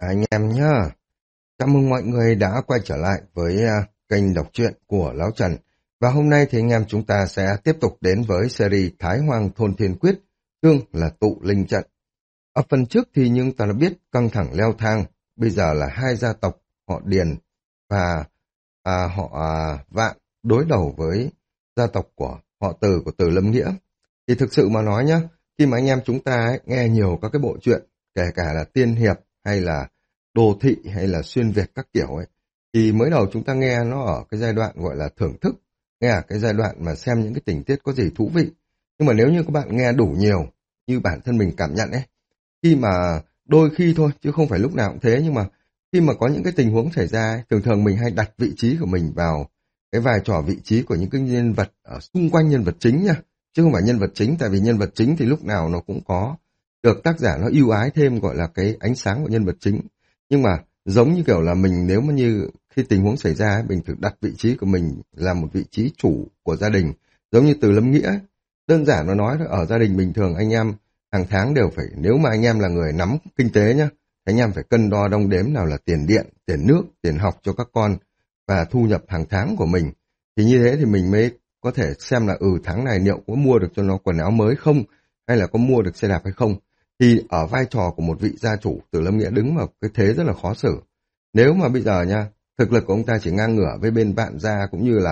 Anh em nhá, chào mừng mọi người đã quay trở lại với kênh đọc truyện của Lão Trần. Và hôm nay thì anh em chúng ta sẽ tiếp tục đến với series Thái Hoang Thôn Thiên Quyết, chương là tụ linh trận. Ở phần trước thì nhưng ta đã biết căng thẳng leo thang, bây giờ là hai gia tộc họ Điền và Vạn đối đầu với gia tộc của họ Từ của Từ Lâm Nghĩa. Thì thực sự mà nói nhá, khi mà anh em chúng ta nghe nhiều các cái bộ truyện, kể cả là tiên hiệp hay là đồ thị hay là xuyên Việt các kiểu ấy, thì mới đầu chúng ta nghe nó ở cái giai đoạn gọi là thưởng thức, nghe ở cái giai đoạn mà xem những cái tình tiết có gì thú vị. Nhưng mà nếu như các bạn nghe đủ nhiều, như bản thân mình cảm nhận ấy, khi mà đôi khi thôi, chứ không phải lúc nào cũng thế, nhưng mà khi mà có những cái tình huống xảy ra ấy, thường thường mình hay đặt vị trí của mình vào cái vai trò vị trí của những cái nhân vật ở xung quanh nhân vật chính nha, chứ không phải nhân vật chính, tại vì nhân vật chính thì lúc nào nó cũng có được tác giả nó ưu ái thêm gọi là cái ánh sáng của nhân vật chính. Nhưng mà giống như kiểu là mình nếu mà như khi tình huống xảy ra ấy, mình thử đặt vị trí của mình là một vị trí chủ của gia đình, giống như từ Lâm Nghĩa ấy. Đơn giản nó nói là ở gia đình bình thường anh em hàng tháng đều phải, nếu mà anh em là người nắm kinh tế nhá, thì anh em phải cân đo đong đếm nào là tiền điện, tiền nước, tiền học cho các con và thu nhập hàng tháng của mình. Thì như thế thì mình mới có thể xem là tháng này liệu có mua được cho nó quần áo mới không, hay là có mua được xe đạp hay không. Thì ở vai trò của một vị gia chủ, Từ Lâm Nghĩa đứng vào cái thế rất là khó xử. Nếu mà bây giờ nha, thực lực của ông ta chỉ ngang ngửa với bên Vạn gia cũng như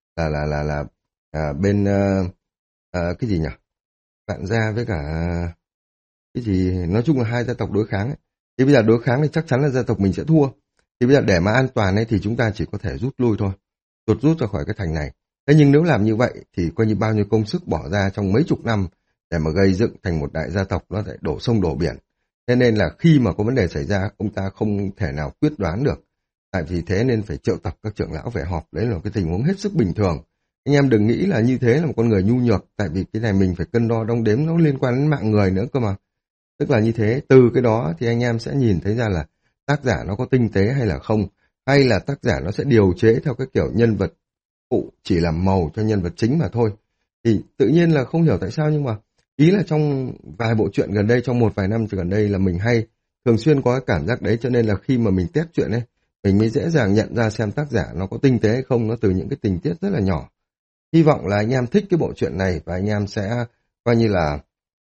là bên cái gì nhỉ? Vạn gia với cả cái gì, nói chung là hai gia tộc đối kháng ấy. Thì bây giờ đối kháng thì chắc chắn là gia tộc mình sẽ thua. Thì bây giờ để mà an toàn ấy thì chúng ta chỉ có thể rút lui thôi, rút rút ra khỏi cái thành này. Thế nhưng nếu làm như vậy thì coi như bao nhiêu công sức bỏ ra trong mấy chục năm để mà gây dựng thành một đại gia tộc nó lại đổ sông đổ biển. Thế nên là khi mà có vấn đề xảy ra, ông ta không thể nào quyết đoán được. Tại vì thế nên phải triệu tập các trưởng lão về họp, đấy là cái tình huống hết sức bình thường. Anh em đừng nghĩ là như thế là một con người nhu nhược, tại vì cái này mình phải cân đo đong đếm, nó liên quan đến mạng người nữa cơ mà. Tức là như thế, từ cái đó thì anh em sẽ nhìn thấy ra là tác giả nó có tinh tế hay là không, hay là tác giả nó sẽ điều chế theo cái kiểu nhân vật phụ chỉ làm màu cho nhân vật chính mà thôi. Thì tự nhiên là không hiểu tại sao, nhưng mà ý là trong vài bộ truyện gần đây, trong một vài năm gần đây là mình hay thường xuyên có cái cảm giác đấy, cho nên là khi mà mình test truyện ấy, mình mới dễ dàng nhận ra xem tác giả nó có tinh tế hay không, nó từ những cái tình tiết rất là nhỏ. Hy vọng là anh em thích cái bộ truyện này và anh em sẽ coi như là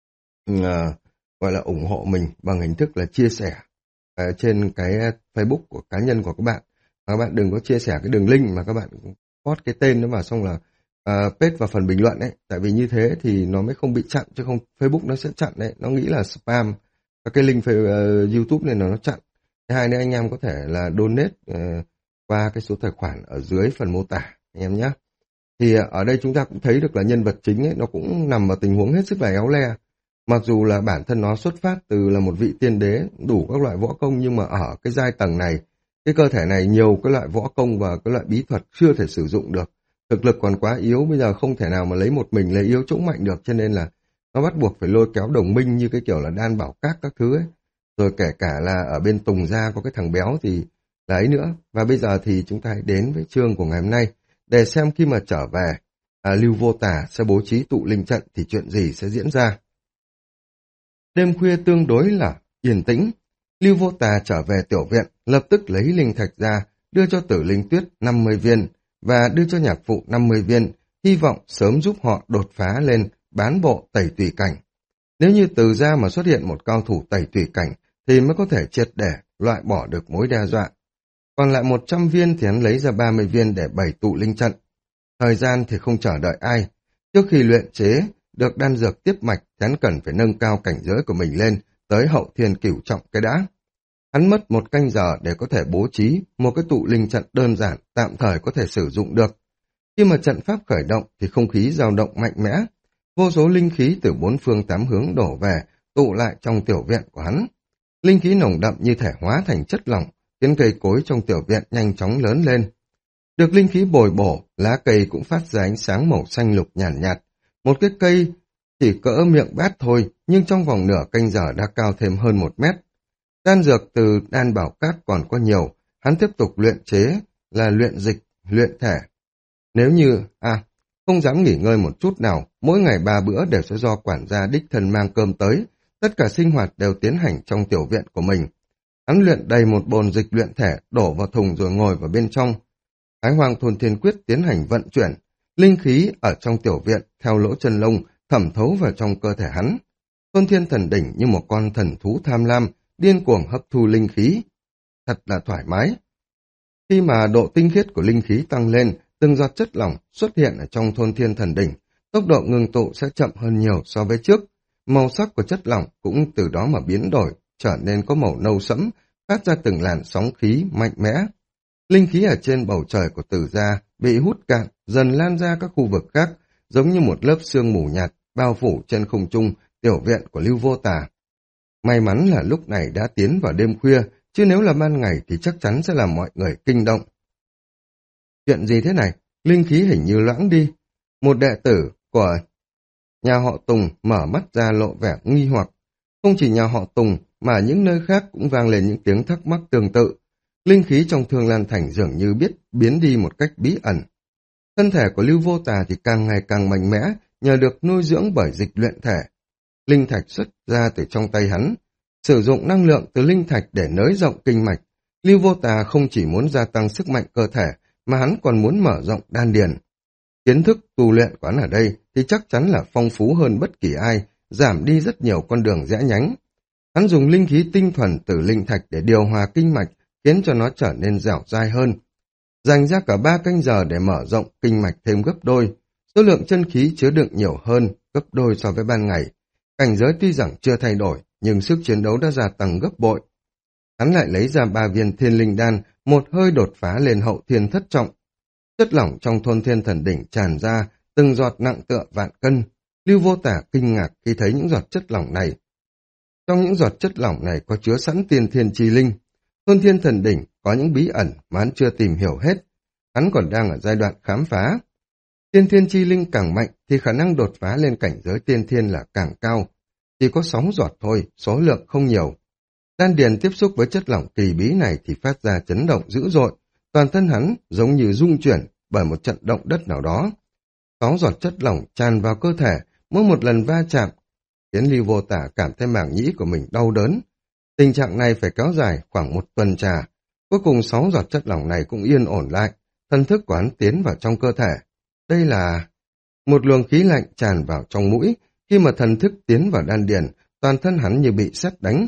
gọi là ủng hộ mình bằng hình thức là chia sẻ trên cái Facebook của cá nhân của các bạn. Và các bạn đừng có chia sẻ cái đường link mà các bạn post cái tên đó vào xong là paste vào phần bình luận ấy, tại vì như thế thì nó mới không bị chặn, chứ không Facebook nó sẽ chặn đấy, nó nghĩ là spam các cái link YouTube này nó chặn. Thứ hai nữa, anh em có thể là donate qua cái số tài khoản ở dưới phần mô tả anh em nhé. Thì ở đây chúng ta cũng thấy được là nhân vật chính ấy, nó cũng nằm vào tình huống hết sức là éo le. Mặc dù là bản thân nó xuất phát từ là một vị tiên đế đủ các loại võ công, nhưng mà ở cái giai tầng này, cái cơ thể này nhiều cái loại võ công và cái loại bí thuật chưa thể sử dụng được. Thực lực còn quá yếu, bây giờ không thể nào mà lấy một mình lấy yếu chống mạnh được, cho nên là nó bắt buộc phải lôi kéo đồng minh như cái kiểu là Đan Bảo Các thứ ấy. Rồi kể cả là ở bên Tùng gia có cái thằng béo thì là ấy nữa. Và bây giờ thì chúng ta hãy đến với chương của ngày hôm nay để xem khi mà trở về Lưu Vô Tà sẽ bố trí tụ linh trận thì chuyện gì sẽ diễn ra. Đêm khuya tương đối là yên tĩnh, Lưu Vô Tà trở về tiểu viện, lập tức lấy linh thạch ra, đưa cho Tử Linh Tuyết 50 viên và đưa cho nhạc phụ 50 viên, hy vọng sớm giúp họ đột phá lên bán bộ tẩy tùy cảnh. Nếu như từ ra mà xuất hiện một cao thủ tẩy tùy cảnh thì mới có thể triệt để loại bỏ được mối đe dọa. Còn lại 100 viên thì hắn lấy ra 30 viên để bày tụ linh trận. Thời gian thì không chờ đợi ai. Trước khi luyện chế được đan dược tiếp mạch, hắn cần phải nâng cao cảnh giới của mình lên tới hậu thiên cửu trọng cái đã. Hắn mất 1 canh giờ để có thể bố trí một cái tụ linh trận đơn giản tạm thời có thể sử dụng được. Khi mà trận pháp khởi động thì không khí dao động mạnh mẽ, vô số linh khí từ 4 phương 8 hướng đổ về, tụ lại trong tiểu viện của hắn. Linh khí nồng đậm như thể hóa thành chất lỏng, khiến cây cối trong tiểu viện nhanh chóng lớn lên. Được linh khí bồi bổ, lá cây cũng phát ra ánh sáng màu xanh lục nhàn nhạt. Một cái cây chỉ cỡ miệng bát thôi, nhưng trong vòng nửa canh giờ đã cao thêm hơn 1 mét. Đan dược từ Đan Bảo Các còn có nhiều, hắn tiếp tục luyện chế là luyện dịch, luyện thể. Nếu như, không dám nghỉ ngơi một chút nào, mỗi ngày 3 bữa đều sẽ do quản gia đích thân mang cơm tới, tất cả sinh hoạt đều tiến hành trong tiểu viện của mình. Hắn luyện đầy một bồn dịch luyện thể, đổ vào thùng rồi ngồi vào bên trong. Thái Hoang Thôn Thiên Quyết tiến hành vận chuyển, linh khí ở trong tiểu viện theo lỗ chân lông thẩm thấu vào trong cơ thể hắn. Thôn Thiên Thần Đỉnh như một con thần thú tham lam, điên cuồng hấp thu linh khí. Thật là thoải mái. Khi mà độ tinh khiết của linh khí tăng lên, từng giọt chất lỏng xuất hiện ở trong Thôn Thiên Thần Đỉnh, tốc độ ngưng tụ sẽ chậm hơn nhiều so với trước. Màu sắc của chất lỏng cũng từ đó mà biến đổi, trở nên có màu nâu sẫm, phát ra từng làn sóng khí mạnh mẽ. Linh khí ở trên bầu trời của Tử Gia bị hút cạn, dần lan ra các khu vực khác, giống như một lớp sương mù nhạt bao phủ trên không trung tiểu viện của Lưu Vô Tà. May mắn là lúc này đã tiến vào đêm khuya, chứ nếu là ban ngày thì chắc chắn sẽ làm mọi người kinh động. Chuyện gì thế này? Linh khí hình như loãng đi. Một đệ tử của nhà họ Tùng mở mắt ra lộ vẻ nghi hoặc. Không chỉ nhà họ Tùng mà những nơi khác cũng vang lên những tiếng thắc mắc tương tự. Linh khí trong Thương Lan Thành dường như biết biến đi một cách bí ẩn. Thân thể của Lưu Vô Tà thì càng ngày càng mạnh mẽ, nhờ được nuôi dưỡng bởi dịch luyện thể. Linh thạch xuất ra từ trong tay hắn, sử dụng năng lượng từ linh thạch để nới rộng kinh mạch. Lưu Vô Tà không chỉ muốn gia tăng sức mạnh cơ thể, mà hắn còn muốn mở rộng đan điền. Kiến thức tu luyện của hắn ở đây thì chắc chắn là phong phú hơn bất kỳ ai, giảm đi rất nhiều con đường rẽ nhánh. Hắn dùng linh khí tinh thuần từ linh thạch để điều hòa kinh mạch, khiến cho nó trở nên dẻo dai hơn. Dành ra cả 3 canh giờ để mở rộng kinh mạch thêm gấp đôi, số lượng chân khí chứa đựng nhiều hơn, gấp đôi so với ban ngày. Cảnh giới tuy rằng chưa thay đổi, nhưng sức chiến đấu đã gia tăng gấp bội. Hắn lại lấy ra 3 viên thiên linh đan, một hơi đột phá lên hậu thiên thất trọng. Chất lỏng trong Thôn Thiên Thần Đỉnh tràn ra, từng giọt nặng tựa vạn cân. Lưu Vô Tà kinh ngạc khi thấy những giọt chất lỏng này. Trong những giọt chất lỏng này có chứa sẵn tiên thiên chi linh. Thôn Thiên Thần Đỉnh có những bí ẩn mà hắn chưa tìm hiểu hết. Hắn còn đang ở giai đoạn khám phá. Tiên thiên chi linh càng mạnh thì khả năng đột phá lên cảnh giới tiên thiên là càng cao. Chỉ có 6 giọt thôi, số lượng không nhiều. Đan điền tiếp xúc với chất lỏng kỳ bí này thì phát ra chấn động dữ dội. Toàn thân hắn giống như rung chuyển bởi một trận động đất nào đó. 6 giọt chất lỏng tràn vào cơ thể, mỗi một lần va chạm khiến Lưu Vô Tà cảm thấy màng nhĩ của mình đau đớn. Tình trạng này phải kéo dài khoảng 1 tuần trà. Cuối cùng 6 giọt chất lỏng này cũng yên ổn lại, thần thức của hắn tiến vào trong cơ thể. Đây là một luồng khí lạnh tràn vào trong mũi. Khi mà thần thức tiến vào đan điền, toàn thân hắn như bị sét đánh.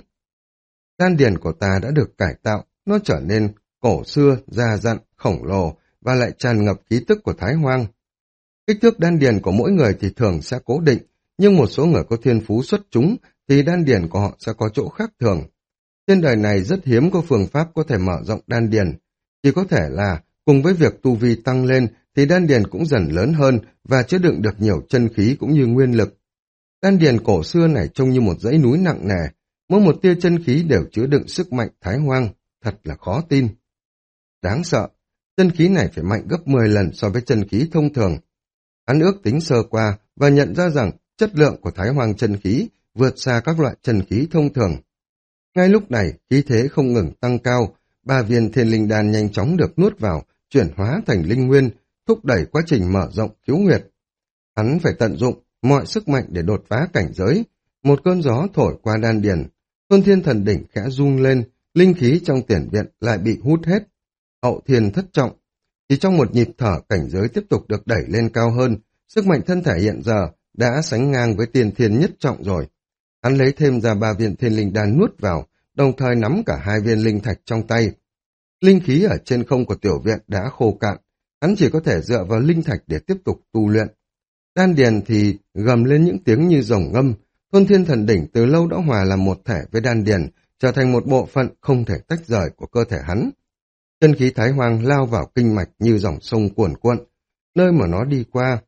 Đan điền của ta đã được cải tạo, nó trở nên cổ xưa, già dặn, khổng lồ và lại tràn ngập khí tức của Thái Hoang. Kích thước đan điền của mỗi người thì thường sẽ cố định, nhưng một số người có thiên phú xuất chúng thì đan điền của họ sẽ có chỗ khác thường. Trên đời này rất hiếm có phương pháp có thể mở rộng đan điền, chỉ có thể là cùng với việc tu vi tăng lên thì đan điền cũng dần lớn hơn và chứa đựng được nhiều chân khí cũng như nguyên lực. Đan điền cổ xưa này trông như một dãy núi nặng nề, mỗi một tia chân khí đều chứa đựng sức mạnh Thái Hoang, thật là khó tin. Đáng sợ, chân khí này phải mạnh gấp 10 lần so với chân khí thông thường. Hắn ước tính sơ qua và nhận ra rằng chất lượng của Thái Hoang chân khí vượt xa các loại chân khí thông thường. Ngay lúc này, khí thế không ngừng tăng cao, 3 viên thiên linh đan nhanh chóng được nuốt vào, chuyển hóa thành linh nguyên, thúc đẩy quá trình mở rộng khiếu huyệt. Hắn phải tận dụng mọi sức mạnh để đột phá cảnh giới. Một cơn gió thổi qua đan điền, Thôn Thiên Thần Đỉnh khẽ rung lên, linh khí trong tiền viện lại bị hút hết. Hậu thiên thất trọng, chỉ trong một nhịp thở cảnh giới tiếp tục được đẩy lên cao hơn, sức mạnh thân thể hiện giờ đã sánh ngang với tiên thiên nhất trọng rồi. Hắn lấy thêm ra 3 viên thiên linh đan nuốt vào, đồng thời nắm cả 2 viên linh thạch trong tay. Linh khí ở trên không của tiểu viện đã khô cạn, hắn chỉ có thể dựa vào linh thạch để tiếp tục tu luyện. Đan điền thì gầm lên những tiếng như rồng ngâm. Thôn Thiên Thần Đỉnh từ lâu đã hòa làm một thể với đan điền, trở thành một bộ phận không thể tách rời của cơ thể hắn. Chân khí Thái Hoang lao vào kinh mạch như dòng sông cuồn cuộn, nơi mà nó đi qua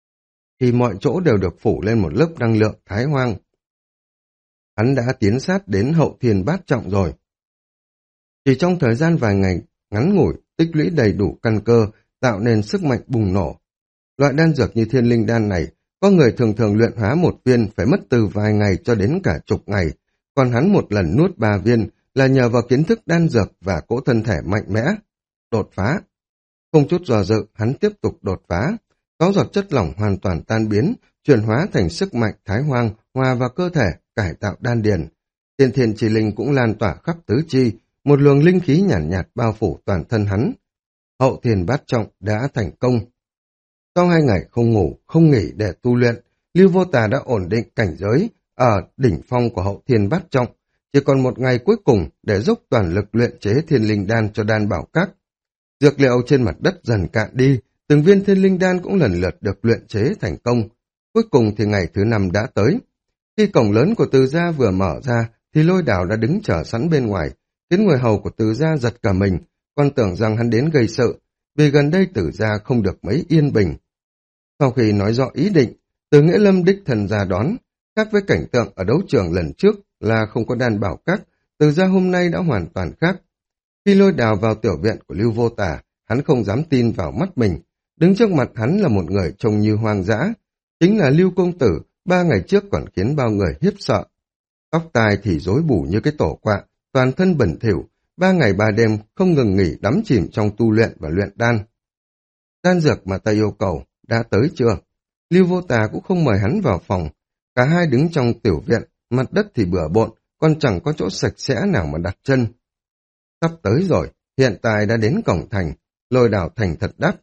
thì mọi chỗ đều được phủ lên một lớp năng lượng Thái Hoang. Hắn đã tiến sát đến hậu thiên bát trọng rồi. Chỉ trong thời gian vài ngày ngắn ngủi, tích lũy đầy đủ căn cơ, tạo nên sức mạnh bùng nổ. Loại đan dược như thiên linh đan này, có người thường thường luyện hóa một viên phải mất từ vài ngày cho đến cả chục ngày, còn hắn một lần nuốt 3 viên là nhờ vào kiến thức đan dược và cỗ thân thể mạnh mẽ. Đột phá. Không chút do dự, hắn tiếp tục đột phá. 6 giọt chất lỏng hoàn toàn tan biến, chuyển hóa thành sức mạnh Thái Hoang, hòa vào cơ thể, cải tạo đan điền. Tiên thiên chi linh cũng lan tỏa khắp tứ chi, một luồng linh khí nhàn nhạt bao phủ toàn thân hắn. Hậu thiên bát trọng đã thành công. Sau 2 ngày không ngủ, không nghỉ để tu luyện, Lưu Vô Tà đã ổn định cảnh giới ở đỉnh phong của hậu thiên bát trọng, chỉ còn 1 ngày cuối cùng để dốc toàn lực luyện chế thiên linh đan cho đan bảo các. Dược liệu trên mặt đất dần cạn đi, từng viên thiên linh đan cũng lần lượt được luyện chế thành công. Cuối cùng thì ngày thứ 5 đã tới. Khi cổng lớn của Từ gia vừa mở ra, thì Lôi Đào đã đứng chờ sẵn bên ngoài, khiến người hầu của Từ gia giật cả mình, còn tưởng rằng hắn đến gây sự, vì gần đây Từ gia không được mấy yên bình. Sau khi nói rõ ý định, Từ Nghĩa Lâm đích thân ra đón, khác với cảnh tượng ở đấu trường lần trước là không có đan bảo các, Từ gia hôm nay đã hoàn toàn khác. Khi Lôi Đào vào tiểu viện của Lưu Vô Tà, hắn không dám tin vào mắt mình. Đứng trước mặt hắn là một người trông như hoang dã, chính là Lưu Công Tử, 3 ngày trước còn khiến bao người hiếp sợ. Tóc tai thì rối bù như cái tổ quạ, toàn thân bẩn thỉu, 3 ngày 3 đêm không ngừng nghỉ đắm chìm trong tu luyện và luyện đan. Đan dược mà ta yêu cầu đã tới chưa? Lưu Vô Tà cũng không mời hắn vào phòng. Cả hai đứng trong tiểu viện, mặt đất thì bừa bộn, còn chẳng có chỗ sạch sẽ nào mà đặt chân. Sắp tới rồi, hiện tại đã đến cổng thành, Lôi Đào thành thật đáp.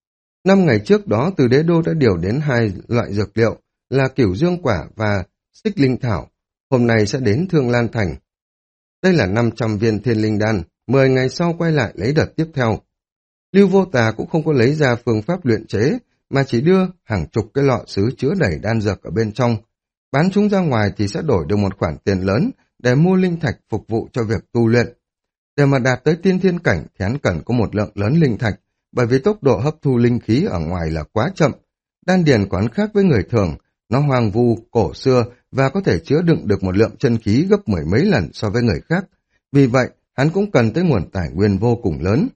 5 ngày trước đó Từ Đế Đô đã điều đến 2 loại dược liệu là Cửu Dương Quả và Xích Linh Thảo, hôm nay sẽ đến Thương Lan Thành. Đây là 500 viên thiên linh đan, 10 ngày sau quay lại lấy đợt tiếp theo. Lưu Vô Tà cũng không có lấy ra phương pháp luyện chế, mà chỉ đưa hàng chục cái lọ sứ chứa đầy đan dược ở bên trong. Bán chúng ra ngoài thì sẽ đổi được một khoản tiền lớn để mua linh thạch phục vụ cho việc tu luyện. Để mà đạt tới tiên thiên cảnh thì hắn cần có một lượng lớn linh thạch, bởi vì tốc độ hấp thu linh khí ở ngoài là quá chậm. Đan điền của hắn khác với người thường, nó hoang vu, cổ xưa và có thể chứa đựng được một lượng chân khí gấp 10 mấy lần so với người khác. Vì vậy, hắn cũng cần tới nguồn tài nguyên vô cùng lớn.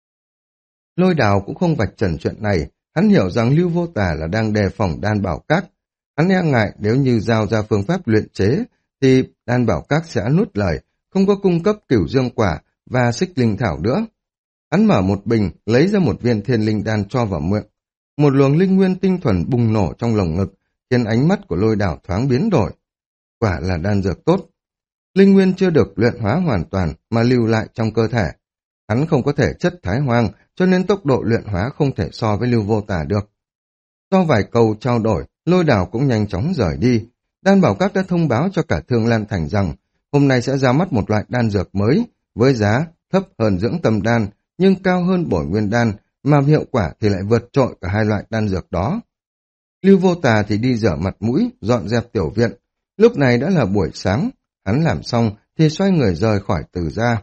Lôi Đào cũng không vạch trần chuyện này, hắn hiểu rằng Lưu Vô Tà là đang đề phòng đan bảo các. Hắn e ngại nếu như giao ra phương pháp luyện chế, thì đan bảo các sẽ nuốt lời, không có cung cấp Cửu Dương Quả và Xích Linh Thảo nữa. Hắn mở một bình, lấy ra một viên thiên linh đan cho vào miệng. Một luồng linh nguyên tinh thuần bùng nổ trong lồng ngực, khiến ánh mắt của Lôi Đào thoáng biến đổi. Quả là đan dược tốt. Linh nguyên chưa được luyện hóa hoàn toàn mà lưu lại trong cơ thể. Hắn không có thể chất thái hoang, cho nên tốc độ luyện hóa không thể so với Lưu Vô Tà được. Sau vài câu trao đổi, Lôi Đào cũng nhanh chóng rời đi. Đan bảo các đã thông báo cho cả Thương Lan Thành rằng hôm nay sẽ ra mắt một loại đan dược mới với giá thấp hơn dưỡng tâm đan nhưng cao hơn bổ nguyên đan, mà hiệu quả thì lại vượt trội cả 2 loại đan dược đó. Lưu Vô Tà thì đi rửa mặt mũi, dọn dẹp tiểu viện. Lúc này đã là buổi sáng, hắn làm xong thì xoay người rời khỏi Từ gia.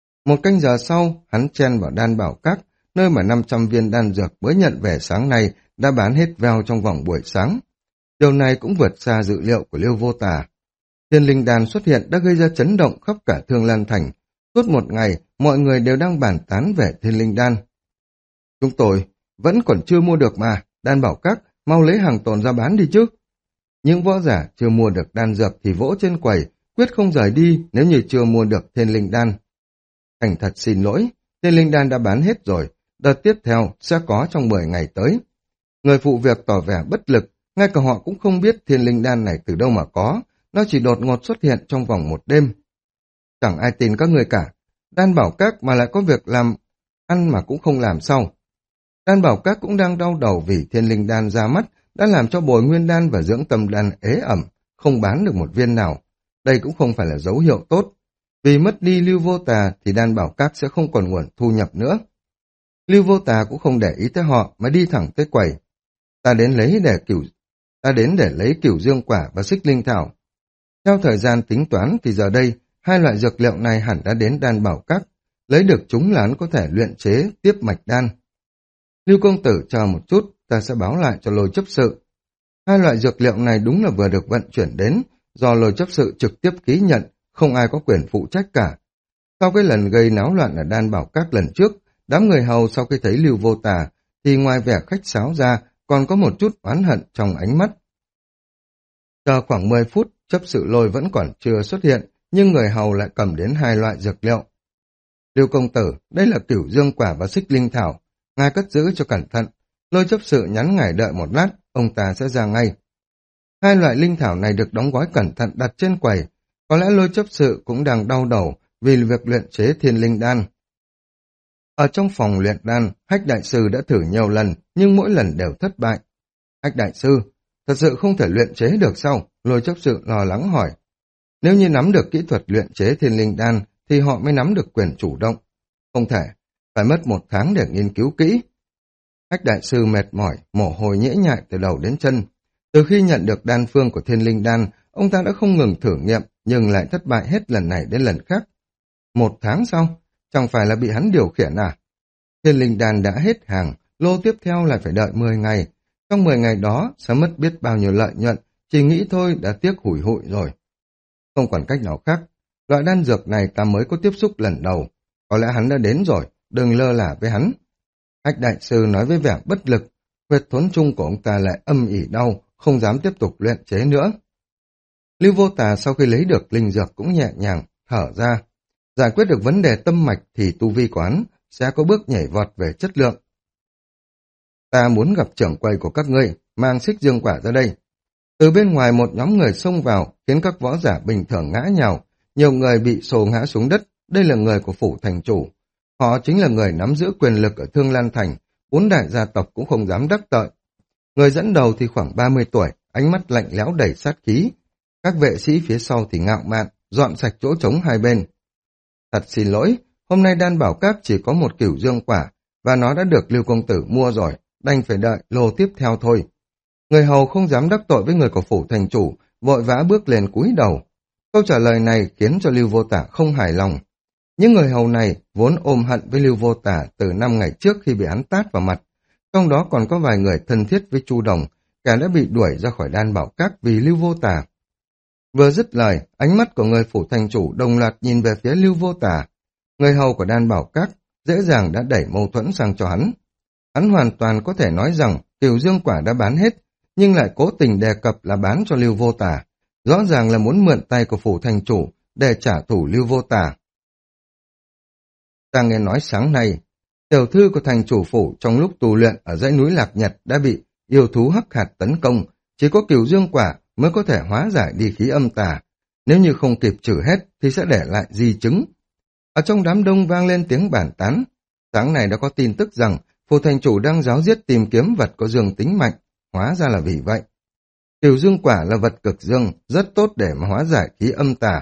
1 canh giờ sau, hắn chen vào đan bảo các, nơi mà 500 viên đan dược mới nhận về sáng nay đã bán hết veo trong vòng buổi sáng. Điều này cũng vượt xa dự liệu của Lưu Vô Tà. Thiên linh đan xuất hiện đã gây ra chấn động khắp cả Thương Lan Thành. Suốt 1 ngày, mọi người đều đang bàn tán về thiên linh đan. Chúng tôi vẫn còn chưa mua được mà, đan bảo các, mau lấy hàng tồn ra bán đi chứ. Những võ giả chưa mua được đan dược thì vỗ trên quầy, quyết không rời đi nếu như chưa mua được thiên linh đan. Thành thật xin lỗi, thiên linh đan đã bán hết rồi, đợt tiếp theo sẽ có trong 10 ngày tới. Người phụ việc tỏ vẻ bất lực, ngay cả họ cũng không biết thiên linh đan này từ đâu mà có, nó chỉ đột ngột xuất hiện trong vòng 1 đêm. Chẳng ai tin các người cả, đan bảo các mà lại có việc làm ăn mà cũng không làm sao. Đan bảo các cũng đang đau đầu vì thiên linh đan ra mắt đã làm cho bồi nguyên đan và dưỡng tâm đan ế ẩm, không bán được một viên nào. Đây cũng không phải là dấu hiệu tốt. Vì mất đi Lưu Vô Tà thì đan bảo các sẽ không còn nguồn thu nhập nữa. Lưu Vô Tà cũng không để ý tới họ mà đi thẳng tới quầy. Ta đến để lấy Cửu Dương Quả và Xích Linh Thảo. Theo thời gian tính toán thì giờ đây 2 loại dược liệu này hẳn đã đến đan bảo các. Lấy được chúng là hắn có thể luyện chế tiếp mạch đan. Lưu công tử chờ một chút, ta sẽ báo lại cho Lôi chấp sự. 2 loại dược liệu này đúng là vừa được vận chuyển đến, do Lôi chấp sự trực tiếp ký nhận, không ai có quyền phụ trách cả. Sau cái lần gây náo loạn ở đan bảo các lần trước, đám người hầu sau khi thấy Lưu Vô Tà thì ngoài vẻ khách sáo ra còn có một chút oán hận trong ánh mắt. Chờ khoảng 10 phút, chấp sự Lôi vẫn còn chưa xuất hiện, nhưng người hầu lại cầm đến 2 loại dược liệu. Lưu công tử, đây là Cửu Dương Quả và Xích Linh Thảo, ngài cất giữ cho cẩn thận. Lôi chấp sự nhắn ngài đợi một lát, ông ta sẽ ra ngay. 2 loại linh thảo này được đóng gói cẩn thận đặt trên quầy. Có lẽ Lôi chấp sự cũng đang đau đầu vì việc luyện chế thiên linh đan. Ở trong phòng luyện đan, Hách đại sư đã thử nhiều lần, nhưng mỗi lần đều thất bại. Hách đại sư, thật sự không thể luyện chế được sao? Lôi chấp sự lo lắng hỏi. Nếu như nắm được kỹ thuật luyện chế thiên linh đan, thì họ mới nắm được quyền chủ động. Không thể, phải mất 1 tháng để nghiên cứu kỹ. Hách đại sư mệt mỏi, mồ hôi nhễ nhại từ đầu đến chân. Từ khi nhận được đan phương của thiên linh đan, ông ta đã không ngừng thử nghiệm, nhưng lại thất bại hết lần này đến lần khác. 1 tháng sau, chẳng phải là bị hắn điều khiển à? Thiên linh đan đã hết hàng, lô tiếp theo lại phải đợi 10 ngày. Trong 10 ngày đó, sẽ mất biết bao nhiêu lợi nhuận, chỉ nghĩ thôi đã tiếc hủi hụi rồi. Không còn cách nào khác, loại đan dược này ta mới có tiếp xúc lần đầu. Có lẽ hắn đã đến rồi, đừng lơ là với hắn. Hách đại sư nói với vẻ bất lực, huyệt thốn trung của ông ta lại âm ỉ đau, không dám tiếp tục luyện chế nữa. Lưu Vô Tà sau khi lấy được linh dược cũng nhẹ nhàng, thở ra. Giải quyết được vấn đề tâm mạch thì tu vi của hắn sẽ có bước nhảy vọt về chất lượng. Ta muốn gặp trưởng quầy của các ngươi, mang xích dương quả ra đây. Từ bên ngoài một nhóm người xông vào, khiến các võ giả bình thường ngã nhào, nhiều người bị xô ngã xuống đất. Đây là người của phủ thành chủ. Họ chính là người nắm giữ quyền lực ở Thương Lan Thành, 4 đại gia tộc cũng không dám đắc tội. Người dẫn đầu thì khoảng 30 tuổi, ánh mắt lạnh lẽo đầy sát khí. Các vệ sĩ phía sau thì ngạo mạn, dọn sạch chỗ trống hai bên. Thật xin lỗi, hôm nay đan bảo các chỉ có một cửu dương quả, và nó đã được Lưu công tử mua rồi, đành phải đợi lô tiếp theo thôi. Người hầu không dám đắc tội với người của phủ thành chủ, vội vã bước lên cúi đầu. Câu trả lời này khiến cho Lưu Vô Tả không hài lòng. Những người hầu này vốn ôm hận với Lưu Vô Tả từ 5 ngày trước khi bị hắn tát vào mặt. Trong đó còn có vài người thân thiết với Chu Đồng, kẻ đã bị đuổi ra khỏi đan bảo các vì Lưu Vô Tả. Vừa dứt lời, ánh mắt của người phủ thành chủ đồng loạt nhìn về phía Lưu Vô Tả. Người hầu của đan bảo các dễ dàng đã đẩy mâu thuẫn sang cho hắn. Hắn hoàn toàn có thể nói rằng cửu dương quả đã bán hết, nhưng lại cố tình đề cập là bán cho Lưu Vô Tả. Rõ ràng là muốn mượn tay của phủ thành chủ để trả thù Lưu Vô Tả. Ta nghe nói sáng nay, tiểu thư của thành chủ phủ trong lúc tu luyện ở dãy núi Lạc Nhật đã bị yêu thú hắc hạt tấn công, chỉ có cửu dương quả mới có thể hóa giải đi khí âm tà. Nếu như không kịp trừ hết thì sẽ để lại di chứng. Ở trong đám đông vang lên tiếng bàn tán. Sáng nay đã có tin tức rằng phủ thành chủ đang giáo giết tìm kiếm vật có dương tính mạnh, hóa ra là vì vậy. Cửu dương quả là vật cực dương, rất tốt để mà hóa giải khí âm tà.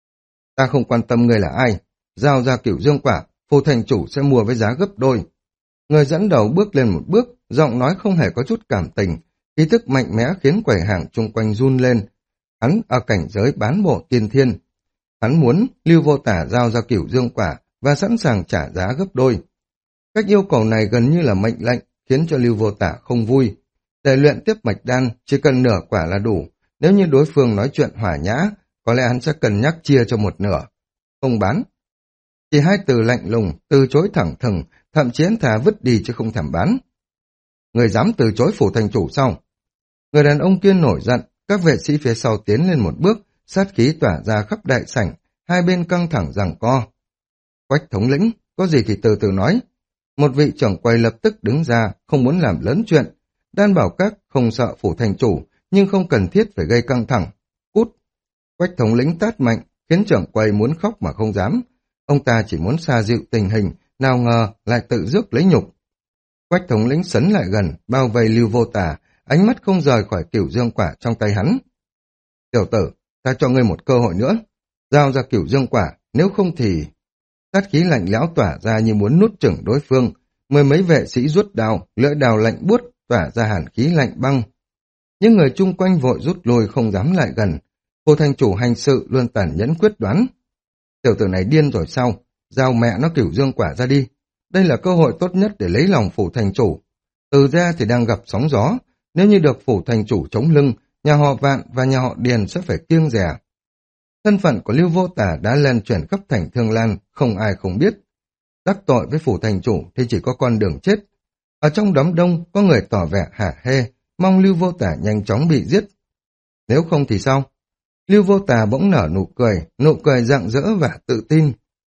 Ta không quan tâm người là ai, giao ra cửu dương quả, phủ thành chủ sẽ mua với giá gấp đôi. Người dẫn đầu bước lên một bước, giọng nói không hề có chút cảm tình, ý thức mạnh mẽ khiến quầy hàng chung quanh run lên. Hắn ở cảnh giới bán bộ tiên thiên. Hắn muốn Lưu Vô Tả giao ra cửu dương quả và sẵn sàng trả giá gấp đôi. Cách yêu cầu này gần như là mệnh lệnh, khiến cho Lưu Vô Tả không vui. Để luyện tiếp mạch đan, chỉ cần nửa quả là đủ. Nếu như đối phương nói chuyện hỏa nhã, có lẽ hắn sẽ cân nhắc chia cho một nửa. Không bán. Chỉ 2 từ lạnh lùng, từ chối thẳng thừng, thậm chí hắn thà vứt đi chứ không thèm bán. Người dám từ chối phủ thành chủ sao? Người đàn ông kia nổi giận, các vệ sĩ phía sau tiến lên một bước, sát khí tỏa ra khắp đại sảnh, hai bên căng thẳng giằng co. Quách thống lĩnh, có gì thì từ từ nói. Một vị trưởng quầy lập tức đứng ra, không muốn làm lớn chuyện. Đan bảo các không sợ phủ thành chủ, nhưng không cần thiết phải gây căng thẳng. Cút! Quách thống lĩnh tát mạnh, khiến trưởng quầy muốn khóc mà không dám. Ông ta chỉ muốn xoa dịu tình hình, nào ngờ lại tự rước lấy nhục. Quách thống lĩnh sấn lại gần, bao vây Lưu Vô Tả, ánh mắt không rời khỏi cửu dương quả trong tay hắn. Tiểu tử, ta cho ngươi một cơ hội nữa. Giao ra cửu dương quả, nếu không thì... Sát khí lạnh lẽo tỏa ra như muốn nuốt chửng đối phương. 10 mấy vệ sĩ rút đao, lưỡi đao lạnh buốt, tỏa ra hàn khí lạnh băng. Những người chung quanh vội rút lui không dám lại gần. Phủ thành chủ hành sự luôn tàn nhẫn quyết đoán. Tiểu tử này điên rồi sao? Giao mẹ nó cửu dương quả ra đi. Đây là cơ hội tốt nhất để lấy lòng phủ thành chủ. Từ ra thì đang gặp sóng gió. Nếu như được phủ thành chủ chống lưng, nhà họ Vạn và nhà họ Điền sẽ phải kiêng dè. Thân phận của Lưu Vô Tả đã lan truyền khắp thành Thương Lan, không ai không biết. Đắc tội với phủ thành chủ thì chỉ có con đường chết. Ở trong đám đông có người tỏ vẻ hả hê, mong Lưu Vô Tả nhanh chóng bị giết. Nếu không thì sao? Lưu Vô Tả bỗng nở nụ cười rạng rỡ và tự tin.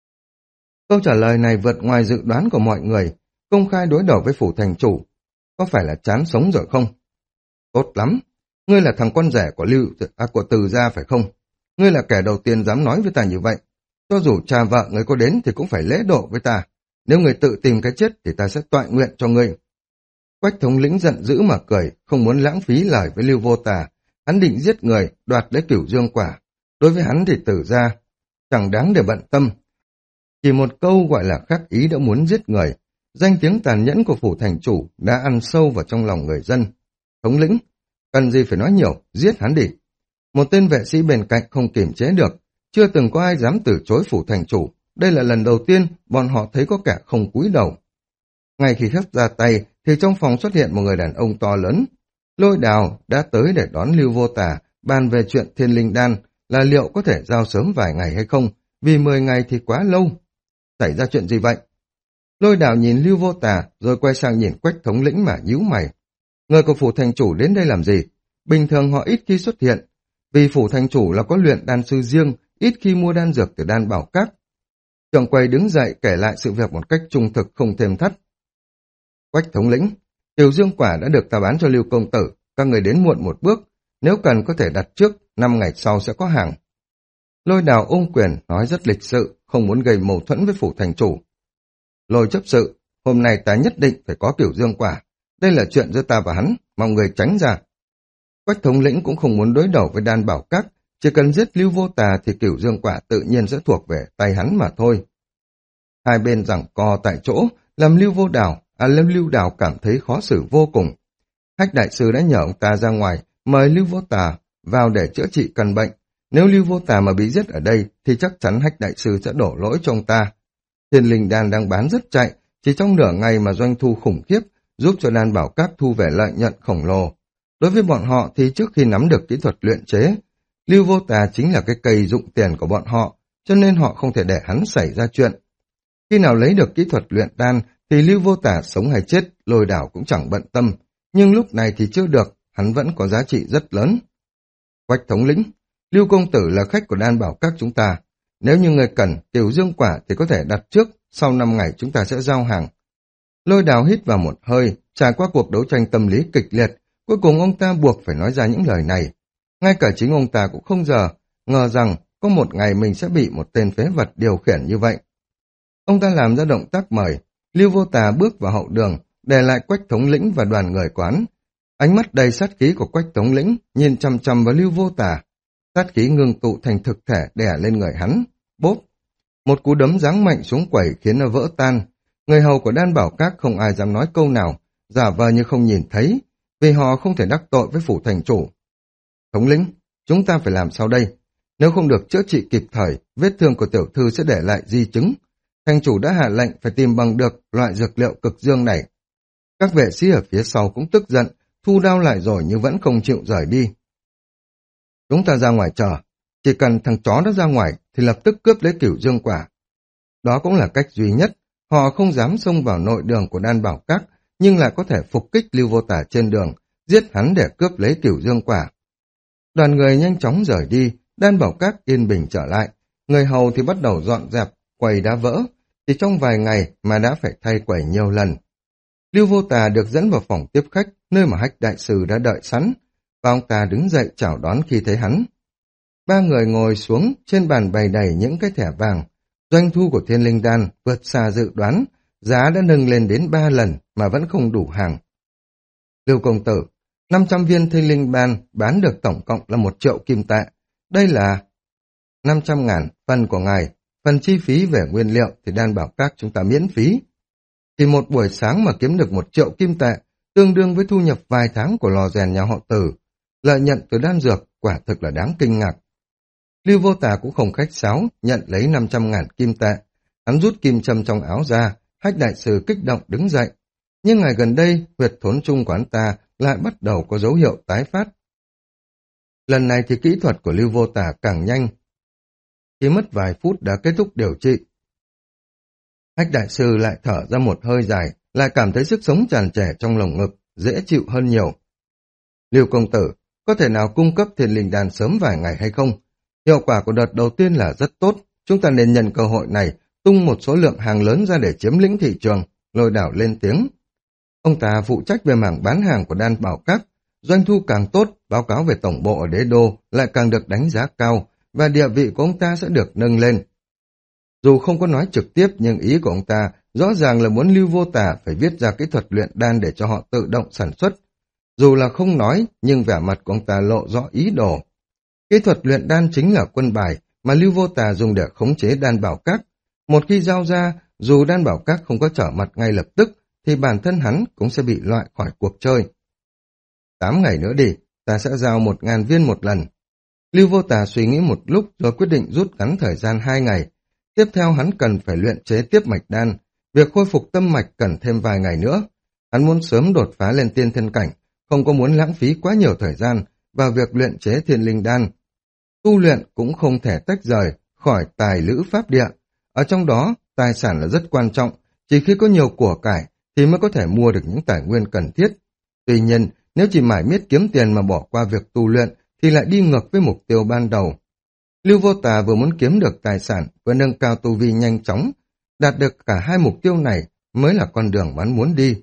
Câu trả lời này vượt ngoài dự đoán của mọi người, công khai đối đầu với phủ thành chủ. Có phải là chán sống rồi không? Tốt lắm, ngươi là thằng con rể của của Từ gia phải không? Ngươi là kẻ đầu tiên dám nói với ta như vậy. Cho dù cha vợ người có đến thì cũng phải lễ độ với ta. Nếu người tự tìm cái chết thì ta sẽ tọa nguyện cho ngươi. Quách thống lĩnh giận dữ mà cười, không muốn lãng phí lời với Lưu Vô Tà. Hắn định giết người, đoạt lấy Cửu Dương quả. Đối với hắn thì tử ra, chẳng đáng để bận tâm. Chỉ một câu gọi là khắc ý đã muốn giết người. Danh tiếng tàn nhẫn của phủ thành chủ đã ăn sâu vào trong lòng người dân. Thống lĩnh, cần gì phải nói nhiều, giết hắn đi. Một tên vệ sĩ bên cạnh không kiềm chế được. Chưa từng có ai dám từ chối phủ thành chủ. Đây là lần đầu tiên bọn họ thấy có kẻ không cúi đầu. Ngay khi khép ra tay thì trong phòng xuất hiện một người đàn ông to lớn. Lôi Đào đã tới để đón Lưu Vô Tà, bàn về chuyện Thiên Linh Đan là liệu có thể giao sớm vài ngày hay không, vì 10 ngày thì quá lâu. Xảy ra chuyện gì vậy? Lôi Đào nhìn Lưu Vô Tà rồi quay sang nhìn Quách thống lĩnh mà nhíu mày. Người của phủ thành chủ đến đây làm gì? Bình thường họ ít khi xuất hiện, vì phủ thành chủ là có luyện đan sư riêng, ít khi mua đan dược từ đan bảo các. Trưởng quầy đứng dậy kể lại sự việc một cách trung thực không thêm thắt. Quách thống lĩnh, Tiểu Dương quả đã được ta bán cho Lưu công tử, các người đến muộn một bước, nếu cần có thể đặt trước, 5 ngày sau sẽ có hàng. Lôi Đào ôm quyền nói rất lịch sự, không muốn gây mâu thuẫn với phủ thành chủ. Lôi chấp sự, hôm nay ta nhất định phải có Tiểu Dương quả, đây là chuyện giữa ta và hắn, mong người tránh ra. Quách thống lĩnh cũng không muốn đối đầu với đan bảo các, chỉ cần giết Lưu Vô Tà thì Cửu Dương quả tự nhiên sẽ thuộc về tay hắn mà thôi. Hai bên giằng co tại chỗ, làm Lưu Đào cảm thấy khó xử vô cùng. Hách đại sư đã nhờ ông ta ra ngoài, mời Lưu Vô Tà vào để chữa trị căn bệnh. Nếu Lưu Vô Tà mà bị giết ở đây, thì chắc chắn Hách đại sư sẽ đổ lỗi cho ông ta. Thiên Linh Đan đang bán rất chạy, chỉ trong nửa ngày mà doanh thu khủng khiếp, giúp cho đan bảo các thu về lợi nhuận khổng lồ. Đối với bọn họ thì trước khi nắm được kỹ thuật luyện chế, Lưu Vô Tà chính là cái cây dụng tiền của bọn họ, cho nên họ không thể để hắn xảy ra chuyện. Khi nào lấy được kỹ thuật luyện đan, thì Lưu Vô Tà sống hay chết, Lôi Đảo cũng chẳng bận tâm, nhưng lúc này thì chưa được, hắn vẫn có giá trị rất lớn. Quách thống lĩnh, Lưu công tử là khách của đan bảo các chúng ta, nếu như người cần Tiểu Dương quả thì có thể đặt trước, sau 5 ngày chúng ta sẽ giao hàng. Lôi Đào hít vào một hơi, trải qua cuộc đấu tranh tâm lý kịch liệt, cuối cùng ông ta buộc phải nói ra những lời này. Ngay cả chính ông ta cũng không ngờ rằng có một ngày mình sẽ bị một tên phế vật điều khiển như vậy. Ông ta làm ra động tác mời, Lưu Vô Tà bước vào hậu đường, để lại Quách thống lĩnh và đoàn người quán. Ánh mắt đầy sát khí của Quách thống lĩnh nhìn chằm chằm vào Lưu Vô Tà. Sát khí ngưng tụ thành thực thể đè lên người hắn. Bốp! Một cú đấm giáng mạnh xuống quầy khiến nó vỡ tan. Người hầu của đan bảo các không ai dám nói câu nào, giả vờ như không nhìn thấy, vì họ không thể đắc tội với phủ thành chủ. Thống lĩnh, chúng ta phải làm sao đây? Nếu không được chữa trị kịp thời, vết thương của tiểu thư sẽ để lại di chứng. Thành chủ đã hạ lệnh phải tìm bằng được loại dược liệu cực dương này. Các vệ sĩ ở phía sau cũng tức giận, thu đao lại rồi nhưng vẫn không chịu rời đi. Chúng ta ra ngoài chờ, chỉ cần thằng chó đó ra ngoài thì lập tức cướp lấy Cửu Dương quả. Đó cũng là cách duy nhất, họ không dám xông vào nội đường của đan bảo các, nhưng lại có thể phục kích Lưu Vô Tà trên đường, giết hắn để cướp lấy Cửu Dương quả. Đoàn người nhanh chóng rời đi, đan bảo các yên bình trở lại, người hầu thì bắt đầu dọn dẹp, quầy đã vỡ, chỉ trong vài ngày mà đã phải thay quầy nhiều lần. Lưu Vô Tà được dẫn vào phòng tiếp khách, nơi mà Hách đại sư đã đợi sẵn, và ông ta đứng dậy chào đón khi thấy hắn. Ba người ngồi xuống, trên bàn bày đầy những cái thẻ vàng. Doanh thu của Thiên Linh Đan vượt xa dự đoán, giá đã nâng lên đến 3 lần mà vẫn không đủ hàng. Lưu công tử, 500 viên Thiên Linh Đan bán được tổng cộng là 1 triệu kim tệ. Đây là 500.000 phần của ngài, phần chi phí về nguyên liệu thì đan bảo các chúng ta miễn phí. Thì một buổi sáng mà kiếm được 1 triệu kim tệ, tương đương với thu nhập vài tháng của lò rèn nhà họ Tử. Lợi nhuận từ đan dược quả thực là đáng kinh ngạc. Lưu Vô Tà cũng không khách sáo, nhận lấy 500.000 kim tệ. Hắn rút kim châm trong áo ra, Hách đại sư kích động đứng dậy. Nhưng ngày gần đây, huyệt thốn trung quán ta lại bắt đầu có dấu hiệu tái phát. Lần này thì kỹ thuật của Lưu Vô Tà càng nhanh. Chỉ mất vài phút đã kết thúc điều trị. Hách đại sư lại thở ra một hơi dài, lại cảm thấy sức sống tràn trề trong lồng ngực, dễ chịu hơn nhiều. Lưu công tử, có thể nào cung cấp Thiên Linh Đan sớm vài ngày hay không? Hiệu quả của đợt đầu tiên là rất tốt, chúng ta nên nhận cơ hội này, tung một số lượng hàng lớn ra để chiếm lĩnh thị trường, Lôi Đảo lên tiếng. Ông ta phụ trách về mảng bán hàng của đan bảo các, doanh thu càng tốt, báo cáo về tổng bộ ở đế đô lại càng được đánh giá cao, và địa vị của ông ta sẽ được nâng lên. Dù không có nói trực tiếp nhưng ý của ông ta rõ ràng là muốn Lưu Vô Tà phải viết ra kỹ thuật luyện đan để cho họ tự động sản xuất. Dù là không nói nhưng vẻ mặt của ông ta lộ rõ ý đồ. Kỹ thuật luyện đan chính là quân bài mà Lưu Vô Tà dùng để khống chế đan bảo các. Một khi giao ra, dù đan bảo các không có trở mặt ngay lập tức, thì bản thân hắn cũng sẽ bị loại khỏi cuộc chơi. 8 ngày nữa đi, ta sẽ giao 1.000 viên một lần. Lưu Vô Tà suy nghĩ một lúc rồi quyết định rút ngắn thời gian 2 ngày. Tiếp theo hắn cần phải luyện chế tiếp mạch đan. Việc khôi phục tâm mạch cần thêm vài ngày nữa. Hắn muốn sớm đột phá lên tiên thiên cảnh, không có muốn lãng phí quá nhiều thời gian vào việc luyện chế thiên linh đan. Tu luyện cũng không thể tách rời khỏi tài lữ pháp địa. Ở trong đó, tài sản là rất quan trọng. Chỉ khi có nhiều của cải thì mới có thể mua được những tài nguyên cần thiết. Tuy nhiên, nếu chỉ mải miết kiếm tiền mà bỏ qua việc tu luyện thì lại đi ngược với mục tiêu ban đầu. Lưu Vô Tà vừa muốn kiếm được tài sản, vừa nâng cao tu vi nhanh chóng. Đạt được cả hai mục tiêu này mới là con đường hắn muốn đi.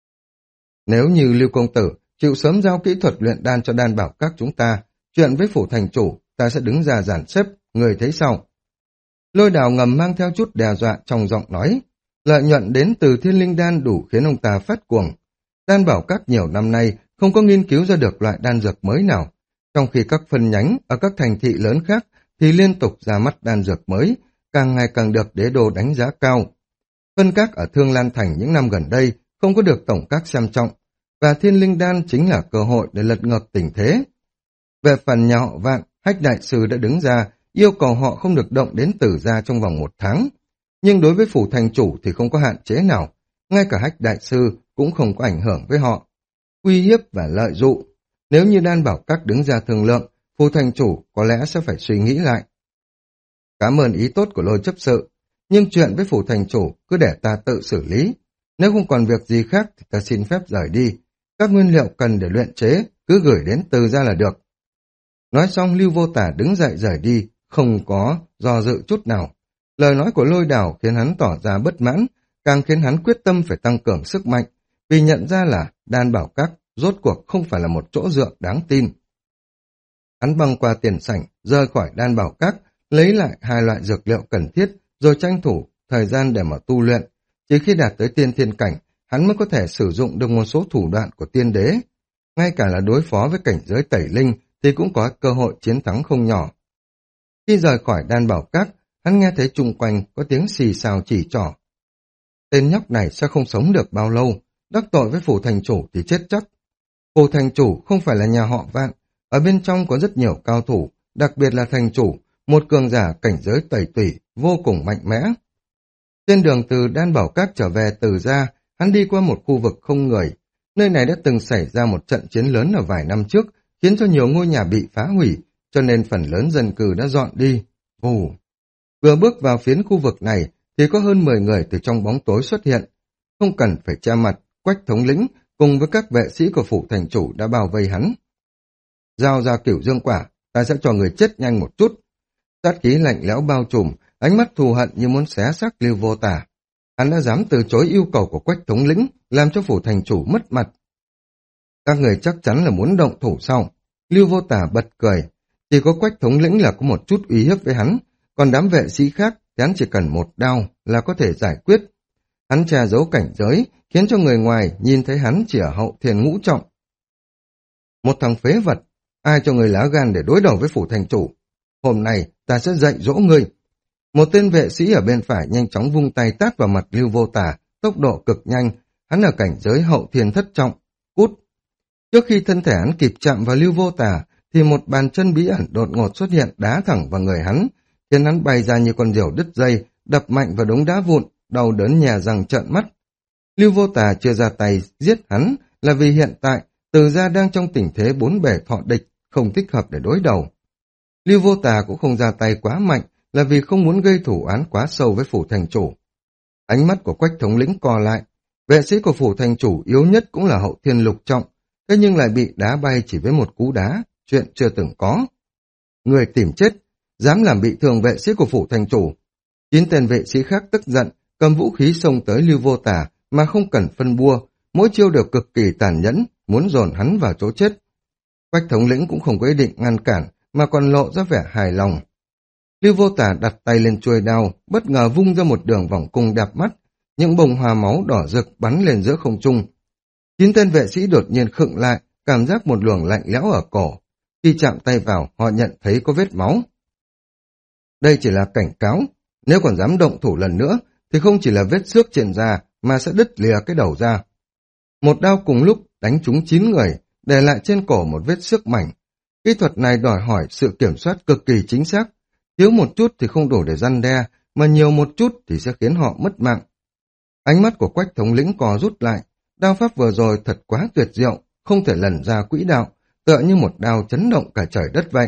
Nếu như Lưu Công Tử chịu sớm giao kỹ thuật luyện đan cho đan bảo các chúng ta, chuyện với phủ thành chủ, ta sẽ đứng ra giản xếp, người thấy sao? Lôi Đào ngầm mang theo chút đe dọa trong giọng nói. Lợi nhuận đến từ thiên linh đan đủ khiến ông ta phát cuồng. Đan bảo các nhiều năm nay không có nghiên cứu ra được loại đan dược mới nào. Trong khi các phân nhánh ở các thành thị lớn khác thì liên tục ra mắt đan dược mới, càng ngày càng được đế đô đánh giá cao. Phân các ở Thương Lan Thành những năm gần đây không có được tổng các xem trọng, và thiên linh đan chính là cơ hội để lật ngược tình thế. Về phần nhà họ Vạn, Hách Đại Sư đã đứng ra yêu cầu họ không được động đến Tử Gia trong vòng 1 tháng. Nhưng đối với phủ thành chủ thì không có hạn chế nào, ngay cả Hách Đại Sư cũng không có ảnh hưởng với họ. Uy hiếp và lợi dụ. Nếu như đan bảo các đứng ra thương lượng, phủ thành chủ có lẽ sẽ phải suy nghĩ lại. Cảm ơn ý tốt của Lôi chấp sự, nhưng chuyện với phủ thành chủ cứ để ta tự xử lý. Nếu không còn việc gì khác thì ta xin phép rời đi. Các nguyên liệu cần để luyện chế cứ gửi đến Từ Gia là được. Nói xong Lưu Vô Tà đứng dậy rời đi, không có do dự chút nào. Lời nói của Lôi Đào khiến hắn tỏ ra bất mãn, càng khiến hắn quyết tâm phải tăng cường sức mạnh, vì nhận ra là đan bảo các rốt cuộc không phải là một chỗ dựa đáng tin. Hắn băng qua tiền sảnh, rời khỏi đan bảo các, lấy lại 2 loại dược liệu cần thiết, rồi tranh thủ thời gian để mà tu luyện. Chỉ khi đạt tới tiên thiên cảnh, hắn mới có thể sử dụng được một số thủ đoạn của tiên đế. Ngay cả là đối phó với cảnh giới tẩy linh thì cũng có cơ hội chiến thắng không nhỏ. Khi rời khỏi đan bảo các, hắn nghe thấy chung quanh có tiếng xì xào chỉ trỏ. Tên nhóc này sẽ không sống được bao lâu, đắc tội với phủ thành chủ thì chết chắc. Phủ thành chủ không phải là nhà họ Vạn, ở bên trong có rất nhiều cao thủ, đặc biệt là thành chủ, một cường giả cảnh giới tẩy tủy, vô cùng mạnh mẽ. Trên đường từ đan bảo các trở về Từ Gia, hắn đi qua một khu vực không người. Nơi này đã từng xảy ra một trận chiến lớn ở vài năm trước, khiến cho nhiều ngôi nhà bị phá hủy, cho nên phần lớn dân cư đã dọn đi. Ồ! Vừa bước vào phiến khu vực này, thì có hơn 10 người từ trong bóng tối xuất hiện. Không cần phải che mặt, Quách thống lĩnh cùng với các vệ sĩ của phủ thành chủ đã bao vây hắn. Giao ra Cửu Dương quả, ta sẽ cho người chết nhanh một chút. Sát khí lạnh lẽo bao trùm, ánh mắt thù hận như muốn xé xác Lưu Vô Tà. Hắn đã dám từ chối yêu cầu của Quách thống lĩnh, làm cho phủ thành chủ mất mặt. Các người chắc chắn là muốn động thủ sau. Lưu Vô Tà bật cười. Chỉ có Quách thống lĩnh là có một chút uy hiếp với hắn, còn đám vệ sĩ khác thì hắn chỉ cần một đao là có thể giải quyết. Hắn che giấu cảnh giới, khiến cho người ngoài nhìn thấy hắn chỉ ở hậu thiên ngũ trọng. Một thằng phế vật, ai cho người lá gan để đối đầu với phủ thành chủ? Hôm nay ta sẽ dạy dỗ ngươi. Một tên vệ sĩ ở bên phải nhanh chóng vung tay tát vào mặt Lưu Vô Tà, tốc độ cực nhanh, hắn ở cảnh giới hậu thiên thất trọng. Cút! Trước khi thân thể hắn kịp chạm vào Lưu Vô Tà, thì một bàn chân bí ẩn đột ngột xuất hiện đá thẳng vào người hắn, khiến hắn bay ra như con diều đứt dây, đập mạnh vào đống đá vụn, đau đớn nhè răng trợn mắt. Lưu Vô Tà chưa ra tay giết hắn là vì hiện tại Từ Gia đang trong tình thế bốn bề thọ địch, không thích hợp để đối đầu. Lưu Vô Tà cũng không ra tay quá mạnh là vì không muốn gây thủ án quá sâu với phủ thành chủ. Ánh mắt của Quách thống lĩnh co lại, vệ sĩ của phủ thành chủ yếu nhất cũng là hậu thiên lục trọng, thế nhưng lại bị đá bay chỉ với một cú đá, chuyện chưa từng có. Người tìm chết, dám làm bị thương vệ sĩ của phủ thành chủ. 9 tên vệ sĩ khác tức giận, cầm vũ khí xông tới Lưu Vô Tà mà không cần phân bua, mỗi chiêu đều cực kỳ tàn nhẫn, muốn dồn hắn vào chỗ chết. Quách thống lĩnh cũng không có ý định ngăn cản, mà còn lộ ra vẻ hài lòng. Lưu Vô Tả đặt tay lên chuôi đao, bất ngờ vung ra một đường vòng cung đẹp mắt, những bông hoa máu đỏ rực bắn lên giữa không trung. 9 tên vệ sĩ đột nhiên khựng lại, cảm giác một luồng lạnh lẽo ở cổ. Khi chạm tay vào, họ nhận thấy có vết máu. Đây chỉ là cảnh cáo, nếu còn dám động thủ lần nữa, thì không chỉ là vết xước trên da, mà sẽ đứt lìa cái đầu ra. Một đao cùng lúc đánh trúng 9 người, để lại trên cổ một vết xước mảnh. Kỹ thuật này đòi hỏi sự kiểm soát cực kỳ chính xác. Thiếu một chút thì không đủ để răn đe, mà nhiều một chút thì sẽ khiến họ mất mạng. Ánh mắt của Quách thống lĩnh co rút lại, đao pháp vừa rồi thật quá tuyệt diệu, không thể lần ra quỹ đạo, tựa như một đao chấn động cả trời đất vậy.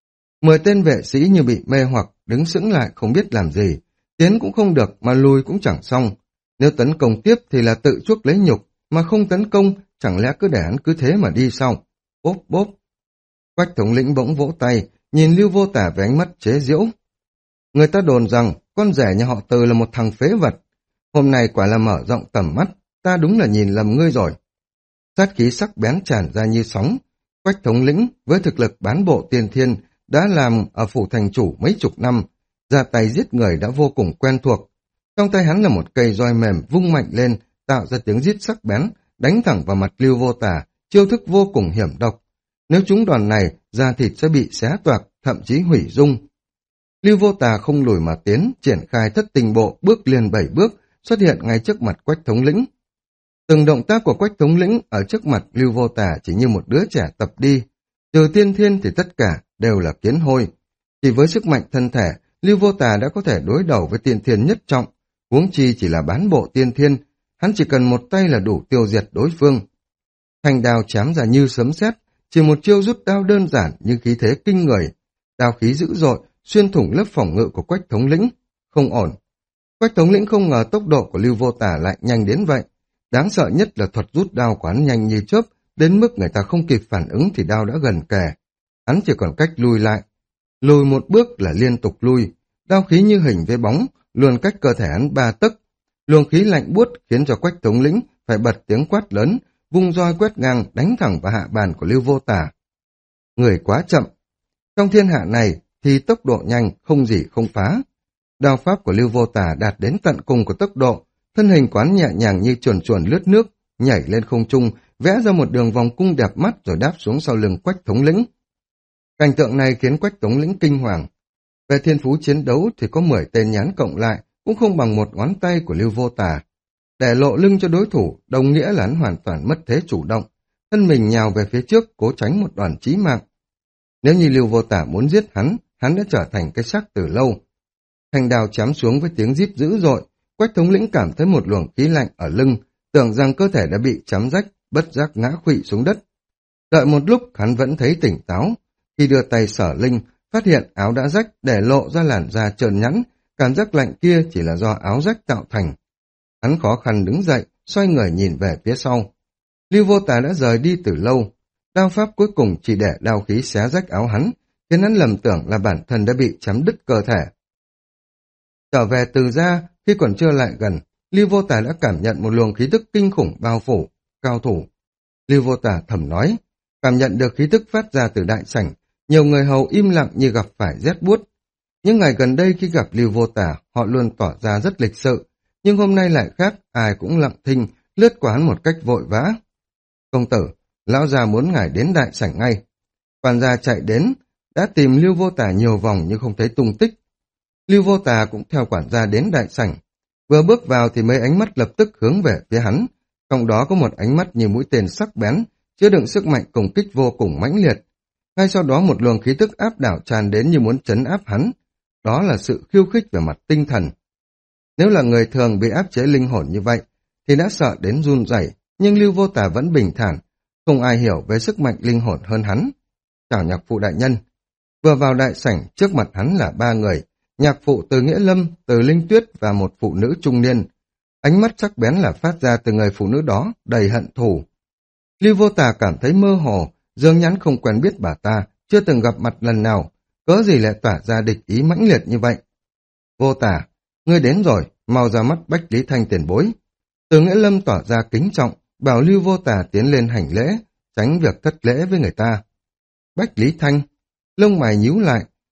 10 tên vệ sĩ như bị mê hoặc, đứng sững lại không biết làm gì, tiến cũng không được mà lùi cũng chẳng xong. Nếu tấn công tiếp thì là tự chuốc lấy nhục, mà không tấn công, chẳng lẽ cứ để hắn cứ thế mà đi sao? Bốp bốp. Quách thống lĩnh bỗng vỗ tay, nhìn Lưu Vô Tả với ánh mắt chế giễu. Người ta đồn rằng con rể nhà họ Từ là một thằng phế vật. Hôm nay quả là mở rộng tầm mắt, ta đúng là nhìn lầm ngươi rồi. Sát khí sắc bén tràn ra như sóng. Quách thống lĩnh với thực lực bán bộ tiên thiên đã làm ở phủ thành chủ mấy chục năm, ra tay giết người đã vô cùng quen thuộc. Trong tay hắn là một cây roi mềm vung mạnh lên, tạo ra tiếng rít sắc bén, đánh thẳng vào mặt Lưu Vô Tả, chiêu thức vô cùng hiểm độc. Nếu trúng đòn này, da thịt sẽ bị xé toạc, thậm chí hủy dung. Lưu Vô Tả không lùi mà tiến, triển khai thất tình bộ, bước liền 7 bước, xuất hiện ngay trước mặt Quách thống lĩnh. Từng động tác của Quách thống lĩnh ở trước mặt Lưu Vô Tả chỉ như một đứa trẻ tập đi. Trừ tiên thiên thì tất cả đều là kiến hôi. Chỉ với sức mạnh thân thể, Lưu Vô Tả đã có thể đối đầu với tiên thiên nhất trọng, huống chi chỉ là bán bộ tiên thiên, hắn chỉ cần một tay là đủ tiêu diệt đối phương. Thanh đao chém ra như sấm sét, chỉ một chiêu rút đao đơn giản nhưng khí thế kinh người. Đao khí dữ dội, xuyên thủng lớp phòng ngự của Quách thống lĩnh. Không ổn. Quách thống lĩnh không ngờ tốc độ của Lưu Vô Tả lại nhanh đến vậy. Đáng sợ nhất là thuật rút đao của hắn nhanh như chớp, đến mức người ta không kịp phản ứng thì đao đã gần kề. Hắn chỉ còn cách lùi lại. Lùi một bước là liên tục lui. Đao khí như hình với bóng, luôn cách cơ thể hắn 3 tấc. Luồng khí lạnh buốt khiến cho Quách thống lĩnh phải bật tiếng quát lớn, vung roi quét ngang đánh thẳng vào hạ bàn của Lưu Vô Tả. Người quá chậm. Trong thiên hạ này thì tốc độ nhanh không gì không phá. Đao pháp của Lưu Vô Tả đạt đến tận cùng của tốc độ, thân hình quán nhẹ nhàng như chuồn chuồn lướt nước, nhảy lên không trung, vẽ ra một đường vòng cung đẹp mắt rồi đáp xuống sau lưng Quách thống lĩnh. Cảnh tượng này khiến Quách thống lĩnh kinh hoàng. Về thiên phú chiến đấu thì có 10 tên nhán cộng lại cũng không bằng một ngón tay của Lưu Vô Tả. Để lộ lưng cho đối thủ, đồng nghĩa là hắn hoàn toàn mất thế chủ động, thân mình nhào về phía trước cố tránh một đòn chí mạng. Nếu như Lưu Vô Tả muốn giết hắn đã trở thành cái xác từ lâu. Thanh đao chém xuống với tiếng rít dữ dội, Quách thống lĩnh cảm thấy một luồng khí lạnh ở lưng, tưởng rằng cơ thể đã bị chém rách, bất giác ngã khuỵu xuống đất. Đợi một lúc hắn vẫn thấy tỉnh táo, khi đưa tay sờ lưng, phát hiện áo đã rách để lộ ra làn da trơn nhẵn, cảm giác lạnh kia chỉ là do áo rách tạo thành. Hắn khó khăn đứng dậy, xoay người nhìn về phía sau. Lưu Vô Tả đã rời đi từ lâu, đao pháp cuối cùng chỉ để đao khí xé rách áo hắn, khiến hắn lầm tưởng là bản thân đã bị chém đứt cơ thể. Trở về từ gia, khi còn chưa lại gần, Lưu Vô Tả đã cảm nhận một luồng khí tức kinh khủng bao phủ, cao thủ. Lưu Vô Tả thầm nói, cảm nhận được khí tức phát ra từ đại sảnh, nhiều người hầu im lặng như gặp phải rét buốt. Những ngày gần đây khi gặp Lưu Vô Tả, họ luôn tỏ ra rất lịch sự, nhưng hôm nay lại khác, ai cũng lặng thinh, lướt qua hắn một cách vội vã. Công tử, lão già muốn ngài đến đại sảnh ngay. Quản gia chạy đến, đã tìm Lưu Vô Tả nhiều vòng nhưng không thấy tung tích. Lưu Vô Tả cũng theo quản gia đến đại sảnh. Vừa bước vào thì mấy ánh mắt lập tức hướng về phía hắn, trong đó có một ánh mắt như mũi tên sắc bén, chứa đựng sức mạnh công kích vô cùng mãnh liệt. Ngay sau đó một luồng khí tức áp đảo tràn đến như muốn trấn áp hắn. Đó là sự khiêu khích về mặt tinh thần. Nếu là người thường bị áp chế linh hồn như vậy, thì đã sợ đến run rẩy, nhưng Lưu Vô Tả vẫn bình thản, không ai hiểu về sức mạnh linh hồn hơn hắn. Chào nhạc phụ đại nhân. Vừa vào đại sảnh, trước mặt hắn là 3 người, nhạc phụ Từ Nghĩa Lâm, Từ Linh Tuyết và một phụ nữ trung niên. Ánh mắt sắc bén là phát ra từ người phụ nữ đó, đầy hận thù. Lưu Vô Tả cảm thấy mơ hồ, dường nhắn không quen biết bà ta, chưa từng gặp mặt lần nào, cớ gì lại tỏa ra địch ý mãnh liệt như vậy. Vô Tả, ngươi đến rồi, mau ra mắt Bách Lý Thanh tiền bối. Từ Nghĩa Lâm tỏ ra kính trọng, bảo Lưu Vô Tả tiến lên hành lễ, tránh việc thất lễ với người ta. Bách Lý Thanh, lông mày nhíu lại,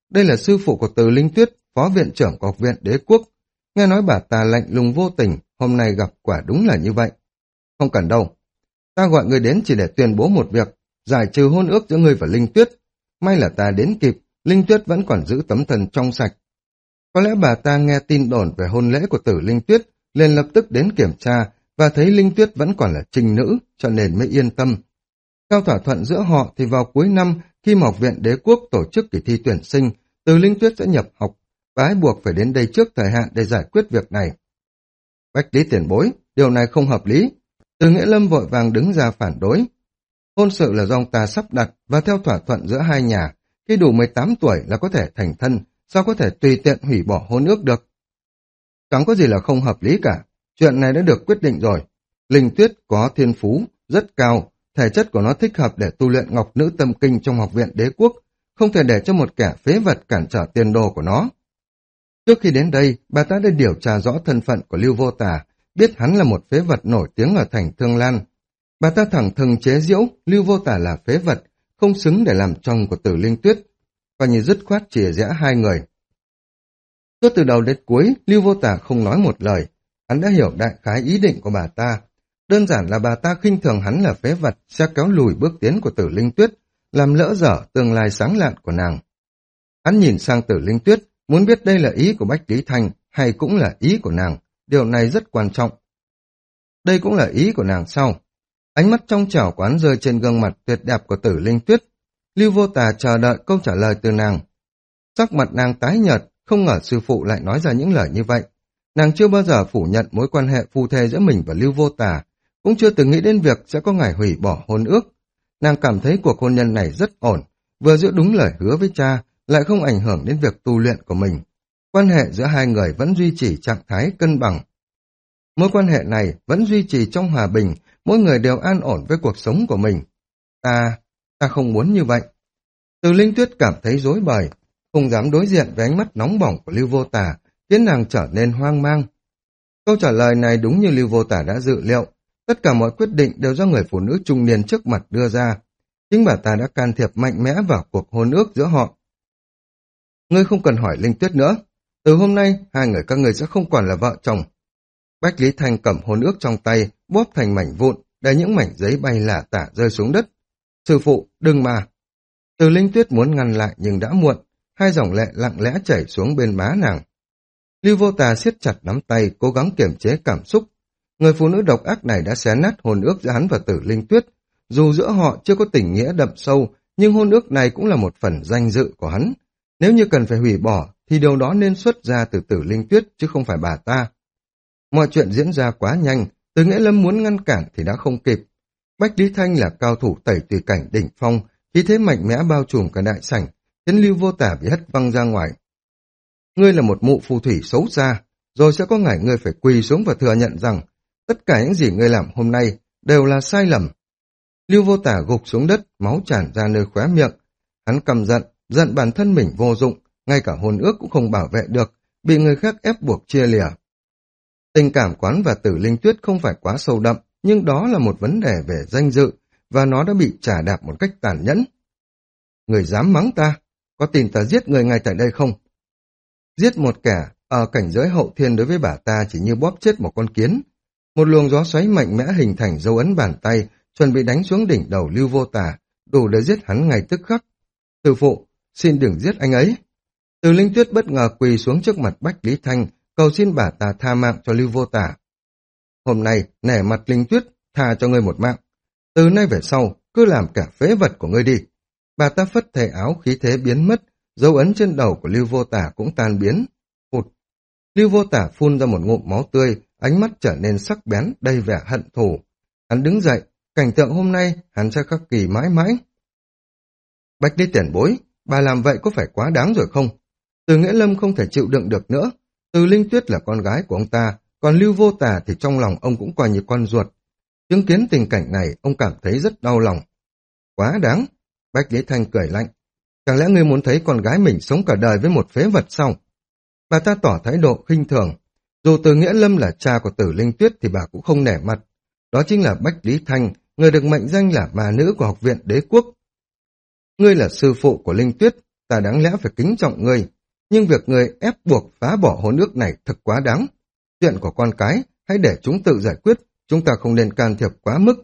đây là sư phụ của Từ Linh Tuyết, phó viện trưởng của học viện Đế Quốc. Nghe nói bà ta lạnh lùng vô tình, hôm nay gặp quả đúng là như vậy. Không cần đâu. Ta gọi người đến chỉ để tuyên bố một việc, giải trừ hôn ước giữa ngươi và Linh Tuyết. May là ta đến kịp, Linh Tuyết vẫn còn giữ tấm thân trong sạch. Có lẽ bà ta nghe tin đồn về hôn lễ của Tử Linh Tuyết, liền lập tức đến kiểm tra và thấy Linh Tuyết vẫn còn là trinh nữ, cho nên mới yên tâm. Theo thỏa thuận giữa họ thì vào cuối năm, khi học viện Đế Quốc tổ chức kỳ thi tuyển sinh, Từ Linh Tuyết sẽ nhập học, và ái buộc phải đến đây trước thời hạn để giải quyết việc này. Bách Lý tiền bối, điều này không hợp lý. Từ Nghĩa Lâm vội vàng đứng ra phản đối. Hôn sự là do ông ta sắp đặt và theo thỏa thuận giữa hai nhà, khi đủ 18 tuổi là có thể thành thân, sao có thể tùy tiện hủy bỏ hôn ước được. Chẳng có gì là không hợp lý cả, chuyện này đã được quyết định rồi. Linh Tuyết có thiên phú, rất cao, thể chất của nó thích hợp để tu luyện Ngọc Nữ Tâm Kinh trong học viện Đế Quốc, không thể để cho một kẻ phế vật cản trở tiền đồ của nó. Trước khi đến đây, bà ta đã điều tra rõ thân phận của Lưu Vô Tà, biết hắn là một phế vật nổi tiếng ở thành Thương Lan. Bà ta thẳng thừng chế giễu Lưu Vô Tà là phế vật, không xứng để làm chồng của Tử Linh Tuyết, coi như dứt khoát chìa rẽ hai người. Suốt từ đầu đến cuối, Lưu Vô Tà không nói một lời, hắn đã hiểu đại khái ý định của bà ta. Đơn giản là bà ta khinh thường hắn là phế vật sẽ kéo lùi bước tiến của Tử Linh Tuyết, làm lỡ dở tương lai sáng lạn của nàng. Hắn nhìn sang Tử Linh Tuyết, muốn biết đây là ý của Bách Lý Thanh hay cũng là ý của nàng, điều này rất quan trọng. Đây cũng là ý của nàng sao? Ánh mắt trong trẻo của hắn rơi trên gương mặt tuyệt đẹp của Tử Linh Tuyết. Lưu Vô Tà chờ đợi câu trả lời từ nàng. Sắc mặt nàng tái nhợt, không ngờ sư phụ lại nói ra những lời như vậy. Nàng chưa bao giờ phủ nhận mối quan hệ phu thê giữa mình và Lưu Vô Tà, cũng chưa từng nghĩ đến việc sẽ có ngày hủy bỏ hôn ước. Nàng cảm thấy cuộc hôn nhân này rất ổn, vừa giữ đúng lời hứa với cha, lại không ảnh hưởng đến việc tu luyện của mình. Quan hệ giữa hai người vẫn duy trì trạng thái cân bằng. Mối quan hệ này vẫn duy trì trong hòa bình, mỗi người đều an ổn với cuộc sống của mình. Ta không muốn như vậy. Từ Linh Tuyết cảm thấy rối bời, không dám đối diện với ánh mắt nóng bỏng của Lưu Vô Tà, khiến nàng trở nên hoang mang. Câu trả lời này đúng như Lưu Vô Tà đã dự liệu, tất cả mọi quyết định đều do người phụ nữ trung niên trước mặt đưa ra. Chính bà ta đã can thiệp mạnh mẽ vào cuộc hôn ước giữa họ. Ngươi không cần hỏi Linh Tuyết nữa, từ hôm nay hai người các ngươi sẽ không còn là vợ chồng. Bách Lý Thanh cầm hôn ước trong tay, bóp thành mảnh vụn, để những mảnh giấy bay lả tả rơi xuống đất. Sư phụ, đừng mà. Từ Linh Tuyết muốn ngăn lại nhưng đã muộn, hai dòng lệ lặng lẽ chảy xuống bên má nàng. Lưu Vô Tà siết chặt nắm tay, cố gắng kiềm chế cảm xúc. Người phụ nữ độc ác này đã xé nát hôn ước giữa hắn và Tử Linh Tuyết. Dù giữa họ chưa có tình nghĩa đậm sâu, nhưng hôn ước này cũng là một phần danh dự của hắn. Nếu như cần phải hủy bỏ, thì điều đó nên xuất ra từ Tử Linh Tuyết chứ không phải bà ta. Mọi chuyện diễn ra quá nhanh, Từ Nghĩa Lâm muốn ngăn cản thì đã không kịp. Bách Lý Thanh là cao thủ tẩy tùy cảnh đỉnh phong, khí thế mạnh mẽ bao trùm cả đại sảnh, khiến Lưu Vô Tà bị hất văng ra ngoài. Ngươi là một mụ phù thủy xấu xa, rồi sẽ có ngày ngươi phải quỳ xuống và thừa nhận rằng tất cả những gì ngươi làm hôm nay đều là sai lầm. Lưu Vô Tà gục xuống đất, máu tràn ra nơi khóe miệng. Hắn căm giận, giận bản thân mình vô dụng, ngay cả hôn ước cũng không bảo vệ được, bị người khác ép buộc chia lìa. Tình cảm quán và Tử Linh Tuyết không phải quá sâu đậm, nhưng đó là một vấn đề về danh dự, và nó đã bị trà đạp một cách tàn nhẫn. Người dám mắng ta, có tin ta giết người ngay tại đây không? Giết một kẻ ở cảnh giới hậu thiên đối với bà ta chỉ như bóp chết một con kiến. Một luồng gió xoáy mạnh mẽ hình thành dấu ấn bàn tay, chuẩn bị đánh xuống đỉnh đầu Lưu Vô Tà, đủ để giết hắn ngay tức khắc. Sư phụ, xin đừng giết anh ấy. Từ Linh Tuyết bất ngờ quỳ xuống trước mặt Bách Lý Thanh, cầu xin bà ta tha mạng cho Lưu Vô Tà. Hôm nay, nể mặt Linh Tuyết, tha cho ngươi một mạng. Từ nay về sau, cứ làm cả phế vật của ngươi đi. Bà ta phất tay áo, khí thế biến mất, dấu ấn trên đầu của Lưu Vô Tà cũng tan biến. Hụt. Lưu Vô Tà phun ra một ngụm máu tươi, ánh mắt trở nên sắc bén, đầy vẻ hận thù. Hắn đứng dậy, cảnh tượng hôm nay hắn sẽ khắc ghi mãi mãi. Bách Lý tiền bối, bà làm vậy có phải quá đáng rồi không? Từ Nghĩa Lâm không thể chịu đựng được nữa. Từ Linh Tuyết là con gái của ông ta, còn Lưu Vô Tà thì trong lòng ông cũng coi như con ruột. Chứng kiến tình cảnh này, ông cảm thấy rất đau lòng. Quá đáng. Bách Lý Thanh cười lạnh. Chẳng lẽ ngươi muốn thấy con gái mình sống cả đời với một phế vật sao? Bà ta tỏ thái độ khinh thường. Dù Từ Nghĩa Lâm là cha của Tử Linh Tuyết thì bà cũng không nể mặt. Đó chính là Bách Lý Thanh, người được mệnh danh là ma nữ của học viện Đế Quốc. Ngươi là sư phụ của Linh Tuyết, ta đáng lẽ phải kính trọng ngươi. Nhưng việc ngươi ép buộc phá bỏ hôn ước này thật quá đáng. Chuyện của con cái, hãy để chúng tự giải quyết, chúng ta không nên can thiệp quá mức.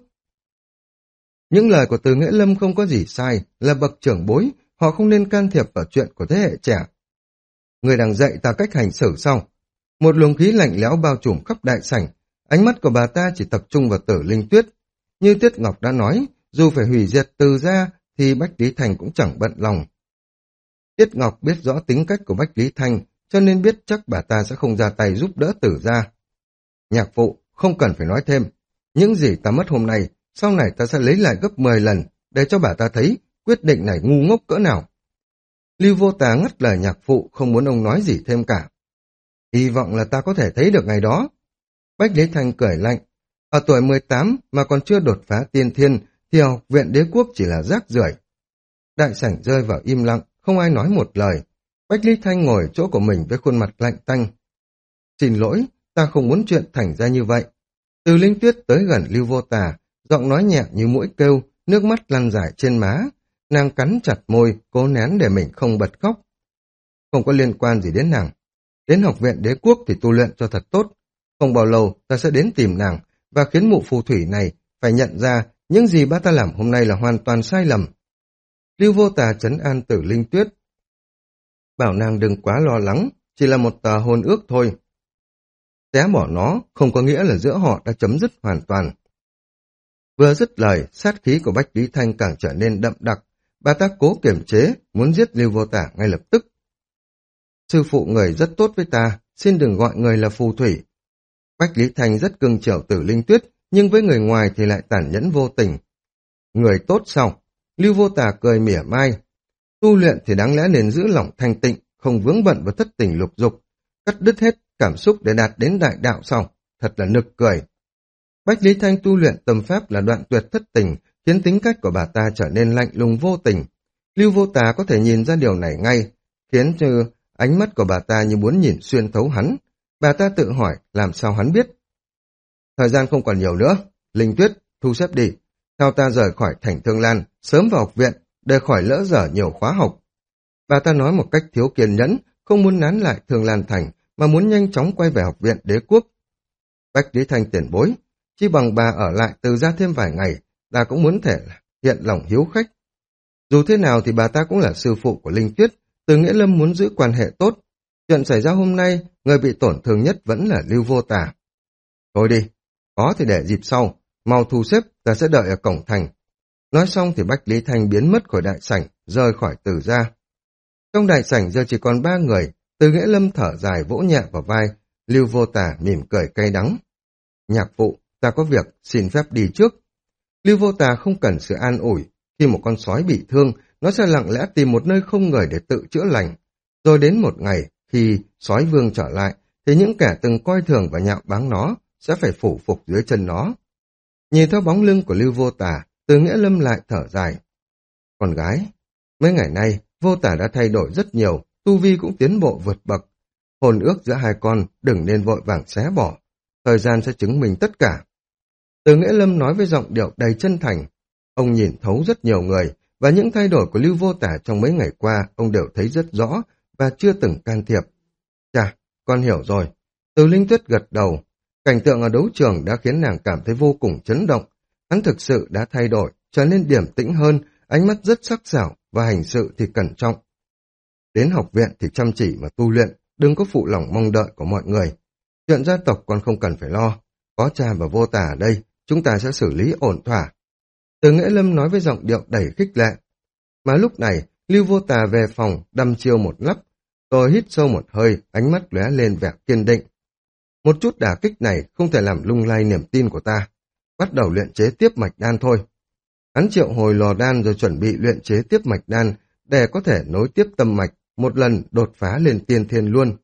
Những lời của Từ Nghĩa Lâm không có gì sai, là bậc trưởng bối, họ không nên can thiệp vào chuyện của thế hệ trẻ. Người đang dạy ta cách hành xử sau. Một luồng khí lạnh lẽo bao trùm khắp đại sảnh, ánh mắt của bà ta chỉ tập trung vào Tử Linh Tuyết. Như Tuyết Ngọc đã nói, dù phải hủy diệt Từ gia thì Bách Lý Thành cũng chẳng bận lòng. Tuyết Ngọc biết rõ tính cách của Bách Lý Thành, cho nên biết chắc bà ta sẽ không ra tay giúp đỡ Tử gia. Nhạc phụ, không cần phải nói thêm. Những gì ta mất hôm nay, sau này ta sẽ lấy lại gấp 10 lần, để cho bà ta thấy quyết định này ngu ngốc cỡ nào. Lưu Vô Tà ngắt lời nhạc phụ, không muốn ông nói gì thêm cả. Hy vọng là ta có thể thấy được ngày đó. Bách Lý Thành cười lạnh. Ở tuổi 18 mà còn chưa đột phá tiên thiên, thì học viện đế quốc chỉ là rác rưởi. Đại sảnh rơi vào im lặng, không ai nói một lời. Bách Lý Thanh ngồi chỗ của mình với khuôn mặt lạnh tanh. Xin lỗi, ta không muốn chuyện thành ra như vậy. Từ Linh Tuyết tới gần Lưu Vô Tà, giọng nói nhẹ như mũi kêu, nước mắt lăn dài trên má. Nàng cắn chặt môi, cố nén để mình không bật khóc. Không có liên quan gì đến nàng. Đến học viện đế quốc thì tu luyện cho thật tốt. Không bao lâu ta sẽ đến tìm nàng và khiến mụ phù thủy này phải nhận ra những gì ba ta làm hôm nay là hoàn toàn sai lầm. Lưu Vô Tà trấn an Tử Linh Tuyết. Bảo nàng đừng quá lo lắng, chỉ là một tờ hôn ước thôi. Xé bỏ nó không có nghĩa là giữa họ đã chấm dứt hoàn toàn. Vừa dứt lời, sát khí của Bách Lý Thanh càng trở nên đậm đặc. Bà ta cố kiềm chế, muốn giết Lưu Vô Tà ngay lập tức. Sư phụ người rất tốt với ta, xin đừng gọi người là phù thủy. Bách Lý Thanh rất cưng chiều Tử Linh Tuyết, nhưng với người ngoài thì lại tàn nhẫn vô tình. Người tốt sao? Lưu Vô Tà cười mỉa mai. Tu luyện thì đáng lẽ nên giữ lòng thanh tịnh, không vướng bận vào thất tình lục dục, cắt đứt hết cảm xúc để đạt đến đại đạo sau. Thật là nực cười. Bách Lý Thanh tu luyện tâm pháp là đoạn tuyệt thất tình, khiến tính cách của bà ta trở nên lạnh lùng vô tình. Lưu Vô Tà có thể nhìn ra điều này ngay, khiến cho ánh mắt của bà ta như muốn nhìn xuyên thấu hắn. Bà ta tự hỏi làm sao hắn biết. Thời gian không còn nhiều nữa. Linh Tuyết, thu xếp đi. Theo ta rời khỏi thành Thương Lan, sớm vào học viện, để khỏi lỡ dở nhiều khóa học. Bà ta nói một cách thiếu kiên nhẫn, không muốn nán lại Thương Lan Thành, mà muốn nhanh chóng quay về học viện đế quốc. Bách Lý Thanh tiền bối, chỉ bằng bà ở lại Từ gia thêm vài ngày, ta cũng muốn thể hiện lòng hiếu khách. Dù thế nào thì bà ta cũng là sư phụ của Linh Tuyết, Từ Nghĩa Lâm muốn giữ quan hệ tốt. Chuyện xảy ra hôm nay, người bị tổn thương nhất vẫn là Lưu Vô Tà. Thôi đi, có thì để dịp sau, mau thu xếp, ta sẽ đợi ở cổng thành. Nói xong thì Bách Lý Thanh biến mất khỏi đại sảnh, rời khỏi Từ gia. Trong đại sảnh giờ chỉ còn 3 người, Từ Nghĩa Lâm thở dài vỗ nhẹ vào vai, Lưu Vô Tà mỉm cười cay đắng. Nhạc phụ, ta có việc, xin phép đi trước. Lưu Vô Tà không cần sự an ủi, khi một con sói bị thương, nó sẽ lặng lẽ tìm một nơi không người để tự chữa lành. Rồi đến một ngày, khi sói vương trở lại, thì những kẻ từng coi thường và nhạo báng nó sẽ phải phủ phục dưới chân nó. Nhìn theo bóng lưng của Lưu Vô Tà, Từ Nghĩa Lâm lại thở dài. Con gái, mấy ngày nay, Vô Tà đã thay đổi rất nhiều, tu vi cũng tiến bộ vượt bậc. Hôn ước giữa hai con đừng nên vội vàng xé bỏ. Thời gian sẽ chứng minh tất cả. Từ Nghĩa Lâm nói với giọng điệu đầy chân thành. Ông nhìn thấu rất nhiều người, và những thay đổi của Lưu Vô Tà trong mấy ngày qua ông đều thấy rất rõ và chưa từng can thiệp. Chà, con hiểu rồi. Từ Linh Tuyết gật đầu. Cảnh tượng ở đấu trường đã khiến nàng cảm thấy vô cùng chấn động. Hắn thực sự đã thay đổi, trở nên điềm tĩnh hơn, ánh mắt rất sắc sảo và hành sự thì cẩn trọng. Đến học viện thì chăm chỉ mà tu luyện, đừng có phụ lòng mong đợi của mọi người. Chuyện gia tộc con không cần phải lo. Có cha và Vô Tà ở đây, chúng ta sẽ xử lý ổn thỏa. Từ Nghĩa Lâm nói với giọng điệu đầy khích lệ. Mà lúc này, Lưu Vô Tà về phòng, đăm chiêu một lắp. Tôi hít sâu một hơi, ánh mắt lóe lên vẻ kiên định. Một chút đả kích này không thể làm lung lay niềm tin của ta. Bắt đầu luyện chế tiếp mạch đan thôi. Hắn triệu hồi lò đan rồi chuẩn bị luyện chế tiếp mạch đan để có thể nối tiếp tâm mạch, một lần đột phá lên tiên thiên luôn.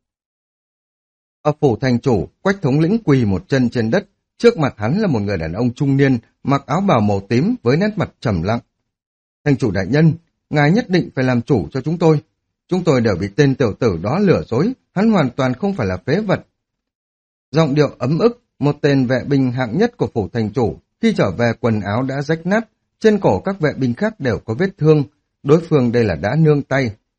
Ở phủ thành chủ, Quách thống lĩnh quỳ một chân trên đất, trước mặt hắn là một người đàn ông trung niên, mặc áo bào màu tím với nét mặt trầm lặng. Thành chủ đại nhân, ngài nhất định phải làm chủ cho chúng tôi. Chúng tôi đều bị tên tiểu tử đó lừa dối, hắn hoàn toàn không phải là phế vật. Giọng điệu ấm ức, một tên vệ binh hạng nhất của phủ thành chủ, khi trở về quần áo đã rách nát, trên cổ các vệ binh khác đều có vết thương, đối phương đây là đã nương tay.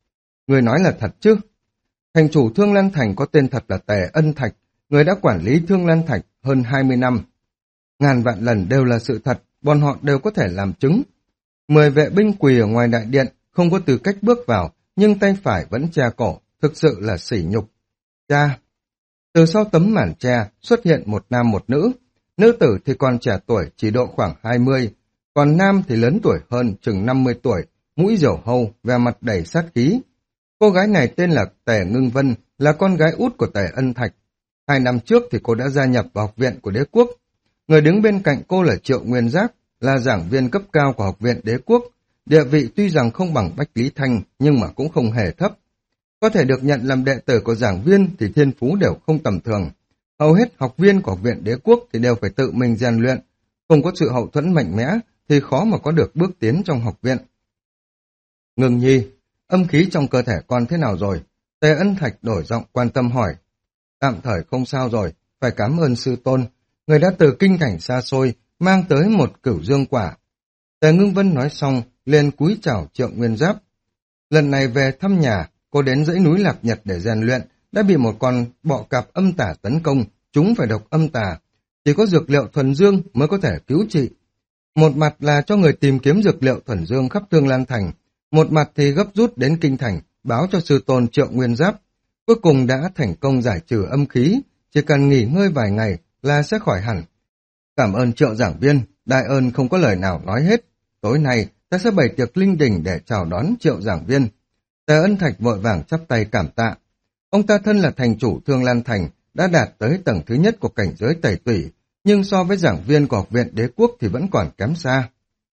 Người nói là thật chứ? Thành chủ Thương Lan Thành có tên thật là Tề Ân Thạch, người đã quản lý Thương Lan Thạch hơn 20 năm. Ngàn vạn lần đều là sự thật, bọn họ đều có thể làm chứng. 10 vệ binh quỳ ở ngoài đại điện, không có tư cách bước vào, nhưng tay phải vẫn che cổ, thực sự là sỉ nhục. Cha! Từ sau tấm màn che xuất hiện một nam một nữ. Nữ tử thì còn trẻ tuổi, chỉ độ khoảng 20, còn nam thì lớn tuổi hơn, chừng 50 tuổi, mũi diều hâu, vẻ mặt đầy sát khí. Cô gái này tên là Tề Ngưng Vân, là con gái út của Tề Ân Thạch. 2 năm trước thì cô đã gia nhập vào học viện của đế quốc. Người đứng bên cạnh cô là Triệu Nguyên Giáp, là giảng viên cấp cao của học viện đế quốc. Địa vị tuy rằng không bằng Bách Lý Thanh, nhưng mà cũng không hề thấp. Có thể được nhận làm đệ tử của giảng viên thì thiên phú đều không tầm thường. Hầu hết học viên của học viện đế quốc thì đều phải tự mình rèn luyện. Không có sự hậu thuẫn mạnh mẽ thì khó mà có được bước tiến trong học viện. Ngưng nhi, âm khí trong cơ thể con thế nào rồi? Tề Ân Thạch đổi giọng quan tâm hỏi. Tạm thời không sao rồi, phải cảm ơn sư tôn. Người đã từ kinh thành xa xôi, mang tới một cửu dương quả. Tề Ngưng Vân nói xong, liền cúi chào Triệu Nguyên Giáp. Lần này về thăm nhà, cô đến dãy núi Lạc Nhật để rèn luyện, đã bị một con bọ cạp âm tà tấn công, chúng phải độc âm tà. Chỉ có dược liệu thuần dương mới có thể cứu trị. Một mặt là cho người tìm kiếm dược liệu thuần dương khắp Thương Lan Thành, một mặt thì gấp rút đến kinh thành, báo cho sư tôn Triệu Nguyên Giáp. Cuối cùng đã thành công giải trừ âm khí, chỉ cần nghỉ ngơi vài ngày là sẽ khỏi hẳn. Cảm ơn Triệu giảng viên, đại ơn không có lời nào nói hết. Tối nay ta sẽ bày tiệc linh đình để chào đón Triệu giảng viên. Tề Ân Thạch vội vàng chắp tay cảm tạ. Ông ta thân là thành chủ Thương Lan Thành, đã đạt tới tầng thứ nhất của cảnh giới tẩy tủy, nhưng so với giảng viên của học viện đế quốc thì vẫn còn kém xa.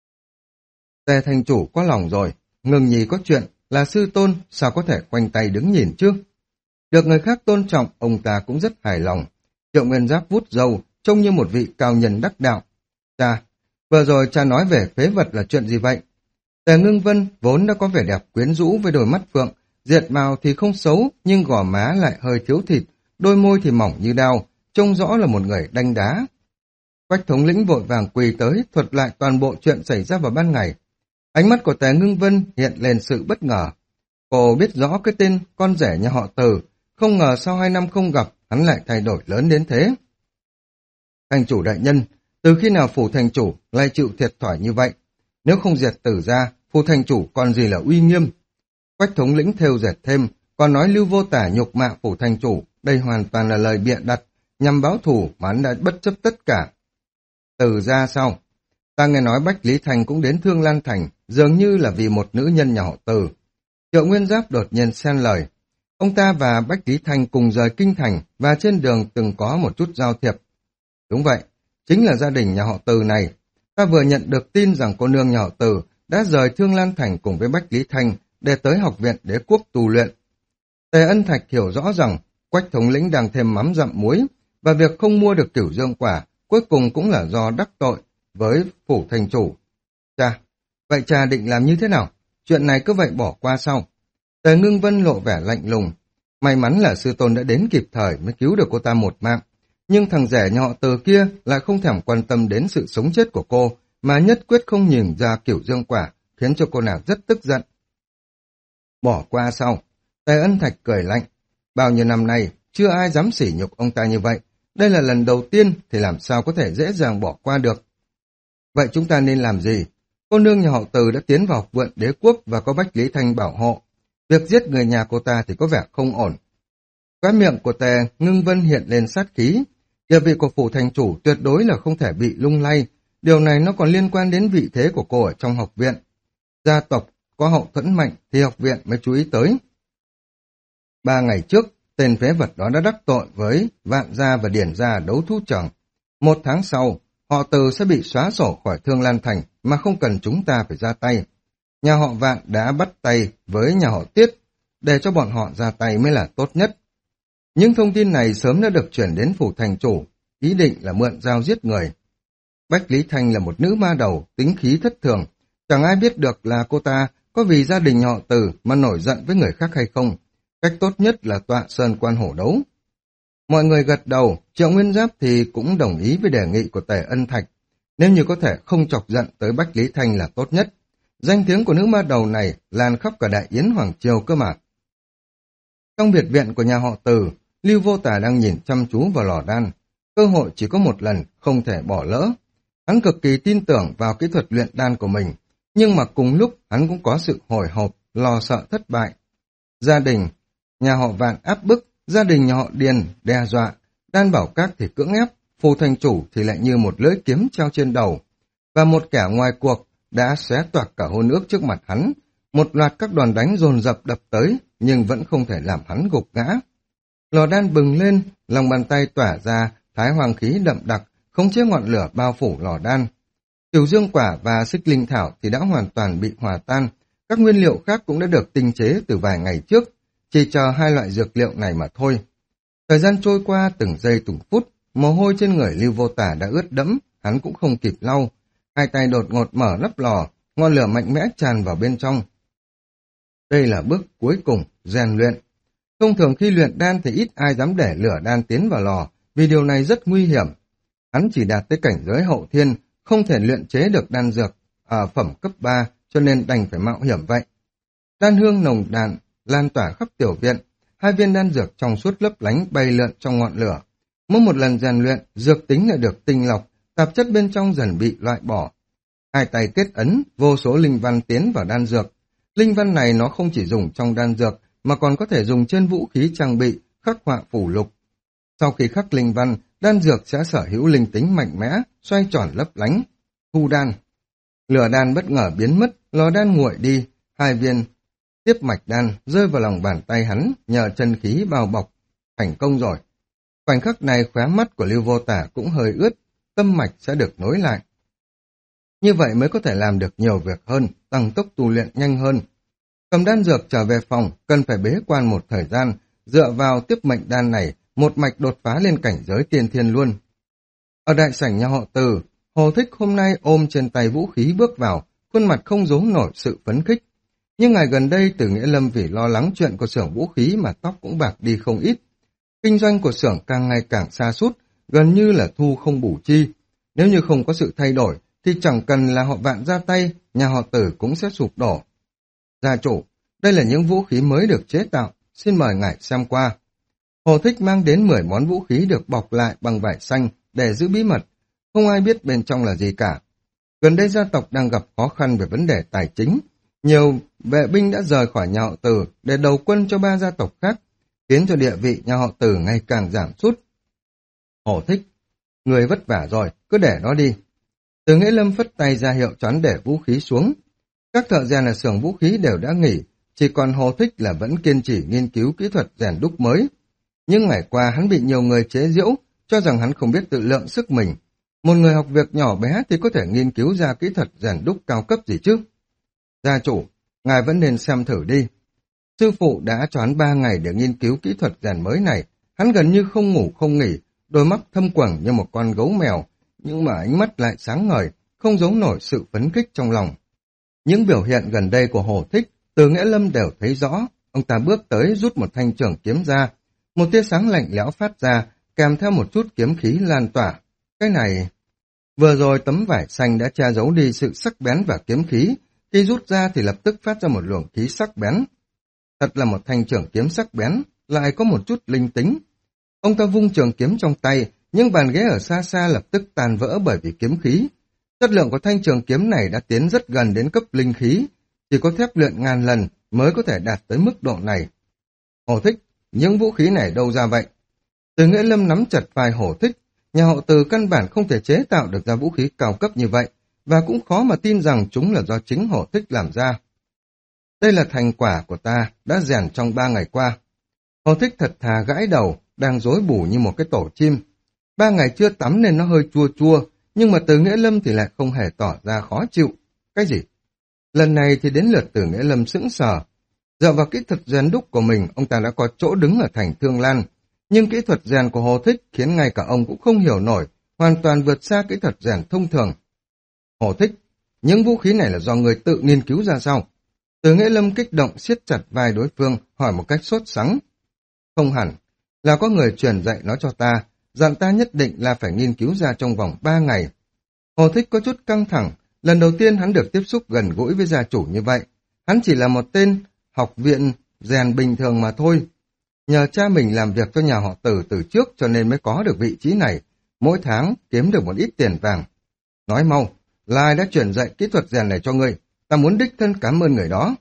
Tề thành chủ có lòng rồi, Ngưng nhi có chuyện, là sư tôn, sao có thể khoanh tay đứng nhìn chứ? Được người khác tôn trọng, ông ta cũng rất hài lòng. Triệu Nguyên Giáp vút râu, trông như một vị cao nhân đắc đạo. Cha, vừa rồi cha nói về phế vật là chuyện gì vậy? Tề Ngưng Vân vốn đã có vẻ đẹp quyến rũ với đôi mắt phượng, diệt màu thì không xấu, nhưng gò má lại hơi thiếu thịt, đôi môi thì mỏng như đao, trông rõ là một người đanh đá. Quách thống lĩnh vội vàng quỳ tới, thuật lại toàn bộ chuyện xảy ra vào ban ngày. Ánh mắt của Tề Ngưng Vân hiện lên sự bất ngờ. Cô biết rõ cái tên con rể nhà họ Từ, không ngờ sau 2 năm không gặp, hắn lại thay đổi lớn đến thế. Thành chủ đại nhân, từ khi nào phủ thành chủ lại chịu thiệt thòi như vậy? Nếu không diệt Tử ra, phủ thành chủ còn gì là uy nghiêm? Quách thống lĩnh thêu dệt thêm, còn nói Lưu Vô Tả nhục mạ phủ thành chủ, đây hoàn toàn là lời bịa đặt, nhằm báo thù mà hắn đã bất chấp tất cả. Tử ra sao? Ta nghe nói Bách Lý Thành cũng đến Thương Lan Thành, dường như là vì một nữ nhân nhà họ Từ. Triệu Nguyên Giáp đột nhiên xen lời. Ông ta và Bách Lý Thành cùng rời kinh thành và trên đường từng có một chút giao thiệp. Đúng vậy, chính là gia đình nhà họ Từ này. Ta vừa nhận được tin rằng cô nương nhà họ Từ đã rời Thương Lan Thành cùng với Bách Lý Thành để tới học viện đế quốc tu luyện. Tề Ân Thạch hiểu rõ rằng Quách thống lĩnh đang thêm mắm dặm muối, và việc không mua được cửu dương quả cuối cùng cũng là do đắc tội với phủ thành chủ. Cha, vậy cha định làm như thế nào? Chuyện này cứ vậy bỏ qua sau. Tề Ngưng Vân lộ vẻ lạnh lùng. May mắn là sư tôn đã đến kịp thời mới cứu được cô ta một mạng. Nhưng thằng rể nhà họ Từ kia lại không thèm quan tâm đến sự sống chết của cô, mà nhất quyết không nhìn ra cửu dương quả, khiến cho cô nàng rất tức giận. Bỏ qua sau. Tề Ân Thạch cười lạnh. Bao nhiêu năm nay, chưa ai dám sỉ nhục ông ta như vậy. Đây là lần đầu tiên thì làm sao có thể dễ dàng bỏ qua được. Vậy chúng ta nên làm gì? Cô nương nhà họ Từ đã tiến vào học viện đế quốc và có Bách Lý Thanh bảo hộ. Việc giết người nhà cô ta thì có vẻ không ổn. Cái miệng của Tề Ngưng Vân hiện lên sát khí. Địa vị của phủ thành chủ tuyệt đối là không thể bị lung lay. Điều này nó còn liên quan đến vị thế của cô ở trong học viện. Gia tộc có hậu thuẫn mạnh thì học viện mới chú ý tới. 3 ngày trước, tên phế vật đó đã đắc tội với Vạn Gia và Điển Gia đấu thú trường. 1 tháng sau, họ Từ sẽ bị xóa sổ khỏi Thương Lan Thành mà không cần chúng ta phải ra tay. Nhà họ Vạn đã bắt tay với nhà họ Tiết, để cho bọn họ ra tay mới là tốt nhất. Những thông tin này sớm đã được chuyển đến phủ thành chủ, ý định là mượn dao giết người. Bách Lý Thanh là một nữ ma đầu, tính khí thất thường, chẳng ai biết được là cô ta có vì gia đình nhà họ Từ mà nổi giận với người khác hay không. Cách tốt nhất là tọa sơn quan hổ đấu. Mọi người gật đầu, Triệu Nguyên Giáp thì cũng đồng ý với đề nghị của Tề Ân Thạch. Nếu như có thể không chọc giận tới Bách Lý Thanh là tốt nhất. Danh tiếng của nữ ma đầu này lan khắp cả Đại Yến Hoàng Triều cơ mà. Trong biệt viện của nhà họ Từ, Lưu Vô Tà đang nhìn chăm chú vào lò đan. Cơ hội chỉ có một lần, không thể bỏ lỡ. Hắn cực kỳ tin tưởng vào kỹ thuật luyện đan của mình, nhưng mà cùng lúc hắn cũng có sự hồi hộp, lo sợ thất bại. Gia đình nhà họ Vạn áp bức, gia đình nhà họ Điền đe dọa, Đan Bảo Các thì cưỡng ép, Phù Thành Chủ thì lại như một lưỡi kiếm treo trên đầu. Và một kẻ ngoài cuộc đã xé toạc cả hôn ước trước mặt hắn. Một loạt các đòn đánh dồn dập đập tới, nhưng vẫn không thể làm hắn gục ngã. Lò đan bừng lên, lòng bàn tay tỏa ra thái hoàng khí đậm đặc, khống chế ngọn lửa bao phủ lò đan. Tiểu dương quả và xích linh thảo thì đã hoàn toàn bị hòa tan, các nguyên liệu khác cũng đã được tinh chế từ vài ngày trước, chỉ chờ hai loại dược liệu này mà thôi. Thời gian trôi qua từng giây từng phút, mồ hôi trên người Lưu Vô Tả đã ướt đẫm, hắn cũng không kịp lau. Hai tay đột ngột mở nắp lò, ngọn lửa mạnh mẽ tràn vào bên trong. Đây là bước cuối cùng, rèn luyện. Thông thường khi luyện đan thì ít ai dám để lửa đan tiến vào lò, vì điều này rất nguy hiểm. Hắn chỉ đạt tới cảnh giới hậu thiên, không thể luyện chế được đan dược ở phẩm cấp 3, cho nên đành phải mạo hiểm vậy. Đan hương nồng đàn lan tỏa khắp tiểu viện, hai viên đan dược trong suốt lấp lánh bay lượn trong ngọn lửa. Mỗi một lần rèn luyện, dược tính lại được tinh lọc, tạp chất bên trong dần bị loại bỏ. Hai tay kết ấn, vô số linh văn tiến vào đan dược. Linh văn này nó không chỉ dùng trong đan dược, mà còn có thể dùng trên vũ khí trang bị, khắc họa phủ lục. Sau khi khắc linh văn, đan dược sẽ sở hữu linh tính mạnh mẽ, xoay tròn lấp lánh. Thu đan. Lửa đan bất ngờ biến mất, lò đan nguội đi, hai viên tiếp mạch đan rơi vào lòng bàn tay hắn nhờ chân khí bao bọc. Thành công rồi. Khoảnh khắc này khóe mắt của Lưu Vô Tả cũng hơi ướt, tâm mạch sẽ được nối lại. Như vậy mới có thể làm được nhiều việc hơn, tăng tốc tu luyện nhanh hơn. Cầm đan dược trở về phòng, cần phải bế quan một thời gian, dựa vào tiếp mệnh đan này, một mạch đột phá lên cảnh giới tiên thiên luôn. Ở đại sảnh nhà họ Từ, Hồ Thích hôm nay ôm trên tay vũ khí bước vào, khuôn mặt không giấu nổi sự phấn khích. Nhưng ngày gần đây Từ Nghĩa Lâm vì lo lắng chuyện của xưởng vũ khí mà tóc cũng bạc đi không ít. Kinh doanh của xưởng càng ngày càng sa sút, gần như là thu không bù chi. Nếu như không có sự thay đổi, thì chẳng cần là họ Vạn ra tay, nhà họ Từ cũng sẽ sụp đổ. Gia chủ, đây là những vũ khí mới được chế tạo, xin mời ngài xem qua. Hồ Thích mang đến 10 món vũ khí được bọc lại bằng vải xanh để giữ bí mật, không ai biết bên trong là gì cả. Gần đây gia tộc đang gặp khó khăn về vấn đề tài chính, nhiều vệ binh đã rời khỏi nhà họ Từ để đầu quân cho 3 gia tộc khác, khiến cho địa vị nhà họ Từ ngày càng giảm sút. Hồ Thích, người vất vả rồi, cứ để nó đi. Từ Nghĩa Lâm phất tay ra hiệu choán để vũ khí xuống. Các thợ rèn ở xưởng vũ khí đều đã nghỉ, chỉ còn Hồ Thích là vẫn kiên trì nghiên cứu kỹ thuật rèn đúc mới. Nhưng ngày qua hắn bị nhiều người chế giễu, cho rằng hắn không biết tự lượng sức mình. Một người học việc nhỏ bé thì có thể nghiên cứu ra kỹ thuật rèn đúc cao cấp gì chứ? Gia chủ, ngài vẫn nên xem thử đi. Sư phụ đã choán 3 ngày để nghiên cứu kỹ thuật rèn mới này, hắn gần như không ngủ không nghỉ, đôi mắt thâm quầng như một con gấu mèo, nhưng mà ánh mắt lại sáng ngời, không giấu nổi sự phấn khích trong lòng. Những biểu hiện gần đây của Hồ Thích, Từ Nghĩa Lâm đều thấy rõ. Ông ta bước tới rút một thanh trường kiếm ra, một tia sáng lạnh lẽo phát ra, kèm theo một chút kiếm khí lan tỏa. Cái này... Vừa rồi tấm vải xanh đã che giấu đi sự sắc bén và kiếm khí, khi rút ra thì lập tức phát ra một luồng khí sắc bén. Thật là một thanh trường kiếm sắc bén, lại có một chút linh tính. Ông ta vung trường kiếm trong tay, nhưng bàn ghế ở xa xa lập tức tàn vỡ bởi vì kiếm khí. Chất lượng của thanh trường kiếm này đã tiến rất gần đến cấp linh khí, chỉ có thép luyện ngàn lần mới có thể đạt tới mức độ này. Hồ Thích, những vũ khí này đâu ra vậy? Từ Nghĩa Lâm nắm chặt vai Hồ Thích, nhà họ Từ căn bản không thể chế tạo được ra vũ khí cao cấp như vậy, và cũng khó mà tin rằng chúng là do chính Hồ Thích làm ra. Đây là thành quả của ta đã rèn trong 3 ngày qua. Hồ Thích thật thà gãi đầu, đang rối bù như một cái tổ chim. 3 ngày chưa tắm nên nó hơi chua chua, nhưng mà Từ Nghĩa Lâm thì lại không hề tỏ ra khó chịu. Cái gì? Lần này thì đến lượt Từ Nghĩa Lâm sững sờ. Dựa vào kỹ thuật rèn đúc của mình, ông ta đã có chỗ đứng ở thành Thương Lan. Nhưng kỹ thuật rèn của Hồ Thích khiến ngay cả ông cũng không hiểu nổi, hoàn toàn vượt xa kỹ thuật rèn thông thường. Hồ Thích, những vũ khí này là do người tự nghiên cứu ra sao? Từ Nghĩa Lâm kích động siết chặt vai đối phương, hỏi một cách sốt sắng. Không hẳn, là có người truyền dạy nó cho ta, dặn ta nhất định là phải nghiên cứu ra trong vòng 3 ngày. Hồ Thích có chút căng thẳng, lần đầu tiên hắn được tiếp xúc gần gũi với gia chủ như vậy. Hắn chỉ là một tên học viện rèn bình thường mà thôi. Nhờ cha mình làm việc cho nhà họ Từ từ trước cho nên mới có được vị trí này, mỗi tháng kiếm được một ít tiền vàng. Nói mau, là ai đã truyền dạy kỹ thuật rèn này cho ngươi? Ta muốn đích thân cảm ơn người đó.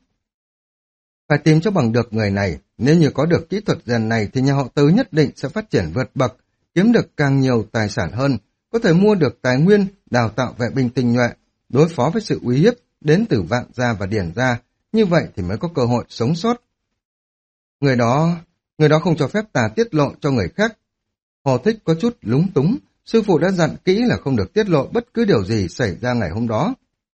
Phải tìm cho bằng được người này, nếu như có được kỹ thuật rèn này thì nhà họ Từ nhất định sẽ phát triển vượt bậc, kiếm được càng nhiều tài sản hơn, có thể mua được tài nguyên, đào tạo vệ binh tinh nhuệ, đối phó với sự uy hiếp đến từ Vạn gia và Điền gia, như vậy thì mới có cơ hội sống sót. Người đó không cho phép ta tiết lộ cho người khác. Hồ Thích có chút lúng túng, sư phụ đã dặn kỹ là không được tiết lộ bất cứ điều gì xảy ra ngày hôm đó.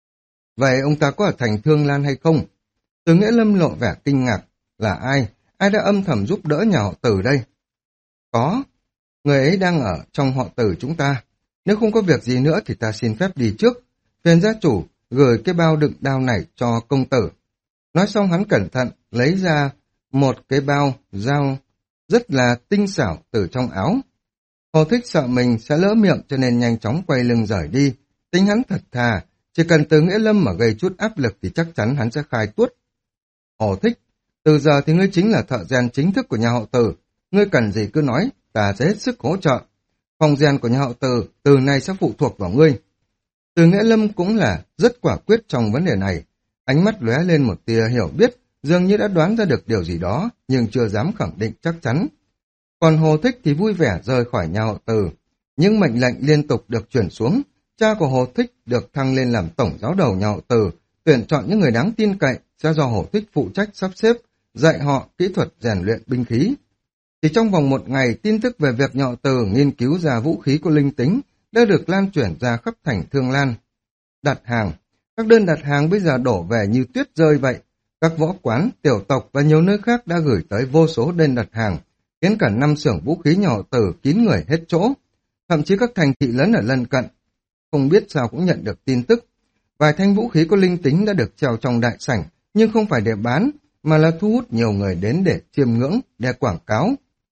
Vậy ông ta có ở thành Thương Lan hay không? Từ Nghĩa Lâm lộ vẻ kinh ngạc. Là ai? Ai đã âm thầm giúp đỡ nhà họ Từ đây? Có. Người ấy đang ở trong họ Từ chúng ta. Nếu không có việc gì nữa thì ta xin phép đi trước. Phiền gia chủ gửi cái bao đựng đao này cho công tử. Nói xong hắn cẩn thận lấy ra một cái bao dao rất là tinh xảo từ trong áo. Hồ Thích sợ mình sẽ lỡ miệng cho nên nhanh chóng quay lưng rời đi. Tính hắn thật thà, chỉ cần Từ Nghĩa Lâm mà gây chút áp lực thì chắc chắn hắn sẽ khai tuốt. Hồ Thích, từ giờ thì ngươi chính là thợ rèn chính thức của nhà họ Từ. Ngươi cần gì cứ nói, ta sẽ hết sức hỗ trợ. Phòng rèn của nhà họ từ nay sẽ phụ thuộc vào ngươi. Từ Nghĩa Lâm cũng là rất quả quyết trong vấn đề này. Ánh mắt lóe lên một tia hiểu biết, dường như đã đoán ra được điều gì đó, nhưng chưa dám khẳng định chắc chắn. Còn Hồ Thích thì vui vẻ rời khỏi nhà họ Từ. Những mệnh lệnh liên tục được chuyển xuống. Cha của Hồ Thích được thăng lên làm tổng giáo đầu nhà họ Từ, tuyển chọn những người đáng tin cậy sẽ do Hồ Thích phụ trách sắp xếp, dạy họ kỹ thuật rèn luyện binh khí. Chỉ trong vòng một ngày, tin tức về việc nhà họ Từ nghiên cứu ra vũ khí có linh tính đã được lan truyền ra khắp thành Thương Lan. Đặt hàng. Các đơn đặt hàng bây giờ đổ về như tuyết rơi vậy. Các võ quán, tiểu tộc và nhiều nơi khác đã gửi tới vô số đơn đặt hàng, khiến cả 5 xưởng vũ khí nhà họ Từ kín người hết chỗ. Thậm chí các thành thị lớn ở lân cận, không biết sao cũng nhận được tin tức. Vài thanh vũ khí có linh tính đã được treo trong đại sảnh, nhưng không phải để bán, mà là thu hút nhiều người đến để chiêm ngưỡng, để quảng cáo.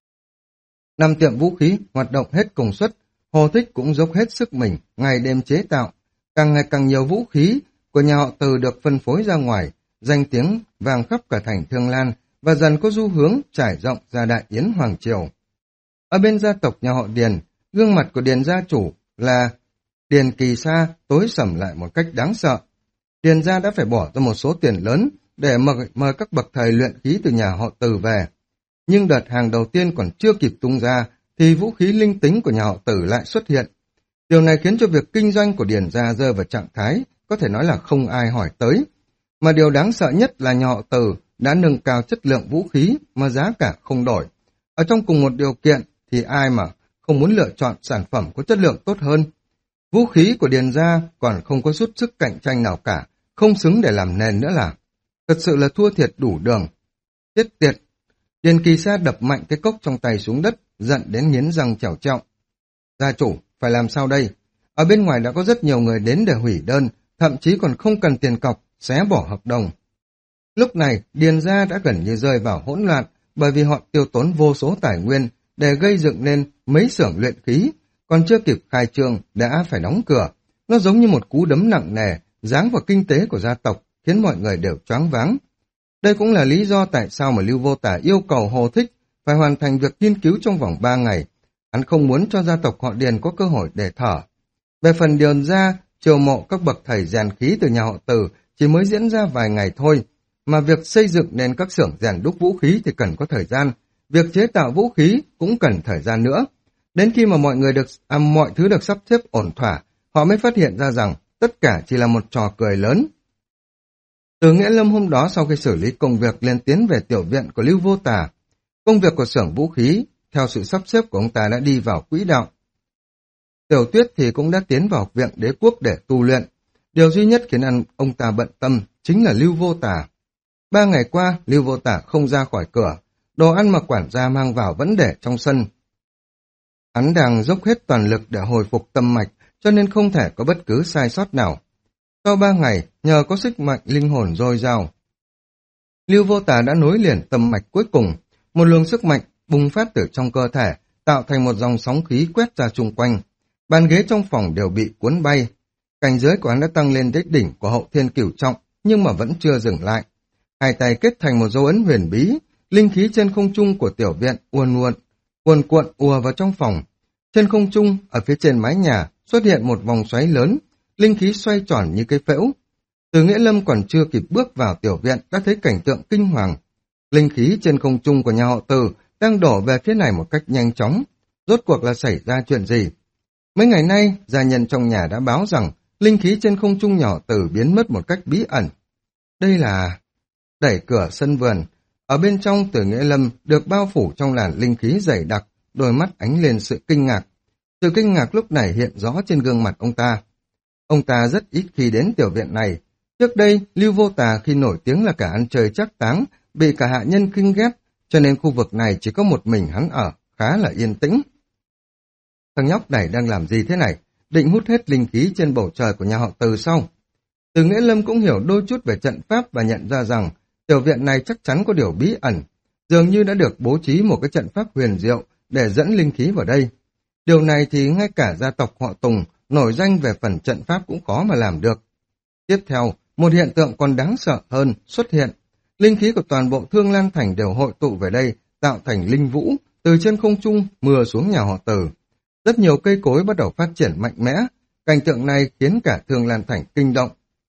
5 tiệm vũ khí hoạt động hết công suất, Hồ Thích cũng dốc hết sức mình, ngày đêm chế tạo. Càng ngày càng nhiều vũ khí của nhà họ Từ được phân phối ra ngoài, danh tiếng vang khắp cả thành Thương Lan và dần có xu hướng trải rộng ra Đại Yến Hoàng Triều. Ở bên gia tộc nhà họ Điền, gương mặt của Điền gia chủ là Điền Kỳ Sa tối sầm lại một cách đáng sợ. Điền gia đã phải bỏ ra một số tiền lớn để mời các bậc thầy luyện khí từ nhà họ Từ về. Nhưng đợt hàng đầu tiên còn chưa kịp tung ra thì vũ khí linh tính của nhà họ Từ lại xuất hiện. Điều này khiến cho việc kinh doanh của Điền gia rơi vào trạng thái có thể nói là không ai hỏi tới. Mà điều đáng sợ nhất là nhà họ Từ đã nâng cao chất lượng vũ khí mà giá cả không đổi. Ở trong cùng một điều kiện thì ai mà không muốn lựa chọn sản phẩm có chất lượng tốt hơn. Vũ khí của Điền gia còn không có chút sức cạnh tranh nào cả, không xứng để làm nền nữa là. Thật sự là thua thiệt đủ đường. Tiết tiệt. Điền Kỳ Sa đập mạnh cái cốc trong tay xuống đất, giận đến nghiến răng trèo trẹo. Gia chủ, phải làm sao đây? Ở bên ngoài đã có rất nhiều người đến để hủy đơn, thậm chí còn không cần tiền cọc, xé bỏ hợp đồng. Lúc này, Điền gia đã gần như rơi vào hỗn loạn, bởi vì họ tiêu tốn vô số tài nguyên để gây dựng nên mấy xưởng luyện khí, còn chưa kịp khai trương đã phải đóng cửa. Nó giống như một cú đấm nặng nề, giáng vào kinh tế của gia tộc, khiến mọi người đều choáng váng. Đây cũng là lý do tại sao mà Lưu Vô Tả yêu cầu Hồ Thích phải hoàn thành việc nghiên cứu trong vòng 3 ngày. Hắn không muốn cho gia tộc họ Điền có cơ hội để thở. Về phần Điền gia, chiêu mộ các bậc thầy rèn khí từ nhà họ Từ chỉ mới diễn ra vài ngày thôi, mà việc xây dựng nên các xưởng rèn đúc vũ khí thì cần có thời gian, việc chế tạo vũ khí cũng cần thời gian nữa. Đến khi mà mọi thứ được sắp xếp ổn thỏa, họ mới phát hiện ra rằng tất cả chỉ là một trò cười lớn. Từ Nghĩa Lâm hôm đó sau khi xử lý công việc liền tiến về tiểu viện của Lưu Vô Tả. Công việc của xưởng vũ khí, theo sự sắp xếp của ông ta đã đi vào quỹ đạo. Tiểu Tuyết thì cũng đã tiến vào học viện đế quốc để tu luyện. Điều duy nhất khiến ông ta bận tâm chính là Lưu Vô Tả. 3 ngày qua, Lưu Vô Tả không ra khỏi cửa. Đồ ăn mà quản gia mang vào vẫn để trong sân. Hắn đang dốc hết toàn lực để hồi phục tâm mạch, cho nên không thể có bất cứ sai sót nào. Sau 3 ngày, nhờ có sức mạnh linh hồn dồi dào, Lưu Vô Tả đã nối liền tâm mạch cuối cùng. Một luồng sức mạnh bùng phát từ trong cơ thể, tạo thành một dòng sóng khí quét ra chung quanh. Bàn ghế trong phòng đều bị cuốn bay. Cảnh giới của hắn đã tăng lên đến đỉnh của hậu thiên cửu trọng, nhưng mà vẫn chưa dừng lại. Hai tay kết thành một dấu ấn huyền bí, linh khí trên không trung của tiểu viện cuồn cuộn ùa vào trong phòng. Trên không trung, ở phía trên mái nhà, xuất hiện một vòng xoáy lớn, linh khí xoay tròn như cây phễu. Từ Nghĩa Lâm còn chưa kịp bước vào tiểu viện đã thấy cảnh tượng kinh hoàng. Linh khí trên không trung của nhà họ Từ đang đổ về phía này một cách nhanh chóng. Rốt cuộc là xảy ra chuyện gì? Mấy ngày nay, gia nhân trong nhà đã báo rằng linh khí trên không trung nhà họ Từ biến mất một cách bí ẩn. Đây là... Đẩy cửa sân vườn. Ở bên trong, Từ Nghĩa Lâm được bao phủ trong làn linh khí dày đặc, đôi mắt ánh lên sự kinh ngạc. Sự kinh ngạc lúc này hiện rõ trên gương mặt ông ta. Ông ta rất ít khi đến tiểu viện này. Trước đây, Lưu Vô Tà khi nổi tiếng là cả ăn chơi trác táng, bị cả hạ nhân khinh ghét, cho nên khu vực này chỉ có một mình hắn ở, khá là yên tĩnh. Thằng nhóc này đang làm gì thế này? Định hút hết linh khí trên bầu trời của nhà họ Từ sau. Từ Nghĩa Lâm cũng hiểu đôi chút về trận pháp và nhận ra rằng tiểu viện này chắc chắn có điều bí ẩn, dường như đã được bố trí một cái trận pháp huyền diệu để dẫn linh khí vào đây. Điều này thì ngay cả gia tộc họ Tùng nổi danh về phần trận pháp cũng khó mà làm được. Tiếp theo, một hiện tượng còn đáng sợ hơn xuất hiện. Linh khí của toàn bộ Thương Lan Thành đều hội tụ về đây, tạo thành linh vũ, từ trên không trung mưa xuống nhà họ Từ. Rất nhiều cây cối bắt đầu phát triển mạnh mẽ, cảnh tượng này khiến cả Thương Lan Thành kinh động.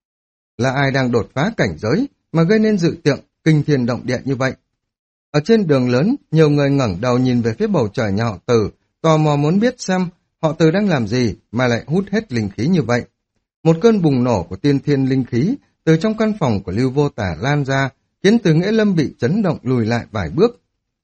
Là ai đang đột phá cảnh giới mà gây nên dự tượng kinh thiên động địa như vậy? Ở trên đường lớn, nhiều người ngẩng đầu nhìn về phía bầu trời nhà họ Từ, tò mò muốn biết xem họ Từ đang làm gì mà lại hút hết linh khí như vậy. Một cơn bùng nổ của tiên thiên linh khí từ trong căn phòng của Lưu Vô Tà lan ra, khiến Từ Nghĩa Lâm bị chấn động lùi lại vài bước.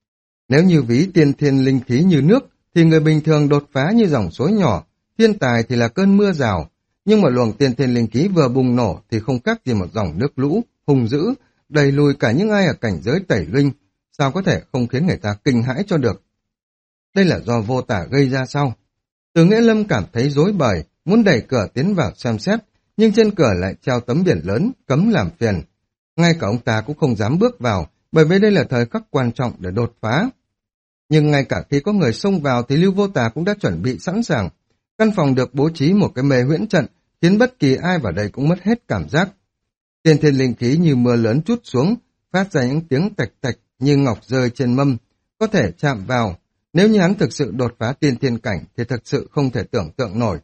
Nếu như ví tiên thiên linh khí như nước, thì người bình thường đột phá như dòng suối nhỏ, thiên tài thì là cơn mưa rào. Nhưng mà luồng tiên thiên linh khí vừa bùng nổ thì không khác gì một dòng nước lũ, hùng dữ, đẩy lùi cả những ai ở cảnh giới tẩy linh, sao có thể không khiến người ta kinh hãi cho được. Đây là do Vô Tà gây ra sao? Từ Nghĩa Lâm cảm thấy rối bời, muốn đẩy cửa tiến vào xem xét, nhưng trên cửa lại treo tấm biển lớn, cấm làm phiền. Ngay cả ông ta cũng không dám bước vào, bởi vì đây là thời khắc quan trọng để đột phá. Nhưng ngay cả khi có người xông vào thì Lưu Vô Tà cũng đã chuẩn bị sẵn sàng. Căn phòng được bố trí một cái mê huyễn trận, khiến bất kỳ ai vào đây cũng mất hết cảm giác. Tiên thiên linh khí như mưa lớn trút xuống, phát ra những tiếng tạch tạch như ngọc rơi trên mâm, có thể chạm vào. Nếu như hắn thực sự đột phá tiên thiên cảnh thì thực sự không thể tưởng tượng nổi.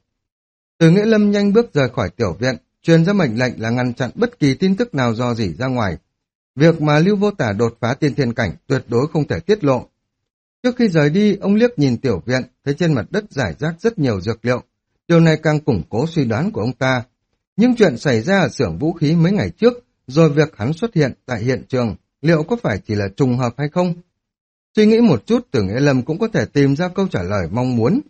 Từ Nghĩa Lâm nhanh bước rời khỏi tiểu viện, truyền ra mệnh lệnh là ngăn chặn bất kỳ tin tức nào rò rỉ ra ngoài. Việc mà Lưu Vô Tà đột phá tiên thiên cảnh tuyệt đối không thể tiết lộ. Trước khi rời đi, ông liếc nhìn tiểu viện, thấy trên mặt đất rải rác rất nhiều dược liệu. Điều này càng củng cố suy đoán của ông ta. Nhưng chuyện xảy ra ở xưởng vũ khí mấy ngày trước, rồi việc hắn xuất hiện tại hiện trường, liệu có phải chỉ là trùng hợp hay không? Suy nghĩ một chút, Từ Nghĩa Lâm cũng có thể tìm ra câu trả lời mong muốn.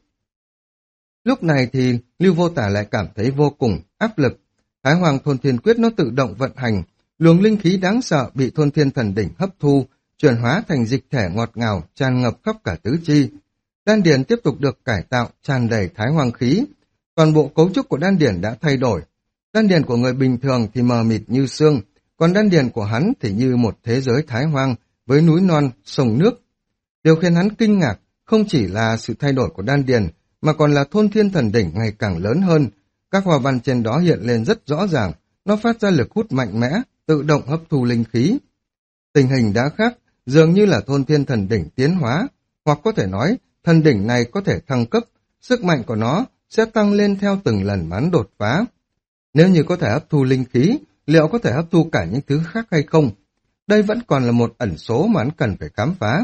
Lúc này thì Lưu Vô Tà lại cảm thấy vô cùng áp lực. Thái Hoàng Thôn Thiên Quyết nó tự động vận hành, luồng linh khí đáng sợ bị Thôn Thiên Thần Đỉnh hấp thu, chuyển hóa thành dịch thể ngọt ngào, tràn ngập khắp cả tứ chi. Đan điền tiếp tục được cải tạo, tràn đầy thái hoàng khí. Toàn bộ cấu trúc của đan điền đã thay đổi. Đan điền của người bình thường thì mờ mịt như sương, còn đan điền của hắn thì như một thế giới thái hoang với núi non, sông nước. Điều khiến hắn kinh ngạc không chỉ là sự thay đổi của đan điền, mà còn là Thôn Thiên Thần Đỉnh ngày càng lớn hơn. Các hoa văn trên đó hiện lên rất rõ ràng, nó phát ra lực hút mạnh mẽ, tự động hấp thu linh khí. Tình hình đã khác, dường như là Thôn Thiên Thần Đỉnh tiến hóa, hoặc có thể nói thần đỉnh này có thể thăng cấp, sức mạnh của nó sẽ tăng lên theo từng lần hắn đột phá. Nếu như có thể hấp thu linh khí, liệu có thể hấp thu cả những thứ khác hay không? Đây vẫn còn là một ẩn số mà hắn cần phải khám phá.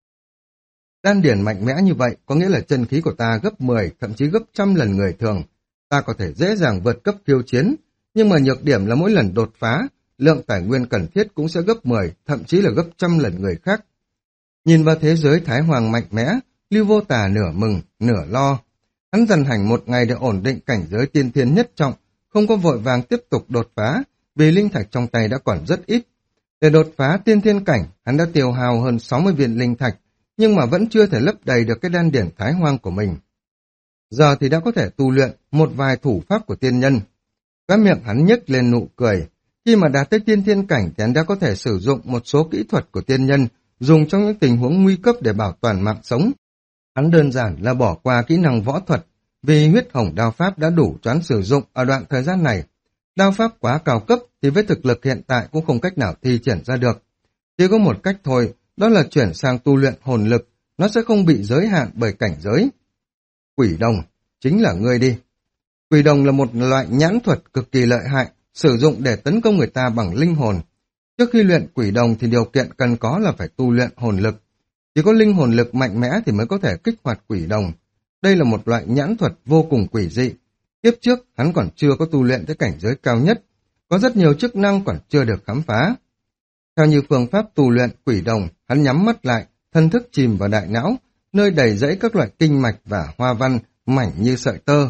Đan điển mạnh mẽ như vậy có nghĩa là chân khí của ta gấp 10, thậm chí gấp 100 lần người thường. Ta có thể dễ dàng vượt cấp khiêu chiến, nhưng mà nhược điểm là mỗi lần đột phá, lượng tài nguyên cần thiết cũng sẽ gấp 10, thậm chí là gấp 100 lần người khác. Nhìn vào thế giới Thái Hoàng mạnh mẽ, Lưu Vô Tà nửa mừng, nửa lo. Hắn dần hành một ngày để ổn định cảnh giới tiên thiên nhất trọng, không có vội vàng tiếp tục đột phá, vì linh thạch trong tay đã còn rất ít. Để đột phá tiên thiên cảnh, hắn đã tiêu hao hơn 60 viên linh thạch, nhưng mà vẫn chưa thể lấp đầy được cái đan điển Thái Hoang của mình. Giờ thì đã có thể tu luyện một vài thủ pháp của tiên nhân. Cái miệng hắn nhếch lên nụ cười. Khi mà đạt tới tiên thiên cảnh thì hắn đã có thể sử dụng một số kỹ thuật của tiên nhân, dùng trong những tình huống nguy cấp để bảo toàn mạng sống. Hắn đơn giản là bỏ qua kỹ năng võ thuật, vì huyết hồng đao pháp đã đủ cho hắn sử dụng ở đoạn thời gian này. Đao pháp quá cao cấp thì với thực lực hiện tại cũng không cách nào thi triển ra được. Chỉ có một cách thôi, đó là chuyển sang tu luyện hồn lực, nó sẽ không bị giới hạn bởi cảnh giới. Quỷ đồng, chính là ngươi đi. Quỷ đồng là một loại nhãn thuật cực kỳ lợi hại, sử dụng để tấn công người ta bằng linh hồn. Trước khi luyện quỷ đồng thì điều kiện cần có là phải tu luyện hồn lực. Chỉ có linh hồn lực mạnh mẽ thì mới có thể kích hoạt quỷ đồng. Đây là một loại nhãn thuật vô cùng quỷ dị. Tiếp trước, hắn còn chưa có tu luyện tới cảnh giới cao nhất. Có rất nhiều chức năng còn chưa được khám phá. Theo như phương pháp tu luyện quỷ đồng, hắn nhắm mắt lại, thân thức chìm vào đại não, nơi đầy rẫy các loại kinh mạch và hoa văn, mảnh như sợi tơ.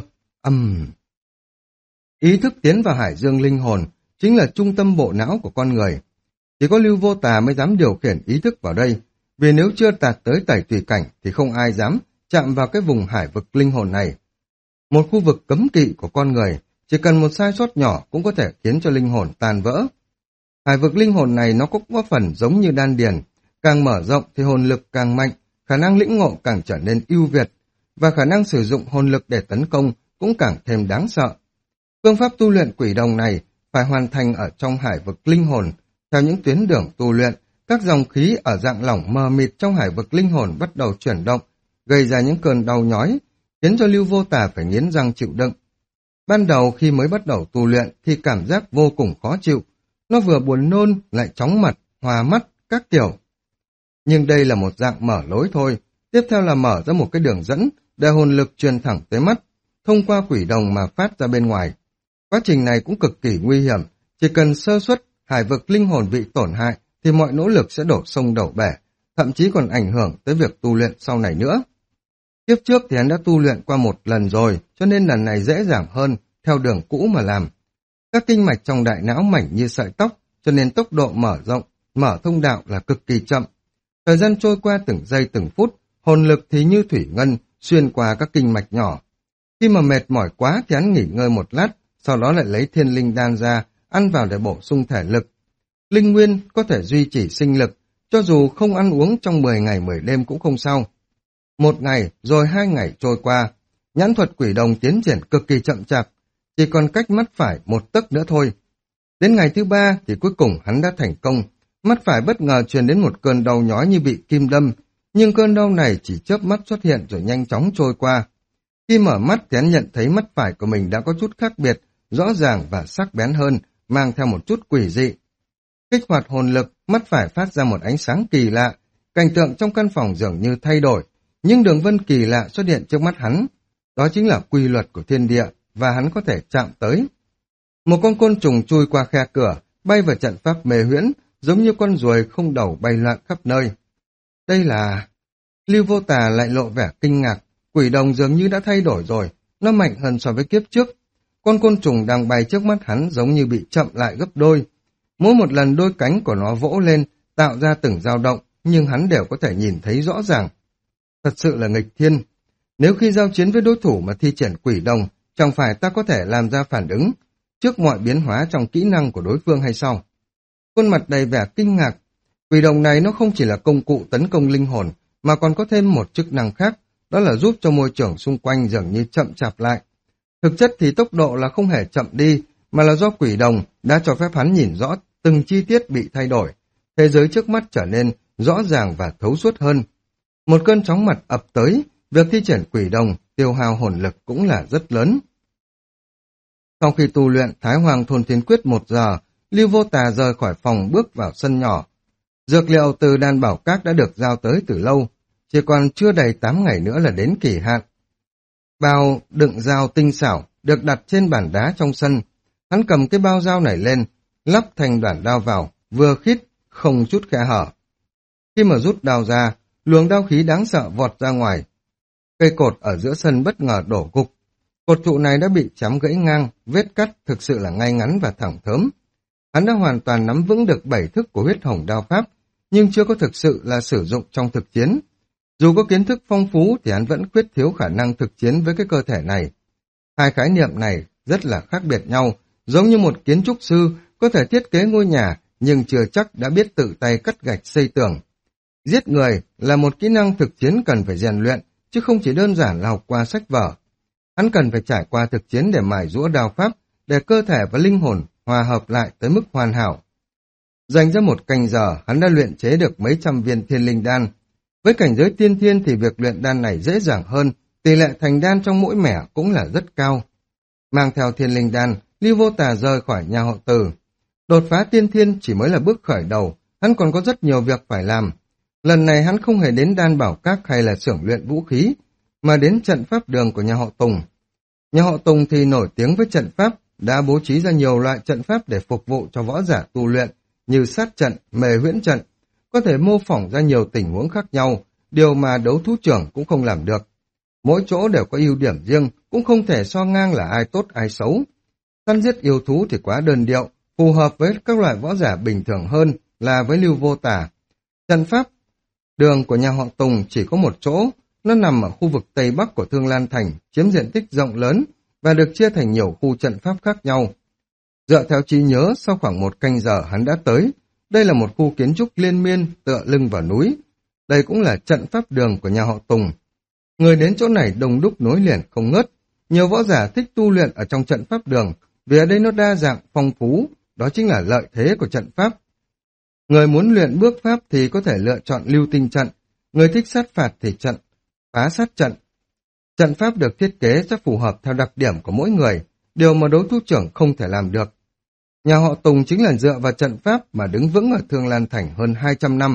Ý thức tiến vào hải dương linh hồn, chính là trung tâm bộ não của con người. Chỉ có Lưu Vô Tà mới dám điều khiển ý thức vào đây, vì nếu chưa đạt tới tẩy tùy cảnh thì không ai dám chạm vào cái vùng hải vực linh hồn này. Một khu vực cấm kỵ của con người, chỉ cần một sai sót nhỏ cũng có thể khiến cho linh hồn tan vỡ. Hải vực linh hồn này nó cũng có phần giống như đan điền, càng mở rộng thì hồn lực càng mạnh, khả năng lĩnh ngộ càng trở nên ưu việt, và khả năng sử dụng hồn lực để tấn công cũng càng thêm đáng sợ. Phương pháp tu luyện quỷ đồng này phải hoàn thành ở trong hải vực linh hồn. Theo những tuyến đường tu luyện, các dòng khí ở dạng lỏng mờ mịt trong hải vực linh hồn bắt đầu chuyển động, gây ra những cơn đau nhói, khiến cho Lưu Vô Tà phải nghiến răng chịu đựng. Ban đầu khi mới bắt đầu tu luyện thì cảm giác vô cùng khó chịu, nó vừa buồn nôn lại chóng mặt, hoa mắt, các kiểu. Nhưng đây là một dạng mở lối thôi, tiếp theo là mở ra một cái đường dẫn để hồn lực truyền thẳng tới mắt, thông qua quỷ đồng mà phát ra bên ngoài. Quá trình này cũng cực kỳ nguy hiểm, chỉ cần sơ suất, hải vực linh hồn bị tổn hại thì mọi nỗ lực sẽ đổ sông đổ bể, thậm chí còn ảnh hưởng tới việc tu luyện sau này nữa. Tiếp trước thì hắn đã tu luyện qua một lần rồi, cho nên lần này dễ dàng hơn, theo đường cũ mà làm. Các kinh mạch trong đại não mảnh như sợi tóc, cho nên tốc độ mở rộng, mở thông đạo là cực kỳ chậm. Thời gian trôi qua từng giây từng phút, hồn lực thì như thủy ngân, xuyên qua các kinh mạch nhỏ. Khi mà mệt mỏi quá thì hắn nghỉ ngơi một lát, sau đó lại lấy thiên linh đan ra, ăn vào để bổ sung thể lực. Linh nguyên có thể duy trì sinh lực, cho dù không ăn uống trong 10 ngày 10 đêm cũng không sao. 1 ngày, rồi 2 ngày trôi qua, nhãn thuật quỷ đồng tiến triển cực kỳ chậm chạp, chỉ còn cách mắt phải 1 tấc nữa thôi. Đến ngày thứ 3 thì cuối cùng hắn đã thành công, mắt phải bất ngờ truyền đến một cơn đau nhói như bị kim đâm, nhưng cơn đau này chỉ chớp mắt xuất hiện rồi nhanh chóng trôi qua. Khi mở mắt thì hắn nhận thấy mắt phải của mình đã có chút khác biệt, rõ ràng và sắc bén hơn, mang theo một chút quỷ dị. Kích hoạt hồn lực, mắt phải phát ra một ánh sáng kỳ lạ, cảnh tượng trong căn phòng dường như thay đổi, nhưng đường vân kỳ lạ xuất hiện trước mắt hắn. Đó chính là quy luật của thiên địa, và hắn có thể chạm tới. Một con côn trùng chui qua khe cửa, bay vào trận pháp mê huyễn, giống như con ruồi không đầu bay loạn khắp nơi. Đây là... Lưu Vô Tà lại lộ vẻ kinh ngạc, quỷ đồng dường như đã thay đổi rồi, nó mạnh hơn so với kiếp trước. Con côn trùng đang bay trước mắt hắn giống như bị chậm lại gấp đôi. Mỗi một lần đôi cánh của nó vỗ lên, tạo ra từng dao động, nhưng hắn đều có thể nhìn thấy rõ ràng. Thật sự là nghịch thiên. Nếu khi giao chiến với đối thủ mà thi triển quỷ đồng, chẳng phải ta có thể làm ra phản ứng trước mọi biến hóa trong kỹ năng của đối phương hay sao? Khuôn mặt đầy vẻ kinh ngạc. Quỷ đồng này nó không chỉ là công cụ tấn công linh hồn, mà còn có thêm một chức năng khác, đó là giúp cho môi trường xung quanh dường như chậm chạp lại. Thực chất thì tốc độ là không hề chậm đi, mà là do quỷ đồng đã cho phép hắn nhìn rõ từng chi tiết bị thay đổi. Thế giới trước mắt trở nên rõ ràng và thấu suốt hơn. Một cơn chóng mặt ập tới, việc thi triển quỷ đồng tiêu hao hồn lực cũng là rất lớn. Sau khi tu luyện Thái Hoàng Thôn Thiên Quyết 1 giờ, Lưu Vô Tà rời khỏi phòng bước vào sân nhỏ. Dược liệu từ đan bảo các đã được giao tới từ lâu, chỉ còn chưa đầy 8 ngày nữa là đến kỳ hạn. Bao đựng dao tinh xảo được đặt trên bàn đá trong sân. Hắn cầm cái bao dao này lên, lắp thành đoạn đao vào, vừa khít, không chút khe hở. Khi mà rút đao ra, luồng đao khí đáng sợ vọt ra ngoài. Cây cột ở giữa sân bất ngờ đổ gục. Cột trụ này đã bị chém gãy ngang, vết cắt thực sự là ngay ngắn và thẳng thớm. Hắn đã hoàn toàn nắm vững được 7 thức của huyết hồng đao pháp, nhưng chưa có thực sự là sử dụng trong thực chiến. Dù có kiến thức phong phú thì hắn vẫn khuyết thiếu khả năng thực chiến với cái cơ thể này. Hai khái niệm này rất là khác biệt nhau, giống như một kiến trúc sư có thể thiết kế ngôi nhà nhưng chưa chắc đã biết tự tay cắt gạch xây tường. Giết người là một kỹ năng thực chiến cần phải rèn luyện, chứ không chỉ đơn giản là học qua sách vở. Hắn cần phải trải qua thực chiến để mài giũa đao pháp, để cơ thể và linh hồn hòa hợp lại tới mức hoàn hảo. Dành ra một canh giờ, hắn đã luyện chế được mấy trăm viên thiên linh đan. Với cảnh giới tiên thiên thì việc luyện đan này dễ dàng hơn, tỷ lệ thành đan trong mỗi mẻ cũng là rất cao. Mang theo thiên linh đan, Lưu Vô Tà rời khỏi nhà họ Từ. Đột phá tiên thiên chỉ mới là bước khởi đầu, hắn còn có rất nhiều việc phải làm. Lần này hắn không hề đến đan bảo các hay là xưởng luyện vũ khí, mà đến trận pháp đường của nhà họ Tùng. Nhà họ Tùng thì nổi tiếng với trận pháp, đã bố trí ra nhiều loại trận pháp để phục vụ cho võ giả tu luyện, như sát trận, mề huyễn trận, có thể mô phỏng ra nhiều tình huống khác nhau, điều mà đấu thú trưởng cũng không làm được. Mỗi chỗ đều có ưu điểm riêng, cũng không thể so ngang là ai tốt ai xấu. Săn giết yêu thú thì quá đơn điệu, phù hợp với các loại võ giả bình thường hơn là với Lưu Vô Tà. Trận pháp đường của nhà họ Tùng chỉ có một chỗ, nó nằm ở khu vực Tây Bắc của Thương Lan Thành, chiếm diện tích rộng lớn và được chia thành nhiều khu trận pháp khác nhau. Dựa theo trí nhớ, sau khoảng một canh giờ hắn đã tới. Đây là một khu kiến trúc liên miên tựa lưng vào núi. Đây cũng là trận pháp đường của nhà họ Tùng. Người đến chỗ này đông đúc nối liền không ngớt. Nhiều võ giả thích tu luyện ở trong trận pháp đường, vì ở đây nó đa dạng, phong phú, đó chính là lợi thế của trận pháp. Người muốn luyện bước pháp thì có thể lựa chọn lưu tinh trận, người thích sát phạt thì trận, phá sát trận. Trận pháp được thiết kế sẽ phù hợp theo đặc điểm của mỗi người, điều mà đấu thú trưởng không thể làm được. Nhà họ Tùng chính là dựa vào trận pháp mà đứng vững ở Thương Lan Thành hơn 200 năm.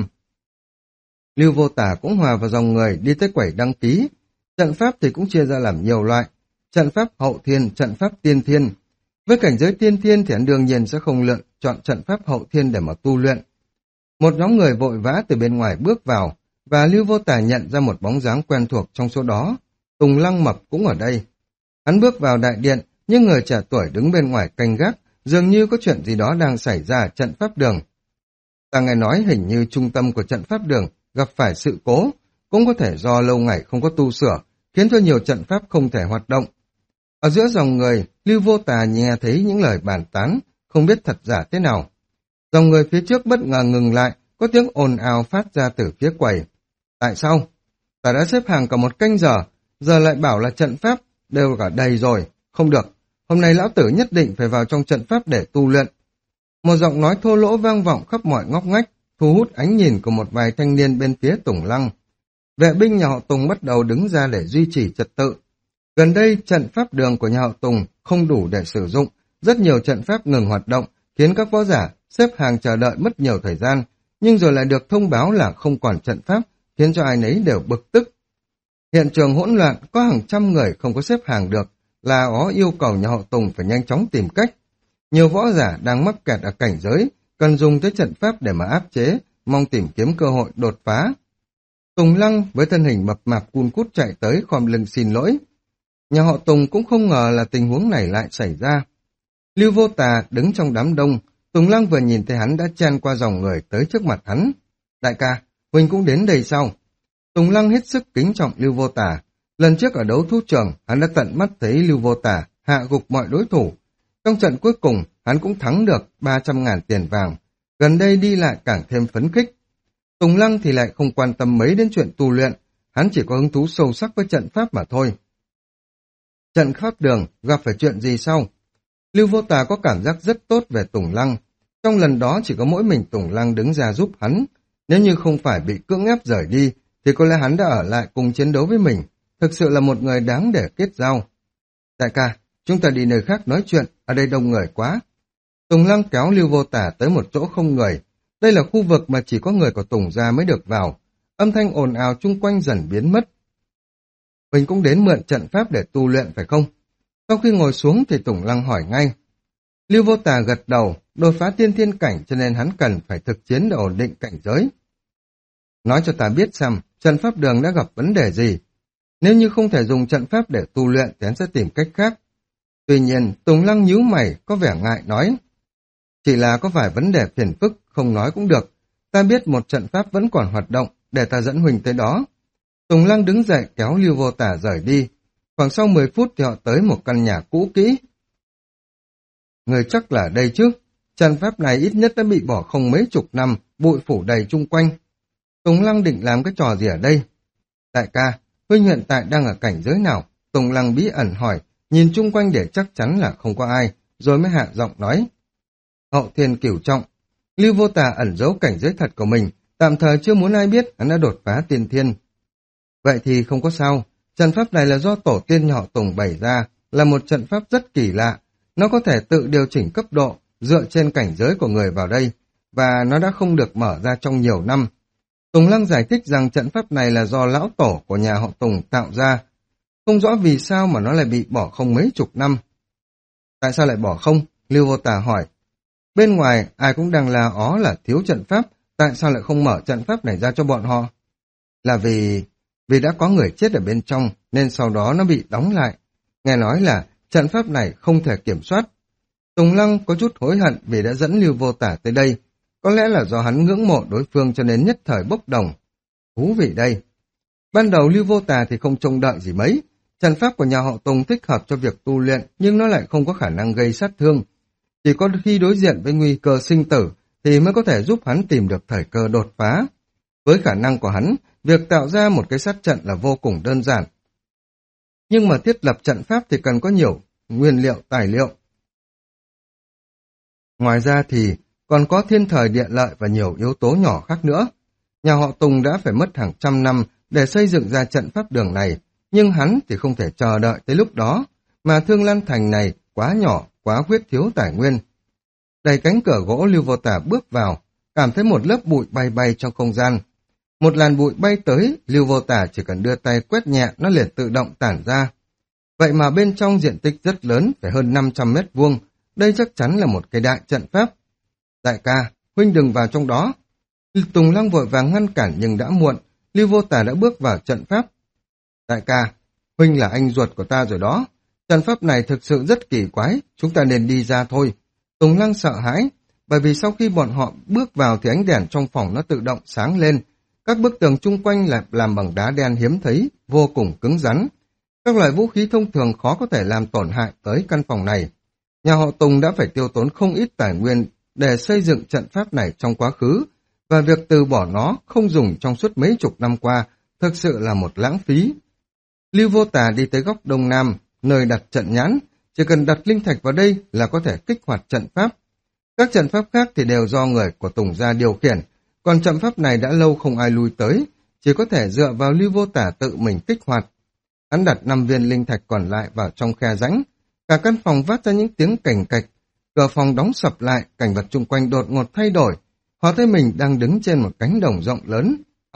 Lưu Vô Tà cũng hòa vào dòng người đi tới quầy đăng ký. Trận pháp thì cũng chia ra làm nhiều loại. Trận pháp hậu thiên, trận pháp tiên thiên. Với cảnh giới tiên thiên thì hắn đương nhiên sẽ không lựa chọn trận pháp hậu thiên để mà tu luyện. Một nhóm người vội vã từ bên ngoài bước vào, và Lưu Vô Tà nhận ra một bóng dáng quen thuộc trong số đó. Tùng Lăng Mập cũng ở đây. Hắn bước vào đại điện, nhưng người trẻ tuổi đứng bên ngoài canh gác, dường như có chuyện gì đó đang xảy ra ở trận pháp đường. Ta nghe nói hình như trung tâm của trận pháp đường gặp phải sự cố, cũng có thể do lâu ngày không có tu sửa, khiến cho nhiều trận pháp không thể hoạt động. Ở giữa dòng người, Lưu Vô Tà nghe thấy những lời bàn tán, không biết thật giả thế nào. Dòng người phía trước bất ngờ ngừng lại, có tiếng ồn ào phát ra từ phía quầy. Tại sao? Ta đã xếp hàng cả một canh giờ, giờ lại bảo là trận pháp, đều cả đầy rồi. Không được, hôm nay lão tử nhất định phải vào trong trận pháp để tu luyện. Một giọng nói thô lỗ vang vọng khắp mọi ngóc ngách, thu hút ánh nhìn của một vài thanh niên bên phía Tùng Lăng. Vệ binh nhà họ Tùng bắt đầu đứng ra để duy trì trật tự. Gần đây, trận pháp đường của nhà họ Tùng không đủ để sử dụng, rất nhiều trận pháp ngừng hoạt động, khiến các võ giả xếp hàng chờ đợi mất nhiều thời gian, nhưng rồi lại được thông báo là không còn trận pháp, khiến cho ai nấy đều bực tức. Hiện trường hỗn loạn, có hàng trăm người không có xếp hàng được, là có yêu cầu nhà họ Tùng phải nhanh chóng tìm cách. Nhiều võ giả đang mắc kẹt ở cảnh giới, cần dùng tới trận pháp để mà áp chế, mong tìm kiếm cơ hội đột phá. Tùng Lăng với thân hình mập mạp cun cút chạy tới khom lưng xin lỗi. Nhà họ Tùng cũng không ngờ là tình huống này lại xảy ra. Lưu Vô Tà đứng trong đám đông, Tùng Lăng vừa nhìn thấy hắn đã chen qua dòng người tới trước mặt hắn. Đại ca, Huỳnh cũng đến đây sao? Tùng Lăng hết sức kính trọng Lưu Vô Tà. Lần trước ở đấu thú trường, hắn đã tận mắt thấy Lưu Vô Tà hạ gục mọi đối thủ. Trong trận cuối cùng, hắn cũng thắng được 300.000 tiền vàng. Gần đây đi lại càng thêm phấn khích. Tùng Lăng thì lại không quan tâm mấy đến chuyện tu luyện, hắn chỉ có hứng thú sâu sắc với trận pháp mà thôi. Trận pháp đường gặp phải chuyện gì sau? Lưu Vô Tà có cảm giác rất tốt về Tùng Lăng. Trong lần đó chỉ có mỗi mình Tùng Lăng đứng ra giúp hắn. Nếu như không phải bị cưỡng ép rời đi, thì có lẽ hắn đã ở lại cùng chiến đấu với mình. Thực sự là một người đáng để kết giao. Đại ca, chúng ta đi nơi khác nói chuyện, ở đây đông người quá. Tùng Lăng kéo Lưu Vô Tà tới một chỗ không người. Đây là khu vực mà chỉ có người của Tùng gia mới được vào. Âm thanh ồn ào chung quanh dần biến mất. Mình cũng đến mượn trận pháp để tu luyện phải không? Sau khi ngồi xuống thì Tùng Lăng hỏi ngay. Lưu Vô Tà gật đầu, đột phá tiên thiên cảnh cho nên hắn cần phải thực chiến để ổn định cảnh giới. Nói cho ta biết xem, trận pháp đường đã gặp vấn đề gì. Nếu như không thể dùng trận pháp để tu luyện thì hắn sẽ tìm cách khác. Tuy nhiên, Tùng Lăng nhíu mày, có vẻ ngại nói. Chỉ là có vài vấn đề phiền phức, không nói cũng được. Ta biết một trận pháp vẫn còn hoạt động, để ta dẫn Huỳnh tới đó. Tùng Lăng đứng dậy kéo Lưu Vô Tà rời đi. Khoảng sau 10 phút thì họ tới một căn nhà cũ kỹ. Người chắc là đây chứ. Trận pháp này ít nhất đã bị bỏ không mấy chục năm, bụi phủ đầy chung quanh. Tùng Lăng định làm cái trò gì ở đây? Đại ca, Huynh hiện tại đang ở cảnh giới nào? Tùng Lăng bí ẩn hỏi, nhìn chung quanh để chắc chắn là không có ai, rồi mới hạ giọng nói. Hậu thiên cửu trọng. Lưu Vô Tà ẩn giấu cảnh giới thật của mình, tạm thời chưa muốn ai biết hắn đã đột phá tiên thiên. Vậy thì không có sao, trận pháp này là do tổ tiên nhà họ Tùng bày ra, là một trận pháp rất kỳ lạ. Nó có thể tự điều chỉnh cấp độ, dựa trên cảnh giới của người vào đây, và nó đã không được mở ra trong nhiều năm. Tùng Lăng giải thích rằng trận pháp này là do lão tổ của nhà họ Tùng tạo ra. Không rõ vì sao mà nó lại bị bỏ không mấy chục năm. Tại sao lại bỏ không? Lưu Vô Tà hỏi. Bên ngoài ai cũng đang la ó là thiếu trận pháp, tại sao lại không mở trận pháp này ra cho bọn họ? Là vì đã có người chết ở bên trong, nên sau đó nó bị đóng lại. Nghe nói là trận pháp này không thể kiểm soát. Tùng Lăng có chút hối hận vì đã dẫn Lưu Vô Tà tới đây. Có lẽ là do hắn ngưỡng mộ đối phương cho nên nhất thời bốc đồng. Thú vị đây. Ban đầu Lưu Vô Tà thì không trông đợi gì mấy. Trận pháp của nhà họ Tùng thích hợp cho việc tu luyện, nhưng nó lại không có khả năng gây sát thương. Chỉ có khi đối diện với nguy cơ sinh tử thì mới có thể giúp hắn tìm được thời cơ đột phá. Với khả năng của hắn, việc tạo ra một cái sát trận là vô cùng đơn giản. Nhưng mà thiết lập trận pháp thì cần có nhiều nguyên liệu, tài liệu. Ngoài ra thì còn có thiên thời địa lợi và nhiều yếu tố nhỏ khác nữa. Nhà họ Tùng đã phải mất hàng trăm năm để xây dựng ra trận pháp đường này, nhưng hắn thì không thể chờ đợi tới lúc đó, mà Thương Lan Thành này quá nhỏ, quá khuyết thiếu tài nguyên. Đẩy cánh cửa gỗ, Lưu Vô Tà bước vào, cảm thấy một lớp bụi bay bay trong không gian. Một làn bụi bay tới, Lưu Vô Tà chỉ cần đưa tay quét nhẹ, nó liền tự động tản ra. Vậy mà bên trong diện tích rất lớn, phải hơn 500 mét vuông, đây chắc chắn là một cái đại trận pháp. Đại ca, huynh đừng vào trong đó. Tùng Lăng vội vàng ngăn cản nhưng đã muộn, Lưu Vô Tà đã bước vào trận pháp. Đại ca, huynh là anh ruột của ta rồi đó. Trận pháp này thực sự rất kỳ quái, chúng ta nên đi ra thôi. Tùng Lăng sợ hãi, bởi vì sau khi bọn họ bước vào thì ánh đèn trong phòng nó tự động sáng lên. Các bức tường chung quanh lại làm bằng đá đen hiếm thấy, vô cùng cứng rắn. Các loại vũ khí thông thường khó có thể làm tổn hại tới căn phòng này. Nhà họ Tùng đã phải tiêu tốn không ít tài nguyên để xây dựng trận pháp này trong quá khứ, và việc từ bỏ nó không dùng trong suốt mấy chục năm qua thực sự là một lãng phí. Lưu Vô Tà đi tới góc đông nam, nơi đặt trận nhãn, chỉ cần đặt linh thạch vào đây là có thể kích hoạt trận pháp. Các trận pháp khác thì đều do người của Tùng gia điều khiển, còn trận pháp này đã lâu không ai lui tới, chỉ có thể dựa vào Lưu Vô Tà tự mình kích hoạt. Hắn đặt 5 viên linh thạch còn lại vào trong khe rãnh, cả căn phòng phát ra những tiếng cành cạch, cửa phòng đóng sập lại, cảnh vật chung quanh đột ngột thay đổi. Họ thấy mình đang đứng trên một cánh đồng rộng lớn.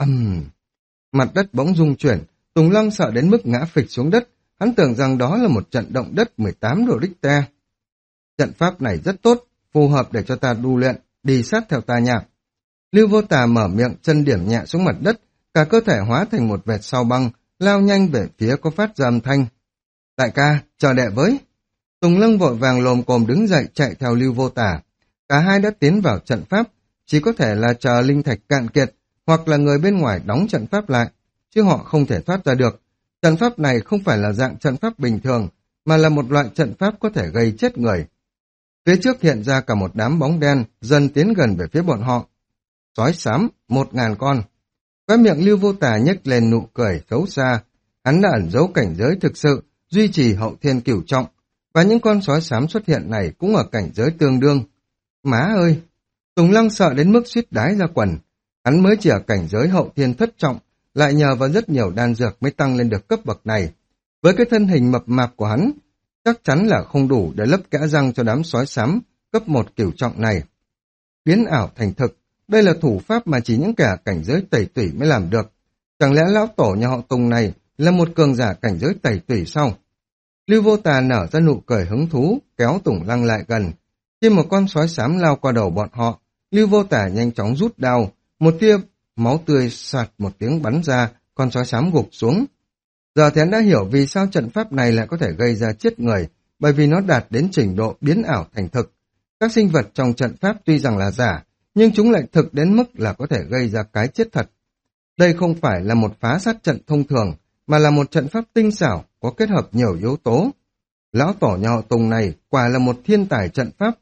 Mặt đất bỗng rung chuyển, Tùng Lăng sợ đến mức ngã phịch xuống đất, hắn tưởng rằng đó là một trận động đất 18 độ Richter. Trận pháp này rất tốt, phù hợp để cho ta tu luyện, đi sát theo ta nha. Lưu Vô Tà mở miệng, chân điểm nhẹ xuống mặt đất, cả cơ thể hóa thành một vệt sao băng, lao nhanh về phía có phát ra âm thanh. Đại ca, chờ đệ với. Tùng Lăng vội vàng lồm cồm đứng dậy chạy theo Lưu Vô Tà. Cả hai đã tiến vào trận pháp, chỉ có thể là chờ linh thạch cạn kiệt, hoặc là người bên ngoài đóng trận pháp lại, chứ họ không thể thoát ra được. Trận pháp này không phải là dạng trận pháp bình thường, mà là một loại trận pháp có thể gây chết người. Phía trước hiện ra cả một đám bóng đen, dần tiến gần về phía bọn họ. Sói xám, 1000 con. Khóe miệng Lưu Vô Tà nhếch lên nụ cười xấu xa. Hắn đã ẩn giấu cảnh giới thực sự, duy trì hậu thiên cửu trọng, và những con sói xám xuất hiện này cũng ở cảnh giới tương đương. Má ơi! Tùng Lăng sợ đến mức suýt đái ra quần. Hắn mới chỉ ở cảnh giới hậu thiên thất trọng, lại nhờ vào rất nhiều đan dược mới tăng lên được cấp bậc này. Với cái thân hình mập mạp của hắn, chắc chắn là không đủ để lấp kẽ răng cho đám sói xám cấp 1 cửu trọng này. Biến ảo thành thực, đây là thủ pháp mà chỉ những kẻ cảnh giới tẩy tủy mới làm được. Chẳng lẽ lão tổ nhà họ Tùng này là một cường giả cảnh giới tẩy tủy sao? Lưu Vô Tà nở ra nụ cười hứng thú, kéo Tùng Lăng lại gần. Khi một con sói xám lao qua đầu bọn họ, Lưu Vô Tà nhanh chóng rút đao, một tia máu tươi soạt một tiếng bắn ra, con sói xám gục xuống. Giờ thì hắn đã hiểu vì sao trận pháp này lại có thể gây ra chết người, bởi vì nó đạt đến trình độ biến ảo thành thực. Các sinh vật trong trận pháp tuy rằng là giả, nhưng chúng lại thực đến mức là có thể gây ra cái chết thật. Đây không phải là một phá sát trận thông thường, mà là một trận pháp tinh xảo, có kết hợp nhiều yếu tố. Lão tổ nhà họ Tùng này quả là một thiên tài trận pháp.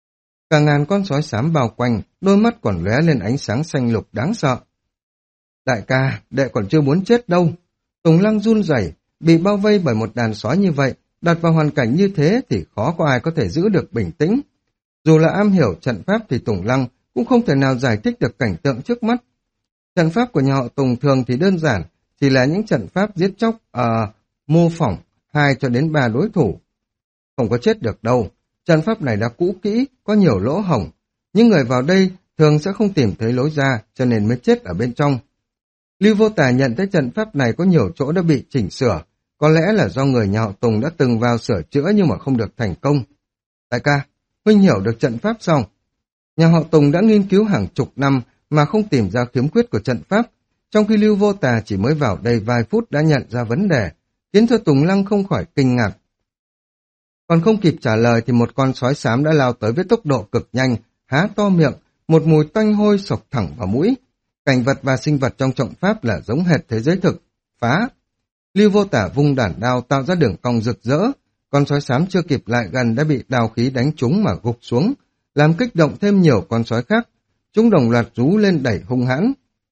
Cả ngàn con sói xám bao quanh, đôi mắt còn lóe lên ánh sáng xanh lục đáng sợ. Đại ca, đệ còn chưa muốn chết đâu. Tùng Lăng run rẩy, bị bao vây bởi một đàn sói như vậy, đặt vào hoàn cảnh như thế thì khó có ai có thể giữ được bình tĩnh. Dù là am hiểu trận pháp thì Tùng Lăng cũng không thể nào giải thích được cảnh tượng trước mắt. Trận pháp của nhà họ Tùng thường thì đơn giản, chỉ là những trận pháp giết chóc mô phỏng 2 cho đến 3 đối thủ. Không có chết được đâu, trận pháp này đã cũ kỹ, có nhiều lỗ hổng. Những người vào đây thường sẽ không tìm thấy lối ra, cho nên mới chết ở bên trong. Lưu Vô Tà nhận thấy trận pháp này có nhiều chỗ đã bị chỉnh sửa, có lẽ là do người nhà họ Tùng đã từng vào sửa chữa nhưng mà không được thành công. Đại ca, huynh hiểu được trận pháp sao? Nhà họ Tùng đã nghiên cứu hàng chục năm mà không tìm ra khiếm khuyết của trận pháp, trong khi Lưu Vô Tà chỉ mới vào đây vài phút đã nhận ra vấn đề, khiến cho Tùng Lăng không khỏi kinh ngạc. Còn không kịp trả lời thì một con sói xám đã lao tới với tốc độ cực nhanh, há to miệng, một mùi tanh hôi sộc thẳng vào mũi. Cảnh vật và sinh vật trong trận pháp là giống hệt thế giới thực. Phá! Lưu Vô Tả vung đản đao tạo ra đường cong rực rỡ. Con sói xám chưa kịp lại gần đã bị đao khí đánh trúng mà gục xuống, làm kích động thêm nhiều con sói khác. Chúng đồng loạt rú lên đẩy hung hãn.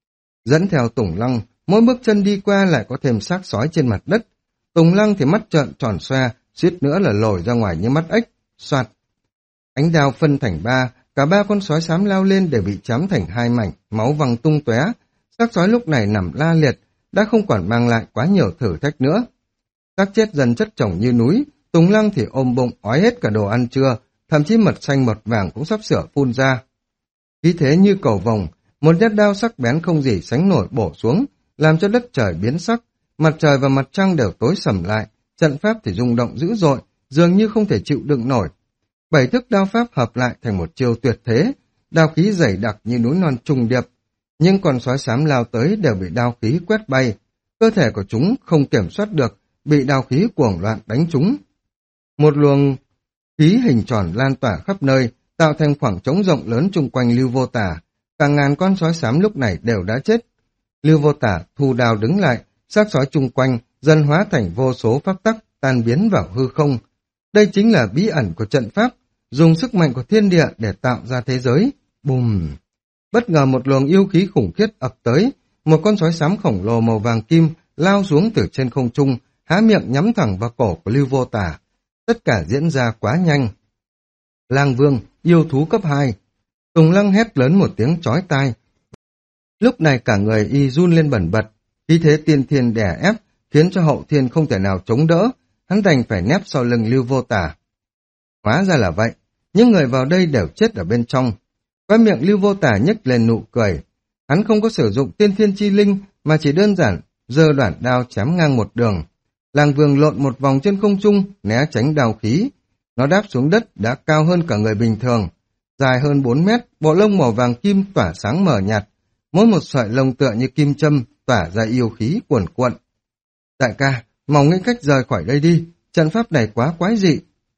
Dẫn theo Tùng Lăng, mỗi bước chân đi qua lại có thêm xác sói trên mặt đất. Tùng Lăng thì mắt trợn tròn xoe, suýt nữa là lồi ra ngoài như mắt ếch. Soạt! Ánh đao phân thành 3, cả 3 con sói xám lao lên để bị chém thành 2 mảnh, máu văng tung tóe. Xác sói lúc này nằm la liệt, đã không còn mang lại quá nhiều thử thách nữa. Xác chết dần chất chồng như núi, Tùng Lăng thì ôm bụng ói hết cả đồ ăn trưa, thậm chí mật xanh mật vàng cũng sắp sửa phun ra. Khí thế như cầu vồng, một nhát đao sắc bén không gì sánh nổi bổ xuống, làm cho đất trời biến sắc, mặt trời và mặt trăng đều tối sầm lại, trận pháp thì rung động dữ dội, dường như không thể chịu đựng nổi. 7 thức đao pháp hợp lại thành một chiêu tuyệt thế, đao khí dày đặc như núi non trùng điệp, nhưng con sói xám lao tới đều bị đao khí quét bay, cơ thể của chúng không kiểm soát được, bị đao khí cuồng loạn đánh trúng. Một luồng khí hình tròn lan tỏa khắp nơi, tạo thành khoảng trống rộng lớn chung quanh Lưu Vô Tả. Cả ngàn con sói xám lúc này đều đã chết. Lưu Vô Tả thu đao đứng lại, xác sói chung quanh dần hóa thành vô số pháp tắc tan biến vào hư không. Đây chính là bí ẩn của trận pháp, dùng sức mạnh của thiên địa để tạo ra thế giới. Bùm! Bất ngờ một luồng yêu khí khủng khiếp ập tới, một con sói xám khổng lồ màu vàng kim lao xuống từ trên không trung, há miệng nhắm thẳng vào cổ của Lưu Vô Tả. Tất cả diễn ra quá nhanh. Lang Vương, yêu thú cấp 2. Tùng Lăng hét lớn một tiếng chói tai. Lúc này cả người y run lên bần bật, khí thế tiên thiên đè ép, khiến cho hậu thiên không thể nào chống đỡ, hắn đành phải nép sau lưng Lưu Vô Tả. Hóa ra là vậy, những người vào đây đều chết ở bên trong. Khóe miệng Lưu Vô Tả nhếch lên nụ cười. Hắn không có sử dụng tiên thiên chi linh, mà chỉ đơn giản giơ đoạn đao chém ngang một đường. Lang Vương lộn một vòng trên không trung, né tránh đao khí. Nó đáp xuống đất đã cao hơn cả người bình thường. Dài hơn 4 mét, bộ lông màu vàng kim tỏa sáng mờ nhạt. Mỗi một sợi lông tựa như kim châm, tỏa ra yêu khí cuồn cuộn. Đại ca, mau nghĩ cách rời khỏi đây đi, trận pháp này quá quái dị.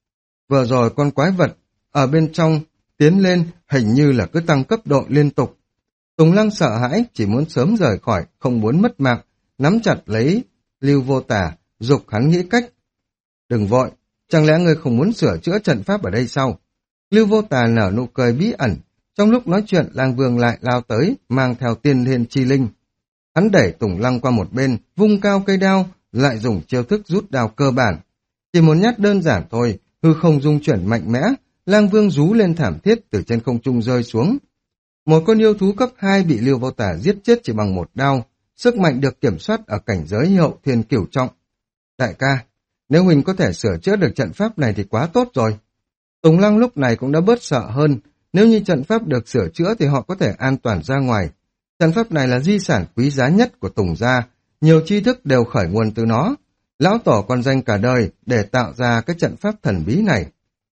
Vừa rồi con quái vật ở bên trong tiến lên hình như là cứ tăng cấp độ liên tục. Tùng Lăng sợ hãi, chỉ muốn sớm rời khỏi, không muốn mất mạng, nắm chặt lấy Lưu Vô Tả, giục hắn nghĩ cách. Đừng vội, chẳng lẽ ngươi không muốn sửa chữa trận pháp ở đây sao? Lưu Vô Tả nở nụ cười bí ẩn, trong lúc nói chuyện Lang Vương lại lao tới, mang theo tiên liên chi linh. Hắn đẩy Tùng Lăng qua một bên, vung cao cây đao, lại dùng chiêu thức rút đao cơ bản. Chỉ một nhát đơn giản thôi, hư không dung chuyển mạnh mẽ, Lang Vương rú lên thảm thiết từ trên không trung rơi xuống. Một con yêu thú cấp 2 bị Lưu Vô Tả giết chết chỉ bằng một đao, sức mạnh được kiểm soát ở cảnh giới hậu thiên cửu trọng. Đại ca, nếu Huỳnh có thể sửa chữa được trận pháp này thì quá tốt rồi. Tùng Lăng lúc này cũng đã bớt sợ hơn, nếu như trận pháp được sửa chữa thì họ có thể an toàn ra ngoài. Trận pháp này là di sản quý giá nhất của Tùng gia, nhiều tri thức đều khởi nguồn từ nó. Lão Tổ còn dành cả đời để tạo ra cái trận pháp thần bí này.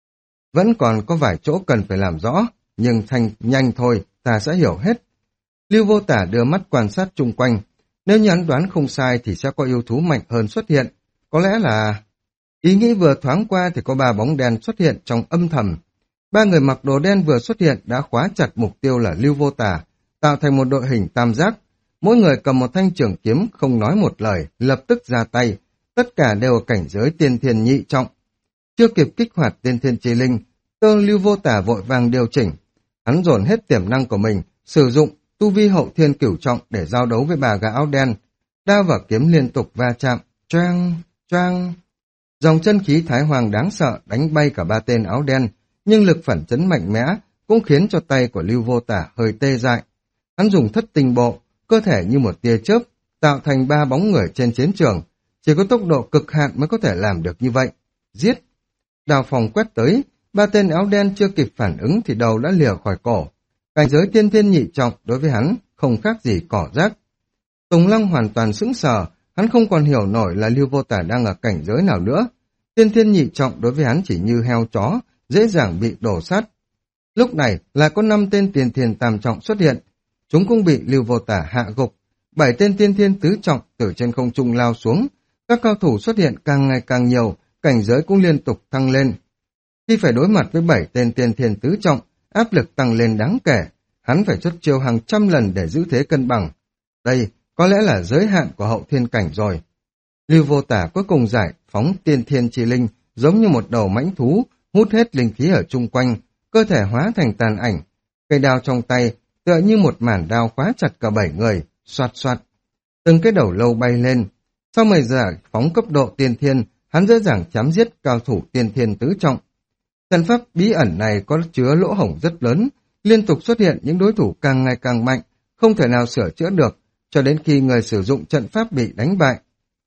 Vẫn còn có vài chỗ cần phải làm rõ, nhưng nhanh thôi, ta sẽ hiểu hết. Lưu Vô Tả đưa mắt quan sát chung quanh. Nếu như hắn đoán không sai thì sẽ có yêu thú mạnh hơn xuất hiện. Có lẽ là... Ý nghĩ vừa thoáng qua thì có 3 bóng đen xuất hiện trong âm thầm. 3 người mặc đồ đen vừa xuất hiện đã khóa chặt mục tiêu là Lưu Vô Tả, tạo thành một đội hình tam giác. Mỗi người cầm một thanh trường kiếm, không nói một lời, lập tức ra tay. Tất cả đều ở cảnh giới tiên thiên nhị trọng. Chưa kịp kích hoạt tiên thiên chi linh, Lưu Vô Tả vội vàng điều chỉnh. Hắn dồn hết tiềm năng của mình, sử dụng tu vi hậu thiên cửu trọng để giao đấu với 3 gã áo đen. Đao và kiếm liên tục va chạm, choang, choang. Dòng chân khí thái hoàng đáng sợ đánh bay cả 3 tên áo đen, nhưng lực phản chấn mạnh mẽ, cũng khiến cho tay của Lưu Vô Tả hơi tê dại. Hắn dùng thất tinh bộ, cơ thể như một tia chớp, tạo thành 3 bóng người trên chiến trường. Chỉ có tốc độ cực hạn mới có thể làm được như vậy. Giết! Đào Phong quét tới, 3 tên áo đen chưa kịp phản ứng thì đầu đã lìa khỏi cổ. Cảnh giới tiên thiên nhị trọng đối với hắn không khác gì cỏ rác. Tùng Lăng hoàn toàn sững sờ, hắn không còn hiểu nổi là Lưu Vô Tả đang ở cảnh giới nào nữa. Tiên thiên nhị trọng đối với hắn chỉ như heo chó, dễ dàng bị đổ sát. Lúc này lại có 5 tên tiên thiên tam trọng xuất hiện, chúng cũng bị Lưu Vô Tả hạ gục. 7 tên tiên thiên tứ trọng từ trên không trung lao xuống, các cao thủ xuất hiện càng ngày càng nhiều, cảnh giới cũng liên tục tăng lên. Khi phải đối mặt với 7 tên tiên thiên tứ trọng, áp lực tăng lên đáng kể, hắn phải xuất chiêu hàng trăm lần để giữ thế cân bằng. Đây có lẽ là giới hạn của hậu thiên cảnh rồi. Lưu Vô Tả cuối cùng giải phóng tiên thiên chi linh, giống như một đầu mãnh thú, hút hết linh khí ở chung quanh, cơ thể hóa thành tàn ảnh. Cây đao trong tay tựa như một màn đao khóa chặt cả 7 người, xoạt xoạt. Từng cái đầu lâu bay lên. Sau 10 giải phóng cấp độ tiên thiên, hắn dễ dàng chém giết cao thủ tiên thiên tứ trọng. Trận pháp bí ẩn này có chứa lỗ hổng rất lớn, liên tục xuất hiện những đối thủ càng ngày càng mạnh, không thể nào sửa chữa được, cho đến khi người sử dụng trận pháp bị đánh bại.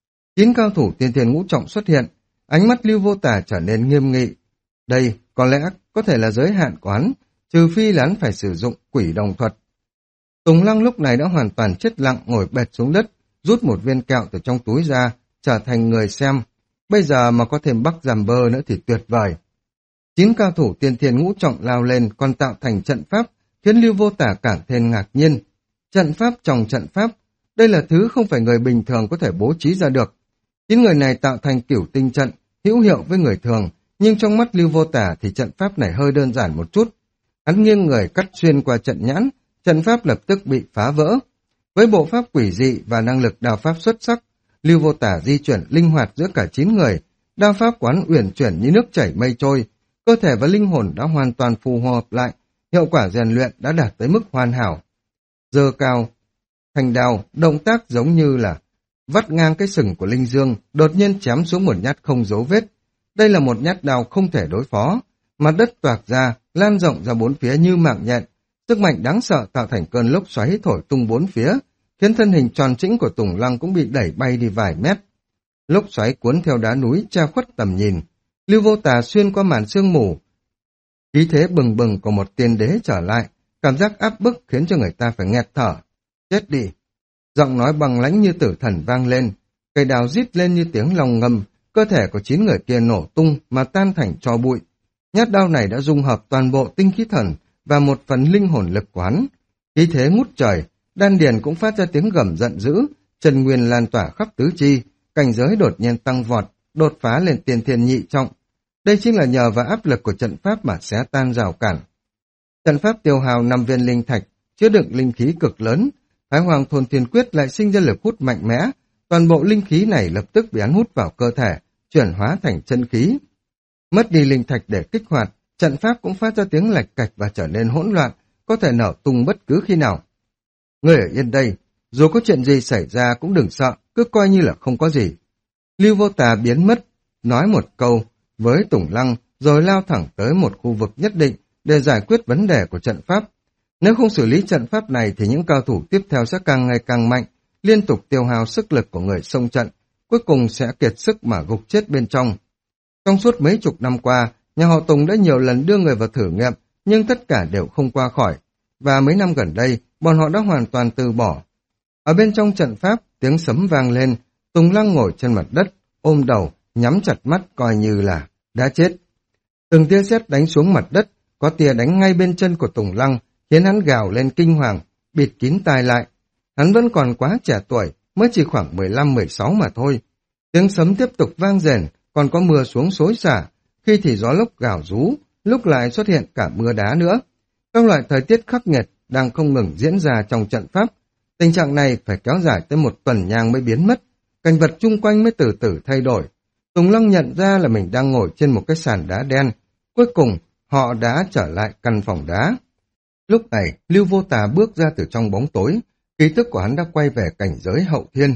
9 cao thủ tiên thiên ngũ trọng xuất hiện, ánh mắt Lưu Vô Tả trở nên nghiêm nghị. Đây có lẽ có thể là giới hạn của hắn, trừ phi là hắn phải sử dụng quỷ đồng thuật. Tùng Lăng lúc này đã hoàn toàn chết lặng ngồi bệt xuống đất, rút một viên kẹo từ trong túi ra, trở thành người xem. Bây giờ mà có thêm Bắc Giàm Bơ nữa thì tuyệt vời. 9 cao thủ tiên thiên ngũ trọng lao lên còn tạo thành trận pháp, khiến Lưu Vô Tả càng thêm ngạc nhiên. Trận pháp trong trận pháp, đây là thứ không phải người bình thường có thể bố trí ra được. 9 người này tạo thành cửu tinh trận, hữu hiệu với người thường, nhưng trong mắt Lưu Vô Tả thì trận pháp này hơi đơn giản một chút. Hắn nghiêng người cắt xuyên qua trận nhãn, trận pháp lập tức bị phá vỡ. Với bộ pháp quỷ dị và năng lực đao pháp xuất sắc, Lưu Vô Tả di chuyển linh hoạt giữa cả 9 người, đao pháp quán uyển chuyển như nước chảy mây trôi, cơ thể và linh hồn đã hoàn toàn phù hợp lại, hiệu quả rèn luyện đã đạt tới mức hoàn hảo. Giơ cao thành đao, động tác giống như là vắt ngang cái sừng của linh dương, đột nhiên chém xuống một nhát không dấu vết. Đây là một nhát đao không thể đối phó, mặt đất toạc ra, lan rộng ra bốn phía như mạng nhện, sức mạnh đáng sợ tạo thành cơn lốc xoáy thổi tung bốn phía, khiến thân hình tròn trĩnh của Tùng Lăng cũng bị đẩy bay đi vài mét. Lốc xoáy cuốn theo đá núi che khuất tầm nhìn, Lưu Vô Tả xuyên qua màn sương mù. Khí thế bừng bừng của một tiên đế trở lại, cảm giác áp bức khiến cho người ta phải nghẹt thở. Chết đi! Giọng nói bằng lãnh như tử thần vang lên, cây đào rít lên như tiếng long ngâm, cơ thể của 9 người kia nổ tung mà tan thành tro bụi. Nhát đao này đã dung hợp toàn bộ tinh khí thần và một phần linh hồn lực quán. Khí thế ngút trời, đan điền cũng phát ra tiếng gầm giận dữ, chân nguyên lan tỏa khắp tứ chi, cảnh giới đột nhiên tăng vọt, đột phá lên tiên thiên nhị trọng. Đây chính là nhờ vào áp lực của trận pháp mà xé tan rào cản. Trận pháp tiêu hao 5 viên linh thạch, chứa đựng linh khí cực lớn. Thái Hoàng Thôn Thiên Quyết lại sinh ra lực hút mạnh mẽ, toàn bộ linh khí này lập tức bị hắn hút vào cơ thể, chuyển hóa thành chân khí. Mất đi linh thạch để kích hoạt, trận pháp cũng phát ra tiếng lạch cạch và trở nên hỗn loạn, có thể nổ tung bất cứ khi nào. Ngươi ở yên đây, dù có chuyện gì xảy ra cũng đừng sợ, cứ coi như là không có gì. Lưu Vô Tả biến mất, nói một câu với Tùng Lăng, rồi lao thẳng tới một khu vực nhất định để giải quyết vấn đề của trận pháp. Nếu không xử lý trận pháp này thì những cao thủ tiếp theo sẽ càng ngày càng mạnh, liên tục tiêu hao sức lực của người xông trận, cuối cùng sẽ kiệt sức mà gục chết bên trong. Trong suốt mấy chục năm qua, nhà họ Tùng đã nhiều lần đưa người vào thử nghiệm, nhưng tất cả đều không qua khỏi, và mấy năm gần đây, bọn họ đã hoàn toàn từ bỏ. Ở bên trong trận pháp, tiếng sấm vang lên, Tùng Lăng ngồi trên mặt đất, ôm đầu, nhắm chặt mắt coi như là đã chết. Từng tia sét đánh xuống mặt đất, có tia đánh ngay bên chân của Tùng Lăng, khiến hắn gào lên kinh hoàng, bịt kín tai lại. Hắn vẫn còn quá trẻ tuổi, mới chỉ khoảng 15-16 mà thôi. Tiếng sấm tiếp tục vang rền, còn có mưa xuống xối xả, khi thì gió lốc gào rú, lúc lại xuất hiện cả mưa đá nữa. Các loại thời tiết khắc nghiệt đang không ngừng diễn ra trong trận pháp. Tình trạng này phải kéo dài tới một tuần nhang mới biến mất, cảnh vật chung quanh mới từ từ thay đổi. Tùng Lăng nhận ra là mình đang ngồi trên một cái sàn đá đen. Cuối cùng, họ đã trở lại căn phòng đá. Lúc này, Lưu Vô Tả bước ra từ trong bóng tối, ký tức của hắn đã quay về cảnh giới hậu thiên.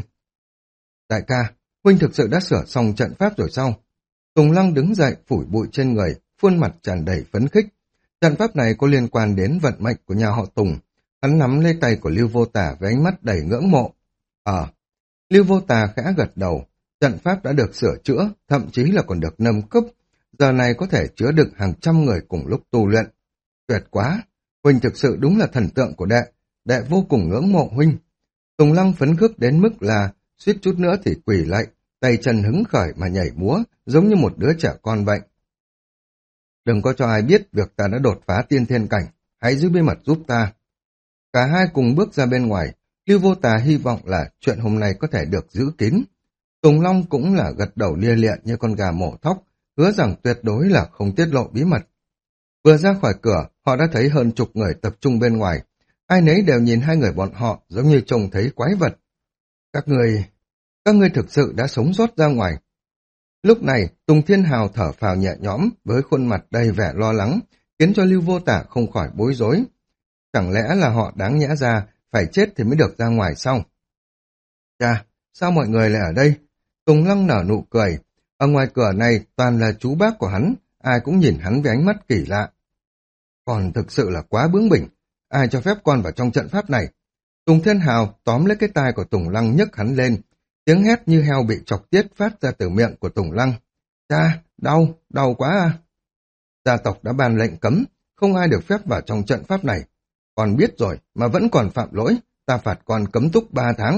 Đại ca, huynh thực sự đã sửa xong trận pháp rồi sao? Tùng Lăng đứng dậy, phủi bụi trên người, khuôn mặt tràn đầy phấn khích. Trận pháp này có liên quan đến vận mệnh của nhà họ Tùng. Hắn nắm lấy tay của Lưu Vô Tả với ánh mắt đầy ngưỡng mộ. Lưu Vô Tả khẽ gật đầu. Trận pháp đã được sửa chữa, thậm chí là còn được nâng cấp. Giờ này có thể chứa đựng hàng trăm người cùng lúc tu luyện. Tuyệt quá! Huynh thực sự đúng là thần tượng của đệ. Đệ vô cùng ngưỡng mộ huynh. Tùng Lăng phấn khích đến mức là suýt chút nữa thì quỳ lạy, tay chân hứng khởi mà nhảy múa, giống như một đứa trẻ con vậy. Đừng có cho ai biết việc ta đã đột phá tiên thiên cảnh, hãy giữ bí mật giúp ta. Cả hai cùng bước ra bên ngoài, Lưu Vô Tà hy vọng là chuyện hôm nay có thể được giữ kín. Tùng Long cũng là gật đầu lia lịa như con gà mổ thóc, hứa rằng tuyệt đối là không tiết lộ bí mật. Vừa ra khỏi cửa, họ đã thấy hơn chục người tập trung bên ngoài. Ai nấy đều nhìn hai người bọn họ giống như trông thấy quái vật. Các ngươi thực sự đã sống sót ra ngoài. Lúc này, Tùng Thiên Hào thở phào nhẹ nhõm với khuôn mặt đầy vẻ lo lắng, khiến cho Lưu Vô Tả không khỏi bối rối. Chẳng lẽ là họ đáng nhẽ ra, phải chết thì mới được ra ngoài sao? Chà, sao mọi người lại ở đây? Tùng Lăng nở nụ cười. Ở ngoài cửa này toàn là chú bác của hắn, ai cũng nhìn hắn với ánh mắt kỳ lạ. Còn thực sự là quá bướng bỉnh, ai cho phép con vào trong trận pháp này? Tùng Thiên Hào tóm lấy cái tai của Tùng Lăng nhấc hắn lên, tiếng hét như heo bị chọc tiết phát ra từ miệng của Tùng Lăng. Cha, đau quá à! Gia tộc đã ban lệnh cấm, không ai được phép vào trong trận pháp này. Con biết rồi mà vẫn còn phạm lỗi, ta phạt con cấm túc 3 tháng.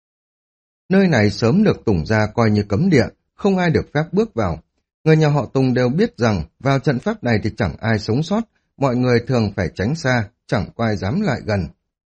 Nơi này sớm được Tùng gia coi như cấm địa, không ai được phép bước vào. Người nhà họ Tùng đều biết rằng vào trận pháp này thì chẳng ai sống sót, mọi người thường phải tránh xa, chẳng có ai dám lại gần.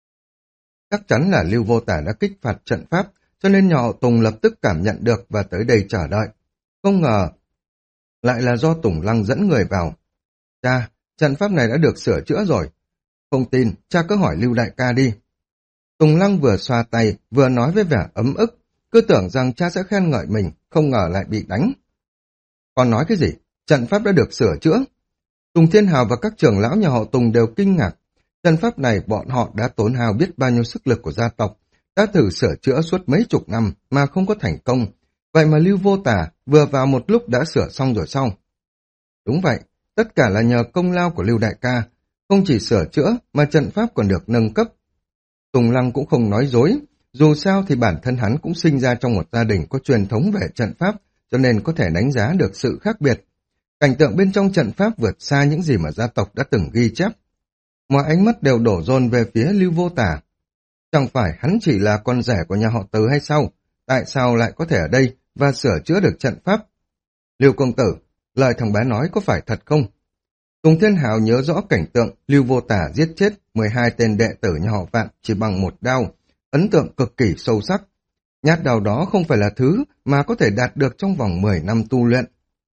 Chắc chắn là Lưu Vô Tả đã kích phạt trận pháp, cho nên nhà họ Tùng lập tức cảm nhận được và tới đây chờ đợi. Không ngờ, lại là do Tùng Lăng dẫn người vào. Cha, trận pháp này đã được sửa chữa rồi. Không tin, cha cứ hỏi Lưu đại ca đi. Tùng Lăng vừa xoa tay, vừa nói với vẻ ấm ức, cứ tưởng rằng cha sẽ khen ngợi mình, không ngờ lại bị đánh. Con nói cái gì? Trận pháp đã được sửa chữa. Tùng Thiên Hào và các trưởng lão nhà họ Tùng đều kinh ngạc. Trận pháp này bọn họ đã tốn hao biết bao nhiêu sức lực của gia tộc, đã thử sửa chữa suốt mấy chục năm mà không có thành công. Vậy mà Lưu Vô Tả vừa vào một lúc đã sửa xong rồi sao? Đúng vậy, tất cả là nhờ công lao của Lưu đại ca. Không chỉ sửa chữa mà trận pháp còn được nâng cấp. Tùng Lăng cũng không nói dối. Dù sao thì bản thân hắn cũng sinh ra trong một gia đình có truyền thống về trận pháp, cho nên có thể đánh giá được sự khác biệt. Cảnh tượng bên trong trận pháp vượt xa những gì mà gia tộc đã từng ghi chép. Mọi ánh mắt đều đổ dồn về phía Lưu Vô Tả. Chẳng phải hắn chỉ là con rể của nhà họ Từ hay sao? Tại sao lại có thể ở đây và sửa chữa được trận pháp? Lưu công tử, lời thằng bé nói có phải thật không? Tùng Thiên Hào nhớ rõ cảnh tượng Lưu Vô Tả giết chết 12 tên đệ tử nhà họ Vạn chỉ bằng một đao, ấn tượng cực kỳ sâu sắc. Nhát đao đó không phải là thứ mà có thể đạt được trong vòng 10 năm tu luyện.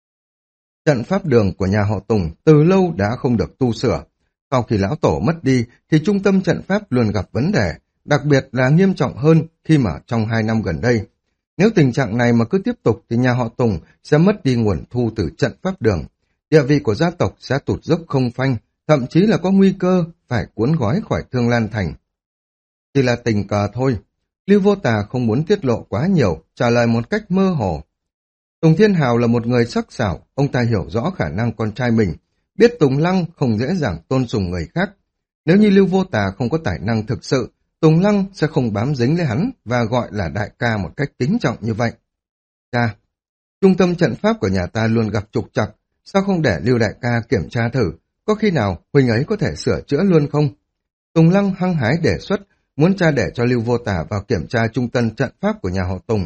Trận pháp đường của nhà họ Tùng từ lâu đã không được tu sửa. Sau khi lão tổ mất đi thì trung tâm trận pháp luôn gặp vấn đề, đặc biệt là nghiêm trọng hơn khi mà trong 2 năm gần đây. Nếu tình trạng này mà cứ tiếp tục thì nhà họ Tùng sẽ mất đi nguồn thu từ trận pháp đường. Địa vị của gia tộc sẽ tụt dốc không phanh, thậm chí là có nguy cơ phải cuốn gói khỏi Thương Lan Thành. Chỉ là tình cờ thôi. Lưu Vô Tà không muốn tiết lộ quá nhiều, trả lời một cách mơ hồ. Tùng Thiên Hào là một người sắc sảo, ông ta hiểu rõ khả năng con trai mình, biết Tùng Lăng không dễ dàng tôn sùng người khác. Nếu như Lưu Vô Tà không có tài năng thực sự, Tùng Lăng sẽ không bám dính lấy hắn và gọi là đại ca một cách kính trọng như vậy. Cha, trung tâm trận pháp của nhà ta luôn gặp trục trặc, sao không để Lưu đại ca kiểm tra thử, có khi nào huynh ấy có thể sửa chữa luôn không? Tùng Lăng hăng hái đề xuất, muốn cha để cho Lưu Vô Tà vào kiểm tra trung tâm trận pháp của nhà họ Tùng.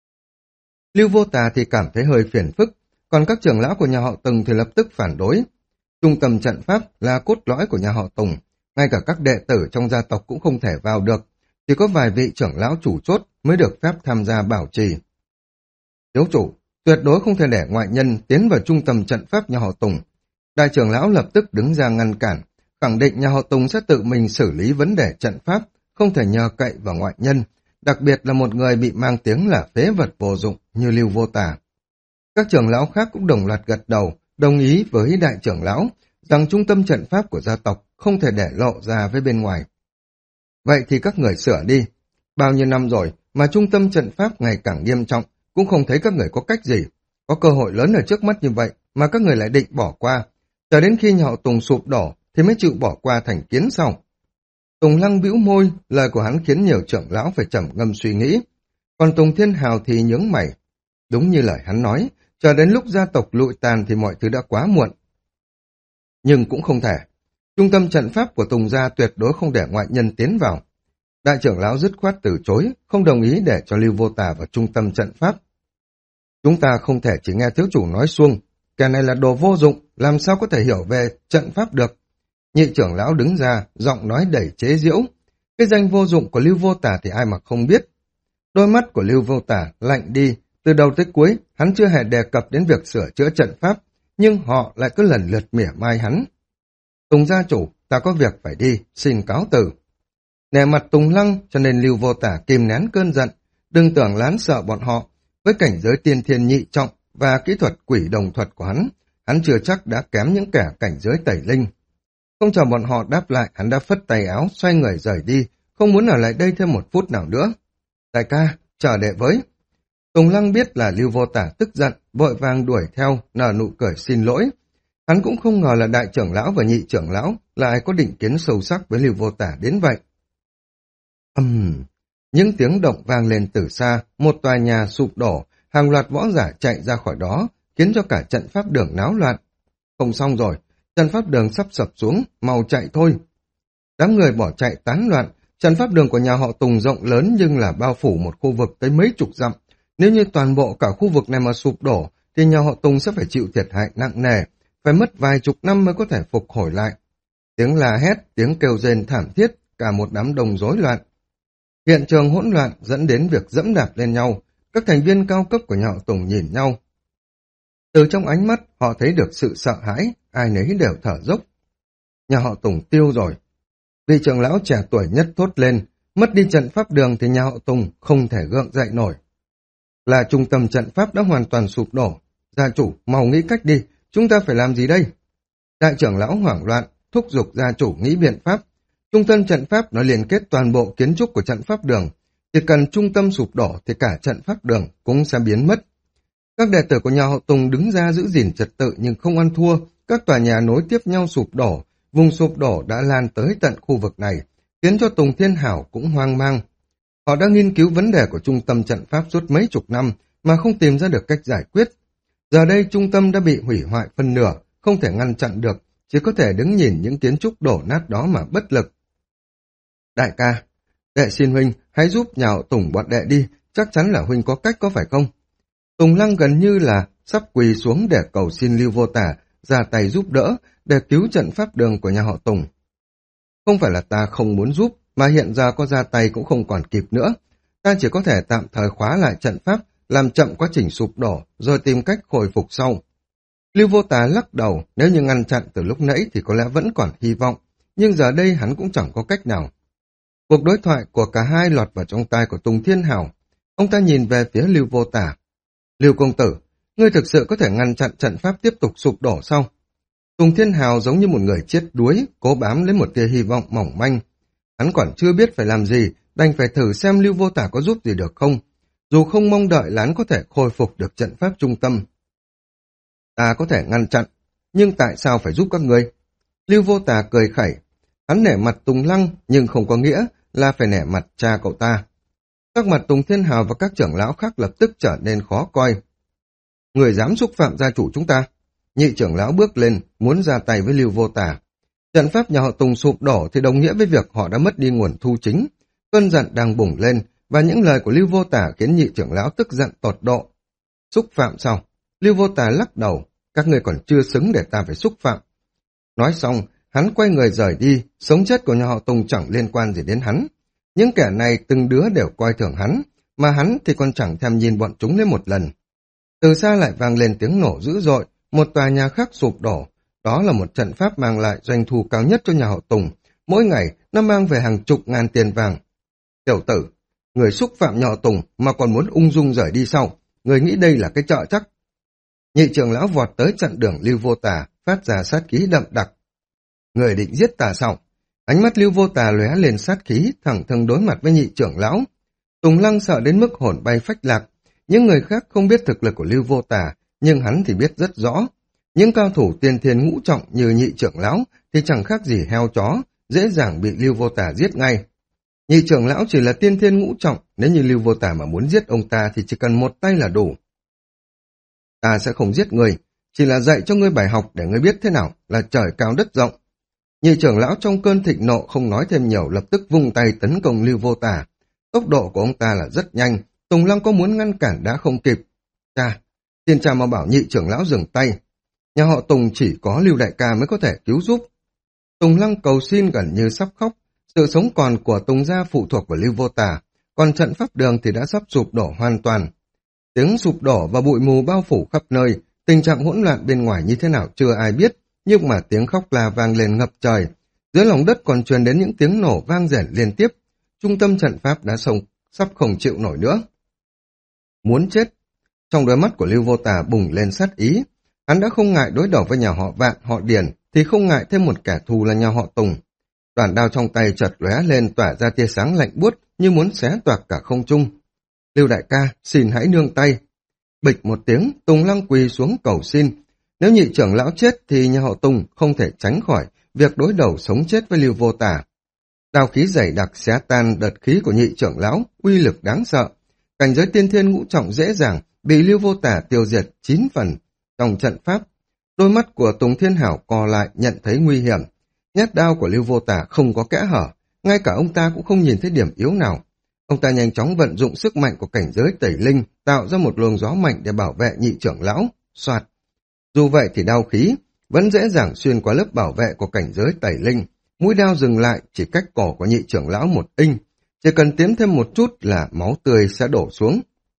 Lưu Vô Tà thì cảm thấy hơi phiền phức, còn các trưởng lão của nhà họ Tùng thì lập tức phản đối. Trung tâm trận pháp là cốt lõi của nhà họ Tùng, ngay cả các đệ tử trong gia tộc cũng không thể vào được, chỉ có vài vị trưởng lão chủ chốt mới được phép tham gia bảo trì. Thiếu chủ, tuyệt đối không thể để ngoại nhân tiến vào trung tâm trận pháp nhà họ Tùng. Đại trưởng lão lập tức đứng ra ngăn cản, khẳng định nhà họ Tùng sẽ tự mình xử lý vấn đề trận pháp, không thể nhờ cậy vào ngoại nhân, đặc biệt là một người bị mang tiếng là phế vật vô dụng như Lưu Vô Tà. Các trưởng lão khác cũng đồng loạt gật đầu, đồng ý với đại trưởng lão rằng trung tâm trận pháp của gia tộc không thể để lộ ra với bên ngoài. Vậy thì các người sửa đi. Bao nhiêu năm rồi mà trung tâm trận pháp ngày càng nghiêm trọng, cũng không thấy các người có cách gì. Có cơ hội lớn ở trước mắt như vậy mà các người lại định bỏ qua. Chờ đến khi nhà họ Tùng sụp đổ thì mới chịu bỏ qua thành kiến sau. Tùng Lăng bĩu môi, lời của hắn khiến nhiều trưởng lão phải trầm ngâm suy nghĩ. Còn Tùng Thiên Hào thì nhướng mày. Đúng như lời hắn nói, chờ đến lúc gia tộc lụi tàn thì mọi thứ đã quá muộn. Nhưng cũng không thể. Trung tâm trận pháp của Tùng gia tuyệt đối không để ngoại nhân tiến vào. Đại trưởng lão dứt khoát từ chối, không đồng ý để cho Lưu Vô Tà vào trung tâm trận pháp. Chúng ta không thể chỉ nghe thiếu chủ nói suông, kẻ này là đồ vô dụng, làm sao có thể hiểu về trận pháp được. Nhị trưởng lão đứng ra, giọng nói đầy chế giễu. Cái danh vô dụng của Lưu Vô Tà thì ai mà không biết. Đôi mắt của Lưu Vô Tà lạnh đi, từ đầu tới cuối, hắn chưa hề đề cập đến việc sửa chữa trận pháp, nhưng họ lại cứ lần lượt mỉa mai hắn. Tùng gia chủ, ta có việc phải đi, xin cáo từ. Nể mặt Tùng Lăng, cho nên Lưu Vô Tà kìm nén cơn giận, đừng tưởng lán sợ bọn họ. Với cảnh giới tiên thiên nhị trọng và kỹ thuật quỷ đồng thuật của hắn chưa chắc đã kém những kẻ cảnh giới tẩy linh. Không chờ bọn họ đáp lại, hắn đã phất tay áo, xoay người rời đi, không muốn ở lại đây thêm một phút nào nữa. Đại ca, chờ đệ với. Tùng Lăng biết là Lưu Vô Tà tức giận, vội vàng đuổi theo, nở nụ cười xin lỗi. Hắn cũng không ngờ là đại trưởng lão và nhị trưởng lão lại có định kiến sâu sắc với Lưu Vô Tà đến vậy. Những tiếng động vang lên từ xa, một tòa nhà sụp đổ, hàng loạt võ giả chạy ra khỏi đó, khiến cho cả trận pháp đường náo loạn. Không xong rồi, trận pháp đường sắp sập xuống, mau chạy thôi. Đám người bỏ chạy tán loạn, trận pháp đường của nhà họ Tùng rộng lớn nhưng là bao phủ một khu vực tới mấy chục dặm. Nếu như toàn bộ cả khu vực này mà sụp đổ, thì nhà họ Tùng sẽ phải chịu thiệt hại nặng nề, phải mất vài chục năm mới có thể phục hồi lại. Tiếng la hét, tiếng kêu rên thảm thiết, cả một đám đông rối loạn. Hiện trường hỗn loạn dẫn đến việc dẫm đạp lên nhau, các thành viên cao cấp của nhà họ Tùng nhìn nhau. Từ trong ánh mắt, họ thấy được sự sợ hãi, ai nấy đều thở dốc. Nhà họ Tùng tiêu rồi. Vị trưởng lão trẻ tuổi nhất thốt lên, mất đi trận pháp đường thì nhà họ Tùng không thể gượng dậy nổi. Là trung tâm trận pháp đã hoàn toàn sụp đổ. Gia chủ, mau nghĩ cách đi, chúng ta phải làm gì đây? Đại trưởng lão hoảng loạn, thúc giục gia chủ nghĩ biện pháp. Trung tâm trận pháp nó liên kết toàn bộ kiến trúc của trận pháp đường. Chỉ cần trung tâm sụp đổ thì cả trận pháp đường cũng sẽ biến mất. Các đệ tử của nhà họ Tùng đứng ra giữ gìn trật tự nhưng không ăn thua. Các tòa nhà nối tiếp nhau sụp đổ. Vùng sụp đổ đã lan tới tận khu vực này, khiến cho Tùng Thiên Hảo cũng hoang mang. Họ đã nghiên cứu vấn đề của trung tâm trận pháp suốt mấy chục năm mà không tìm ra được cách giải quyết. Giờ đây trung tâm đã bị hủy hoại phân nửa, không thể ngăn chặn được, chỉ có thể đứng nhìn những kiến trúc đổ nát đó mà bất lực. Đại ca, đệ xin huynh, hãy giúp nhà họ Tùng bọn đệ đi, chắc chắn là huynh có cách có phải không? Tùng Lăng gần như là sắp quỳ xuống để cầu xin Lưu Vô Tà ra tay giúp đỡ để cứu trận pháp đường của nhà họ Tùng. Không phải là ta không muốn giúp, mà hiện giờ có ra tay cũng không còn kịp nữa. Ta chỉ có thể tạm thời khóa lại trận pháp, làm chậm quá trình sụp đổ, rồi tìm cách hồi phục sau. Lưu Vô Tà lắc đầu, nếu như ngăn chặn từ lúc nãy thì có lẽ vẫn còn hy vọng, nhưng giờ đây hắn cũng chẳng có cách nào. Cuộc đối thoại của cả hai lọt vào trong tai của Tùng Thiên Hảo. Ông ta nhìn về phía Lưu Vô Tà. Lưu công tử, ngươi thực sự có thể ngăn chặn trận pháp tiếp tục sụp đổ sao? Tùng Thiên Hào giống như một người chết đuối, cố bám lấy một tia hy vọng mỏng manh. Hắn còn chưa biết phải làm gì, đành phải thử xem Lưu Vô Tà có giúp gì được không. Dù không mong đợi là hắn có thể khôi phục được trận pháp trung tâm. Ta có thể ngăn chặn, nhưng tại sao phải giúp các ngươi? Lưu Vô Tà cười khẩy. Hắn nể mặt Tùng Lăng, nhưng không có nghĩa là phải nể mặt cha cậu ta. Các mặt Tùng Thiên Hào và các trưởng lão khác lập tức trở nên khó coi. Người dám xúc phạm gia chủ chúng ta? Nhị trưởng lão bước lên, muốn ra tay với Lưu Vô Tà. Trận pháp nhà họ Tùng sụp đổ thì đồng nghĩa với việc họ đã mất đi nguồn thu chính. Cơn giận đang bùng lên, và những lời của Lưu Vô Tà khiến nhị trưởng lão tức giận tột độ. Xúc phạm sao? Lưu Vô Tà lắc đầu, các ngươi còn chưa xứng để ta phải xúc phạm. Nói xong, hắn quay người rời đi, sống chết của nhà họ Tùng chẳng liên quan gì đến hắn. Những kẻ này từng đứa đều coi thường hắn, mà hắn thì còn chẳng thèm nhìn bọn chúng lên một lần. Từ xa lại vang lên tiếng nổ dữ dội, một tòa nhà khác sụp đổ. Đó là một trận pháp mang lại doanh thu cao nhất cho nhà họ Tùng. Mỗi ngày nó mang về hàng chục ngàn tiền vàng. Tiểu tử, người xúc phạm nhà họ Tùng mà còn muốn ung dung rời đi sau. Người nghĩ đây là cái chợ chắc? Nhị trưởng lão vọt tới chặn đường Lưu Vô Tà, phát ra sát khí đậm đặc. Người định giết ta sao? Ánh mắt Lưu Vô Tà lóe lên sát khí, thẳng thừng đối mặt với nhị trưởng lão. Tùng Lăng sợ đến mức hồn bay phách lạc. Những người khác không biết thực lực của Lưu Vô Tà, nhưng hắn thì biết rất rõ. Những cao thủ tiên thiên ngũ trọng như nhị trưởng lão thì chẳng khác gì heo chó, dễ dàng bị Lưu Vô Tà giết ngay. Nhị trưởng lão chỉ là tiên thiên ngũ trọng, nếu như Lưu Vô Tà mà muốn giết ông ta thì chỉ cần một tay là đủ. Ta sẽ không giết ngươi, chỉ là dạy cho ngươi bài học để ngươi biết thế nào là trời cao đất rộng. Nhị trưởng lão trong cơn thịnh nộ không nói thêm nhiều, lập tức vung tay tấn công Lưu Vô Tà. Tốc độ của ông ta là rất nhanh, Tùng Lăng có muốn ngăn cản đã không kịp. Cha, thiên cha mà bảo nhị trưởng lão dừng tay. Nhà họ Tùng chỉ có Lưu đại ca mới có thể cứu giúp. Tùng Lăng cầu xin gần như sắp khóc. Sự sống còn của Tùng gia phụ thuộc vào Lưu Vô Tà, còn trận pháp đường thì đã sắp sụp đổ hoàn toàn. Tiếng sụp đổ và bụi mù bao phủ khắp nơi, tình trạng hỗn loạn bên ngoài như thế nào chưa ai biết, nhưng mà tiếng khóc la vang lên ngập trời. Dưới lòng đất còn truyền đến những tiếng nổ vang rền liên tiếp. Trung tâm trận pháp đã sắp không chịu nổi nữa. Muốn chết. Trong đôi mắt của Lưu Vô Tà bùng lên sát ý. Hắn đã không ngại đối đầu với nhà họ Vạn, họ Điền, thì không ngại thêm một kẻ thù là nhà họ Tùng. Đoàn đao trong tay chợt lóe lên, tỏa ra tia sáng lạnh buốt như muốn xé toạc cả không trung. Lưu đại ca, xin hãy nương tay. Bịch một tiếng, Tùng Lăng quỳ xuống cầu xin. Nếu nhị trưởng lão chết thì nhà họ Tùng không thể tránh khỏi việc đối đầu sống chết với Lưu Vô Tà. Đao khí dày đặc xé tan đợt khí của nhị trưởng lão, uy lực đáng sợ. Cảnh giới tiên thiên ngũ trọng dễ dàng bị Lưu Vô Tà tiêu diệt 9 phần. Trong trận pháp, đôi mắt của Tùng Thiên Hảo co lại, nhận thấy nguy hiểm. Nhát đao của Lưu Vô Tà không có kẽ hở, ngay cả ông ta cũng không nhìn thấy điểm yếu nào. Ông ta nhanh chóng vận dụng sức mạnh của cảnh giới tẩy linh, tạo ra một luồng gió mạnh để bảo vệ nhị trưởng lão. Soạt. Dù vậy thì đao khí vẫn dễ dàng xuyên qua lớp bảo vệ của cảnh giới tẩy linh. Mũi đao dừng lại chỉ cách cổ của nhị trưởng lão 1 inch. Chỉ cần tiến thêm một chút là máu tươi sẽ đổ xuống.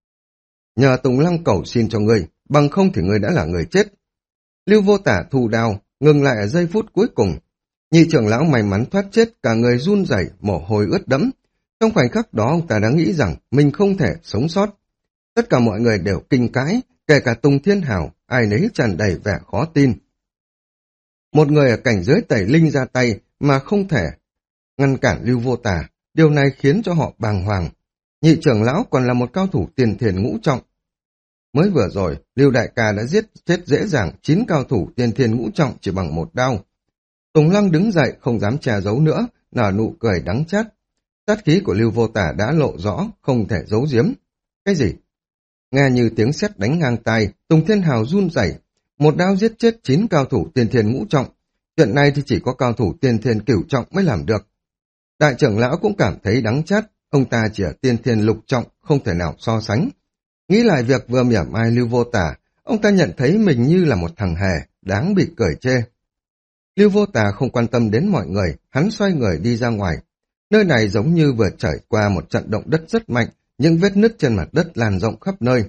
Nhờ Tùng Lăng cầu xin cho ngươi, bằng không thì ngươi đã là người chết. Lưu Vô Tà thu đao, ngừng lại ở giây phút cuối cùng. Nhị trưởng lão may mắn thoát chết, cả người run rẩy, mồ hôi ướt đẫm. Trong khoảnh khắc đó ông ta đã nghĩ rằng mình không thể sống sót. Tất cả mọi người đều kinh cãi, kể cả Tùng Thiên Hảo, ai nấy tràn đầy vẻ khó tin. Một người ở cảnh giới tẩy linh ra tay mà không thể ngăn cản Lưu Vô Tà, điều này khiến cho họ bàng hoàng. Nhị trưởng lão còn là một cao thủ tiền thiền ngũ trọng. Mới vừa rồi, Lưu đại ca đã giết chết dễ dàng 9 cao thủ tiền thiền ngũ trọng chỉ bằng một đao. Tùng Lăng đứng dậy không dám che giấu nữa, nở nụ cười đắng chát. Sát khí của Lưu Vô Tà đã lộ rõ, không thể giấu giếm. Cái gì? Nghe như tiếng sét đánh ngang tai, Tùng Thiên Hào run rẩy, một đao giết chết 9 cao thủ tiên thiên ngũ trọng. Chuyện này thì chỉ có cao thủ tiên thiên cửu trọng mới làm được. Đại trưởng lão cũng cảm thấy đắng chát, ông ta chỉ ở tiên thiên lục trọng, không thể nào so sánh. Nghĩ lại việc vừa mỉa mai Lưu Vô Tà, ông ta nhận thấy mình như là một thằng hề, đáng bị cười chê. Lưu Vô Tà không quan tâm đến mọi người, hắn xoay người đi ra ngoài. Nơi này giống như vừa trải qua một trận động đất rất mạnh, những vết nứt trên mặt đất lan rộng khắp nơi.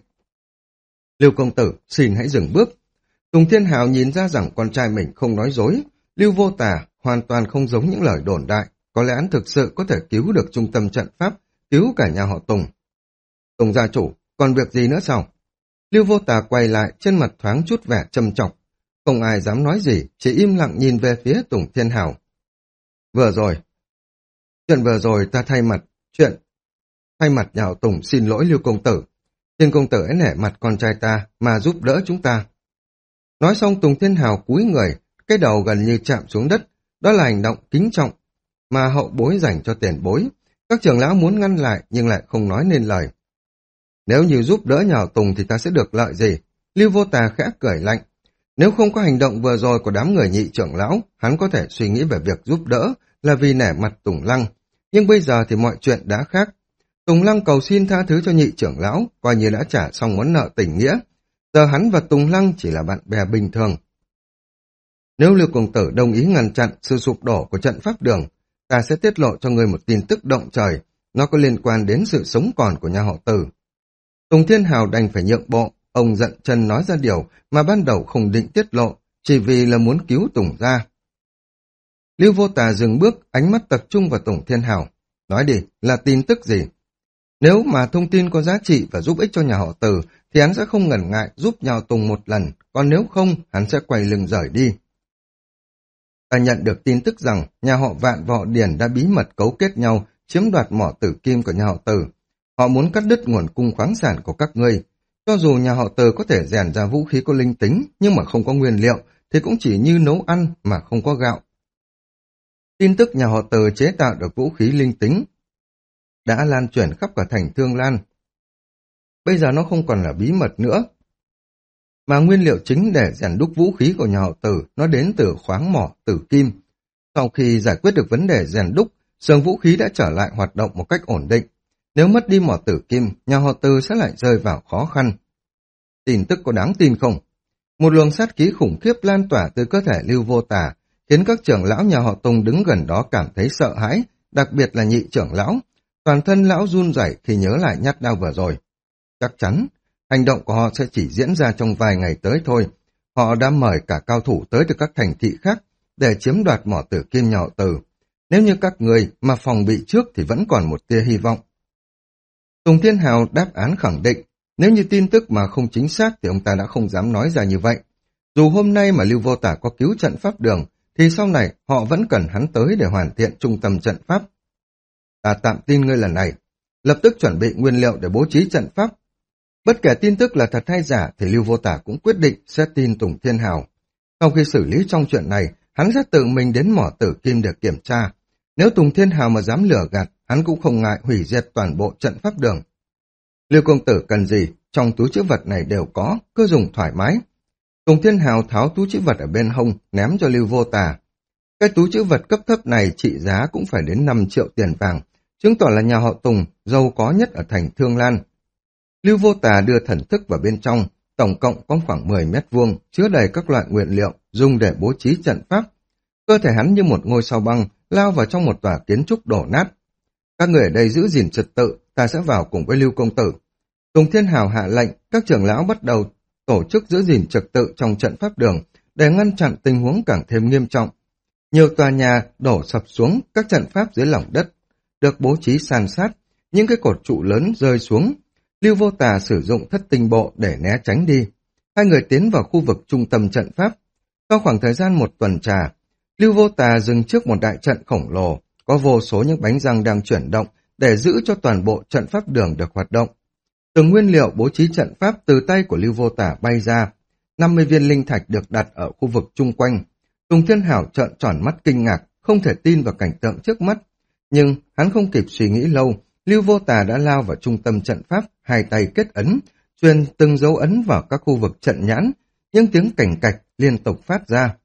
Lưu công tử, xin hãy dừng bước. Tùng Thiên Hào nhìn ra rằng con trai mình không nói dối. Lưu Vô Tà hoàn toàn không giống những lời đồn đại, có lẽ hắn thực sự có thể cứu được trung tâm trận pháp, cứu cả nhà họ Tùng. Tùng gia chủ, còn việc gì nữa sao? Lưu Vô Tà quay lại, trên mặt thoáng chút vẻ trầm trọng. Không ai dám nói gì, chỉ im lặng nhìn về phía Tùng Thiên Hào. Chuyện vừa rồi ta thay mặt nhà họ Tùng xin lỗi Lưu công tử. Xin công tử hãy nể mặt con trai ta mà giúp đỡ chúng ta. Nói xong Tùng Thiên Hào cúi người, cái đầu gần như chạm xuống đất, đó là hành động kính trọng mà hậu bối dành cho tiền bối. Các trưởng lão muốn ngăn lại nhưng lại không nói nên lời. Nếu như giúp đỡ nhà họ Tùng thì ta sẽ được lợi gì? Lưu Vô Tà khẽ cười lạnh. Nếu không có hành động vừa rồi của đám người nhị trưởng lão, hắn có thể suy nghĩ về việc giúp đỡ là vì nể mặt Tùng Lăng. Nhưng bây giờ thì mọi chuyện đã khác. Tùng Lăng cầu xin tha thứ cho nhị trưởng lão, coi như đã trả xong món nợ tình nghĩa. Giờ hắn và Tùng Lăng chỉ là bạn bè bình thường. Nếu Lưu công tử đồng ý ngăn chặn sự sụp đổ của trận pháp đường, ta sẽ tiết lộ cho ngươi một tin tức động trời, nó có liên quan đến sự sống còn của nhà họ Từ. Tùng Thiên Hào đành phải nhượng bộ, ông giận chân nói ra điều mà ban đầu không định tiết lộ, chỉ vì là muốn cứu Tùng gia. Lưu Vô Tà dừng bước, ánh mắt tập trung vào Tùng Thiên Hào. Nói đi, là tin tức gì? Nếu mà thông tin có giá trị và giúp ích cho nhà họ Từ, thì hắn sẽ không ngần ngại giúp nhà họ Tùng một lần, còn nếu không, hắn sẽ quay lưng rời đi. Ta nhận được tin tức rằng nhà họ Vạn và họ Điền đã bí mật cấu kết nhau, chiếm đoạt mỏ tử kim của nhà họ Từ. Họ muốn cắt đứt nguồn cung khoáng sản của các ngươi. Cho dù nhà họ Từ có thể rèn ra vũ khí có linh tính, nhưng mà không có nguyên liệu, thì cũng chỉ như nấu ăn mà không có gạo. Tin tức nhà họ Từ chế tạo được vũ khí linh tính đã lan truyền khắp cả thành Thương Lan. Bây giờ nó không còn là bí mật nữa, mà nguyên liệu chính để rèn đúc vũ khí của nhà họ Từ nó đến từ khoáng mỏ Tử Kim. Sau khi giải quyết được vấn đề rèn đúc, xưởng vũ khí đã trở lại hoạt động một cách ổn định. Nếu mất đi mỏ Tử Kim, nhà họ Từ sẽ lại rơi vào khó khăn. Tin tức có đáng tin không? Một luồng sát khí khủng khiếp lan tỏa từ cơ thể Lưu Vô Tà, khiến các trưởng lão nhà họ Tùng đứng gần đó cảm thấy sợ hãi, đặc biệt là nhị trưởng lão. Toàn thân lão run rẩy khi nhớ lại nhát đao vừa rồi. Chắc chắn, hành động của họ sẽ chỉ diễn ra trong vài ngày tới thôi. Họ đã mời cả cao thủ tới từ các thành thị khác để chiếm đoạt mỏ Tử Kim nhà họ Từ. Nếu như các người mà phòng bị trước thì vẫn còn một tia hy vọng. Tùng Thiên Hào đáp án khẳng định, nếu như tin tức mà không chính xác thì ông ta đã không dám nói ra như vậy. Dù hôm nay mà Lưu Vô Tả có cứu trận pháp đường, thì sau này họ vẫn cần hắn tới để hoàn thiện trung tâm trận pháp. Ta tạm tin ngươi lần này, lập tức chuẩn bị nguyên liệu để bố trí trận pháp. Bất kể tin tức là thật hay giả thì Lưu Vô Tả cũng quyết định sẽ tin Tùng Thiên Hào. Sau khi xử lý trong chuyện này, hắn sẽ tự mình đến mỏ Tử Kim để kiểm tra. Nếu Tùng Thiên Hào mà dám lừa gạt, hắn cũng không ngại hủy diệt toàn bộ trận pháp đường. Lưu công tử cần gì, trong túi trữ vật này đều có, cứ dùng thoải mái. Tùng Thiên Hào tháo túi trữ vật ở bên hông, ném cho Lưu Vô Tà. Cái túi trữ vật cấp thấp này trị giá cũng phải đến 5 triệu tiền vàng, chứng tỏ là nhà họ Tùng giàu có nhất ở thành Thương Lan. Lưu Vô Tà đưa thần thức vào bên trong, tổng cộng có khoảng 10 mét vuông, chứa đầy các loại nguyên liệu dùng để bố trí trận pháp. Cơ thể hắn như một ngôi sao băng, lao vào trong một tòa kiến trúc đổ nát. Các người ở đây giữ gìn trật tự, ta sẽ vào cùng với Lưu công tử. Tùng Thiên Hào hạ lệnh, các trưởng lão bắt đầu tổ chức giữ gìn trật tự trong trận pháp đường để ngăn chặn tình huống càng thêm nghiêm trọng. Nhiều tòa nhà đổ sập xuống, các trận pháp dưới lòng đất được bố trí san sát, những cái cột trụ lớn rơi xuống. Lưu Vô Tà sử dụng thất tinh bộ để né tránh đi. Hai người tiến vào khu vực trung tâm trận pháp. Sau khoảng thời gian một tuần trà, Lưu Vô Tà dừng trước một đại trận khổng lồ, có vô số những bánh răng đang chuyển động để giữ cho toàn bộ trận pháp đường được hoạt động. Từng nguyên liệu bố trí trận pháp từ tay của Lưu Vô Tả bay ra. 50 viên linh thạch được đặt ở khu vực chung quanh. Tùng Thiên Hảo trợn tròn mắt kinh ngạc, không thể tin vào cảnh tượng trước mắt. Nhưng hắn không kịp suy nghĩ lâu, Lưu Vô Tà đã lao vào trung tâm trận pháp, hai tay kết ấn, truyền từng dấu ấn vào các khu vực trận nhãn, những tiếng cảnh cạch liên tục phát ra.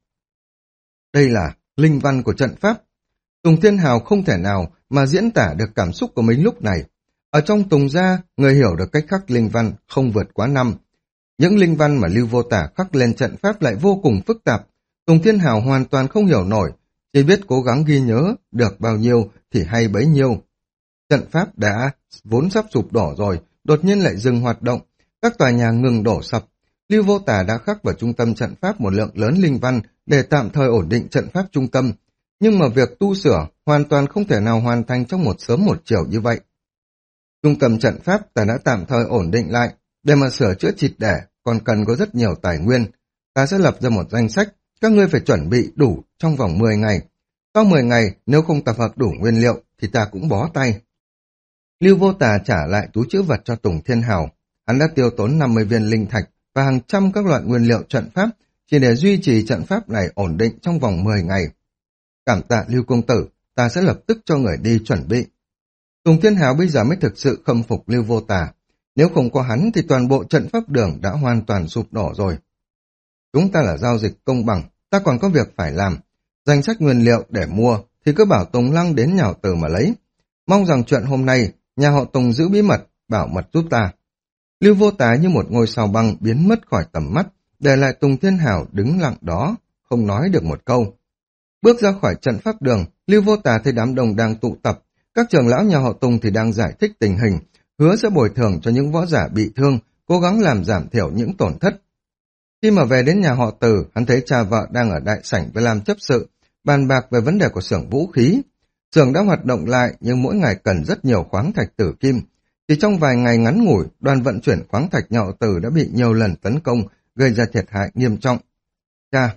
Đây là linh văn của trận pháp. Tùng Thiên Hào không thể nào mà diễn tả được cảm xúc của mình lúc này. Ở trong Tùng gia, người hiểu được cách khắc linh văn không vượt quá 5. Những linh văn mà Lưu Vô Tả khắc lên trận pháp lại vô cùng phức tạp. Tùng Thiên Hào hoàn toàn không hiểu nổi, chỉ biết cố gắng ghi nhớ được bao nhiêu thì hay bấy nhiêu. Trận pháp đã vốn sắp sụp đổ rồi, đột nhiên lại dừng hoạt động, các tòa nhà ngừng đổ sập. Lưu Vô Tả đã khắc vào trung tâm trận pháp một lượng lớn linh văn để tạm thời ổn định trận pháp trung tâm. Nhưng mà việc tu sửa hoàn toàn không thể nào hoàn thành trong một sớm một chiều như vậy. Trung tâm trận pháp ta đã tạm thời ổn định lại, để mà sửa chữa triệt để còn cần có rất nhiều tài nguyên. Ta sẽ lập ra một danh sách, các ngươi phải chuẩn bị đủ trong vòng 10 ngày. Sau 10 ngày, nếu không tập hợp đủ nguyên liệu thì ta cũng bó tay. Lưu Vô Tà trả lại túi trữ vật cho Tùng Thiên Hào. Hắn đã tiêu tốn 50 viên linh thạch và hàng trăm các loại nguyên liệu trận pháp chỉ để duy trì trận pháp này ổn định trong vòng 10 ngày. Cảm tạ Lưu công tử, ta sẽ lập tức cho người đi chuẩn bị. Tùng Thiên Hào bây giờ mới thực sự khâm phục Lưu Vô Tà. Nếu không có hắn thì toàn bộ trận pháp đường đã hoàn toàn sụp đổ rồi. Chúng ta là giao dịch công bằng, ta còn có việc phải làm. Danh sách nguyên liệu để mua thì cứ bảo Tùng Lăng đến nhà họ Từ mà lấy. Mong rằng chuyện hôm nay nhà họ Tùng giữ bí mật, bảo mật giúp ta. Lưu Vô Tà như một ngôi sao băng biến mất khỏi tầm mắt, để lại Tùng Thiên Hào đứng lặng đó, không nói được một câu. Bước ra khỏi trận pháp đường, Lưu Vô Tà thấy đám đông đang tụ tập, các trưởng lão nhà họ Tùng thì đang giải thích tình hình, hứa sẽ bồi thường cho những võ giả bị thương, cố gắng làm giảm thiểu những tổn thất. Khi mà về đến nhà họ Từ, hắn thấy cha vợ đang ở đại sảnh với làm chấp sự, bàn bạc về vấn đề của xưởng vũ khí. Xưởng đã hoạt động lại nhưng mỗi ngày cần rất nhiều khoáng thạch tử kim. Chỉ trong vài ngày ngắn ngủi, đoàn vận chuyển khoáng thạch nhà họ Từ đã bị nhiều lần tấn công, gây ra thiệt hại nghiêm trọng. Cha!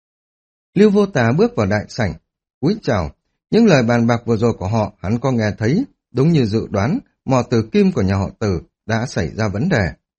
Lưu Vô Tà bước vào đại sảnh, cúi chào. Những lời bàn bạc vừa rồi của họ hắn có nghe thấy, đúng như dự đoán, mỏ tử kim của nhà họ Từ đã xảy ra vấn đề.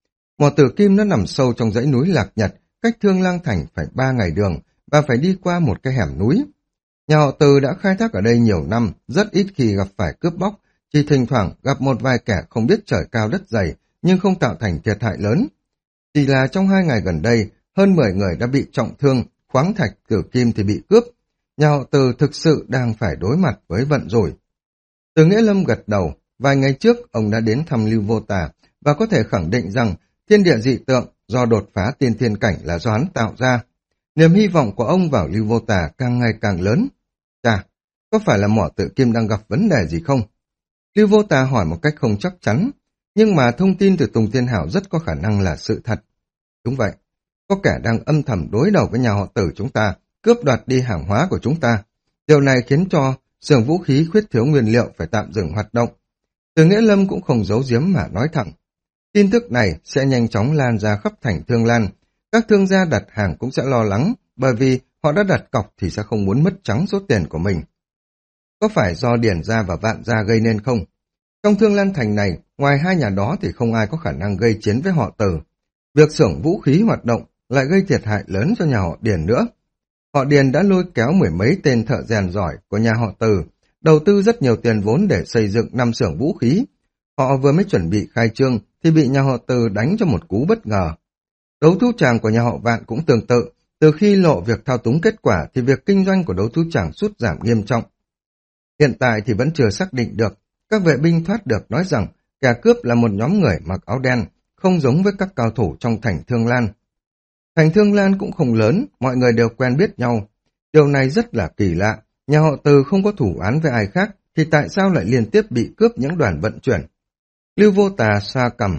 Mỏ tử kim nó nằm sâu trong dãy núi Lạc Nhật, cách Thương Lang Thành phải 3 ngày đường, và phải đi qua một cái hẻm núi. Nhà họ Từ đã khai thác ở đây nhiều năm, rất ít khi gặp phải cướp bóc, chỉ thỉnh thoảng gặp một vài kẻ không biết trời cao đất dày, nhưng không tạo thành thiệt hại lớn. Chỉ là trong 2 ngày gần đây, hơn 10 người đã bị trọng thương, khoáng thạch, tử kim thì bị cướp. Nhà họ Từ thực sự đang phải đối mặt với vận rủi. Từ Nghĩa Lâm gật đầu, vài ngày trước ông đã đến thăm Lưu Vô Tà và có thể khẳng định rằng thiên địa dị tượng do đột phá tiên thiên cảnh là do hắn tạo ra. Niềm hy vọng của ông vào Lưu Vô Tà càng ngày càng lớn. Chà, có phải là mỏ tự kim đang gặp vấn đề gì không? Lưu Vô Tà hỏi một cách không chắc chắn, nhưng mà thông tin từ Tùng Thiên Hảo rất có khả năng là sự thật. Đúng vậy, có kẻ đang âm thầm đối đầu với nhà họ Tử chúng ta, cướp đoạt đi hàng hóa của chúng ta. Điều này khiến cho xưởng vũ khí khuyết thiếu nguyên liệu phải tạm dừng hoạt động. Từ Nghĩa Lâm cũng không giấu giếm mà nói thẳng. Tin tức này sẽ nhanh chóng lan ra khắp thành Thương Lan. Các thương gia đặt hàng cũng sẽ lo lắng, bởi vì họ đã đặt cọc thì sẽ không muốn mất trắng số tiền của mình. Có phải do Điền gia và Vạn gia gây nên không? Trong Thương Lan thành này, ngoài hai nhà đó thì không ai có khả năng gây chiến với họ Từ. Việc xưởng vũ khí hoạt động lại gây thiệt hại lớn cho nhà họ Điền nữa. Họ Điền đã lôi kéo mười mấy tên thợ rèn giỏi của nhà họ Từ, đầu tư rất nhiều tiền vốn để xây dựng 5 xưởng vũ khí. Họ vừa mới chuẩn bị khai trương thì bị nhà họ Từ đánh cho một cú bất ngờ. Đấu thú tràng của nhà họ Vạn cũng tương tự, từ khi lộ việc thao túng kết quả thì việc kinh doanh của đấu thú tràng sút giảm nghiêm trọng. Hiện tại thì vẫn chưa xác định được, các vệ binh thoát được nói rằng kẻ cướp là một nhóm người mặc áo đen, không giống với các cao thủ trong thành Thương Lan. Thành Thương Lan cũng không lớn, mọi người đều quen biết nhau. Điều này rất là kỳ lạ, nhà họ Từ không có thủ án với ai khác, thì tại sao lại liên tiếp bị cướp những đoàn vận chuyển? Lưu Vô Tà xoa cằm.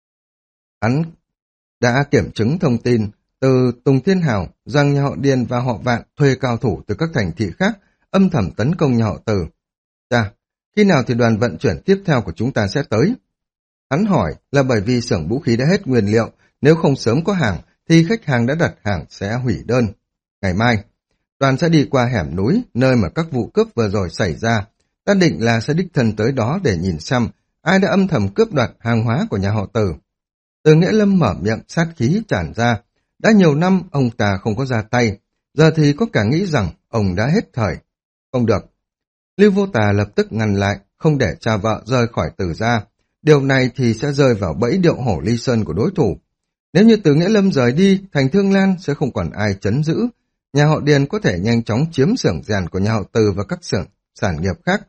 Hắn đã kiểm chứng thông tin từ Tùng Thiên Hào rằng nhà họ Điền và họ Vạn thuê cao thủ từ các thành thị khác âm thầm tấn công nhà họ Từ. Chà, khi nào thì đoàn vận chuyển tiếp theo của chúng ta sẽ tới? Hắn hỏi là bởi vì xưởng vũ khí đã hết nguyên liệu, nếu không sớm có hàng thì khách hàng đã đặt hàng sẽ hủy đơn. Ngày mai, đoàn sẽ đi qua hẻm núi, nơi mà các vụ cướp vừa rồi xảy ra. Ta định là sẽ đích thân tới đó để nhìn xem ai đã âm thầm cướp đoạt hàng hóa của nhà họ Từ. Từ Nghĩa Lâm mở miệng, sát khí tràn ra. Đã nhiều năm ông ta không có ra tay, giờ thì có cả nghĩ rằng ông đã hết thời. Không được. Lưu Vô Tà lập tức ngăn lại, không để cha vợ rời khỏi Từ gia. Điều này thì sẽ rơi vào bẫy điệu hổ ly sơn của đối thủ. Nếu như Từ Nghĩa Lâm rời đi, thành Thương Lan sẽ không còn ai trấn giữ. Nhà họ Điền có thể nhanh chóng chiếm xưởng rèn của nhà họ Từ và các xưởng sản nghiệp khác.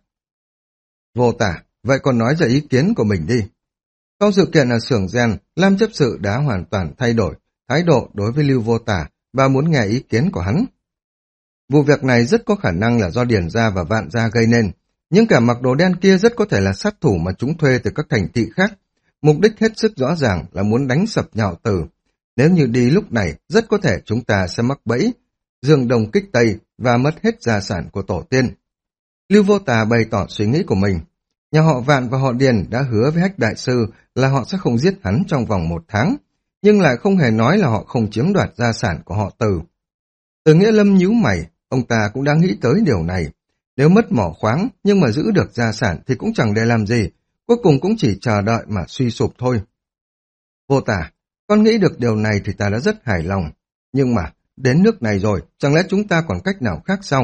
Vô Tà, vậy còn nói ra ý kiến của mình đi. Trong sự kiện ở xưởng rèn, Lam chấp sự đã hoàn toàn thay đổi thái độ đối với Lưu Vô Tà và muốn nghe ý kiến của hắn. Vụ việc này rất có khả năng là do Điền gia và Vạn gia gây nên. Những kẻ mặc đồ đen kia rất có thể là sát thủ mà chúng thuê từ các thành thị khác. Mục đích hết sức rõ ràng là muốn đánh sập nhà họ Từ. Nếu như đi lúc này, rất có thể chúng ta sẽ mắc bẫy, dương đông kích tây và mất hết gia sản của tổ tiên. Lưu Vô Tà bày tỏ suy nghĩ của mình. Nhà họ Vạn và họ Điền đã hứa với Hách Đại Sư là họ sẽ không giết hắn trong vòng 1 tháng, nhưng lại không hề nói là họ không chiếm đoạt gia sản của họ Từ. Từ Nghĩa Lâm nhíu mày, ông ta cũng đã nghĩ tới điều này. Nếu mất mỏ khoáng nhưng mà giữ được gia sản thì cũng chẳng để làm gì, cuối cùng cũng chỉ chờ đợi mà suy sụp thôi. Vô Tà, con nghĩ được điều này thì ta đã rất hài lòng. Nhưng mà, đến nước này rồi, chẳng lẽ chúng ta còn cách nào khác sao?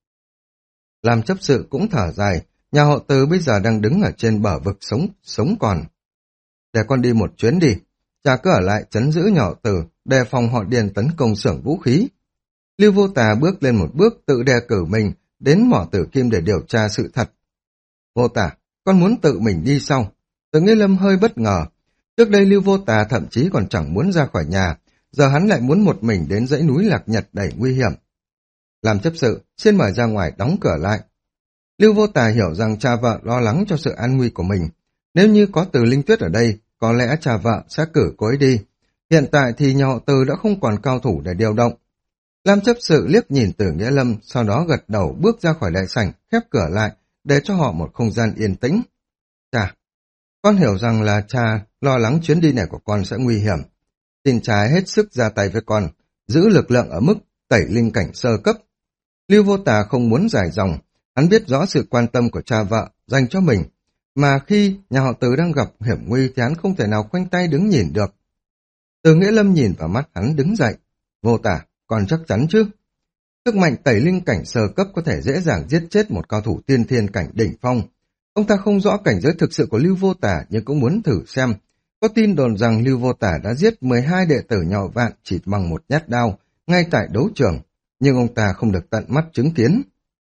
Làm chấp sự cũng thở dài, nhà họ Từ bây giờ đang đứng ở trên bờ vực sống còn. Để con đi một chuyến đi, cha cứ ở lại trấn giữ nhà họ Từ, đề phòng họ Điền tấn công xưởng vũ khí. Lưu Vô Tà bước lên một bước tự đề cử mình đến mỏ Tử Kim để điều tra sự thật. Vô Tà, con muốn tự mình đi sau? Từ Nghĩa Lâm hơi bất ngờ. Trước đây Lưu Vô Tà thậm chí còn chẳng muốn ra khỏi nhà, giờ hắn lại muốn một mình đến dãy núi Lạc Nhật đầy nguy hiểm. Làm chấp sự, xin mời ra ngoài đóng cửa lại. Lưu Vô Tà hiểu rằng cha vợ lo lắng cho sự an nguy của mình. Nếu như có Từ Linh Tuyết ở đây, có lẽ cha vợ sẽ cử cô ấy đi. Hiện tại thì nhà họ Từ đã không còn cao thủ để điều động. Lam chấp sự liếc nhìn Từ Nghĩa Lâm, sau đó gật đầu bước ra khỏi đại sảnh, khép cửa lại, để cho họ một không gian yên tĩnh. Cha, con hiểu rằng là cha lo lắng chuyến đi này của con sẽ nguy hiểm. Xin cha hết sức ra tay với con, giữ lực lượng ở mức tẩy linh cảnh sơ cấp. Lưu Vô Tà không muốn dài dòng, hắn biết rõ sự quan tâm của cha vợ dành cho mình, mà khi nhà họ Từ đang gặp hiểm nguy thì hắn không thể nào khoanh tay đứng nhìn được. Từ Nghĩa Lâm nhìn vào mắt hắn đứng dậy. Vô Tả, còn chắc chắn chứ? Sức mạnh tẩy linh cảnh sơ cấp có thể dễ dàng giết chết một cao thủ tiên thiên cảnh đỉnh phong. Ông ta không rõ cảnh giới thực sự của Lưu Vô Tả nhưng cũng muốn thử xem. Có tin đồn rằng Lưu Vô Tả đã giết 12 đệ tử nhỏ vạn chỉ bằng một nhát đao ngay tại đấu trường, nhưng ông ta không được tận mắt chứng kiến.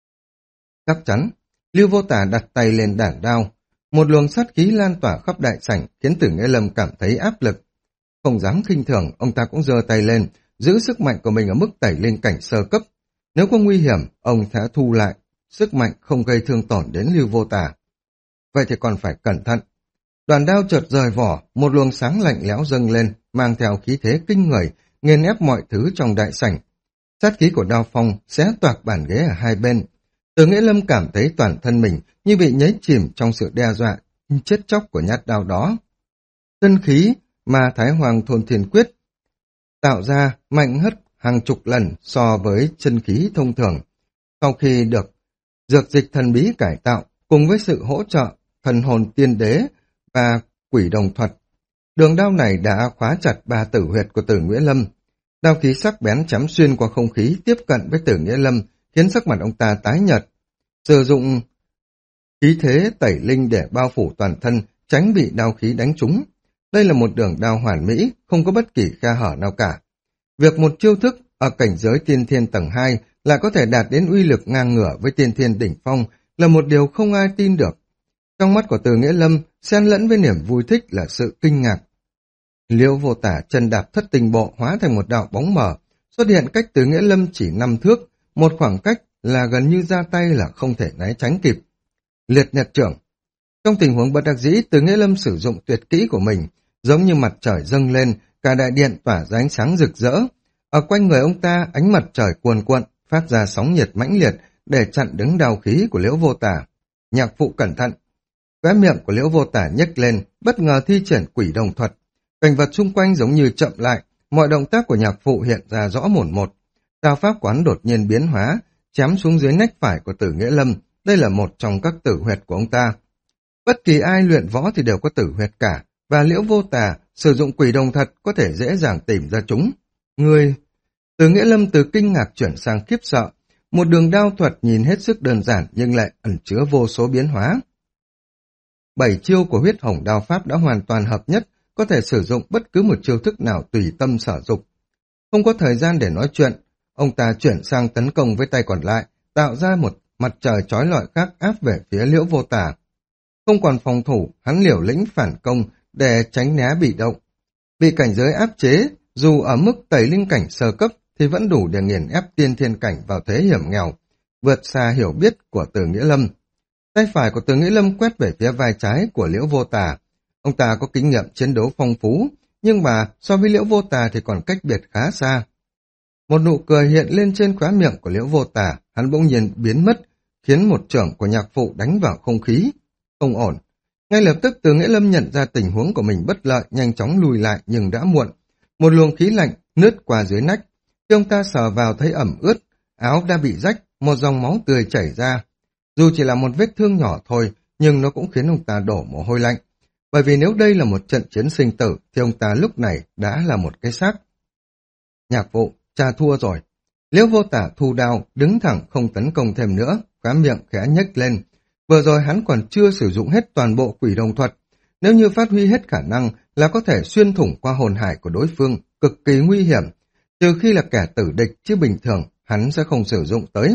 Chắc chắn, Lưu Vô Tả đặt tay lên đản đao. Một luồng sát khí lan tỏa khắp đại sảnh khiến Tử Nghĩa Lâm cảm thấy áp lực. Không dám khinh thường, ông ta cũng giơ tay lên, giữ sức mạnh của mình ở mức tẩy linh cảnh sơ cấp. Nếu có nguy hiểm, ông sẽ thu lại sức mạnh không gây thương tổn đến Lưu Vô Tả. Vậy thì còn phải cẩn thận. Đoàn đao chợt rời vỏ, một luồng sáng lạnh lẽo dâng lên, mang theo khí thế kinh người, nghiền ép mọi thứ trong đại sảnh. Sát khí của đao phong xé toạc bàn ghế ở hai bên. Từ Nghĩa Lâm cảm thấy toàn thân mình như bị nhấy chìm trong sự đe dọa, chết chóc của nhát đao đó. Chân khí mà Thái Hoàng Thôn Thiên Quyết tạo ra mạnh hất hàng chục lần so với chân khí thông thường. Sau khi được dược dịch thần bí cải tạo, cùng với sự hỗ trợ thần hồn tiên đế và quỷ đồng thuật, đường đao này đã khóa chặt ba tử huyệt của Tử Nghĩa Lâm. Đao khí sắc bén chém xuyên qua không khí tiếp cận với Tử Nghĩa Lâm, khiến sắc mặt ông ta tái nhợt. Sử dụng khí thế tẩy linh để bao phủ toàn thân, tránh bị đao khí đánh trúng. Đây là một đường đao hoàn mỹ, không có bất kỳ khe hở nào cả. Việc một chiêu thức ở cảnh giới tiên thiên tầng 2 là có thể đạt đến uy lực ngang ngửa với tiên thiên đỉnh phong là một điều không ai tin được. Trong mắt của Từ Nghĩa Lâm, xen lẫn với niềm vui thích là sự kinh ngạc. Liễu Vô Tả chân đạp thất tình bộ hóa thành một đạo bóng mờ, xuất hiện cách Từ Nghĩa Lâm chỉ 5 thước, một khoảng cách là gần như ra tay là không thể né tránh kịp. Liệt nhật trưởng. Trong tình huống bất đắc dĩ, Từ Nghĩa Lâm sử dụng tuyệt kỹ của mình, giống như mặt trời dâng lên, cả đại điện tỏa ra ánh sáng rực rỡ. Ở quanh người ông ta, ánh mặt trời cuồn cuộn, phát ra sóng nhiệt mãnh liệt để chặn đứng đao khí của Liễu Vô Tả. Nhạc phụ cẩn thận. Khóe miệng của Liễu Vô Tả nhếch lên, bất ngờ thi triển quỷ đồng thuật. Cảnh vật xung quanh giống như chậm lại, mọi động tác của nhạc phụ hiện ra rõ mồn một. Đao pháp quán đột nhiên biến hóa, chém xuống dưới nách phải của Tử Nghĩa Lâm. Đây là một trong các tử huyệt của ông ta. Bất kỳ ai luyện võ thì đều có tử huyệt cả, và Liễu Vô Tả sử dụng quỷ đồng thuật có thể dễ dàng tìm ra chúng. Người... Từ Nghĩa Lâm từ kinh ngạc chuyển sang khiếp sợ. Một đường đao thuật nhìn hết sức đơn giản nhưng lại ẩn chứa vô số biến hóa. 7 chiêu của huyết hồng đao pháp đã hoàn toàn hợp nhất, có thể sử dụng bất cứ một chiêu thức nào tùy tâm sở dục. Không có thời gian để nói chuyện, ông ta chuyển sang tấn công với tay còn lại, tạo ra một mặt trời chói lọi khác áp về phía Liễu Vô Tả. Không còn phòng thủ, hắn liều lĩnh phản công để tránh né bị động. Bị cảnh giới áp chế, dù ở mức tẩy linh cảnh sơ cấp thì vẫn đủ để nghiền ép tiên thiên cảnh vào thế hiểm nghèo, vượt xa hiểu biết của Từ Nghĩa Lâm. Tay phải của Từ Nghĩa Lâm quét về phía vai trái của Liễu Vô Tả. Ông ta có kinh nghiệm chiến đấu phong phú, nhưng mà so với Liễu Vô Tả thì còn cách biệt khá xa. Một nụ cười hiện lên trên khóe miệng của Liễu Vô Tả, hắn bỗng nhiên biến mất, khiến một chưởng của nhạc phụ đánh vào không khí. Không ổn. Ngay lập tức Từ Nghĩa Lâm nhận ra tình huống của mình bất lợi, nhanh chóng lùi lại nhưng đã muộn. Một luồng khí lạnh lướt qua dưới nách. Khi ông ta sờ vào thấy ẩm ướt, áo đã bị rách, một dòng máu tươi chảy ra. Dù chỉ là một vết thương nhỏ thôi, nhưng nó cũng khiến ông ta đổ mồ hôi lạnh. Bởi vì nếu đây là một trận chiến sinh tử, thì ông ta lúc này đã là một cái xác. Nhạc phụ, cha thua rồi. Liễu Vô Tả thu đao, đứng thẳng không tấn công thêm nữa, khóe miệng khẽ nhếch lên. Vừa rồi hắn còn chưa sử dụng hết toàn bộ quỷ đồng thuật. Nếu như phát huy hết khả năng là có thể xuyên thủng qua hồn hải của đối phương, cực kỳ nguy hiểm. Trừ khi là kẻ tử địch, chứ bình thường hắn sẽ không sử dụng tới.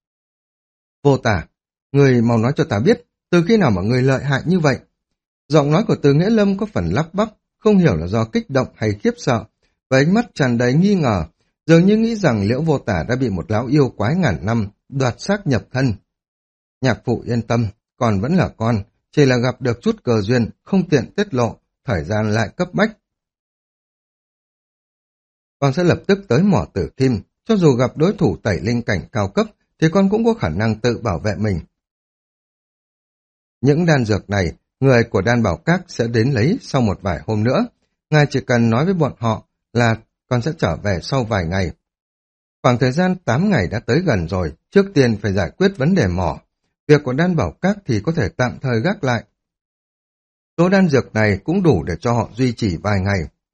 Vô Tả, người mau nói cho ta biết, từ khi nào mà người lợi hại như vậy? Giọng nói của Từ Nghĩa Lâm có phần lắp bắp, không hiểu là do kích động hay khiếp sợ, với ánh mắt tràn đầy nghi ngờ, dường như nghĩ rằng Liễu Vô Tả đã bị một lão yêu quái ngàn năm đoạt xác nhập thân. Nhạc phụ yên tâm, con vẫn là con, chỉ là gặp được chút cờ duyên, không tiện tiết lộ, thời gian lại cấp bách. Con sẽ lập tức tới mỏ Tử Kim, cho dù gặp đối thủ tẩy linh cảnh cao cấp, thì con cũng có khả năng tự bảo vệ mình. Những đan dược này, người của Đan Bảo Các sẽ đến lấy sau một vài hôm nữa. Ngài chỉ cần nói với bọn họ là con sẽ trở về sau vài ngày. Khoảng thời gian 8 ngày đã tới gần rồi, trước tiên phải giải quyết vấn đề mỏ. Việc của Đan Bảo Các thì có thể tạm thời gác lại. Số đan dược này cũng đủ để cho họ duy trì vài ngày.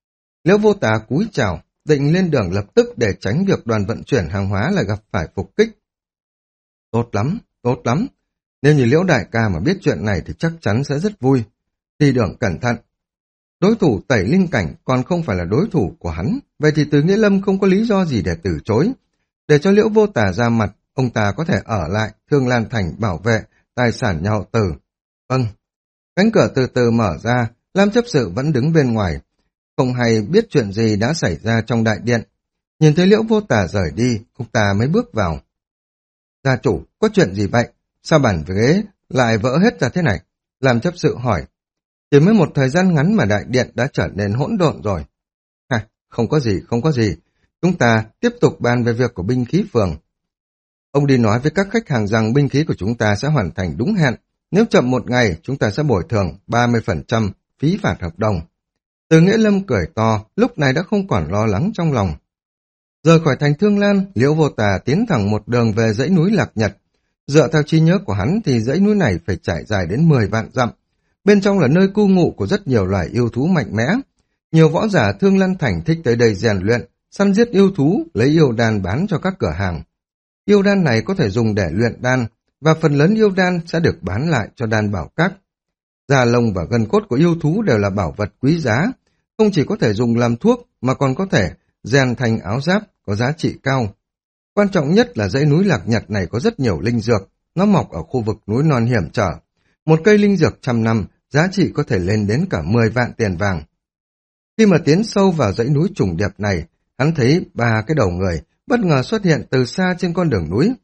Liễu Vô Tà cúi chào, định lên đường lập tức để tránh việc đoàn vận chuyển hàng hóa lại gặp phải phục kích. Tốt lắm, tốt lắm. Nếu như Liễu đại ca mà biết chuyện này thì chắc chắn sẽ rất vui. Đi đường cẩn thận. Đối thủ tẩy linh cảnh còn không phải là đối thủ của hắn, vậy thì Từ Nghĩa Lâm không có lý do gì để từ chối. Để cho Liễu Vô Tà ra mặt, ông ta có thể ở lại Thương Lan Thành bảo vệ tài sản nhà họ Từ. Vâng. Cánh cửa từ từ mở ra, Lam chấp sự vẫn đứng bên ngoài, không hay biết chuyện gì đã xảy ra trong đại điện. Nhìn thấy Liễu Vô Tà rời đi, ông ta mới bước vào. Gia chủ, có chuyện gì vậy? Sao bản ghế lại vỡ hết ra thế này? Lam chấp sự hỏi. Chỉ mới một thời gian ngắn mà đại điện đã trở nên hỗn độn rồi. Ha, không có gì, không có gì. Chúng ta tiếp tục bàn về việc của binh khí phường. Ông đi nói với các khách hàng rằng binh khí của chúng ta sẽ hoàn thành đúng hẹn. Nếu chậm một ngày, chúng ta sẽ bồi thường 30% phí phạt hợp đồng. Từ Nghĩa Lâm cười to, lúc này đã không còn lo lắng trong lòng. Rời khỏi thành Thương Lan, Liễu Vô Tà tiến thẳng một đường về dãy núi Lạc Nhật. Dựa theo trí nhớ của hắn thì dãy núi này phải trải dài đến 10 vạn dặm. Bên trong là nơi cư ngụ của rất nhiều loài yêu thú mạnh mẽ. Nhiều võ giả Thương Lan Thành thích tới đây rèn luyện, săn giết yêu thú, lấy yêu đan bán cho các cửa hàng. Yêu đan này có thể dùng để luyện đan, và phần lớn yêu đan sẽ được bán lại cho đan bảo các. Da lông và gân cốt của yêu thú đều là bảo vật quý giá, không chỉ có thể dùng làm thuốc mà còn có thể rèn thành áo giáp có giá trị cao. Quan trọng nhất là dãy núi Lạc Nhật này có rất nhiều linh dược, nó mọc ở khu vực núi non hiểm trở. Một cây linh dược 100 năm, giá trị có thể lên đến cả 10 vạn tiền vàng. Khi mà tiến sâu vào dãy núi trùng điệp này, hắn thấy 3 cái đầu người bất ngờ xuất hiện từ xa trên con đường núi.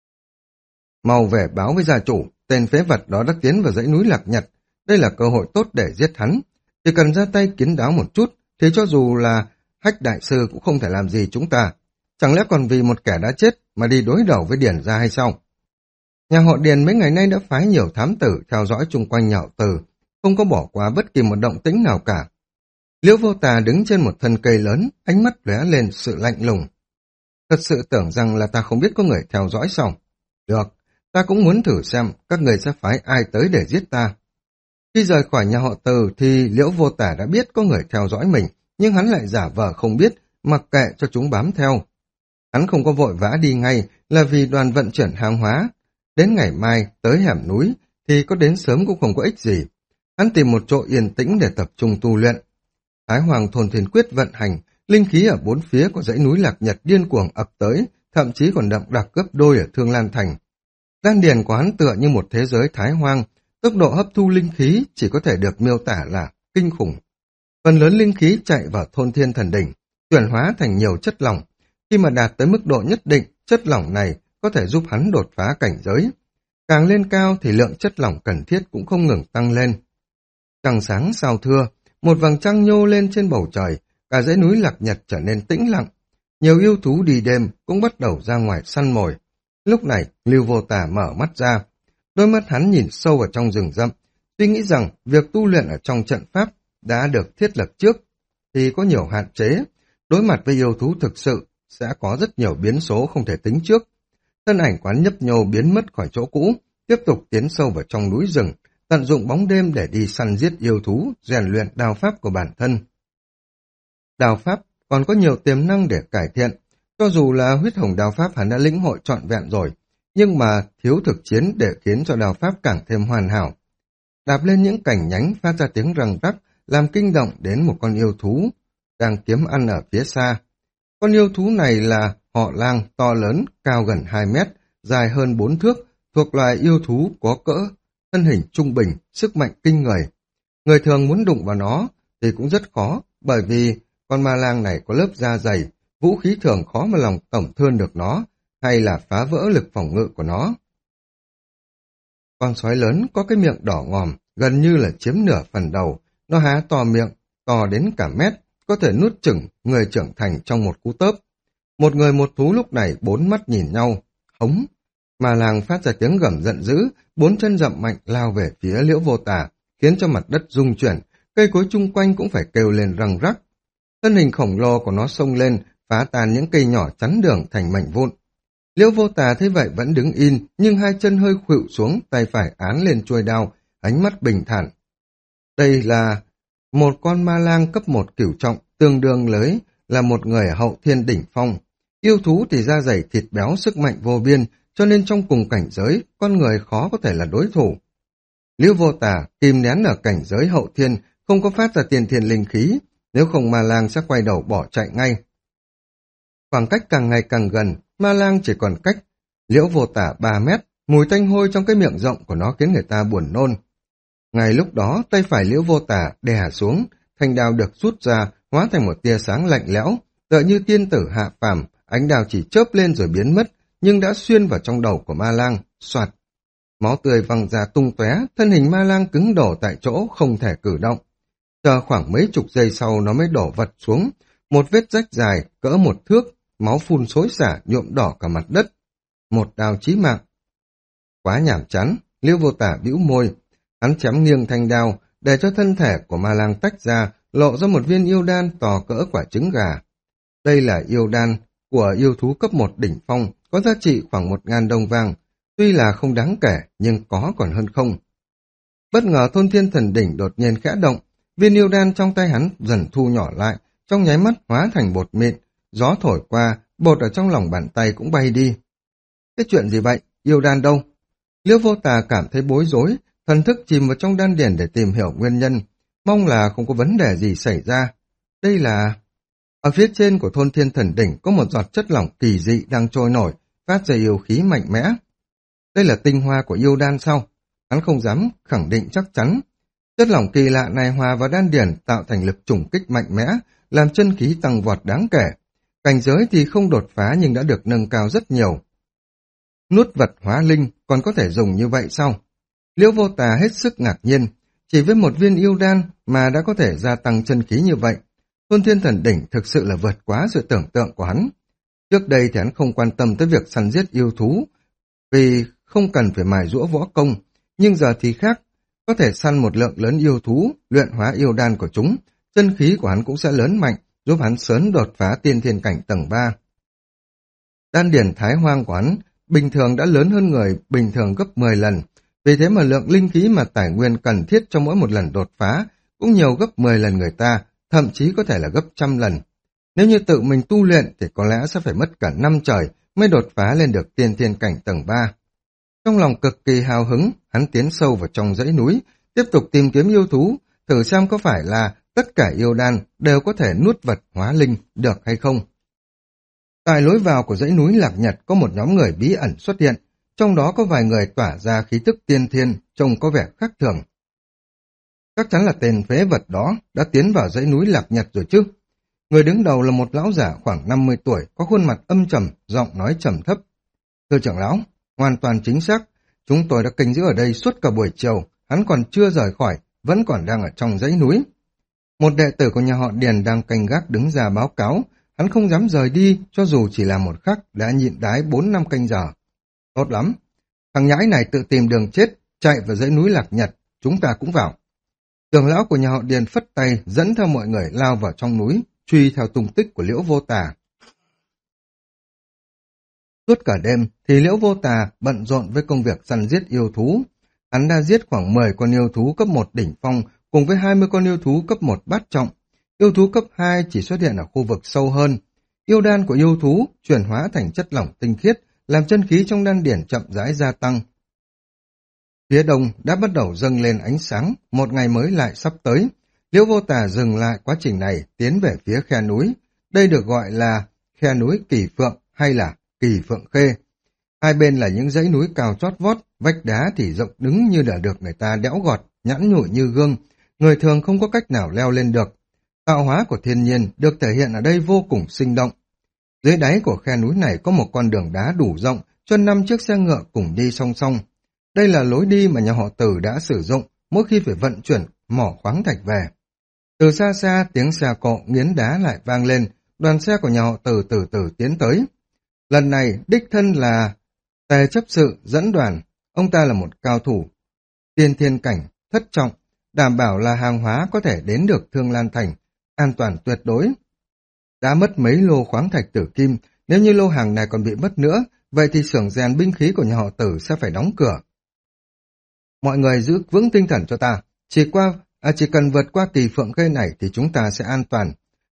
Mau về báo với gia chủ, tên phế vật đó đã tiến vào dãy núi Lạc Nhật. Đây là cơ hội tốt để giết hắn. Chỉ cần ra tay kín đáo một chút, thì cho dù là Hách đại sư cũng không thể làm gì chúng ta. Chẳng lẽ còn vì một kẻ đã chết mà đi đối đầu với Điền gia hay sao? Nhà họ Điền mấy ngày nay đã phái nhiều thám tử theo dõi chung quanh nhà họ Từ, không có bỏ qua bất kỳ một động tĩnh nào cả. Liễu Vô Tà đứng trên một thân cây lớn, ánh mắt lóe lên sự lạnh lùng. Thật sự tưởng rằng là ta không biết có người theo dõi sao? Được, ta cũng muốn thử xem các người sẽ phái ai tới để giết ta. Khi rời khỏi nhà họ Từ thì Liễu Vô Tà đã biết có người theo dõi mình, nhưng hắn lại giả vờ không biết, mặc kệ cho chúng bám theo. Hắn không có vội vã đi ngay là vì đoàn vận chuyển hàng hóa. Đến ngày mai tới hẻm núi thì có đến sớm cũng không có ích gì. Hắn tìm một chỗ yên tĩnh để tập trung tu luyện. Thái Hoàng Thôn Thiên Quyết vận hành, linh khí ở bốn phía của dãy núi Lạc Nhật điên cuồng ập tới, thậm chí còn đậm đặc gấp đôi ở Thương Lan Thành. Đan điền của hắn tựa như một thế giới thái hoang, tốc độ hấp thu linh khí chỉ có thể được miêu tả là kinh khủng. Phần lớn linh khí chạy vào Thôn Thiên Thần Đỉnh, chuyển hóa thành nhiều chất lỏng. Khi mà đạt tới mức độ nhất định, chất lỏng này có thể giúp hắn đột phá cảnh giới. Càng lên cao thì lượng chất lỏng cần thiết cũng không ngừng tăng lên. Trăng sáng sao thưa, một vầng trăng nhô lên trên bầu trời, cả dãy núi Lạc Nhật trở nên tĩnh lặng. Nhiều yêu thú đi đêm cũng bắt đầu ra ngoài săn mồi. Lúc này, Lưu Vô Tà mở mắt ra. Đôi mắt hắn nhìn sâu vào trong rừng rậm, suy nghĩ rằng việc tu luyện ở trong trận pháp đã được thiết lập trước, thì có nhiều hạn chế. Đối mặt với yêu thú thực sự, sẽ có rất nhiều biến số không thể tính trước. Thân ảnh quán nhấp nhô biến mất khỏi chỗ cũ, tiếp tục tiến sâu vào trong núi rừng, tận dụng bóng đêm để đi săn giết yêu thú, rèn luyện đao pháp của bản thân. Đao pháp còn có nhiều tiềm năng để cải thiện, cho dù là huyết hồng đao pháp hắn đã lĩnh hội trọn vẹn rồi, nhưng mà thiếu thực chiến để khiến cho đao pháp càng thêm hoàn hảo. Đạp lên những cành nhánh phát ra tiếng răng rắc, làm kinh động đến một con yêu thú đang kiếm ăn ở phía xa. Con yêu thú này là họ lang to lớn, cao gần 2 mét, dài hơn 4 thước, thuộc loài yêu thú có cỡ, thân hình trung bình, sức mạnh kinh người. Người thường muốn đụng vào nó thì cũng rất khó, bởi vì con ma lang này có lớp da dày, vũ khí thường khó mà lòng tổn thương được nó, hay là phá vỡ lực phòng ngự của nó. Con sói lớn có cái miệng đỏ ngòm, gần như là chiếm nửa phần đầu, nó há to miệng, to đến cả mét, có thể nuốt chửng người trưởng thành trong một cú tớp. Một người một thú lúc này 4 mắt nhìn nhau, hống. Ma lang phát ra tiếng gầm giận dữ, 4 chân dậm mạnh lao về phía Liễu Vô Tà, khiến cho mặt đất rung chuyển, cây cối chung quanh cũng phải kêu lên răng rắc. Thân hình khổng lồ của nó xông lên, phá tan những cây nhỏ chắn đường thành mảnh vụn. Liễu Vô Tà thấy vậy vẫn đứng in, nhưng hai chân hơi khuỵu xuống, tay phải án lên chuôi đao, ánh mắt bình thản. Đây là một con ma lang cấp 1 cửu trọng, tương đương với là một người hậu thiên đỉnh phong. Yêu thú thì da dày thịt béo, sức mạnh vô biên, cho nên trong cùng cảnh giới, con người khó có thể là đối thủ. Liễu Vô Tà kìm nén ở cảnh giới hậu thiên, không có phát ra tiên thiên linh khí, nếu không Ma Lang sẽ quay đầu bỏ chạy ngay. Khoảng cách càng ngày càng gần, Ma Lang chỉ còn cách Liễu Vô Tà 3 mét, mùi tanh hôi trong cái miệng rộng của nó khiến người ta buồn nôn. Ngay lúc đó, tay phải Liễu Vô Tà đè xuống, thanh đao được rút ra, hóa thành một tia sáng lạnh lẽo, tựa như tiên tử hạ phàm, ánh đao chỉ chớp lên rồi biến mất, nhưng đã xuyên vào trong đầu của Ma Lang, soạt. Máu tươi văng ra tung tóe, thân hình Ma Lang cứng đổ tại chỗ, không thể cử động. Chờ khoảng mấy chục giây sau nó mới đổ vật xuống, một vết rách dài, cỡ 1 thước, máu phun xối xả nhuộm đỏ cả mặt đất. Một đao chí mạng. Quá nhảm chán, Liễu Vô Tà bĩu môi, hắn chém nghiêng thanh đao, để cho thân thể của Ma Lang tách ra, lộ ra một viên yêu đan to cỡ quả trứng gà. Đây là yêu đan của yêu thú cấp 1 đỉnh phong, có giá trị khoảng 1.000 đồng vàng, tuy là không đáng kể, nhưng có còn hơn không. Bất ngờ Thôn Thiên Thần Đỉnh đột nhiên khẽ động, viên yêu đan trong tay hắn dần thu nhỏ lại, trong nháy mắt hóa thành bột mịn, gió thổi qua, bột ở trong lòng bàn tay cũng bay đi. Cái chuyện gì vậy? Yêu đan đâu? Liễu Vô Tà cảm thấy bối rối, thần thức chìm vào trong đan điền để tìm hiểu nguyên nhân, mong là không có vấn đề gì xảy ra. Đây là... Ở phía trên của Thôn Thiên Thần Đỉnh có một giọt chất lỏng kỳ dị đang trôi nổi, phát ra yêu khí mạnh mẽ. Đây là tinh hoa của yêu đan sao? Hắn không dám khẳng định chắc chắn. Chất lỏng kỳ lạ này hòa vào đan điền tạo thành lực trùng kích mạnh mẽ, làm chân khí tăng vọt đáng kể. Cảnh giới thì không đột phá nhưng đã được nâng cao rất nhiều. Nuốt vật hóa linh còn có thể dùng như vậy sao? Liễu Vô Tà hết sức ngạc nhiên, chỉ với một viên yêu đan mà đã có thể gia tăng chân khí như vậy. Thôn Thiên Thần Đỉnh thực sự là vượt quá sự tưởng tượng của hắn. Trước đây thì hắn không quan tâm tới việc săn giết yêu thú, vì không cần phải mài giũa võ công, nhưng giờ thì khác, có thể săn một lượng lớn yêu thú, luyện hóa yêu đan của chúng, chân khí của hắn cũng sẽ lớn mạnh, giúp hắn sớm đột phá tiên thiên cảnh tầng 3. Đan điển thái hoang của hắn bình thường đã lớn hơn người bình thường gấp 10 lần, vì thế mà lượng linh khí mà tài nguyên cần thiết cho mỗi một lần đột phá cũng nhiều gấp 10 lần người ta, thậm chí có thể là gấp 100 lần. Nếu như tự mình tu luyện thì có lẽ sẽ phải mất cả năm trời mới đột phá lên được tiên thiên cảnh tầng 3. Trong lòng cực kỳ hào hứng, hắn tiến sâu vào trong dãy núi, tiếp tục tìm kiếm yêu thú, thử xem có phải là tất cả yêu đan đều có thể nuốt vật hóa linh được hay không. Tại lối vào của dãy núi Lạc Nhật có một nhóm người bí ẩn xuất hiện, trong đó có vài người tỏa ra khí tức tiên thiên, trông có vẻ khác thường. Chắc chắn là tên phế vật đó đã tiến vào dãy núi Lạc Nhật rồi chứ. Người đứng đầu là một lão giả khoảng 50 tuổi, có khuôn mặt âm trầm, giọng nói trầm thấp. Thưa trưởng lão, hoàn toàn chính xác, chúng tôi đã canh giữ ở đây suốt cả buổi chiều, hắn còn chưa rời khỏi, vẫn còn đang ở trong dãy núi. Một đệ tử của nhà họ Điền đang canh gác đứng ra báo cáo, hắn không dám rời đi, cho dù chỉ là một khắc, đã nhịn đái 4 năm canh giờ. Tốt lắm, thằng nhãi này tự tìm đường chết, chạy vào dãy núi Lạc Nhật, chúng ta cũng vào. Trưởng lão của nhà họ Điền phất tay, dẫn theo mọi người lao vào trong núi, truy theo tung tích của Liễu Vô Tà. Suốt cả đêm thì Liễu Vô Tà bận rộn với công việc săn giết yêu thú. Hắn đã giết khoảng 10 con yêu thú cấp 1 đỉnh phong cùng với 20 con yêu thú cấp 1 bát trọng. Yêu thú cấp 2 chỉ xuất hiện ở khu vực sâu hơn. Yêu đan của yêu thú chuyển hóa thành chất lỏng tinh khiết, làm chân khí trong đan điển chậm rãi gia tăng. Phía đông đã bắt đầu dâng lên ánh sáng, một ngày mới lại sắp tới. Liễu Vô Tà dừng lại quá trình này, tiến về phía khe núi. Đây được gọi là khe núi Kỳ Phượng hay là Kỳ Phượng Khê. Hai bên là những dãy núi cao chót vót, vách đá thì rộng đứng như đã được người ta đẽo gọt, nhẵn nhụi như gương. Người thường không có cách nào leo lên được. Tạo hóa của thiên nhiên được thể hiện ở đây vô cùng sinh động. Dưới đáy của khe núi này có một con đường đá đủ rộng, cho 5 chiếc xe ngựa cùng đi song song. Đây là lối đi mà nhà họ Từ đã sử dụng mỗi khi phải vận chuyển mỏ khoáng thạch về. Từ xa xa tiếng xe cộ nghiến đá lại vang lên, đoàn xe của nhà họ Từ từ từ tiến tới. Lần này đích thân là Tề chấp sự dẫn đoàn, ông ta là một cao thủ tiên thiên cảnh, thất trọng, đảm bảo là hàng hóa có thể đến được Thương Lan Thành, an toàn tuyệt đối. Đã mất mấy lô khoáng thạch tử kim, nếu như lô hàng này còn bị mất nữa, vậy thì xưởng rèn binh khí của nhà họ Tử sẽ phải đóng cửa. Mọi người giữ vững tinh thần cho ta, chỉ cần vượt qua Kỳ Phượng Khê này thì chúng ta sẽ an toàn.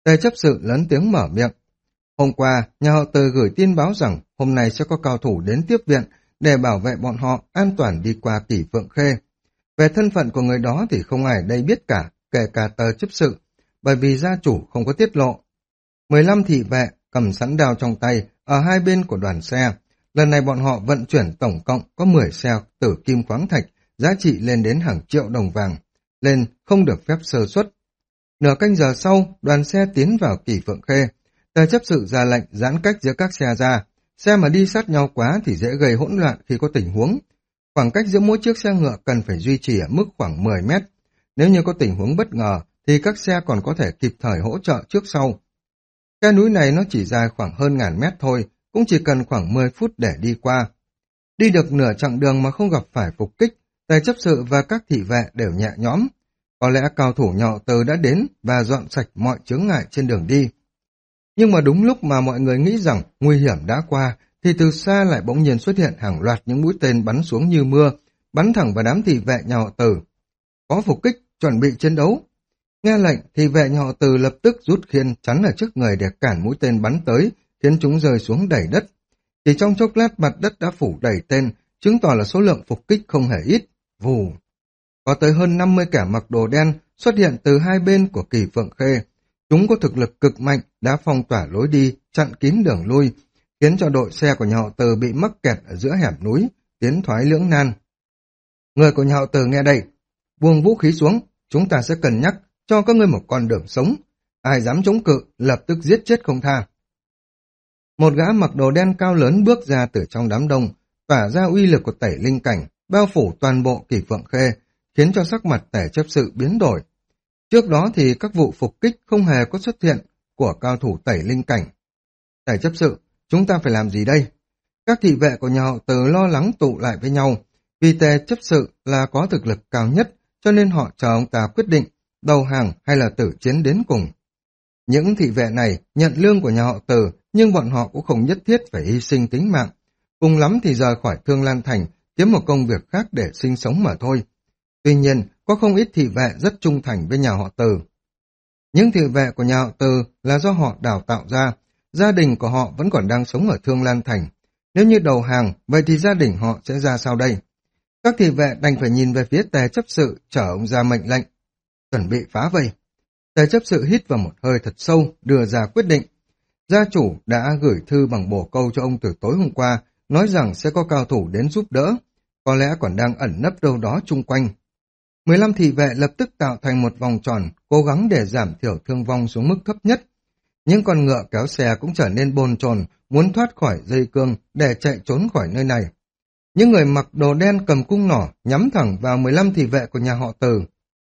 Tề chấp sự lớn tiếng mở miệng. Hôm qua, nhà họ Từ gửi tin báo rằng hôm nay sẽ có cao thủ đến tiếp viện để bảo vệ bọn họ an toàn đi qua Kỷ Phượng Khê. Về thân phận của người đó thì không ai ở đây biết cả, kể cả tờ chấp sự, bởi vì gia chủ không có tiết lộ. 15 thị vệ cầm sẵn đao trong tay ở hai bên của đoàn xe. Lần này bọn họ vận chuyển tổng cộng có 10 xe tử kim khoáng thạch, giá trị lên đến hàng triệu đồng vàng, lên không được phép sơ suất. Nửa canh giờ sau, đoàn xe tiến vào Kỷ Phượng Khê. Tề chấp sự ra lệnh giãn cách giữa các xe ra. Xe mà đi sát nhau quá thì dễ gây hỗn loạn khi có tình huống. Khoảng cách giữa mỗi chiếc xe ngựa cần phải duy trì ở mức khoảng 10 mét. Nếu như có tình huống bất ngờ thì các xe còn có thể kịp thời hỗ trợ trước sau. Khe núi này nó chỉ dài khoảng hơn 1000 mét thôi, cũng chỉ cần khoảng 10 phút để đi qua. Đi được nửa chặng đường mà không gặp phải phục kích, Tề chấp sự và các thị vệ đều nhẹ nhõm. Có lẽ cao thủ nhà họ Từ đã đến và dọn sạch mọi chướng ngại trên đường đi. Nhưng mà đúng lúc mà mọi người nghĩ rằng nguy hiểm đã qua, thì từ xa lại bỗng nhiên xuất hiện hàng loạt những mũi tên bắn xuống như mưa, bắn thẳng vào đám thị vệ nhà họ Từ. Có phục kích, chuẩn bị chiến đấu. Nghe lệnh, thị vệ nhà họ Từ lập tức rút khiên chắn ở trước người để cản mũi tên bắn tới, khiến chúng rơi xuống đầy đất. Chỉ trong chốc lát mặt đất đã phủ đầy tên, chứng tỏ là số lượng phục kích không hề ít. Vù! Có tới hơn 50 kẻ mặc đồ đen xuất hiện từ hai bên của Kỷ Phượng Khê. Chúng có thực lực cực mạnh, đã phong tỏa lối đi, chặn kín đường lui, khiến cho đội xe của nhà họ Từ bị mắc kẹt ở giữa hẻm núi, tiến thoái lưỡng nan. Người của nhà họ Từ nghe đây, buông vũ khí xuống, chúng ta sẽ cân nhắc cho các ngươi một con đường sống. Ai dám chống cự, lập tức giết chết không tha. Một gã mặc đồ đen cao lớn bước ra từ trong đám đông, tỏa ra uy lực của tẩy linh cảnh, bao phủ toàn bộ Kỷ Phượng Khê, khiến cho sắc mặt Tề chấp sự biến đổi. Trước đó thì các vụ phục kích không hề có xuất hiện của cao thủ tẩy linh cảnh. Tề chấp sự, chúng ta phải làm gì đây? Các thị vệ của nhà họ Từ lo lắng tụ lại với nhau, vì Tề chấp sự là có thực lực cao nhất, cho nên họ chờ ông ta quyết định đầu hàng hay là tử chiến đến cùng. Những thị vệ này nhận lương của nhà họ Từ, nhưng bọn họ cũng không nhất thiết phải hy sinh tính mạng. Cùng lắm thì rời khỏi Thương Lan Thành, kiếm một công việc khác để sinh sống mà thôi. Tuy nhiên, có không ít thị vệ rất trung thành với nhà họ Từ. Những thị vệ của nhà họ Từ là do họ đào tạo ra, gia đình của họ vẫn còn đang sống ở Thương Lan Thành. Nếu như đầu hàng, vậy thì gia đình họ sẽ ra sao đây? Các thị vệ đành phải nhìn về phía Tề chấp sự, chờ ông ra mệnh lệnh. Chuẩn bị phá vây. Tề chấp sự hít vào một hơi thật sâu, đưa ra quyết định. Gia chủ đã gửi thư bằng bổ câu cho ông từ tối hôm qua, nói rằng sẽ có cao thủ đến giúp đỡ, có lẽ còn đang ẩn nấp đâu đó chung quanh. 15 thị vệ lập tức tạo thành một vòng tròn, cố gắng để giảm thiểu thương vong xuống mức thấp nhất. Những con ngựa kéo xe cũng trở nên bồn chồn, muốn thoát khỏi dây cương để chạy trốn khỏi nơi này. Những người mặc đồ đen cầm cung nỏ nhắm thẳng vào 15 thị vệ của nhà họ Từ.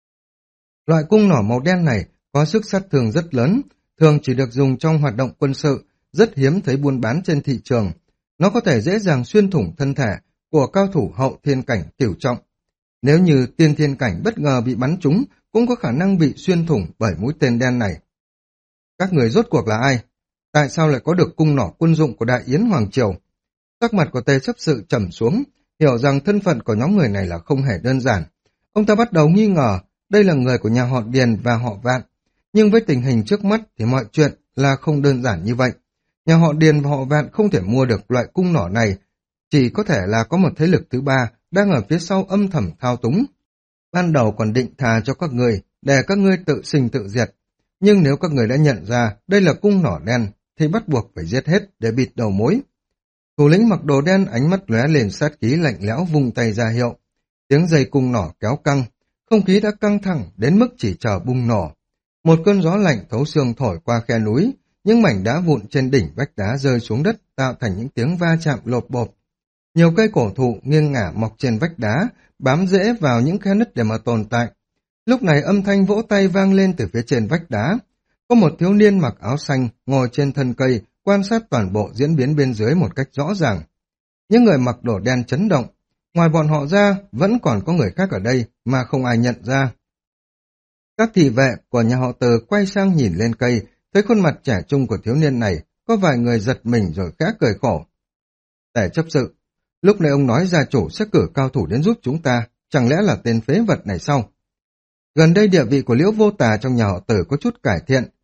Loại cung nỏ màu đen này có sức sát thương rất lớn, thường chỉ được dùng trong hoạt động quân sự, rất hiếm thấy buôn bán trên thị trường. Nó có thể dễ dàng xuyên thủng thân thể của cao thủ hậu thiên cảnh cửu trọng. Nếu như tiên thiên cảnh bất ngờ bị bắn trúng, cũng có khả năng bị xuyên thủng bởi mũi tên đen này. Các người rốt cuộc là ai? Tại sao lại có được cung nỏ quân dụng của Đại Yến Hoàng Triều? Sắc mặt của Tề chấp sự trầm xuống, hiểu rằng thân phận của nhóm người này là không hề đơn giản. Ông ta bắt đầu nghi ngờ đây là người của nhà họ Điền và họ Vạn. Nhưng với tình hình trước mắt thì mọi chuyện là không đơn giản như vậy. Nhà họ Điền và họ Vạn không thể mua được loại cung nỏ này, chỉ có thể là có một thế lực thứ ba đang ở phía sau âm thầm thao túng. Ban đầu còn định thà cho các người để các ngươi tự sinh tự diệt. Nhưng nếu các người đã nhận ra đây là cung nỏ đen thì bắt buộc phải giết hết để bịt đầu mối. Thủ lĩnh mặc đồ đen ánh mắt lóe lên sát khí lạnh lẽo vung tay ra hiệu. Tiếng dây cung nỏ kéo căng, không khí đã căng thẳng đến mức chỉ chờ bùng nổ. Một cơn gió lạnh thấu xương thổi qua khe núi, những mảnh đá vụn trên đỉnh vách đá rơi xuống đất tạo thành những tiếng va chạm lộp bộp. Nhiều cây cổ thụ nghiêng ngả mọc trên vách đá, bám rễ vào những khe nứt để mà tồn tại. Lúc này âm thanh vỗ tay vang lên từ phía trên vách đá. Có một thiếu niên mặc áo xanh ngồi trên thân cây, quan sát toàn bộ diễn biến bên dưới một cách rõ ràng. Những người mặc đồ đen chấn động. Ngoài bọn họ ra, vẫn còn có người khác ở đây mà không ai nhận ra. Các thị vệ của nhà họ Từ quay sang nhìn lên cây, thấy khuôn mặt trẻ trung của thiếu niên này, có vài người giật mình rồi khẽ cười khổ. Tề chấp sự, lúc này ông nói gia chủ sẽ cử cao thủ đến giúp chúng ta, chẳng lẽ là tên phế vật này sao? Gần đây địa vị của Liễu Vô Tà trong nhà họ Từ có chút cải thiện,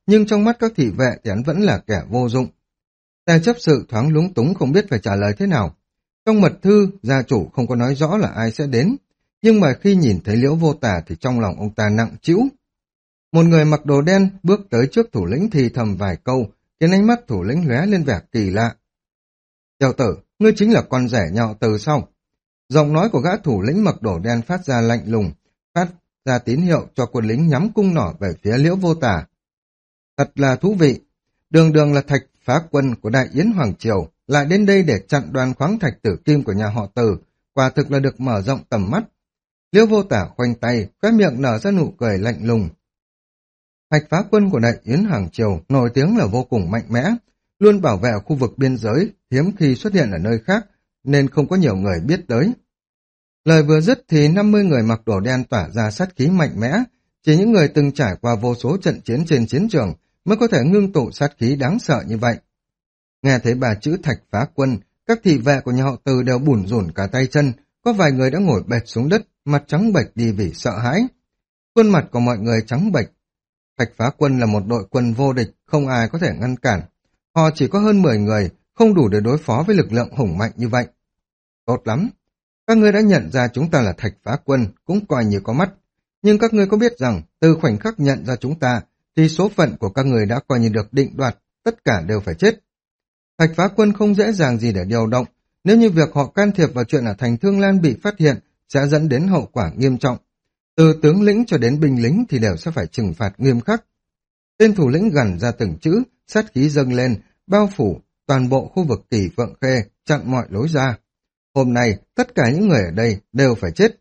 nhưng trong mắt các thị vệ thì hắn vẫn là kẻ vô dụng. Tề chấp sự thoáng lúng túng không biết phải trả lời thế nào. Trong mật thư, gia chủ không có nói rõ là ai sẽ đến, nhưng mà khi nhìn thấy Liễu Vô Tà thì trong lòng ông ta nặng trĩu. Một người mặc đồ đen bước tới trước thủ lĩnh thì thầm vài câu, khiến ánh mắt thủ lĩnh lóe lên vẻ kỳ lạ. Tiểu tử, ngươi chính là con rể nhà họ Từ sao? Giọng nói của gã thủ lĩnh mặc đồ đen phát ra lạnh lùng, phát ra tín hiệu cho quân lính nhắm cung nỏ về phía Liễu Vô Tà. Thật là thú vị, đường đường là Thạch Phá Quân của Đại Yến Hoàng Triều, lại đến đây để chặn đoàn khoáng thạch tử kim của nhà họ Từ, quả thực là được mở rộng tầm mắt. Liễu Vô Tà khoanh tay, khóe miệng nở ra nụ cười lạnh lùng. Thạch Phá Quân của Đại Yến Hoàng Triều nổi tiếng là vô cùng mạnh mẽ, luôn bảo vệ khu vực biên giới, hiếm khi xuất hiện ở nơi khác, nên không có nhiều người biết tới. Lời vừa dứt thì 50 người mặc đồ đen tỏa ra sát khí mạnh mẽ, chỉ những người từng trải qua vô số trận chiến trên chiến trường mới có thể ngưng tụ sát khí đáng sợ như vậy. Nghe thấy bà chữ Thạch Phá Quân, các thị vệ của nhà họ Từ đều bủn rủn cả tay chân, có vài người đã ngồi bệt xuống đất, mặt trắng bệch đi vì sợ hãi. Khuôn mặt của mọi người trắng bệch. Thạch Phá Quân là một đội quân vô địch, không ai có thể ngăn cản. Họ chỉ có hơn 10 người, không đủ để đối phó với lực lượng hùng mạnh như vậy. Tốt lắm. Các ngươi đã nhận ra chúng ta là Thạch Phá Quân, cũng coi như có mắt. Nhưng các ngươi có biết rằng, từ khoảnh khắc nhận ra chúng ta, thì số phận của các người đã coi như được định đoạt, tất cả đều phải chết. Thạch Phá Quân không dễ dàng gì để điều động, nếu như việc họ can thiệp vào chuyện ở thành Thương Lan bị phát hiện, sẽ dẫn đến hậu quả nghiêm trọng. Từ tướng lĩnh cho đến binh lính thì đều sẽ phải trừng phạt nghiêm khắc. Tên thủ lĩnh gằn ra từng chữ, sát khí dâng lên, bao phủ toàn bộ khu vực Kỳ Phượng Khê, chặn mọi lối ra. Hôm nay, tất cả những người ở đây đều phải chết.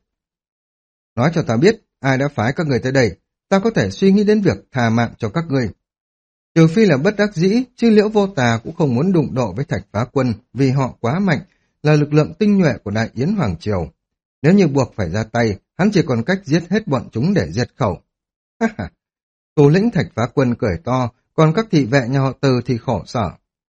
Nói cho ta biết, ai đã phái các người tới đây, ta có thể suy nghĩ đến việc tha mạng cho các ngươi. Trừ phi là bất đắc dĩ, chứ Liễu Vô Tà cũng không muốn đụng độ với Thạch Phá Quân vì họ quá mạnh, là lực lượng tinh nhuệ của Đại Yến Hoàng Triều. Nếu như buộc phải ra tay, hắn chỉ còn cách giết hết bọn chúng để diệt khẩu. Thủ lĩnh Thạch Phá Quân cười to, còn các thị vệ nhà họ Từ thì khổ sở.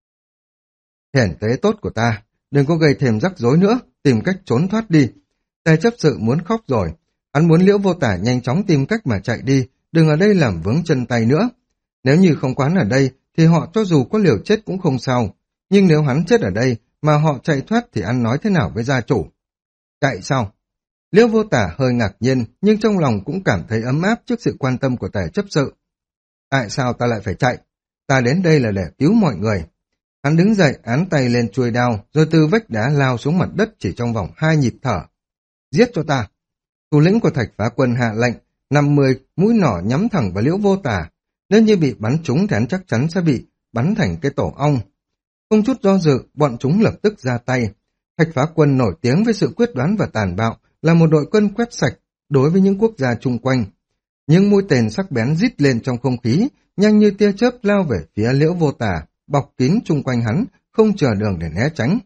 Hiển tế tốt của ta, đừng có gây thêm rắc rối nữa, tìm cách trốn thoát đi. Tề chấp sự muốn khóc rồi, hắn muốn Liễu Vô Tà nhanh chóng tìm cách mà chạy đi, đừng ở đây làm vướng chân tay nữa. Nếu như không quán ở đây, thì họ cho dù có liều chết cũng không sao. Nhưng nếu hắn chết ở đây, mà họ chạy thoát thì ăn nói thế nào với gia chủ? Chạy sao? Liễu Vô Tà hơi ngạc nhiên, nhưng trong lòng cũng cảm thấy ấm áp trước sự quan tâm của Tề chấp sự. Tại sao ta lại phải chạy? Ta đến đây là để cứu mọi người. Hắn đứng dậy, án tay lên chuôi đao, rồi từ vách đá lao xuống mặt đất chỉ trong vòng 2 nhịp thở. Giết cho ta! Thủ lĩnh của Thạch Phá Quân hạ lệnh, 50 mũi nỏ nhắm thẳng vào Liễu Vô Tà. Nếu như bị bắn trúng thì hắn chắc chắn sẽ bị bắn thành cái tổ ong. Không chút do dự, bọn chúng lập tức ra tay. Thạch Phá Quân nổi tiếng với sự quyết đoán và tàn bạo, là một đội quân quét sạch đối với những quốc gia chung quanh. Những mũi tên sắc bén rít lên trong không khí, nhanh như tia chớp lao về phía Liễu Vô Tà, bọc kín chung quanh hắn, không chờ đường để né tránh.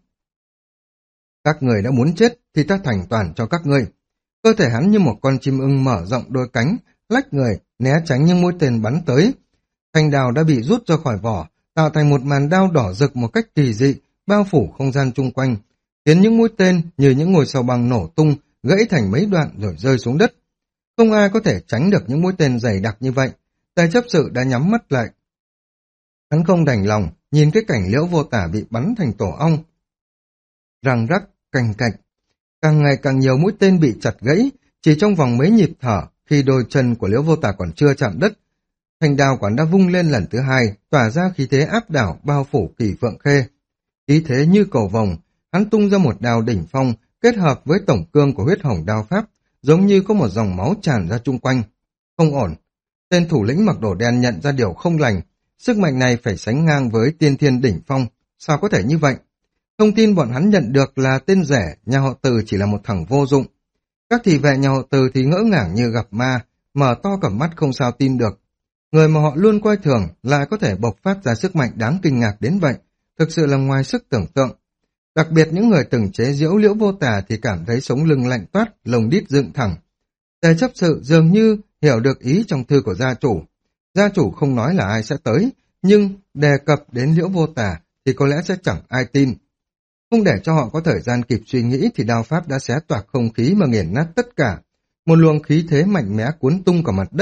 Các người đã muốn chết thì ta thành toàn cho các ngươi. Cơ thể hắn như một con chim ưng mở rộng đôi cánh, lách người, né tránh những mũi tên bắn tới. Thanh đao đã bị rút ra khỏi vỏ, tạo thành một màn đao đỏ rực một cách kỳ dị, bao phủ không gian chung quanh, khiến những mũi tên như những ngôi sao băng nổ tung, gãy thành mấy đoạn rồi rơi xuống đất. Không ai có thể tránh được những mũi tên dày đặc như vậy. Tề chấp sự đã nhắm mắt lại. Hắn không đành lòng, nhìn cái cảnh Liễu Vô Tà bị bắn thành tổ ong. Răng rắc, cành cạch. Càng ngày càng nhiều mũi tên bị chặt gãy, chỉ trong vòng mấy nhịp thở, khi đôi chân của Liễu Vô Tà còn chưa chạm đất. Thanh đao của hắn đã vung lên lần thứ hai, tỏa ra khí thế áp đảo bao phủ Kỳ Phượng Khê. Khí thế như cầu vồng, hắn tung ra một đao đỉnh phong, kết hợp với tổng cương của huyết hồng đao pháp, giống như có một dòng máu tràn ra chung quanh. Không ổn. Tên thủ lĩnh mặc đồ đen nhận ra điều không lành. Sức mạnh này phải sánh ngang với tiên thiên đỉnh phong. Sao có thể như vậy? Thông tin bọn hắn nhận được là tên rẻ, nhà họ Từ chỉ là một thằng vô dụng. Các thị vệ nhà họ Từ thì ngỡ ngàng như gặp ma, mở to cặp mắt không sao tin được. Người mà họ luôn coi thường lại có thể bộc phát ra sức mạnh đáng kinh ngạc đến vậy. Thực sự là ngoài sức tưởng tượng. Đặc biệt những người từng chế giễu Liễu Vô Tà thì cảm thấy sống lưng lạnh toát, lồng đít dựng thẳng. Tề chấp sự dường như hiểu được ý trong thư của gia chủ. Gia chủ không nói là ai sẽ tới, nhưng đề cập đến Liễu Vô Tà thì có lẽ sẽ chẳng ai tin. Không để cho họ có thời gian kịp suy nghĩ thì đao pháp đã xé toạc không khí mà nghiền nát tất cả. Một luồng khí thế mạnh mẽ cuốn tung cả mặt đất,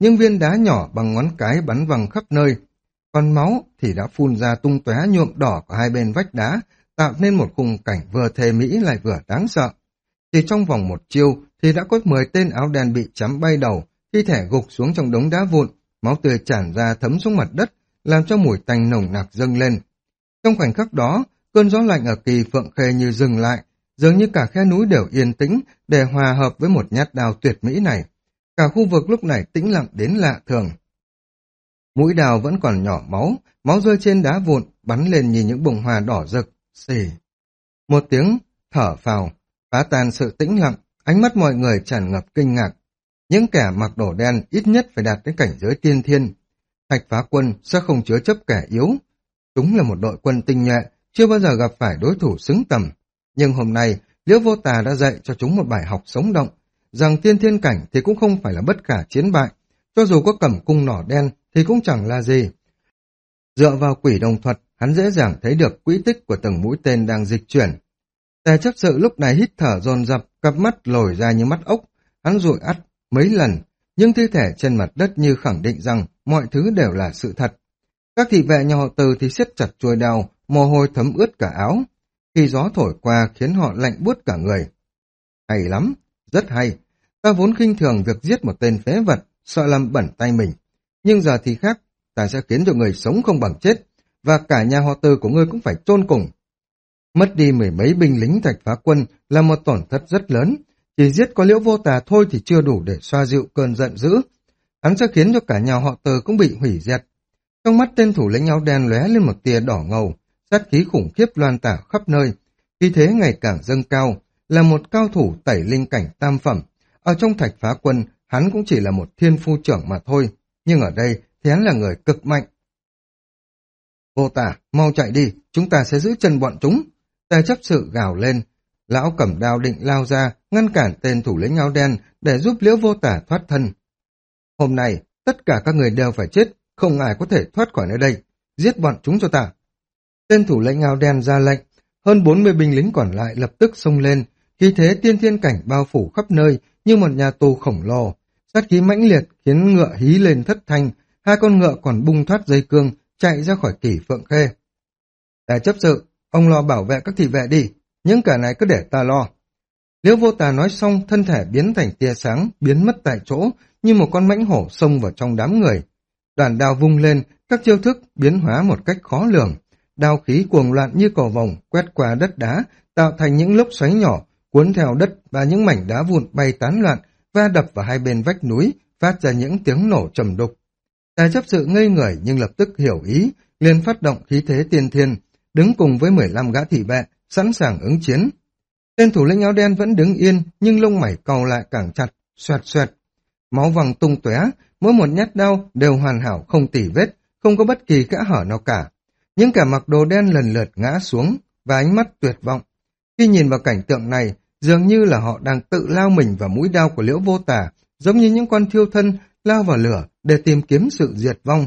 những viên đá nhỏ bằng ngón cái bắn văng khắp nơi. Còn máu thì đã phun ra tung tóe nhuộm đỏ của hai bên vách đá, tạo nên một khung cảnh vừa thê mỹ lại vừa đáng sợ. Chỉ trong vòng một chiêu thì đã có 10 tên áo đen bị chém bay đầu, thi thể gục xuống trong đống đá vụn, máu tươi tràn ra thấm xuống mặt đất, làm cho mùi tanh nồng nặc dâng lên. Trong khoảnh khắc đó, cơn gió lạnh ở Kỳ Phượng Khê như dừng lại, dường như cả khe núi đều yên tĩnh để hòa hợp với một nhát đao tuyệt mỹ này. Cả khu vực lúc này tĩnh lặng đến lạ thường. Mũi đào vẫn còn nhỏ máu, máu rơi trên đá vụn, bắn lên như những bông hoa đỏ rực. Xì. Một tiếng thở phào, phá tan sự tĩnh lặng, ánh mắt mọi người tràn ngập kinh ngạc. Những kẻ mặc đồ đen ít nhất phải đạt đến cảnh giới tiên thiên. Thạch Phá Quân sẽ không chứa chấp kẻ yếu. Chúng là một đội quân tinh nhuệ, chưa bao giờ gặp phải đối thủ xứng tầm. Nhưng hôm nay, Liễu Vô Tà đã dạy cho chúng một bài học sống động, rằng tiên thiên cảnh thì cũng không phải là bất khả chiến bại, cho dù có cầm cung nỏ đen thì cũng chẳng là gì. Dựa vào quỷ đồng thuật, hắn dễ dàng thấy được quỹ tích của từng mũi tên đang dịch chuyển. Tề chấp sự lúc này hít thở dồn dập, cặp mắt lồi ra như mắt ốc, hắn dụi ắt mấy lần, nhưng thi thể trên mặt đất như khẳng định rằng mọi thứ đều là sự thật. Các thị vệ nhà họ Từ thì siết chặt chuôi đao, mồ hôi thấm ướt cả áo. Khi gió thổi qua khiến họ lạnh buốt cả người. Hay lắm, rất hay. Ta vốn khinh thường việc giết một tên phế vật, sợ làm bẩn tay mình. Nhưng giờ thì khác, ta sẽ khiến cho người sống không bằng chết, và cả nhà họ Từ của ngươi cũng phải chôn cùng. Mất đi 10 mấy binh lính Thạch Phá Quân là một tổn thất rất lớn. Chỉ giết có Liễu Vô Tà thôi thì chưa đủ để xoa dịu cơn giận dữ. Hắn sẽ khiến cho cả nhà họ Từ cũng bị hủy diệt. Trong mắt tên thủ lĩnh áo đen lóe lên một tia đỏ ngầu, sát khí khủng khiếp loan tả khắp nơi. Khí thế ngày càng dâng cao, là một cao thủ tẩy linh cảnh tam phẩm. Ở trong Thạch Phá Quân, hắn cũng chỉ là một thiên phu trưởng mà thôi. Nhưng ở đây thì hắn là người cực mạnh. Vô Tà, mau chạy đi, chúng ta sẽ giữ chân bọn chúng. Tề chấp sự gào lên. Lão cầm đao định lao ra, ngăn cản tên thủ lĩnh áo đen để giúp Liễu Vô Tà thoát thân. Hôm nay, tất cả các người đều phải chết, không ai có thể thoát khỏi nơi đây. Giết bọn chúng cho ta. Tên thủ lĩnh áo đen ra lệnh, hơn 40 binh lính còn lại lập tức xông lên, khí thế tiên thiên cảnh bao phủ khắp nơi như một nhà tù khổng lồ. Sát khí mãnh liệt khiến ngựa hí lên thất thanh, hai con ngựa còn bung thoát dây cương, chạy ra khỏi Kỷ Phượng Khê. Tề chấp sự, ông lo bảo vệ các thị vệ đi, những cả này cứ để ta lo. Liễu Vô Tà nói xong, thân thể biến thành tia sáng, biến mất tại chỗ, như một con mãnh hổ xông vào trong đám người. Đoàn đao vung lên, các chiêu thức biến hóa một cách khó lường. Đao khí cuồng loạn như cầu vồng, quét qua đất đá, tạo thành những lốc xoáy nhỏ, cuốn theo đất và những mảnh đá vụn bay tán loạn, va đập vào hai bên vách núi, phát ra những tiếng nổ trầm đục. Tề chấp sự ngây người nhưng lập tức hiểu ý, liền phát động khí thế tiên thiên, đứng cùng với 15 gã thị vệ, sẵn sàng ứng chiến. Tên thủ lĩnh áo đen vẫn đứng yên, nhưng lông mày cau lại càng chặt, xoẹt xoẹt. Máu văng tung tóe, mỗi một nhát đao đều hoàn hảo không tỉ vết, không có bất kỳ kẽ hở nào cả. Những kẻ mặc đồ đen lần lượt ngã xuống, và ánh mắt tuyệt vọng. Khi nhìn vào cảnh tượng này, dường như là họ đang tự lao mình vào mũi đao của Liễu Vô Tà, giống như những con thiêu thân lao vào lửa để tìm kiếm sự diệt vong.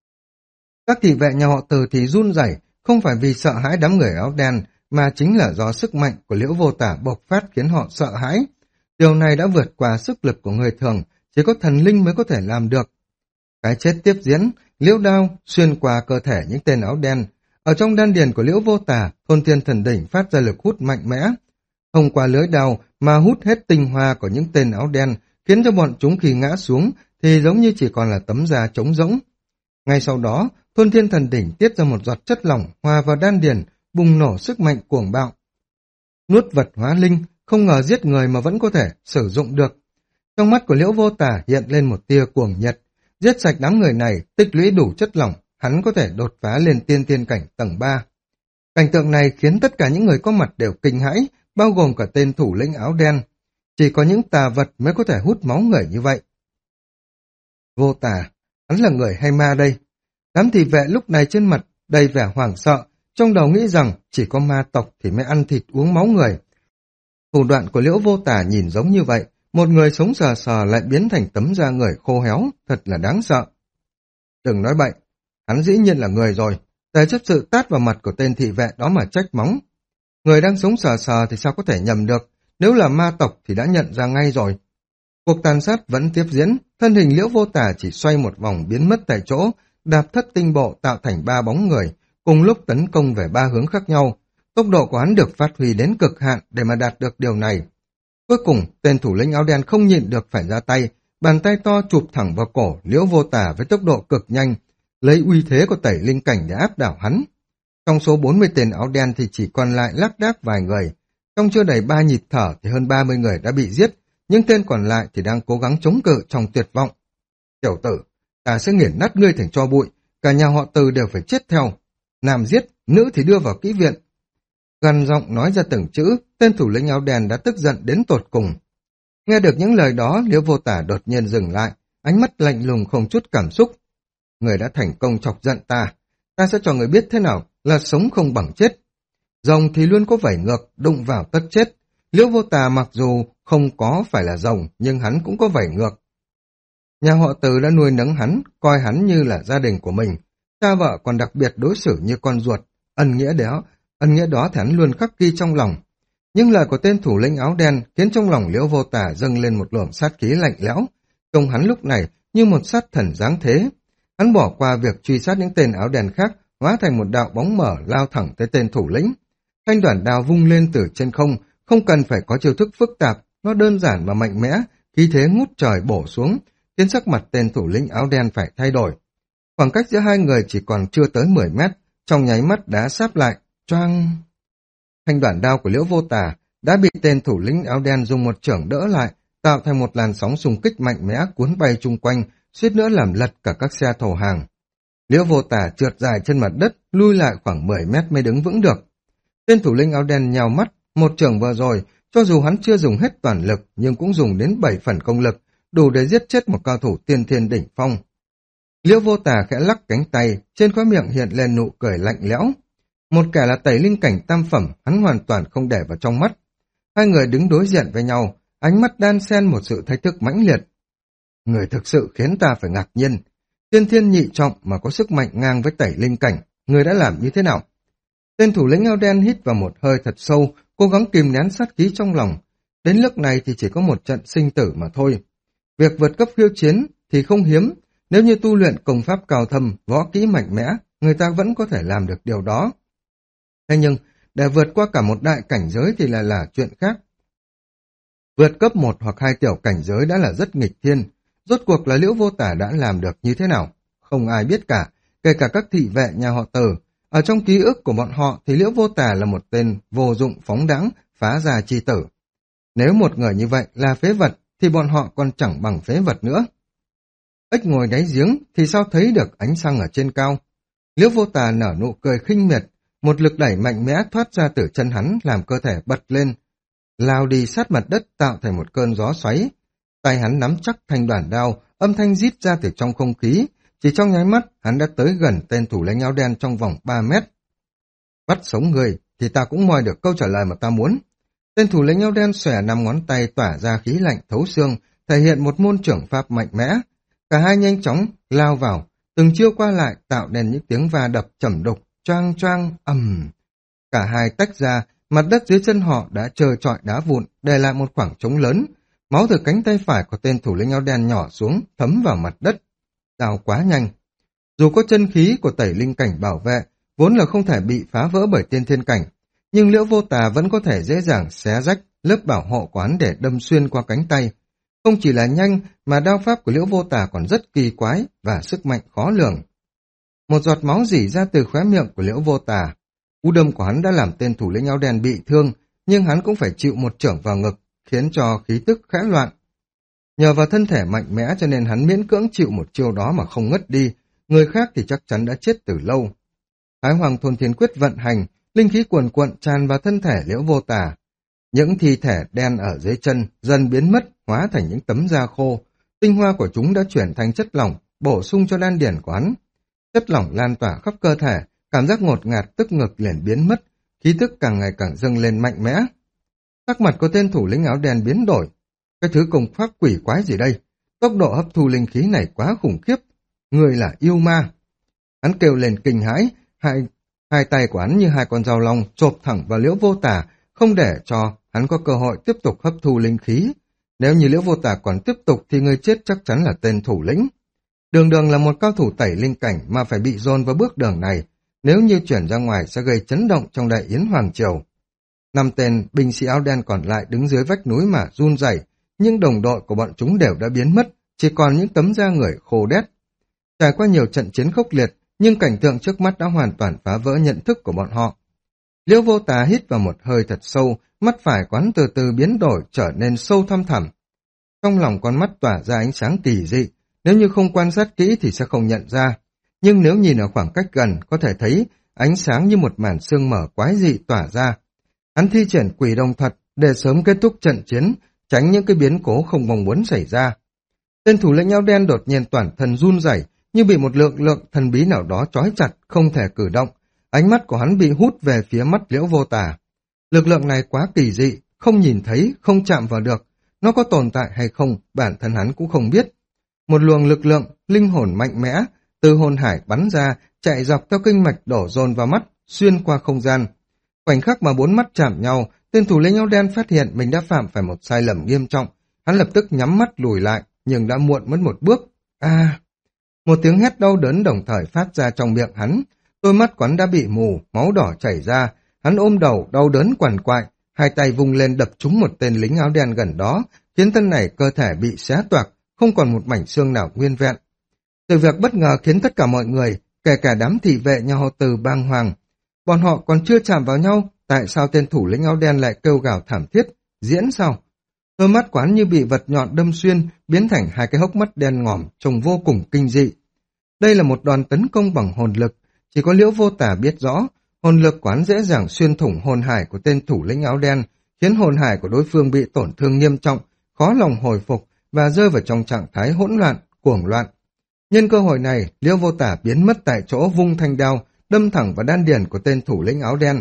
Các thị vệ nhà họ Từ thì run rẩy, không phải vì sợ hãi đám người áo đen, mà chính là do sức mạnh của Liễu Vô Tà bộc phát khiến họ sợ hãi. Điều này đã vượt qua sức lực của người thường, chỉ có thần linh mới có thể làm được. Cái chết tiếp diễn, liễu đao xuyên qua cơ thể những tên áo đen. Ở trong đan điền của Liễu Vô Tà, Thôn Thiên Thần Đỉnh phát ra lực hút mạnh mẽ. Thông qua lưới đao mà hút hết tinh hoa của những tên áo đen, khiến cho bọn chúng khi ngã xuống thì giống như chỉ còn là tấm da trống rỗng. Ngay sau đó, Thôn Thiên Thần Đỉnh tiết ra một giọt chất lỏng hòa vào đan điền, bùng nổ sức mạnh cuồng bạo. Nuốt vật hóa linh, không ngờ giết người mà vẫn có thể sử dụng được. Trong mắt của Liễu Vô Tà hiện lên một tia cuồng nhiệt. Giết sạch đám người này, tích lũy đủ chất lỏng, hắn có thể đột phá lên tiên thiên cảnh tầng 3. Cảnh tượng này khiến tất cả những người có mặt đều kinh hãi, bao gồm cả tên thủ lĩnh áo đen. Chỉ có những tà vật mới có thể hút máu người như vậy. Vô Tà, hắn là người hay ma đây? Đám thị vệ lúc này trên mặt đầy vẻ hoảng sợ, trong đầu nghĩ rằng chỉ có ma tộc thì mới ăn thịt uống máu người. Thủ đoạn của Liễu Vô Tà nhìn giống như vậy, một người sống sờ sờ lại biến thành tấm da người khô héo, thật là đáng sợ. Đừng nói bậy, hắn dĩ nhiên là người rồi. Tề chấp sự tát vào mặt của tên thị vệ đó mà trách mắng. Người đang sống sờ sờ thì sao có thể nhầm được, nếu là ma tộc thì đã nhận ra ngay rồi. Cuộc tàn sát vẫn tiếp diễn, thân hình Liễu Vô Tà chỉ xoay một vòng biến mất tại chỗ, đạp thất tinh bộ tạo thành 3 bóng người, cùng lúc tấn công về 3 hướng khác nhau. Tốc độ của hắn được phát huy đến cực hạn để mà đạt được điều này. Cuối cùng, tên thủ lĩnh áo đen không nhịn được phải ra tay, bàn tay to chụp thẳng vào cổ Liễu Vô Tà với tốc độ cực nhanh, lấy uy thế của tẩy linh cảnh để áp đảo hắn. Trong số 40 tên áo đen thì chỉ còn lại lác đác vài người. Trong chưa đầy 3 nhịp thở thì hơn 30 người đã bị giết, những tên còn lại thì đang cố gắng chống cự trong tuyệt vọng. Tiểu tử, ta sẽ nghiền nát ngươi thành tro bụi, cả nhà họ Từ đều phải chết theo. Nam giết, nữ thì đưa vào kỹ viện. Gằn giọng nói ra từng chữ, tên thủ lĩnh áo đen đã tức giận đến tột cùng. Nghe được những lời đó, Liễu Vô Tả đột nhiên dừng lại, ánh mắt lạnh lùng không chút cảm xúc. Người đã thành công chọc giận ta, ta sẽ cho người biết thế nào là sống không bằng chết. Rồng thì luôn có vảy ngược, đụng vào tất chết. Liễu Vô Tà mặc dù không có phải là rồng, nhưng hắn cũng có vảy ngược. Nhà họ Từ đã nuôi nấng hắn, coi hắn như là gia đình của mình. Cha vợ còn đặc biệt đối xử như con ruột. Ân nghĩa đó thì hắn luôn khắc ghi trong lòng. Nhưng lời của tên thủ lĩnh áo đen khiến trong lòng Liễu Vô Tà dâng lên một luồng sát khí lạnh lẽo. Trông hắn lúc này như một sát thần giáng thế. Hắn bỏ qua việc truy sát những tên áo đen khác, hóa thành một đạo bóng mở lao thẳng tới tên thủ lĩnh. Thanh đoạn đao vung lên từ trên không, không cần phải có chiêu thức phức tạp, nó đơn giản và mạnh mẽ, khí thế ngút trời bổ xuống, khiến sắc mặt tên thủ lĩnh áo đen phải thay đổi. Khoảng cách giữa hai người chỉ còn chưa tới 10 mét, trong nháy mắt đã sáp lại, choang. Thanh đoạn đao của Liễu Vô Tà đã bị tên thủ lĩnh áo đen dùng một chưởng đỡ lại, tạo thành một làn sóng xung kích mạnh mẽ cuốn bay chung quanh, suýt nữa làm lật cả các xe thổ hàng. Liễu Vô Tà trượt dài trên mặt đất, lui lại khoảng 10 mét mới đứng vững được. Tên thủ lĩnh áo đen nhào mắt, một chưởng vừa rồi, cho dù hắn chưa dùng hết toàn lực, nhưng cũng dùng đến 7 phần công lực, đủ để giết chết một cao thủ tiên thiên đỉnh phong. Liễu Vô Tà khẽ lắc cánh tay, trên khóe miệng hiện lên nụ cười lạnh lẽo. Một kẻ là tẩy linh cảnh tam phẩm, hắn hoàn toàn không để vào trong mắt. Hai người đứng đối diện với nhau, ánh mắt đan xen một sự thách thức mãnh liệt. Người thực sự khiến ta phải ngạc nhiên. Tiên thiên nhị trọng mà có sức mạnh ngang với tẩy linh cảnh, người đã làm như thế nào? Tên thủ lĩnh áo đen hít vào một hơi thật sâu, cố gắng kìm nén sát khí trong lòng. Đến lúc này thì chỉ có một trận sinh tử mà thôi. Việc vượt cấp khiêu chiến thì không hiếm, nếu như tu luyện công pháp cao thâm, võ kỹ mạnh mẽ, người ta vẫn có thể làm được điều đó. Thế nhưng, để vượt qua cả một đại cảnh giới thì là chuyện khác. Vượt cấp 1 hoặc 2 tiểu cảnh giới đã là rất nghịch thiên. Rốt cuộc là Liễu Vô Tả đã làm được như thế nào? Không ai biết cả, kể cả các thị vệ nhà họ Từ. Ở trong ký ức của bọn họ thì Liễu Vô Tả là một tên vô dụng phóng đãng, phá gia chi tử. Nếu một người như vậy là phế vật, thì bọn họ còn chẳng bằng phế vật nữa. Ếch ngồi đáy giếng thì sao thấy được ánh sáng ở trên cao? Liễu Vô Tà nở nụ cười khinh miệt, một lực đẩy mạnh mẽ thoát ra từ chân hắn làm cơ thể bật lên, lao đi sát mặt đất tạo thành một cơn gió xoáy. Tay hắn nắm chắc thanh đoản đao, âm thanh rít ra từ trong không khí. Chỉ trong nháy mắt, hắn đã tới gần tên thủ lĩnh áo đen trong vòng 3 mét. Bắt sống người thì ta cũng moi được câu trả lời mà ta muốn. Tên thủ lĩnh áo đen xòe 5 ngón tay tỏa ra khí lạnh thấu xương, thể hiện một môn trưởng pháp mạnh mẽ. Cả hai nhanh chóng lao vào, từng chiêu qua lại tạo nên những tiếng va đập trầm đục, choang choang ầm. Cả hai tách ra, mặt đất dưới chân họ đã trơ trọi đá vụn, để lại một khoảng trống lớn. Máu từ cánh tay phải của tên thủ lĩnh áo đen nhỏ xuống, thấm vào mặt đất. Đào quá nhanh. Dù có chân khí của tẩy linh cảnh bảo vệ, vốn là không thể bị phá vỡ bởi tiên thiên cảnh, nhưng Liễu Vô Tà vẫn có thể dễ dàng xé rách lớp bảo hộ của hắn để đâm xuyên qua cánh tay. Không chỉ là nhanh, mà đao pháp của Liễu Vô Tà còn rất kỳ quái và sức mạnh khó lường. Một giọt máu rỉ ra từ khóe miệng của Liễu Vô Tà. Cú đâm của hắn đã làm tên thủ lĩnh áo đen bị thương, nhưng hắn cũng phải chịu một chưởng vào ngực, khiến cho khí tức khẽ loạn. Nhờ vào thân thể mạnh mẽ cho nên hắn miễn cưỡng chịu một chiêu đó mà không ngất đi, người khác thì chắc chắn đã chết từ lâu. Thái Hoàng Thôn Thiên Quyết vận hành, linh khí cuồn cuộn tràn vào thân thể Liễu Vô Tà. Những thi thể đen ở dưới chân dần biến mất, hóa thành những tấm da khô. Tinh hoa của chúng đã chuyển thành chất lỏng, bổ sung cho đan điển của hắn. Chất lỏng lan tỏa khắp cơ thể, cảm giác ngột ngạt tức ngực liền biến mất, khí tức càng ngày càng dâng lên mạnh mẽ. Sắc mặt của tên thủ lĩnh áo đen biến đổi. Cái thứ công pháp quỷ quái gì đây? Tốc độ hấp thu linh khí này quá khủng khiếp. Người là yêu ma. Hắn kêu lên kinh hãi, hai tay của hắn như hai con dao long chộp thẳng vào Liễu Vô Tà, không để cho hắn có cơ hội tiếp tục hấp thu linh khí. Nếu như Liễu Vô Tà còn tiếp tục thì người chết chắc chắn là tên thủ lĩnh. Đường Đường là một cao thủ tẩy linh cảnh mà phải bị dồn vào bước đường này, nếu như chuyển ra ngoài sẽ gây chấn động trong đại yến hoàng triều. 5 tên binh sĩ áo đen còn lại đứng dưới vách núi mà run rẩy, nhưng đồng đội của bọn chúng đều đã biến mất, chỉ còn những tấm da người khô đét. Trải qua nhiều trận chiến khốc liệt, nhưng cảnh tượng trước mắt đã hoàn toàn phá vỡ nhận thức của bọn họ. Liễu Vô Tà hít vào một hơi thật sâu, mắt phải quán từ từ biến đổi trở nên sâu thăm thẳm. Trong lòng con mắt tỏa ra ánh sáng kỳ dị, nếu như không quan sát kỹ thì sẽ không nhận ra. Nhưng nếu nhìn ở khoảng cách gần, có thể thấy ánh sáng như một màn sương mờ quái dị tỏa ra. Hắn thi triển quỷ đồng thuật để sớm kết thúc trận chiến, tránh những cái biến cố không mong muốn xảy ra. Tên thủ lĩnh áo đen đột nhiên toàn thân run rẩy, như bị một lượng lượng thần bí nào đó trói chặt, không thể cử động. Ánh mắt của hắn bị hút về phía mắt Liễu Vô Tà. Lực lượng này quá kỳ dị, không nhìn thấy, không chạm vào được. Nó có tồn tại hay không, bản thân hắn cũng không biết. Một luồng lực lượng, linh hồn mạnh mẽ, từ hồn hải bắn ra, chạy dọc theo kinh mạch đổ dồn vào mắt, xuyên qua không gian. Khoảnh khắc mà 4 mắt chạm nhau, tên thủ lĩnh áo đen phát hiện mình đã phạm phải một sai lầm nghiêm trọng. Hắn lập tức nhắm mắt lùi lại, nhưng đã muộn mất một bước. Một tiếng hét đau đớn đồng thời phát ra trong miệng hắn. Đôi mắt quán đã bị mù, máu đỏ chảy ra. Hắn ôm đầu, đau đớn quằn quại, hai tay vung lên đập trúng một tên lính áo đen gần đó, khiến tên này cơ thể bị xé toạc, không còn một mảnh xương nào nguyên vẹn. Sự việc bất ngờ khiến tất cả mọi người, kể cả đám thị vệ nhà họ Từ bàng hoàng. Bọn họ còn chưa chạm vào nhau, tại sao tên thủ lĩnh áo đen lại kêu gào thảm thiết? Diễn sao? Đôi mắt quán như bị vật nhọn đâm xuyên, biến thành hai cái hốc mắt đen ngòm, trông vô cùng kinh dị. Đây là một đòn tấn công bằng hồn lực, chỉ có Liễu Vô Tà biết rõ, hồn lực quán dễ dàng xuyên thủng hồn hải của tên thủ lĩnh áo đen, khiến hồn hải của đối phương bị tổn thương nghiêm trọng, khó lòng hồi phục và rơi vào trong trạng thái hỗn loạn, cuồng loạn. Nhân cơ hội này, Liễu Vô Tà biến mất tại chỗ, vung thanh đao, đâm thẳng vào đan điền của tên thủ lĩnh áo đen.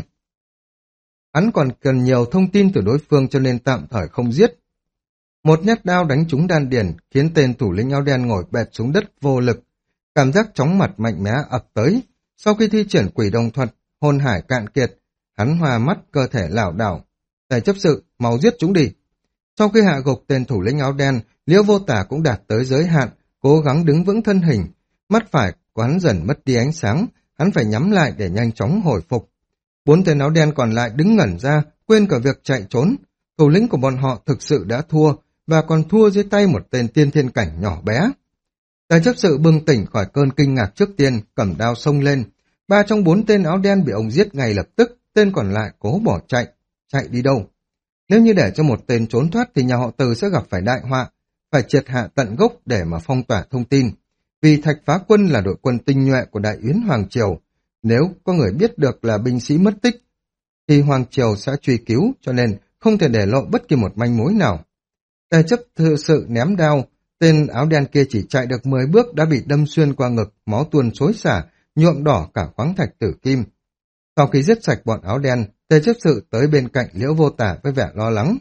Hắn còn cần nhiều thông tin từ đối phương cho nên tạm thời không giết. Một nhát đao đánh trúng đan điền, khiến tên thủ lĩnh áo đen ngồi bệt xuống đất vô lực. Cảm giác chóng mặt mạnh mẽ ập tới. Sau khi thi triển quỷ đồng thuật, hồn hải cạn kiệt, hắn hòa mắt, cơ thể lảo đảo. Thầy chấp sự, mau giết chúng đi. Sau khi hạ gục tên thủ lĩnh áo đen, Liễu Vô Tà cũng đạt tới giới hạn, cố gắng đứng vững thân hình. Mắt phải của hắn dần mất đi ánh sáng, hắn phải nhắm lại để nhanh chóng hồi phục. 4 tên áo đen còn lại đứng ngẩn ra, quên cả việc chạy trốn. Thủ lĩnh của bọn họ thực sự đã thua, và còn thua dưới tay một tên tiên thiên cảnh nhỏ bé. Tài chấp sự bừng tỉnh khỏi cơn kinh ngạc trước tiên, cầm đao xông lên. 3 trong 4 tên áo đen bị ông giết ngay lập tức, tên còn lại cố bỏ chạy. Chạy đi đâu? Nếu như để cho một tên trốn thoát thì nhà họ Từ sẽ gặp phải đại họa, phải triệt hạ tận gốc để mà phong tỏa thông tin. Vì Thạch Phá Quân là đội quân tinh nhuệ của Đại Yến Hoàng Triều. Nếu có người biết được là binh sĩ mất tích, thì Hoàng Triều sẽ truy cứu, cho nên không thể để lộ bất kỳ một manh mối nào. Tài chấp sự ném đao, tên áo đen kia chỉ chạy được 10 bước đã bị đâm xuyên qua ngực, máu tuôn xối xả, nhuộm đỏ cả khoáng thạch tử kim. Sau khi giết sạch bọn áo đen, Tề chấp sự tới bên cạnh Liễu Vô Tà với vẻ lo lắng.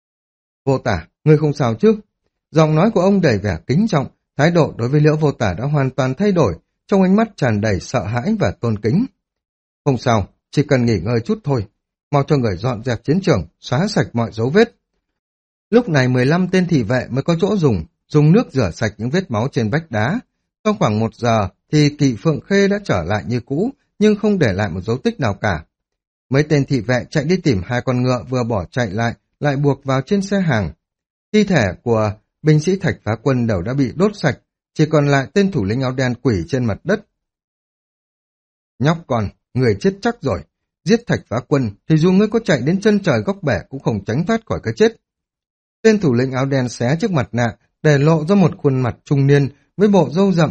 Vô Tà, ngươi không sao chứ? Giọng nói của ông đầy vẻ kính trọng, thái độ đối với Liễu Vô Tà đã hoàn toàn thay đổi, trong ánh mắt tràn đầy sợ hãi và tôn kính. Không sao, chỉ cần nghỉ ngơi chút thôi. Mau cho người dọn dẹp chiến trường, xóa sạch mọi dấu vết. Lúc này 15 tên thị vệ mới có chỗ dùng nước rửa sạch những vết máu trên vách đá. Trong khoảng 1 giờ thì Kỵ Phượng Khê đã trở lại như cũ, nhưng không để lại một dấu tích nào cả. Mấy tên thị vệ chạy đi tìm 2 con ngựa vừa bỏ chạy lại buộc vào trên xe hàng. Thi thể của binh sĩ Thạch Phá Quân đều đã bị đốt sạch, chỉ còn lại tên thủ lĩnh áo đen quỷ trên mặt đất. Nhóc con, người chết chắc rồi. Giết Thạch Phá Quân thì dù ngươi có chạy đến chân trời góc bể cũng không tránh thoát khỏi cái chết. Tên thủ lĩnh áo đen xé chiếc mặt nạ để lộ ra một khuôn mặt trung niên với bộ râu rậm.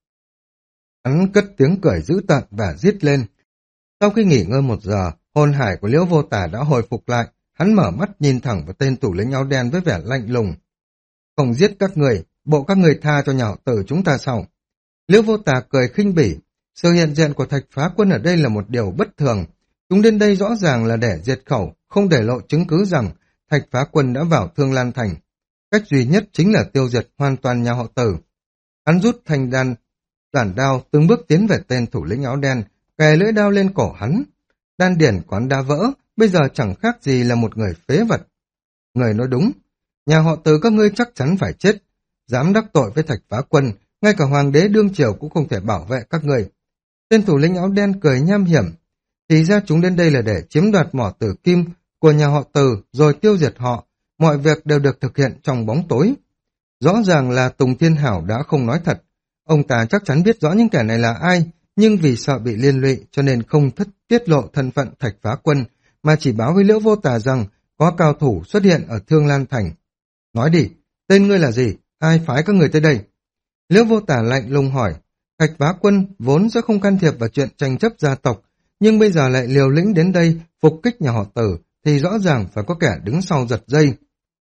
Hắn cất tiếng cười dữ tợn và giết lên. Sau khi nghỉ ngơi 1 giờ, hồn hải của Liễu Vô Tà đã hồi phục lại. Hắn mở mắt nhìn thẳng vào tên thủ lĩnh áo đen với vẻ lạnh lùng. Không giết các người, bộ các người tha cho nhà họ Tử chúng ta sau. Liễu Vô Tà cười khinh bỉ. Sự hiện diện của Thạch Phá Quân ở đây là một điều bất thường. Chúng đến đây rõ ràng là để diệt khẩu, không để lộ chứng cứ rằng Thạch Phá Quân đã vào Thương Lan Thành. Cách duy nhất chính là tiêu diệt hoàn toàn nhà họ Tử. Hắn rút thanh giản đao từng bước tiến về tên thủ lĩnh áo đen, kề lưỡi đao lên cổ hắn. Đan điển quán đã vỡ, bây giờ chẳng khác gì là một người phế vật. Người nói đúng, Nhà họ Từ các ngươi chắc chắn phải chết. Dám đắc tội với Thạch Phá Quân, ngay cả hoàng đế đương triều cũng không thể bảo vệ các ngươi. Tên thủ lĩnh áo đen cười nham hiểm. Thì ra chúng đến đây là để chiếm đoạt mỏ tử kim của nhà họ Từ rồi tiêu diệt họ. Mọi việc đều được thực hiện trong bóng tối. Rõ ràng là Tùng Thiên Hảo đã không nói thật. Ông ta chắc chắn biết rõ những kẻ này là ai, nhưng vì sợ bị liên lụy cho nên không tiết lộ thân phận Thạch Phá Quân, mà chỉ báo với Liễu Vô Tà rằng có cao thủ xuất hiện ở Thương Lan Thành. Nói đi, tên ngươi là gì? Ai phái các người tới đây? Liễu Vô Tà lạnh lùng hỏi. Thạch Phá Quân vốn sẽ không can thiệp vào chuyện tranh chấp gia tộc, nhưng bây giờ lại liều lĩnh đến đây phục kích nhà họ Từ, thì rõ ràng phải có kẻ đứng sau giật dây.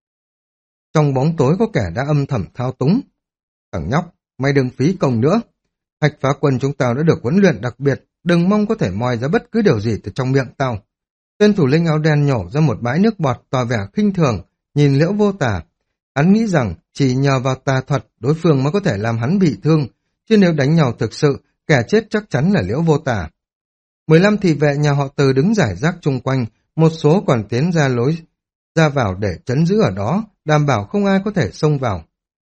Trong bóng tối có kẻ đã âm thầm thao túng. Thằng nhóc, mày đừng phí công nữa. Thạch Phá Quân chúng tao đã được huấn luyện đặc biệt, đừng mong có thể moi ra bất cứ điều gì từ trong miệng tao. Tên thủ lĩnh áo đen nhổ ra một bãi nước bọt tỏ vẻ khinh thường, nhìn Liễu Vô Tà. Hắn nghĩ rằng chỉ nhờ vào tà thuật đối phương mới có thể làm hắn bị thương, chứ nếu đánh nhau thực sự, kẻ chết chắc chắn là Liễu Vô Tà. 15 thị vệ nhà họ Từ đứng rải rác chung quanh, một số còn tiến ra lối ra vào để trấn giữ ở đó, đảm bảo không ai có thể xông vào.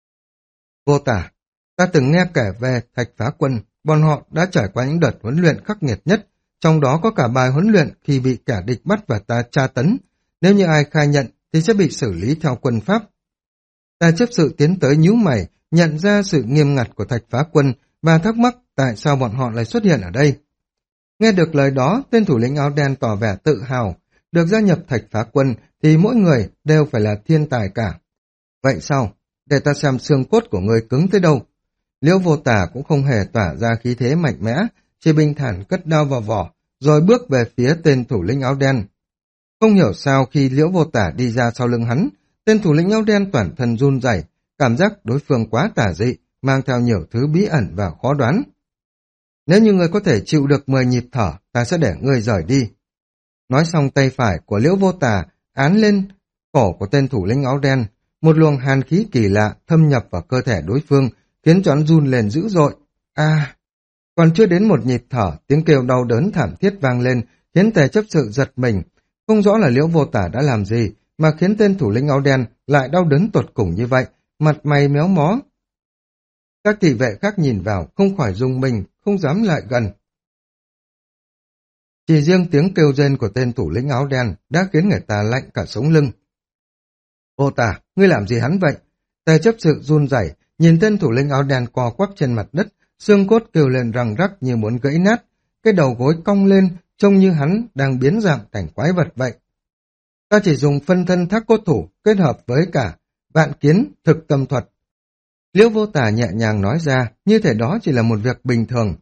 Vô Tà, ta từng nghe kể về Thạch Phá Quân, bọn họ đã trải qua những đợt huấn luyện khắc nghiệt nhất, trong đó có cả bài huấn luyện khi bị kẻ địch bắt và ta tra tấn. Nếu như ai khai nhận thì sẽ bị xử lý theo quân pháp. Ta chấp sự tiến tới nhíu mày, nhận ra sự nghiêm ngặt của Thạch Phá Quân và thắc mắc tại sao bọn họ lại xuất hiện ở đây. Nghe được lời đó, tên thủ lĩnh áo đen tỏ vẻ tự hào. Được gia nhập Thạch Phá Quân thì mỗi người đều phải là thiên tài cả. Vậy sao? Để ta xem xương cốt của người cứng tới đâu. Liễu Vô Tà cũng không hề tỏa ra khí thế mạnh mẽ, chỉ bình thản cất đao vào vỏ, rồi bước về phía tên thủ lĩnh áo đen. Không hiểu sao khi Liễu Vô Tà đi ra sau lưng hắn, tên thủ lĩnh áo đen toàn thân run rẩy, cảm giác đối phương quá tà dị, mang theo nhiều thứ bí ẩn và khó đoán. Nếu như ngươi có thể chịu được 10 nhịp thở, ta sẽ để ngươi rời đi. Nói xong tay phải của Liễu Vô Tà án lên cổ của tên thủ lĩnh áo đen, một luồng hàn khí kỳ lạ thâm nhập vào cơ thể đối phương, khiến cho hắn run lên dữ dội. Còn chưa đến một nhịp thở, tiếng kêu đau đớn thảm thiết vang lên, khiến Tề chấp sự giật mình. Không rõ là Liễu Vô Tà đã làm gì, mà khiến tên thủ lĩnh áo đen lại đau đớn tột cùng như vậy, mặt mày méo mó. Các thị vệ khác nhìn vào, không khỏi rùng mình, không dám lại gần. Chỉ riêng tiếng kêu rên của tên thủ lĩnh áo đen đã khiến người ta lạnh cả sống lưng. Vô Tà, ngươi làm gì hắn vậy? Tề chấp sự run rẩy, nhìn tên thủ lĩnh áo đen co quắp trên mặt đất, xương cốt kêu lên răng rắc như muốn gãy nát, cái đầu gối cong lên, trông như hắn đang biến dạng thành quái vật vậy. Ta chỉ dùng phân thân thác cốt thủ kết hợp với cả vạn kiến thực tâm thuật. Liễu Vô Tà nhẹ nhàng nói ra, như thể đó chỉ là một việc bình thường.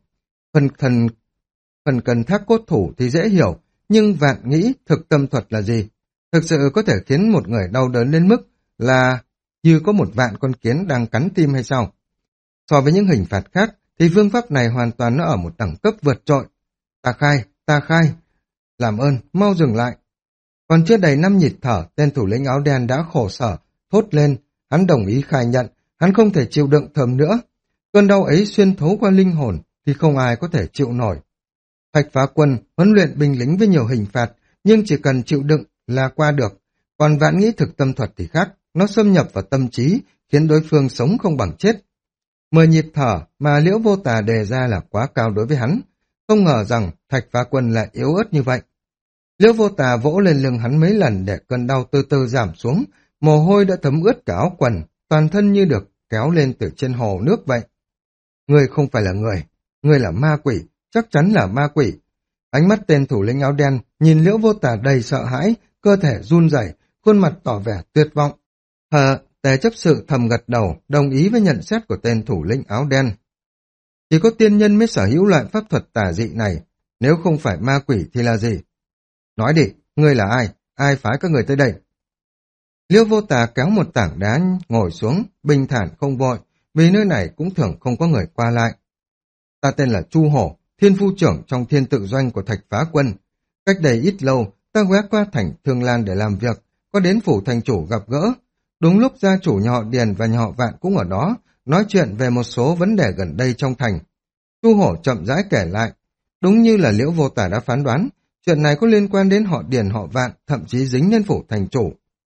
Phần cần thác cốt thủ thì dễ hiểu, nhưng vạn nghĩ thực tâm thuật là gì? Thực sự có thể khiến một người đau đớn đến mức là như có một vạn con kiến đang cắn tim hay sao? So với những hình phạt khác, thì phương pháp này hoàn toàn nó ở một đẳng cấp vượt trội. Ta khai, làm ơn, mau dừng lại. Còn chưa đầy 5 nhịp thở, tên thủ lĩnh áo đen đã khổ sở, thốt lên, hắn đồng ý khai nhận, hắn không thể chịu đựng thầm nữa. Cơn đau ấy xuyên thấu qua linh hồn, thì không ai có thể chịu nổi. Thạch Phá Quân huấn luyện binh lính với nhiều hình phạt, nhưng chỉ cần chịu đựng là qua được. Còn vạn nghĩ thực tâm thuật thì khác, nó xâm nhập vào tâm trí, khiến đối phương sống không bằng chết. 10 nhịp thở mà Liễu Vô Tà đề ra là quá cao đối với hắn. Không ngờ rằng Thạch Phá Quân lại yếu ớt như vậy. Liễu Vô Tà vỗ lên lưng hắn mấy lần để cơn đau từ từ giảm xuống, mồ hôi đã thấm ướt cả áo quần, toàn thân như được kéo lên từ trên hồ nước vậy. Ngươi không phải là người, ngươi là ma quỷ, chắc chắn là ma quỷ. Ánh mắt tên thủ lĩnh áo đen nhìn Liễu Vô Tà đầy sợ hãi, cơ thể run rẩy, khuôn mặt tỏ vẻ tuyệt vọng. Tề chấp sự thầm gật đầu, đồng ý với nhận xét của tên thủ lĩnh áo đen. Chỉ có tiên nhân mới sở hữu loại pháp thuật tà dị này, nếu không phải ma quỷ thì là gì? Nói đi, ngươi là ai? Ai phái các người tới đây? Liễu Vô Tà kéo một tảng đá ngồi xuống, bình thản không vội, vì nơi này cũng thường không có người qua lại. Ta tên là Chu Hổ, thiên phu trưởng trong thiên tự doanh của Thạch Phá Quân. Cách đây ít lâu, ta ghé qua thành Thương Lan để làm việc, có đến phủ thành chủ gặp gỡ. Đúng lúc gia chủ nhà họ Điền và nhà họ Vạn cũng ở đó, nói chuyện về một số vấn đề gần đây trong thành. Chu Hổ chậm rãi kể lại. Đúng như là Liễu Vô Tà đã phán đoán, chuyện này có liên quan đến họ Điền họ Vạn, thậm chí dính lên phủ thành chủ.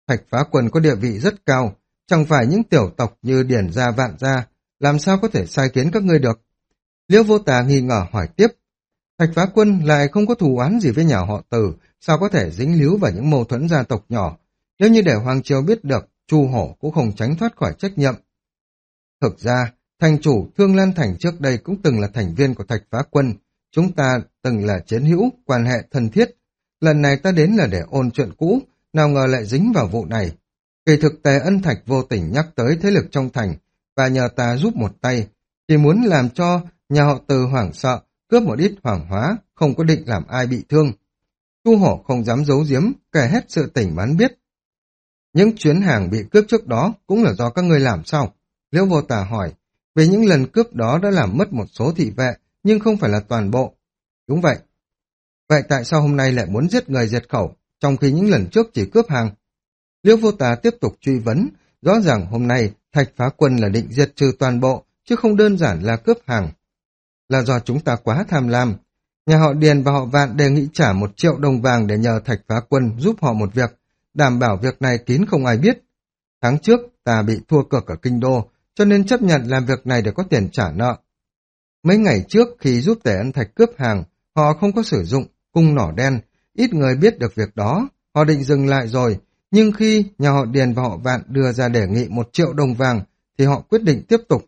Thạch Phá Quân có địa vị rất cao, chẳng phải những tiểu tộc như Điển Gia Vạn Gia, làm sao có thể sai khiến các ngươi được? Liễu Vô Tà nghi ngờ hỏi tiếp. Thạch Phá Quân lại không có thù oán gì với nhà họ Từ, sao có thể dính líu vào những mâu thuẫn gia tộc nhỏ? Nếu như để Hoàng Triều biết được, Chu Hổ cũng không tránh thoát khỏi trách nhiệm. Thực ra, thành chủ Thương Lan Thành trước đây cũng từng là thành viên của Thạch Phá Quân. Chúng ta từng là chiến hữu, quan hệ thân thiết. Lần này ta đến là để ôn chuyện cũ, nào ngờ lại dính vào vụ này. Kỳ thực Tề Ân Thạch vô tình nhắc tới thế lực trong thành và nhờ ta giúp một tay, chỉ muốn làm cho nhà họ Từ hoảng sợ, cướp một ít hoàng hóa, không có định làm ai bị thương. Chu Hổ không dám giấu giếm, kể hết sự tình mà hắn biết. Những chuyến hàng bị cướp trước đó cũng là do các ngươi làm sao? Liễu Vô Tà hỏi, vì những lần cướp đó đã làm mất một số thị vệ, nhưng không phải là toàn bộ. Đúng vậy. Vậy tại sao hôm nay lại muốn giết người diệt khẩu, trong khi những lần trước chỉ cướp hàng? Liễu Vô Tà tiếp tục truy vấn, rõ ràng hôm nay Thạch Phá Quân là định diệt trừ toàn bộ, chứ không đơn giản là cướp hàng. Là do chúng ta quá tham lam. Nhà họ Điền và họ Vạn đề nghị trả 1 triệu đồng vàng để nhờ Thạch Phá Quân giúp họ một việc, đảm bảo việc này kín không ai biết. Tháng trước ta bị thua cược ở Kinh Đô, cho nên chấp nhận làm việc này để có tiền trả nợ. Mấy ngày trước khi giúp Tề Ân Thạch cướp hàng, họ không có sử dụng cung nỏ đen, ít người biết được việc đó, họ định dừng lại rồi, nhưng khi nhà họ Điền và họ Vạn đưa ra đề nghị 1 triệu đồng vàng, thì họ quyết định tiếp tục.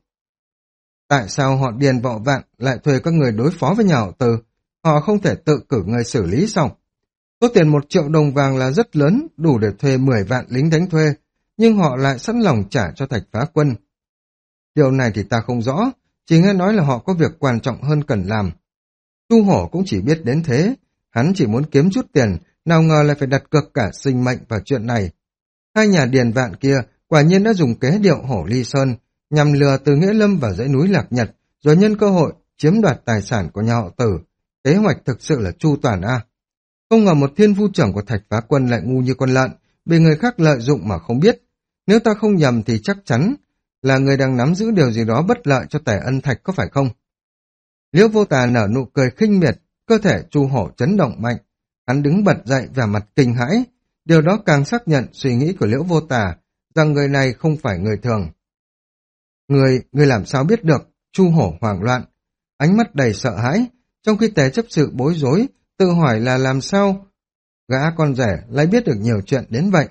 Tại sao họ Điền và họ Vạn lại thuê các người đối phó với nhà họ Từ? Họ không thể tự cử người xử lý sao? Số tiền 1 triệu đồng vàng là rất lớn, đủ để thuê 10 vạn lính đánh thuê, nhưng họ lại sẵn lòng trả cho Thạch Phá Quân. Điều này thì ta không rõ, chỉ nghe nói là họ có việc quan trọng hơn cần làm. Chu Hổ cũng chỉ biết đến thế, hắn chỉ muốn kiếm chút tiền, nào ngờ lại phải đặt cược cả sinh mệnh vào chuyện này. Hai nhà Điền Vạn kia quả nhiên đã dùng kế điệu Hổ Ly Sơn, nhằm lừa Từ Nghĩa Lâm vào dãy núi Lạc Nhật, rồi nhân cơ hội chiếm đoạt tài sản của nhà họ Từ. Kế hoạch thực sự là chu toàn a. Không ngờ một thiên phu trưởng của Thạch Phá Quân lại ngu như con lợn, bị người khác lợi dụng mà không biết. Nếu ta không nhầm thì chắc chắn là người đang nắm giữ điều gì đó bất lợi cho Tề Ân Thạch, có phải không? Liễu Vô Tà nở nụ cười khinh miệt, cơ thể Chu Hổ chấn động mạnh. Hắn đứng bật dậy vẻ mặt kinh hãi. Điều đó càng xác nhận suy nghĩ của Liễu Vô Tà, rằng người này không phải người thường. Người làm sao biết được? Chu Hổ hoảng loạn, ánh mắt đầy sợ hãi, trong khi Tề chấp sự bối rối, tự hỏi là làm sao gã con rể lại biết được nhiều chuyện đến vậy.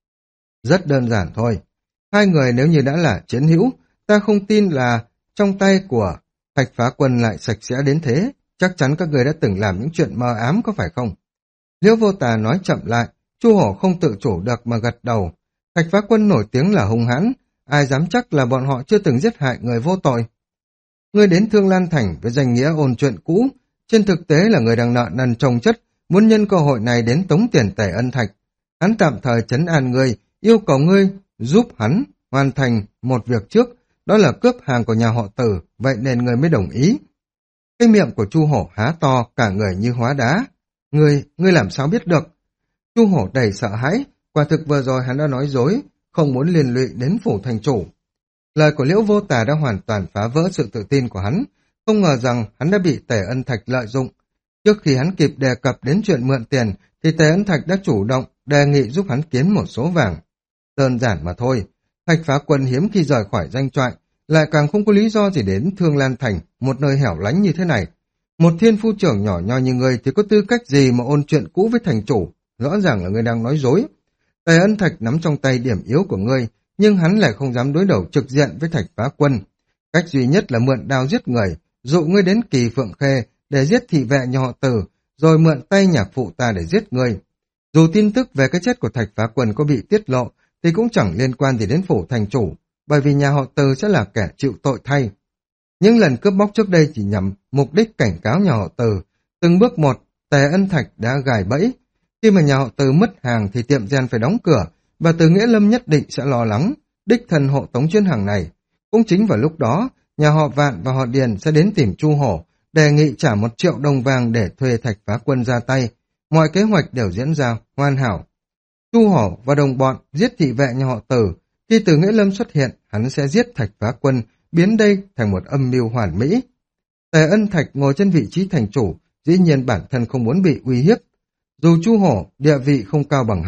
Rất đơn giản thôi. Hai người nếu như đã là chiến hữu, ta không tin là trong tay của Thạch Phá Quân lại sạch sẽ đến thế. Chắc chắn các người đã từng làm những chuyện mờ ám, có phải không? Liễu Vô Tà nói chậm lại, Chu Hổ không tự chủ được mà gật đầu. Thạch Phá Quân nổi tiếng là hung hãn, ai dám chắc là bọn họ chưa từng giết hại người vô tội. Người đến Thương Lan Thành với danh nghĩa ôn chuyện cũ, trên thực tế là người đang nợ nần chồng chất, muốn nhân cơ hội này đến tống tiền Tề Ân Thạch. Hắn tạm thời trấn an ngươi, yêu cầu ngươi giúp hắn hoàn thành một việc trước, đó là cướp hàng của nhà họ Từ, vậy nên ngươi mới đồng ý. Cái miệng của Chu Hổ há to, cả người như hóa đá. Ngươi làm sao biết được? Chu Hổ đầy sợ hãi, quả thực vừa rồi hắn đã nói dối, không muốn liên lụy đến phủ thành chủ. Lời của Liễu Vô Tà đã hoàn toàn phá vỡ sự tự tin của hắn, không ngờ rằng hắn đã bị Tề Ân Thạch lợi dụng. Trước khi hắn kịp đề cập đến chuyện mượn tiền, thì Tề Ân Thạch đã chủ động đề nghị giúp hắn kiếm một số vàng. Đơn giản mà thôi, Thạch Phá Quân hiếm khi rời khỏi danh trại, lại càng không có lý do gì đến Thương Lan Thành, một nơi hẻo lánh như thế này. Một thiên phu trưởng nhỏ nho như ngươi thì có tư cách gì mà ôn chuyện cũ với thành chủ, rõ ràng là ngươi đang nói dối. Tề Ân Thạch nắm trong tay điểm yếu của ngươi, nhưng hắn lại không dám đối đầu trực diện với Thạch Phá Quân. Cách duy nhất là mượn đao giết người, dụ ngươi đến Kỳ Phượng Khê để giết thị vệ nhà họ Từ, rồi mượn tay nhạc phụ ta để giết ngươi. Dù tin tức về cái chết của Thạch Phá Quân có bị tiết lộ, thì cũng chẳng liên quan gì đến phủ thành chủ, bởi vì nhà họ Từ sẽ là kẻ chịu tội thay. Những lần cướp bóc trước đây chỉ nhằm mục đích cảnh cáo nhà họ Từ. Từng bước một, Tề Ân Thạch đã gài bẫy. Khi mà nhà họ Từ mất hàng thì tiệm gen phải đóng cửa, và Từ Nghĩa Lâm nhất định sẽ lo lắng, đích thân hộ tống chuyến hàng này. Cũng chính vào lúc đó, nhà họ Vạn và họ Điền sẽ đến tìm Chu Hổ, đề nghị trả 1 triệu đồng vàng để thuê Thạch Phá Quân ra tay. Mọi kế hoạch đều diễn ra hoàn hảo. Chu Hổ và đồng bọn giết thị vệ nhà họ Từ. Khi Từ Nghĩa Lâm xuất hiện, hắn sẽ giết Thạch Phá Quân, biến đây thành một âm mưu hoàn mỹ. Tề Ân Thạch ngồi trên vị trí thành chủ, dĩ nhiên bản thân không muốn bị uy hiếp. Dù Chu Hổ địa vị không cao bằng hắn,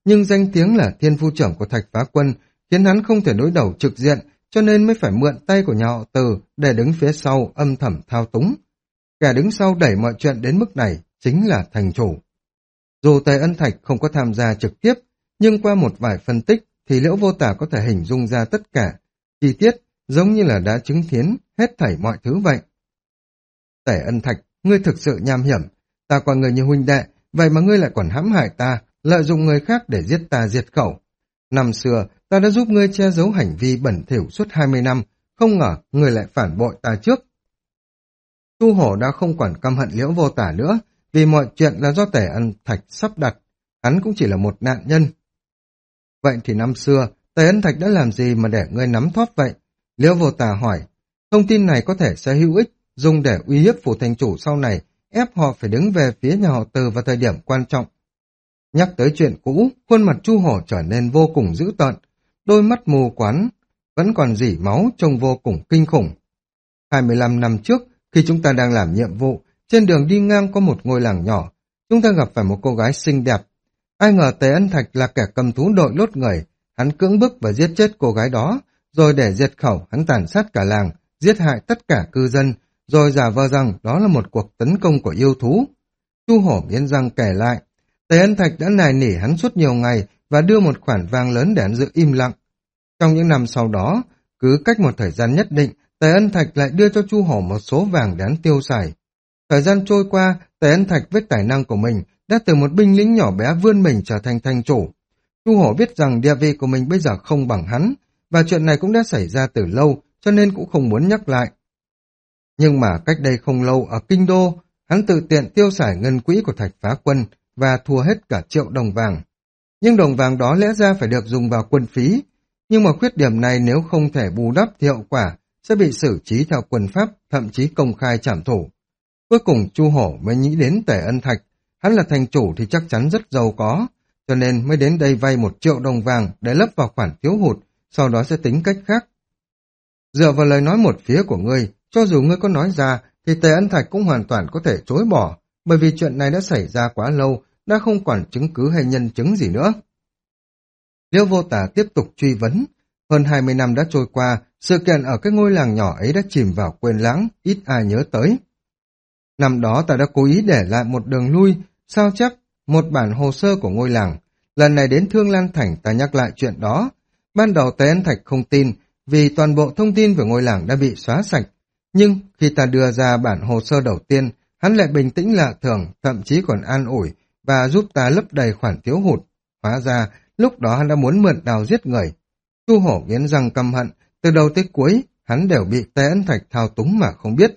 nhưng danh tiếng là thiên phu trưởng của Thạch Phá Quân khiến hắn không thể đối đầu trực diện, cho nên mới phải mượn tay của nhà họ Từ để đứng phía sau âm thầm thao túng. Kẻ đứng sau đẩy mọi chuyện đến mức này chính là thành chủ. Dù Tề Ân Thạch không có tham gia trực tiếp, nhưng qua một vài phân tích thì Liễu Vô Tả có thể hình dung ra tất cả chi tiết, giống như là đã chứng kiến hết thảy mọi thứ vậy. Tề Ân Thạch, ngươi thực sự nham hiểm, ta coi người như huynh đệ, vậy mà ngươi lại còn hãm hại ta, lợi dụng người khác để giết ta diệt khẩu. Năm xưa, ta đã giúp ngươi che giấu hành vi bẩn thỉu suốt 20 năm, không ngờ ngươi lại phản bội ta trước. Chu Hổ đã không còn căm hận Liễu Vô Tả nữa, vì mọi chuyện là do Tề Ân Thạch sắp đặt, hắn cũng chỉ là một nạn nhân. Vậy thì năm xưa, Tề Ân Thạch đã làm gì mà để ngươi nắm thóp vậy? Liễu Vô Tả hỏi, thông tin này có thể sẽ hữu ích, dùng để uy hiếp phủ thành chủ sau này, ép họ phải đứng về phía nhà họ Từ vào thời điểm quan trọng. Nhắc tới chuyện cũ, khuôn mặt Chu Hổ trở nên vô cùng dữ tợn, đôi mắt mù quáng vẫn còn rỉ máu trông vô cùng kinh khủng. 25 năm trước, khi chúng ta đang làm nhiệm vụ, trên đường đi ngang có một ngôi làng nhỏ, chúng ta gặp phải một cô gái xinh đẹp. Ai ngờ Tề Ân Thạch là kẻ cầm thú đội lốt người, hắn cưỡng bức và giết chết cô gái đó, rồi để diệt khẩu, hắn tàn sát cả làng, giết hại tất cả cư dân, rồi giả vờ rằng đó là một cuộc tấn công của yêu thú. Chu Hổ nghiến răng kể lại, Tề Ân Thạch đã nài nỉ hắn suốt nhiều ngày và đưa một khoản vàng lớn để hắn giữ im lặng. Trong những năm sau đó, cứ cách một thời gian nhất định, Tề Ân Thạch lại đưa cho Chu Hổ một số vàng để hắn tiêu xài. Thời gian trôi qua, Tề Ân Thạch với tài năng của mình đã từ một binh lính nhỏ bé vươn mình trở thành thành chủ. Chu Hổ biết rằng địa vị của mình bây giờ không bằng hắn, và chuyện này cũng đã xảy ra từ lâu, cho nên cũng không muốn nhắc lại. Nhưng mà cách đây không lâu ở Kinh Đô, hắn tự tiện tiêu xài ngân quỹ của Thạch Phá Quân và thua hết cả 1.000.000 đồng vàng. Nhưng đồng vàng đó lẽ ra phải được dùng vào quân phí, nhưng mà khuyết điểm này nếu không thể bù đắp thì hậu quả sẽ bị xử trí theo quân pháp, thậm chí công khai trảm thủ. Cuối cùng Chu Hổ mới nghĩ đến Tề Ân Thạch, hắn là thành chủ thì chắc chắn rất giàu có, cho nên mới đến đây vay 1.000.000 đồng vàng để lấp vào khoản thiếu hụt, sau đó sẽ tính cách khác. Dựa vào lời nói một phía của ngươi, cho dù ngươi có nói ra thì Tề Ân Thạch cũng hoàn toàn có thể chối bỏ, bởi vì chuyện này đã xảy ra quá lâu, đã không còn chứng cứ hay nhân chứng gì nữa. Liễu Vô Tả tiếp tục truy vấn. Hơn 20 năm đã trôi qua, sự kiện ở cái ngôi làng nhỏ ấy đã chìm vào quên lãng, ít ai nhớ tới. Năm đó ta đã cố ý để lại một đường lui, sao chép một bản hồ sơ của ngôi làng. Lần này đến Thương Lan Thành ta nhắc lại chuyện đó. Ban đầu Tề Ân Thạch không tin, vì toàn bộ thông tin về ngôi làng đã bị xóa sạch. Nhưng khi ta đưa ra bản hồ sơ đầu tiên, hắn lại bình tĩnh lạ thường, thậm chí còn an ủi và giúp ta lấp đầy khoản thiếu hụt. Hóa ra, lúc đó hắn đã muốn mượn đào giết người. Chu Hổ nghiến răng căm hận, từ đầu tới cuối, hắn đều bị Tề Ân Thạch thao túng mà không biết.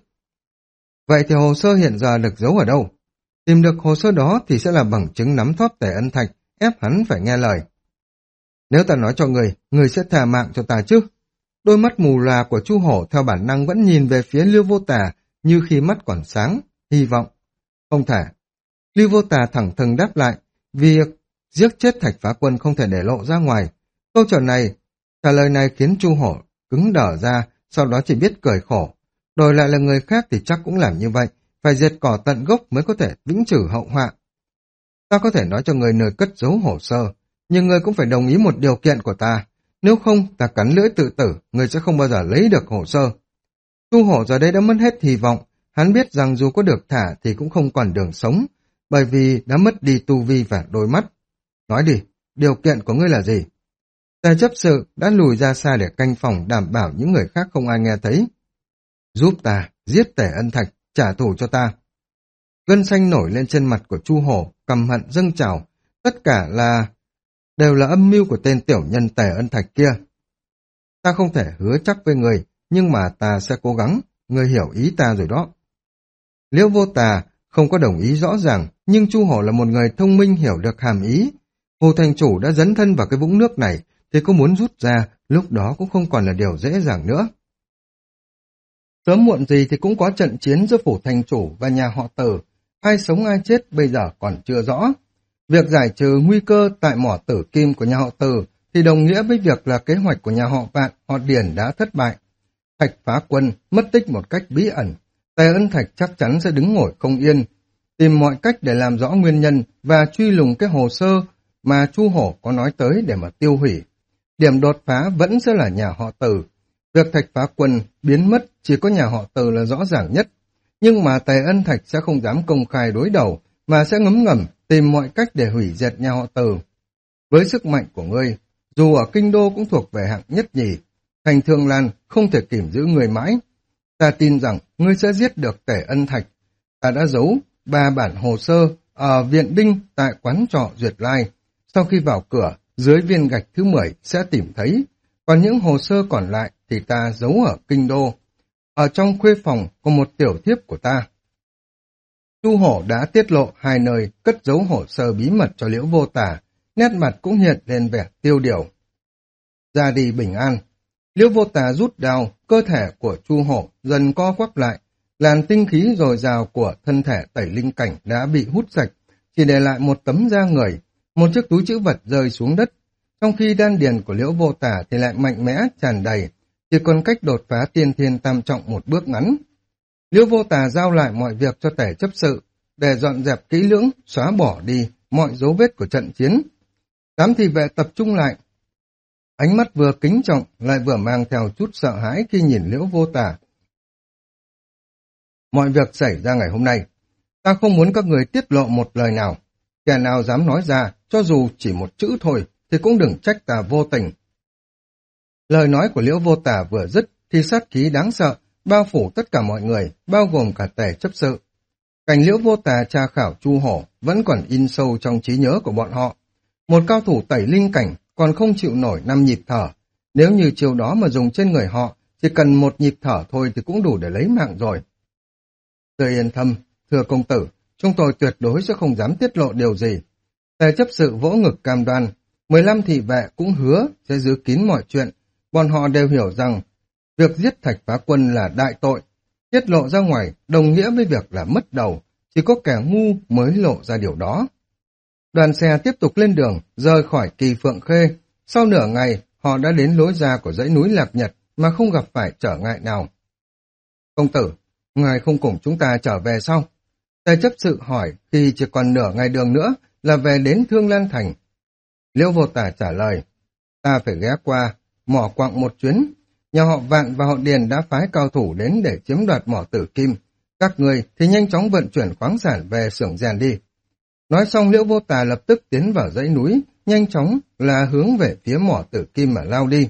Vậy thì hồ sơ hiện giờ được giấu ở đâu? Tìm được hồ sơ đó thì sẽ là bằng chứng nắm thóp Tề Ân Thạch, ép hắn phải nghe lời. Nếu ta nói cho người sẽ thà mạng cho ta chứ? Đôi mắt mù lòa của Chu Hổ theo bản năng vẫn nhìn về phía Liêu Vô Tả như khi mắt còn sáng, hy vọng. Không thể. Liêu Vô Tả thẳng thừng đáp lại, việc giết chết Thạch Phá Quân không thể để lộ ra ngoài. Câu trả lời này khiến Chu Hổ cứng đờ ra, sau đó chỉ biết cười khổ. Đổi lại là người khác thì chắc cũng làm như vậy, phải diệt cỏ tận gốc mới có thể vĩnh trừ hậu họa. Ta có thể nói cho người nơi cất giấu hồ sơ, nhưng người cũng phải đồng ý một điều kiện của ta. Nếu không, ta cắn lưỡi tự tử, người sẽ không bao giờ lấy được hồ sơ. Chu Hổ giờ đây đã mất hết hy vọng, hắn biết rằng dù có được thả thì cũng không còn đường sống, bởi vì đã mất đi tu vi và đôi mắt. Nói đi, điều kiện của ngươi là gì? Tề chấp sự đã lùi ra xa để canh phòng đảm bảo những người khác không ai nghe thấy. Giúp ta, giết Tề Ân Thạch, trả thù cho ta. Gân xanh nổi lên trên mặt của Chu Hổ, căm hận dâng trào, tất cả đều là âm mưu của tên tiểu nhân Tề Ân Thạch kia. Ta không thể hứa chắc với người, nhưng mà ta sẽ cố gắng, người hiểu ý ta rồi đó. Liễu Vô Tà không có đồng ý rõ ràng, nhưng Chu Hổ là một người thông minh hiểu được hàm ý. Hồ thành chủ đã dấn thân vào cái vũng nước này, thì có muốn rút ra, lúc đó cũng không còn là điều dễ dàng nữa. Sớm muộn gì thì cũng có trận chiến giữa phủ thành chủ và nhà họ Từ, ai sống ai chết bây giờ còn chưa rõ. Việc giải trừ nguy cơ tại mỏ tử kim của nhà họ Từ thì đồng nghĩa với việc là kế hoạch của nhà họ Vạn, họ Điền đã thất bại. Thạch Phá Quân mất tích một cách bí ẩn, Tề Ân Thạch chắc chắn sẽ đứng ngồi không yên, tìm mọi cách để làm rõ nguyên nhân và truy lùng cái hồ sơ mà Chu Hổ có nói tới để mà tiêu hủy. Điểm đột phá vẫn sẽ là nhà họ Từ. Việc Thạch Phá Quân biến mất chỉ có nhà họ Từ là rõ ràng nhất. Nhưng mà Tề Ân Thạch sẽ không dám công khai đối đầu, mà sẽ ngấm ngầm tìm mọi cách để hủy diệt nhà họ Từ. Với sức mạnh của ngươi, dù ở kinh đô cũng thuộc về hạng nhất nhì, Thành Thương Lan không thể kìm giữ người mãi. Ta tin rằng ngươi sẽ giết được Tề Ân Thạch. Ta đã giấu 3 bản hồ sơ ở Viện Đinh tại quán trọ Duyệt Lai. Sau khi vào cửa, dưới viên gạch thứ 10 sẽ tìm thấy. Còn những hồ sơ còn lại thì ta giấu ở kinh đô. Ở trong khuê phòng có một tiểu thiếp của ta. Chu Hổ đã tiết lộ 2 nơi cất giấu hồ sơ bí mật cho Liễu Vô Tả, nét mặt cũng hiện lên vẻ tiêu điều. Ra đi bình an. Liễu Vô Tả rút đao, cơ thể của Chu Hổ dần co quắp lại, làn tinh khí dồi dào của thân thể tẩy linh cảnh đã bị hút sạch, chỉ để lại một tấm da người, một chiếc túi trữ vật rơi xuống đất. Trong khi đan điền của Liễu Vô Tả thì lại mạnh mẽ tràn đầy, chỉ còn cách đột phá tiên thiên tam trọng một bước ngắn. Liễu Vô Tả giao lại mọi việc cho Tể chấp sự, để dọn dẹp kỹ lưỡng, xóa bỏ đi mọi dấu vết của trận chiến. Đám thị vệ tập trung lại, ánh mắt vừa kính trọng lại vừa mang theo chút sợ hãi khi nhìn Liễu Vô Tả. Mọi việc xảy ra ngày hôm nay, ta không muốn các người tiết lộ một lời nào. Kẻ nào dám nói ra, cho dù chỉ một chữ thôi, thì cũng đừng trách ta vô tình. Lời nói của Liễu Vô Tả vừa dứt, thì sát khí đáng sợ, bao phủ tất cả mọi người, bao gồm cả Tể chấp sự. Cảnh Liễu Vô Tả tra khảo Chu Hổ vẫn còn in sâu trong trí nhớ của bọn họ. Một cao thủ tẩy linh cảnh còn không chịu nổi 5 nhịp thở. Nếu như chiều đó mà dùng trên người họ, chỉ cần 1 nhịp thở thôi thì cũng đủ để lấy mạng rồi. Tôi yên tâm, thưa công tử, chúng tôi tuyệt đối sẽ không dám tiết lộ điều gì. Tề chấp sự vỗ ngực cam đoan, 15 thị vệ cũng hứa sẽ giữ kín mọi chuyện. Bọn họ đều hiểu rằng việc giết Thạch Phá Quân là đại tội. Tiết lộ ra ngoài đồng nghĩa với việc là mất đầu, chỉ có kẻ ngu mới lộ ra điều đó. Đoàn xe tiếp tục lên đường, rời khỏi Kỳ Phượng Khê. Sau nửa ngày, họ đã đến lối ra của dãy núi Lạc Nhật mà không gặp phải trở ngại nào. Công tử, ngài không cùng chúng ta trở về sao? Tề chấp sự hỏi khi chỉ còn nửa ngày đường nữa là về đến Thương Lan Thành. Liễu Vô Tả trả lời, ta phải ghé qua mỏ quặng một chuyến. Nhà họ Vạn và họ Điền đã phái cao thủ đến để chiếm đoạt mỏ tử kim. Các người thì nhanh chóng vận chuyển khoáng sản về xưởng rèn đi. Nói xong Liễu Vô Tả lập tức tiến vào dãy núi, nhanh chóng là hướng về phía mỏ tử kim mà lao đi.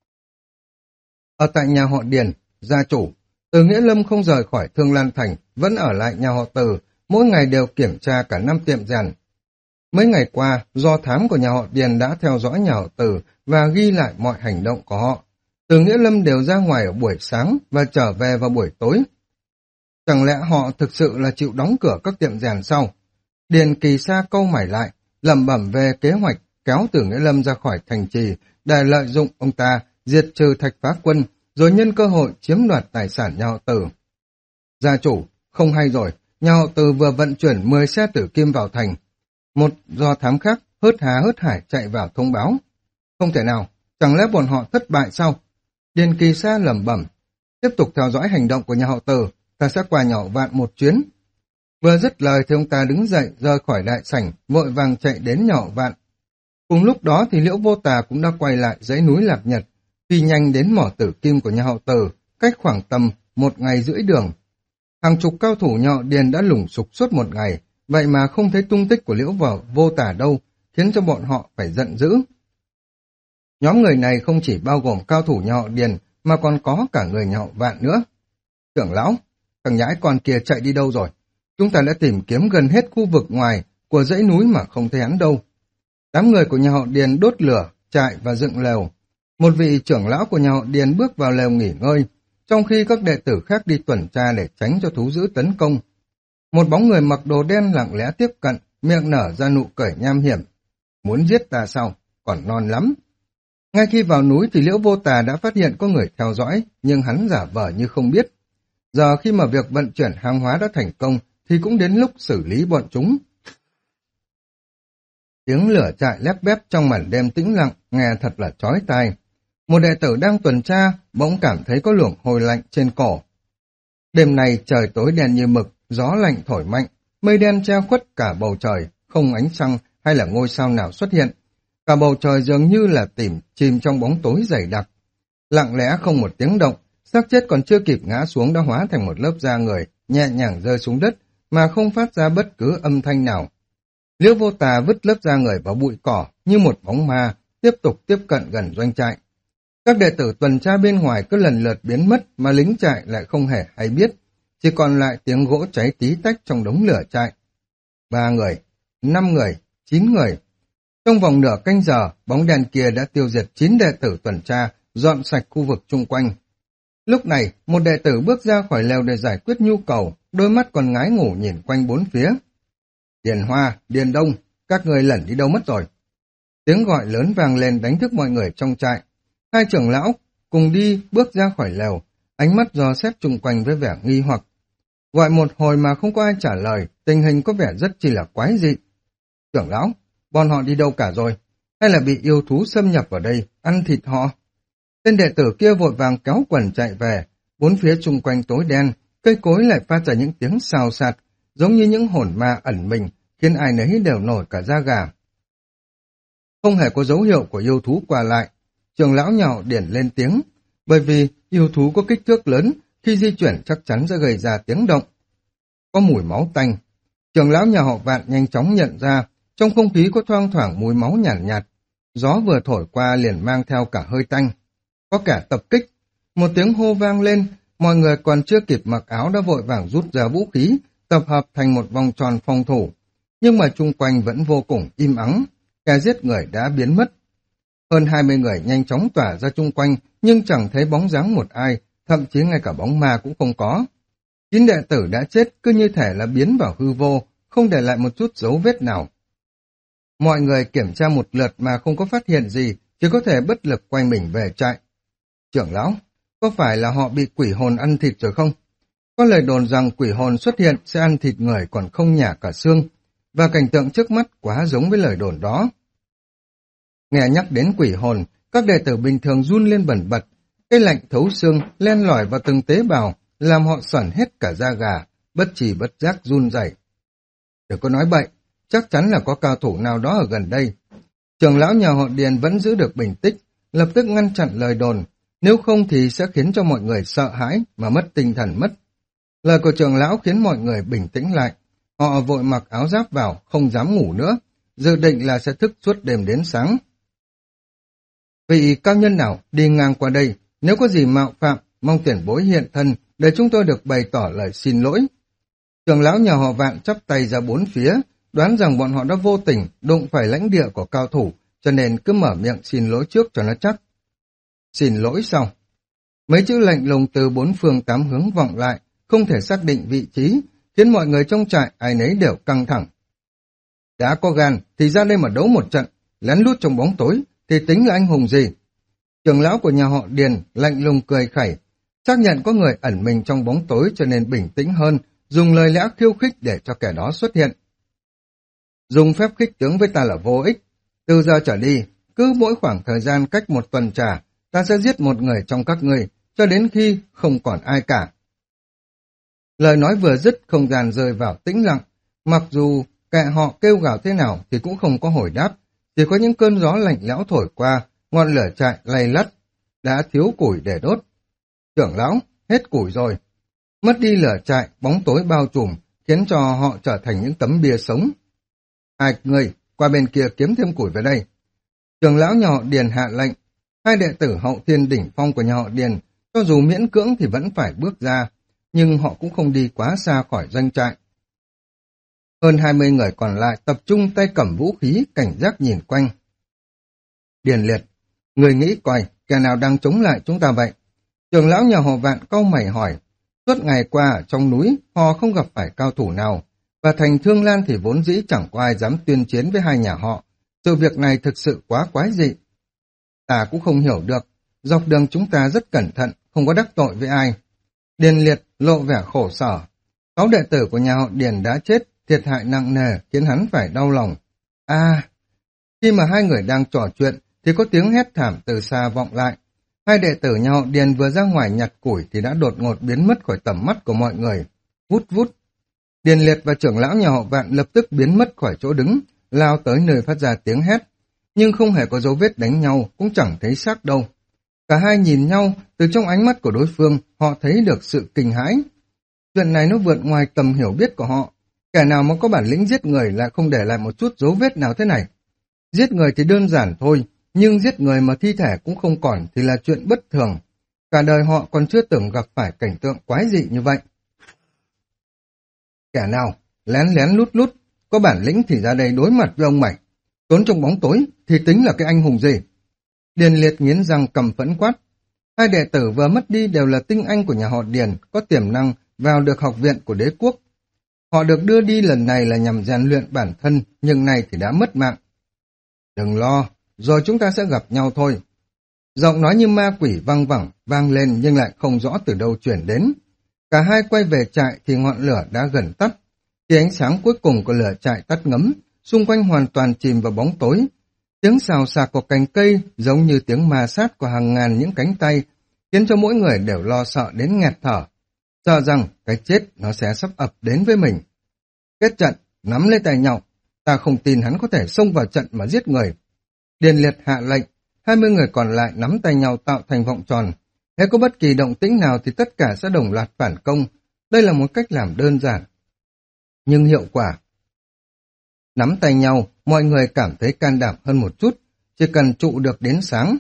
Ở tại nhà họ Điền, gia chủ, Từ Nghĩa Lâm không rời khỏi Thương Lan Thành, vẫn ở lại nhà họ Từ, mỗi ngày đều kiểm tra cả 5 tiệm rèn. Mấy ngày qua, do thám của nhà họ Điền đã theo dõi nhà họ Từ và ghi lại mọi hành động của họ. Từ Nghĩa Lâm đều ra ngoài ở buổi sáng và trở về vào buổi tối. Chẳng lẽ họ thực sự là chịu đóng cửa các tiệm rèn sau? Điền Kỳ Sa câu mày lại, lẩm bẩm về kế hoạch kéo Từ Nghĩa Lâm ra khỏi thành trì để lợi dụng ông ta diệt trừ Thạch Phá Quân, rồi nhân cơ hội chiếm đoạt tài sản nhà họ Từ. Gia chủ, không hay rồi, nhà họ Từ vừa vận chuyển 10 xe tử kim vào thành. Một do thám khác hớt há hớt hải chạy vào thông báo. Không thể nào, chẳng lẽ bọn họ thất bại sao? Điền Kỳ Sa lẩm bẩm, tiếp tục theo dõi hành động của nhà họ Từ, ta sẽ qua nhà họ Vạn một chuyến. Vừa dứt lời thì ông ta đứng dậy rời khỏi đại sảnh, vội vàng chạy đến nhà họ Vạn. Cùng lúc đó thì Liễu Vô Tả cũng đã quay lại dãy núi Lạc Nhật, phi nhanh đến mỏ tử kim của nhà họ Từ, cách khoảng tầm 1 ngày rưỡi đường. Hàng chục cao thủ nhà họ Điền đã lùng sục suốt 1 ngày, vậy mà không thấy tung tích của Liễu Vô Tả đâu, khiến cho bọn họ phải giận dữ. Nhóm người này không chỉ bao gồm cao thủ nhà họ Điền, mà còn có cả người nhà họ Vạn nữa. Trưởng lão, thằng nhãi con kia chạy đi đâu rồi? Chúng ta đã tìm kiếm gần hết khu vực ngoài của dãy núi mà không thấy hắn đâu. Đám người của nhà họ Điền đốt lửa, trại và dựng lều. Một vị trưởng lão của nhà họ Điền bước vào lều nghỉ ngơi, trong khi các đệ tử khác đi tuần tra để tránh cho thú dữ tấn công. Một bóng người mặc đồ đen lặng lẽ tiếp cận, miệng nở ra nụ cười nham hiểm. Muốn giết ta sao? Còn non lắm. Ngay khi vào núi thì Liễu Vô Tả đã phát hiện có người theo dõi, nhưng hắn giả vờ như không biết. Giờ khi mà việc vận chuyển hàng hóa đã thành công, thì cũng đến lúc xử lý bọn chúng. Tiếng lửa trại lép bép trong màn đêm tĩnh lặng, nghe thật là chói tai. Một đệ tử đang tuần tra, bỗng cảm thấy có luồng hôi lạnh trên cổ. Đêm này trời tối đen như mực, gió lạnh thổi mạnh, mây đen che khuất cả bầu trời, không ánh trăng hay là ngôi sao nào xuất hiện. Cả bầu trời dường như là chìm trong bóng tối dày đặc. Lặng lẽ không một tiếng động, xác chết còn chưa kịp ngã xuống đã hóa thành một lớp da người, nhẹ nhàng rơi xuống đất mà không phát ra bất cứ âm thanh nào. Liễu Vô Tà vứt lớp da người vào bụi cỏ như một bóng ma, tiếp tục tiếp cận gần doanh trại. Các đệ tử tuần tra bên ngoài cứ lần lượt biến mất mà lính trại lại không hề hay biết, chỉ còn lại tiếng gỗ cháy tí tách trong đống lửa trại. 3 người, 5 người, 9 người. Trong vòng nửa canh giờ, bóng đèn kia đã tiêu diệt 9 đệ tử tuần tra, dọn sạch khu vực chung quanh. Lúc này, một đệ tử bước ra khỏi lều để giải quyết nhu cầu, đôi mắt còn ngái ngủ nhìn quanh bốn phía. Điền Hoa, Điền Đông, các người lẩn đi đâu mất rồi? Tiếng gọi lớn vang lên đánh thức mọi người trong trại. Hai trưởng lão cùng đi bước ra khỏi lều, ánh mắt dò xét chung quanh với vẻ nghi hoặc. Gọi một hồi mà không có ai trả lời, tình hình có vẻ rất chỉ là quái dị. Trưởng lão, bọn họ đi đâu cả rồi? Hay là bị yêu thú xâm nhập vào đây, ăn thịt họ? Tên đệ tử kia vội vàng kéo quần chạy về, bốn phía chung quanh tối đen, cây cối lại phát ra những tiếng xào xạc, giống như những hồn ma ẩn mình, khiến ai nấy đều nổi cả da gà. Không hề có dấu hiệu của yêu thú qua lại, trưởng lão nhà họ Điền lên tiếng, bởi vì yêu thú có kích thước lớn, khi di chuyển chắc chắn sẽ gây ra tiếng động. Có mùi máu tanh, trưởng lão nhà họ Vạn nhanh chóng nhận ra, trong không khí có thoang thoảng mùi máu nhàn nhạt, gió vừa thổi qua liền mang theo cả hơi tanh. Có kẻ tập kích, một tiếng hô vang lên, mọi người còn chưa kịp mặc áo đã vội vàng rút ra vũ khí, tập hợp thành một vòng tròn phòng thủ. Nhưng mà chung quanh vẫn vô cùng im ắng, kẻ giết người đã biến mất. Hơn 20 người nhanh chóng tỏa ra chung quanh, nhưng chẳng thấy bóng dáng một ai, thậm chí ngay cả bóng ma cũng không có. 9 đệ tử đã chết cứ như thể là biến vào hư vô, không để lại một chút dấu vết nào. Mọi người kiểm tra một lượt mà không có phát hiện gì, chỉ có thể bất lực quay mình về trại. Trưởng lão, có phải là họ bị quỷ hồn ăn thịt rồi không? Có lời đồn rằng quỷ hồn xuất hiện sẽ ăn thịt người còn không nhả cả xương, và cảnh tượng trước mắt quá giống với lời đồn đó. Nghe nhắc đến quỷ hồn, các đệ tử bình thường run lên bần bật, cái lạnh thấu xương len lỏi vào từng tế bào, làm họ sởn hết cả da gà, bất trì bất giác run rẩy. Đừng có nói bậy, chắc chắn là có cao thủ nào đó ở gần đây. Trưởng lão nhà họ Điền vẫn giữ được bình tĩnh, lập tức ngăn chặn lời đồn, nếu không thì sẽ khiến cho mọi người sợ hãi mà mất tinh thần mất. Lời của trưởng lão khiến mọi người bình tĩnh lại, họ vội mặc áo giáp vào, không dám ngủ nữa, dự định là sẽ thức suốt đêm đến sáng. Vị cao nhân nào đi ngang qua đây, nếu có gì mạo phạm, mong tiền bối hiện thân để chúng tôi được bày tỏ lời xin lỗi. Trưởng lão nhà họ Vạn chắp tay ra bốn phía, đoán rằng bọn họ đã vô tình đụng phải lãnh địa của cao thủ, cho nên cứ mở miệng xin lỗi trước cho nó chắc. Xin lỗi sao? Mấy chữ lạnh lùng từ bốn phương tám hướng vọng lại, không thể xác định vị trí, khiến mọi người trong trại ai nấy đều căng thẳng. Đã có gan thì ra đây mà đấu một trận, lén lút trong bóng tối thì tính là anh hùng gì? Trưởng lão của nhà họ Điền lạnh lùng cười khẩy, xác nhận có người ẩn mình trong bóng tối cho nên bình tĩnh hơn, dùng lời lẽ khiêu khích để cho kẻ đó xuất hiện. Dùng phép khích tướng với ta là vô ích. Từ giờ trở đi, cứ mỗi khoảng thời gian cách một tuần trà, ta sẽ giết một người trong các ngươi, cho đến khi không còn ai cả. Lời nói vừa dứt, không gian rơi vào tĩnh lặng. Mặc dù kệ họ kêu gào thế nào thì cũng không có hồi đáp, chỉ có những cơn gió lạnh lẽo thổi qua, ngọn lửa trại lay lắt, đã thiếu củi để đốt. Trưởng lão, hết củi rồi. Mất đi lửa trại, bóng tối bao trùm, khiến cho họ trở thành những tấm bia sống. Hai người, qua bên kia kiếm thêm củi về đây. Trưởng lão nhà họ Điền hạ lệnh, hai đệ tử hậu thiên đỉnh phong của nhà họ Điền, cho dù miễn cưỡng thì vẫn phải bước ra, nhưng họ cũng không đi quá xa khỏi doanh trại. Hơn 20 người còn lại tập trung tay cầm vũ khí, cảnh giác nhìn quanh. Điền Liệt, người nghĩ coi, kẻ nào đang chống lại chúng ta vậy? Trưởng lão nhà họ Vạn cau mày hỏi, suốt ngày qua ở trong núi, họ không gặp phải cao thủ nào, và thành Thương Lan thì vốn dĩ chẳng có ai dám tuyên chiến với hai nhà họ. Sự việc này thực sự quá quái dị. Ta cũng không hiểu được, dọc đường chúng ta rất cẩn thận, không có đắc tội với ai. Điền Liệt lộ vẻ khổ sở. 6 đệ tử của nhà họ Điền đã chết, thiệt hại nặng nề, khiến hắn phải đau lòng. Khi mà hai người đang trò chuyện, thì có tiếng hét thảm từ xa vọng lại. Hai đệ tử nhà họ Điền vừa ra ngoài nhặt củi thì đã đột ngột biến mất khỏi tầm mắt của mọi người. Vút vút. Điền Liệt và trưởng lão nhà họ Vạn lập tức biến mất khỏi chỗ đứng, lao tới nơi phát ra tiếng hét. Nhưng không hề có dấu vết đánh nhau, cũng chẳng thấy xác đâu. Cả hai nhìn nhau, từ trong ánh mắt của đối phương, họ thấy được sự kinh hãi. Chuyện này nó vượt ngoài tầm hiểu biết của họ. Kẻ nào mà có bản lĩnh giết người lại không để lại một chút dấu vết nào thế này. Giết người thì đơn giản thôi, nhưng giết người mà thi thể cũng không còn thì là chuyện bất thường. Cả đời họ còn chưa từng gặp phải cảnh tượng quái dị như vậy. Kẻ nào lén lén lút lút, có bản lĩnh thì ra đây đối mặt với ông mày. Trốn trong bóng tối thì tính là cái anh hùng gì? Điền Liệt nghiến răng cầm phẫn quát. Hai đệ tử vừa mất đi đều là tinh anh của nhà họ Điền, có tiềm năng vào được học viện của đế quốc. Họ được đưa đi lần này là nhằm rèn luyện bản thân, nhưng nay thì đã mất mạng. Đừng lo, rồi chúng ta sẽ gặp nhau thôi. Giọng nói như ma quỷ văng vẳng, vang lên nhưng lại không rõ từ đâu chuyển đến. Cả hai quay về trại thì ngọn lửa đã gần tắt. Khi ánh sáng cuối cùng của lửa trại tắt ngấm, xung quanh hoàn toàn chìm vào bóng tối. Tiếng xào xạc của cành cây giống như tiếng ma sát của hàng ngàn những cánh tay, khiến cho mỗi người đều lo sợ đến nghẹt thở. Sợ rằng cái chết nó sẽ sắp ập đến với mình. Kết trận, nắm lấy tay nhau. Ta không tin hắn có thể xông vào trận mà giết người. Điền Liệt hạ lệnh, 20 người còn lại nắm tay nhau tạo thành vòng tròn. Nếu có bất kỳ động tĩnh nào thì tất cả sẽ đồng loạt phản công. Đây là một cách làm đơn giản, nhưng hiệu quả. Nắm tay nhau, mọi người cảm thấy can đảm hơn một chút, chỉ cần trụ được đến sáng.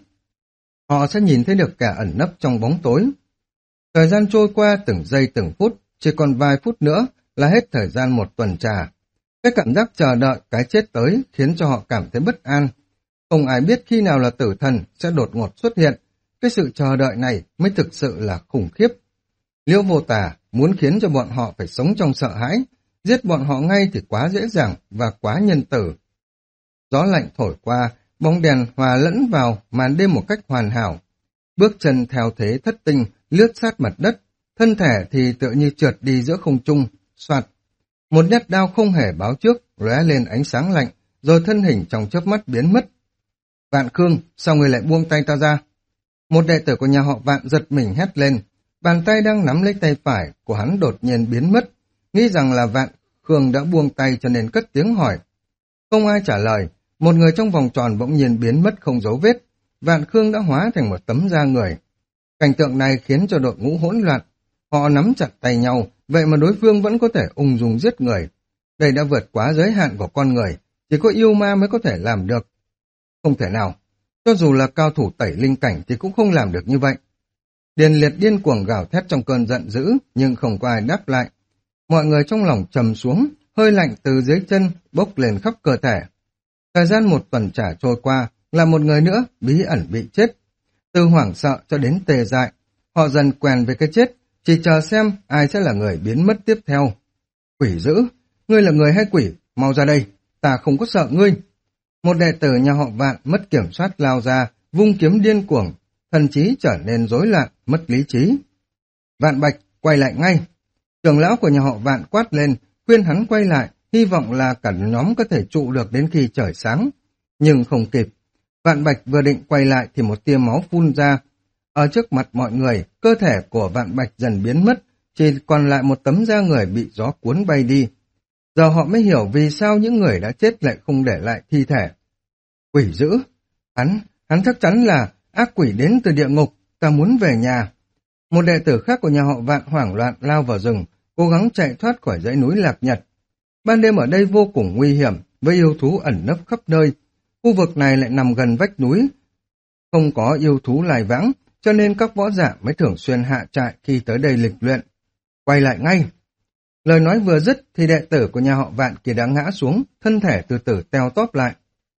Họ sẽ nhìn thấy được cả ẩn nấp trong bóng tối. Thời gian trôi qua từng giây từng phút, chỉ còn vài phút nữa là hết thời gian một tuần trà. Cái cảm giác chờ đợi cái chết tới khiến cho họ cảm thấy bất an. Không ai biết khi nào là tử thần sẽ đột ngột xuất hiện. Cái sự chờ đợi này mới thực sự là khủng khiếp. Liễu Vô Tà muốn khiến cho bọn họ phải sống trong sợ hãi. Giết bọn họ ngay thì quá dễ dàng và quá nhân tử. Gió lạnh thổi qua, bóng đèn hòa lẫn vào màn đêm một cách hoàn hảo. Bước chân theo thế thất tinh, lướt sát mặt đất, thân thể thì tựa như trượt đi giữa không trung, soạt. Một nhát đao không hề báo trước, lóe lên ánh sáng lạnh, rồi thân hình trong chớp mắt biến mất. Vạn Khương, sao người lại buông tay ta ra? Một đệ tử của nhà họ Vạn giật mình hét lên, bàn tay đang nắm lấy tay phải của hắn đột nhiên biến mất, nghĩ rằng là Vạn Khương đã buông tay cho nên cất tiếng hỏi. Không ai trả lời, một người trong vòng tròn bỗng nhiên biến mất không dấu vết, Vạn Khương đã hóa thành một tấm da người. Cảnh tượng này khiến cho đội ngũ hỗn loạn, họ nắm chặt tay nhau, vậy mà đối phương vẫn có thể ung dung giết người. Đây đã vượt quá giới hạn của con người, chỉ có yêu ma mới có thể làm được. Không thể nào, cho dù là cao thủ tẩy linh cảnh thì cũng không làm được như vậy. Điền Liệt điên cuồng gào thét trong cơn giận dữ, nhưng không có ai đáp lại. Mọi người trong lòng trầm xuống, hơi lạnh từ dưới chân bốc lên khắp cơ thể. Thời gian một tuần trả trôi qua, là một người nữa bí ẩn bị chết. Từ hoảng sợ cho đến tê dại, họ dần quen với cái chết, chỉ chờ xem ai sẽ là người biến mất tiếp theo. Quỷ dữ, ngươi là người hay quỷ, mau ra đây, ta không có sợ ngươi. Một đệ tử nhà họ Vạn mất kiểm soát lao ra, vung kiếm điên cuồng, thần trí trở nên rối loạn, mất lý trí. Vạn Bạch, quay lại ngay. Trưởng lão của nhà họ Vạn quát lên, khuyên hắn quay lại, hy vọng là cả nhóm có thể trụ được đến khi trời sáng. Nhưng không kịp. Vạn Bạch vừa định quay lại thì một tia máu phun ra. Ở trước mặt mọi người, cơ thể của Vạn Bạch dần biến mất, chỉ còn lại một tấm da người bị gió cuốn bay đi. Giờ họ mới hiểu vì sao những người đã chết lại không để lại thi thể. Quỷ dữ! Hắn chắc chắn là ác quỷ đến từ địa ngục, ta muốn về nhà. Một đệ tử khác của nhà họ Vạn hoảng loạn lao vào rừng, cố gắng chạy thoát khỏi dãy núi Lạc Nhật. Ban đêm ở đây vô cùng nguy hiểm, với yêu thú ẩn nấp khắp nơi. Khu vực này lại nằm gần vách núi, không có yêu thú lai vãng, cho nên các võ giả mới thường xuyên hạ trại khi tới đây lịch luyện. Quay lại ngay! Lời nói vừa dứt thì đệ tử của nhà họ Vạn kia đã ngã xuống, thân thể từ từ teo tóp lại.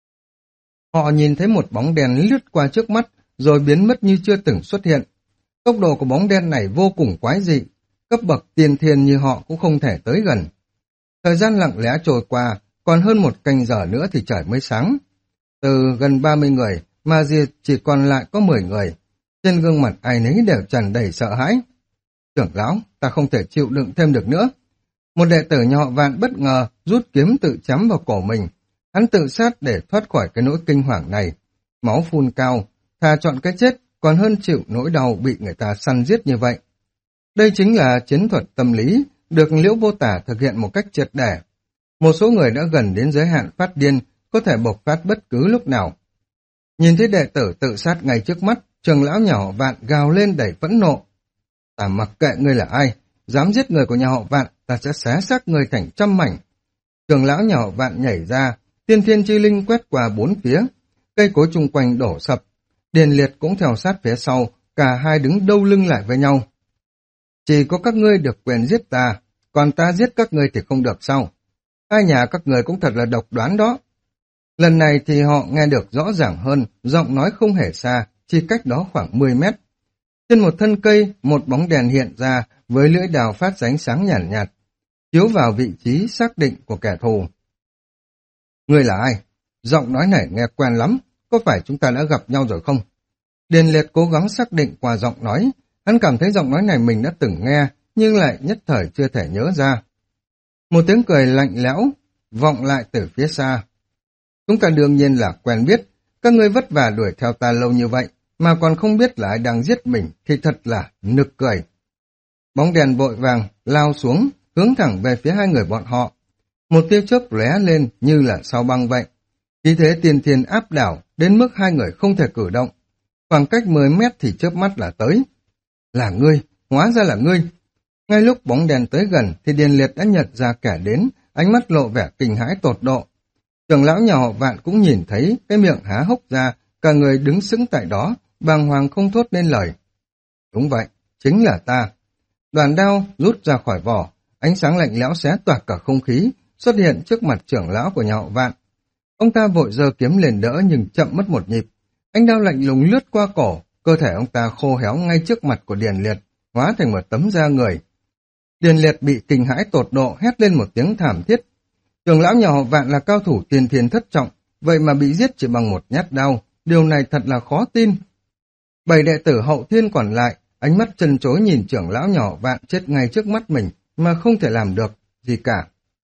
Họ nhìn thấy một bóng đen lướt qua trước mắt, rồi biến mất như chưa từng xuất hiện. Tốc độ của bóng đen này vô cùng quái dị, cấp bậc tiên thiên như họ cũng không thể tới gần. Thời gian lặng lẽ trôi qua, còn hơn một canh giờ nữa thì trời mới sáng. Từ gần 30 người, mà chỉ còn lại có 10 người. Trên gương mặt ai nấy đều tràn đầy sợ hãi. Trưởng lão, ta không thể chịu đựng thêm được nữa. Một đệ tử nhà họ Vạn bất ngờ rút kiếm tự chém vào cổ mình. Hắn tự sát để thoát khỏi cái nỗi kinh hoàng này. Máu phun cao, thà chọn cái chết còn hơn chịu nỗi đau bị người ta săn giết như vậy. Đây chính là chiến thuật tâm lý được Liễu Vô Tả thực hiện một cách triệt để. Một số người đã gần đến giới hạn phát điên, có thể bộc phát bất cứ lúc nào. Nhìn thấy đệ tử tự sát ngay trước mắt, trưởng lão nhà họ Vạn gào lên đầy phẫn nộ. Ta mặc kệ ngươi là ai, dám giết người của nhà họ Vạn, ta sẽ xé xác ngươi thành trăm mảnh. Trưởng lão nhà họ Vạn nhảy ra, tiên thiên chi linh quét qua bốn phía, cây cối chung quanh đổ sập. Điền Liệt cũng theo sát phía sau, cả hai đứng đâu lưng lại với nhau. Chỉ có các ngươi được quyền giết ta, còn ta giết các ngươi thì không được sao? Hai nhà các người cũng thật là độc đoán đó. Lần này thì họ nghe được rõ ràng hơn, giọng nói không hề xa, chỉ cách đó khoảng 10 mét. Trên một thân cây, một bóng đèn hiện ra với lưỡi đào phát ra ánh sáng nhàn nhạt, chiếu vào vị trí xác định của kẻ thù. Ngươi là ai? Giọng nói này nghe quen lắm, có phải chúng ta đã gặp nhau rồi không? Điền Liệt cố gắng xác định qua giọng nói, hắn cảm thấy giọng nói này mình đã từng nghe, nhưng lại nhất thời chưa thể nhớ ra. Một tiếng cười lạnh lẽo vọng lại từ phía xa. Chúng ta đương nhiên là quen biết, các ngươi vất vả đuổi theo ta lâu như vậy, mà còn không biết là ai đang giết mình thì thật là nực cười. Bóng đèn vội vàng lao xuống, hướng thẳng về phía hai người bọn họ. Một tia chớp lóe lên như là sao băng vậy. Khí thế tiền thiên áp đảo đến mức hai người không thể cử động. Khoảng cách 10 mét thì chớp mắt là tới. Là ngươi, hóa ra là ngươi. Ngay lúc bóng đèn tới gần thì Điền Liệt đã nhận ra kẻ đến, ánh mắt lộ vẻ kinh hãi tột độ. Trưởng lão nhà họ Vạn cũng nhìn thấy cái miệng há hốc ra, cả người đứng sững tại đó, bàng hoàng không thốt nên lời. Đúng vậy, chính là ta. Đoàn đao rút ra khỏi vỏ, ánh sáng lạnh lẽo xé toạc cả không khí, xuất hiện trước mặt trưởng lão của nhà họ Vạn. Ông ta vội giơ kiếm lên đỡ nhưng chậm mất một nhịp. Ánh đao lạnh lùng lướt qua cổ, cơ thể ông ta khô héo ngay trước mặt của Điền Liệt, hóa thành một tấm da người. Điền Liệt bị kinh hãi tột độ, hét lên một tiếng thảm thiết. Trưởng lão nhà họ Vạn là cao thủ tiên thiên thất trọng, vậy mà bị giết chỉ bằng một nhát đao, điều này thật là khó tin. 7 đệ tử hậu thiên còn lại, ánh mắt trân trối nhìn trưởng lão nhà họ Vạn chết ngay trước mắt mình, mà không thể làm được gì cả.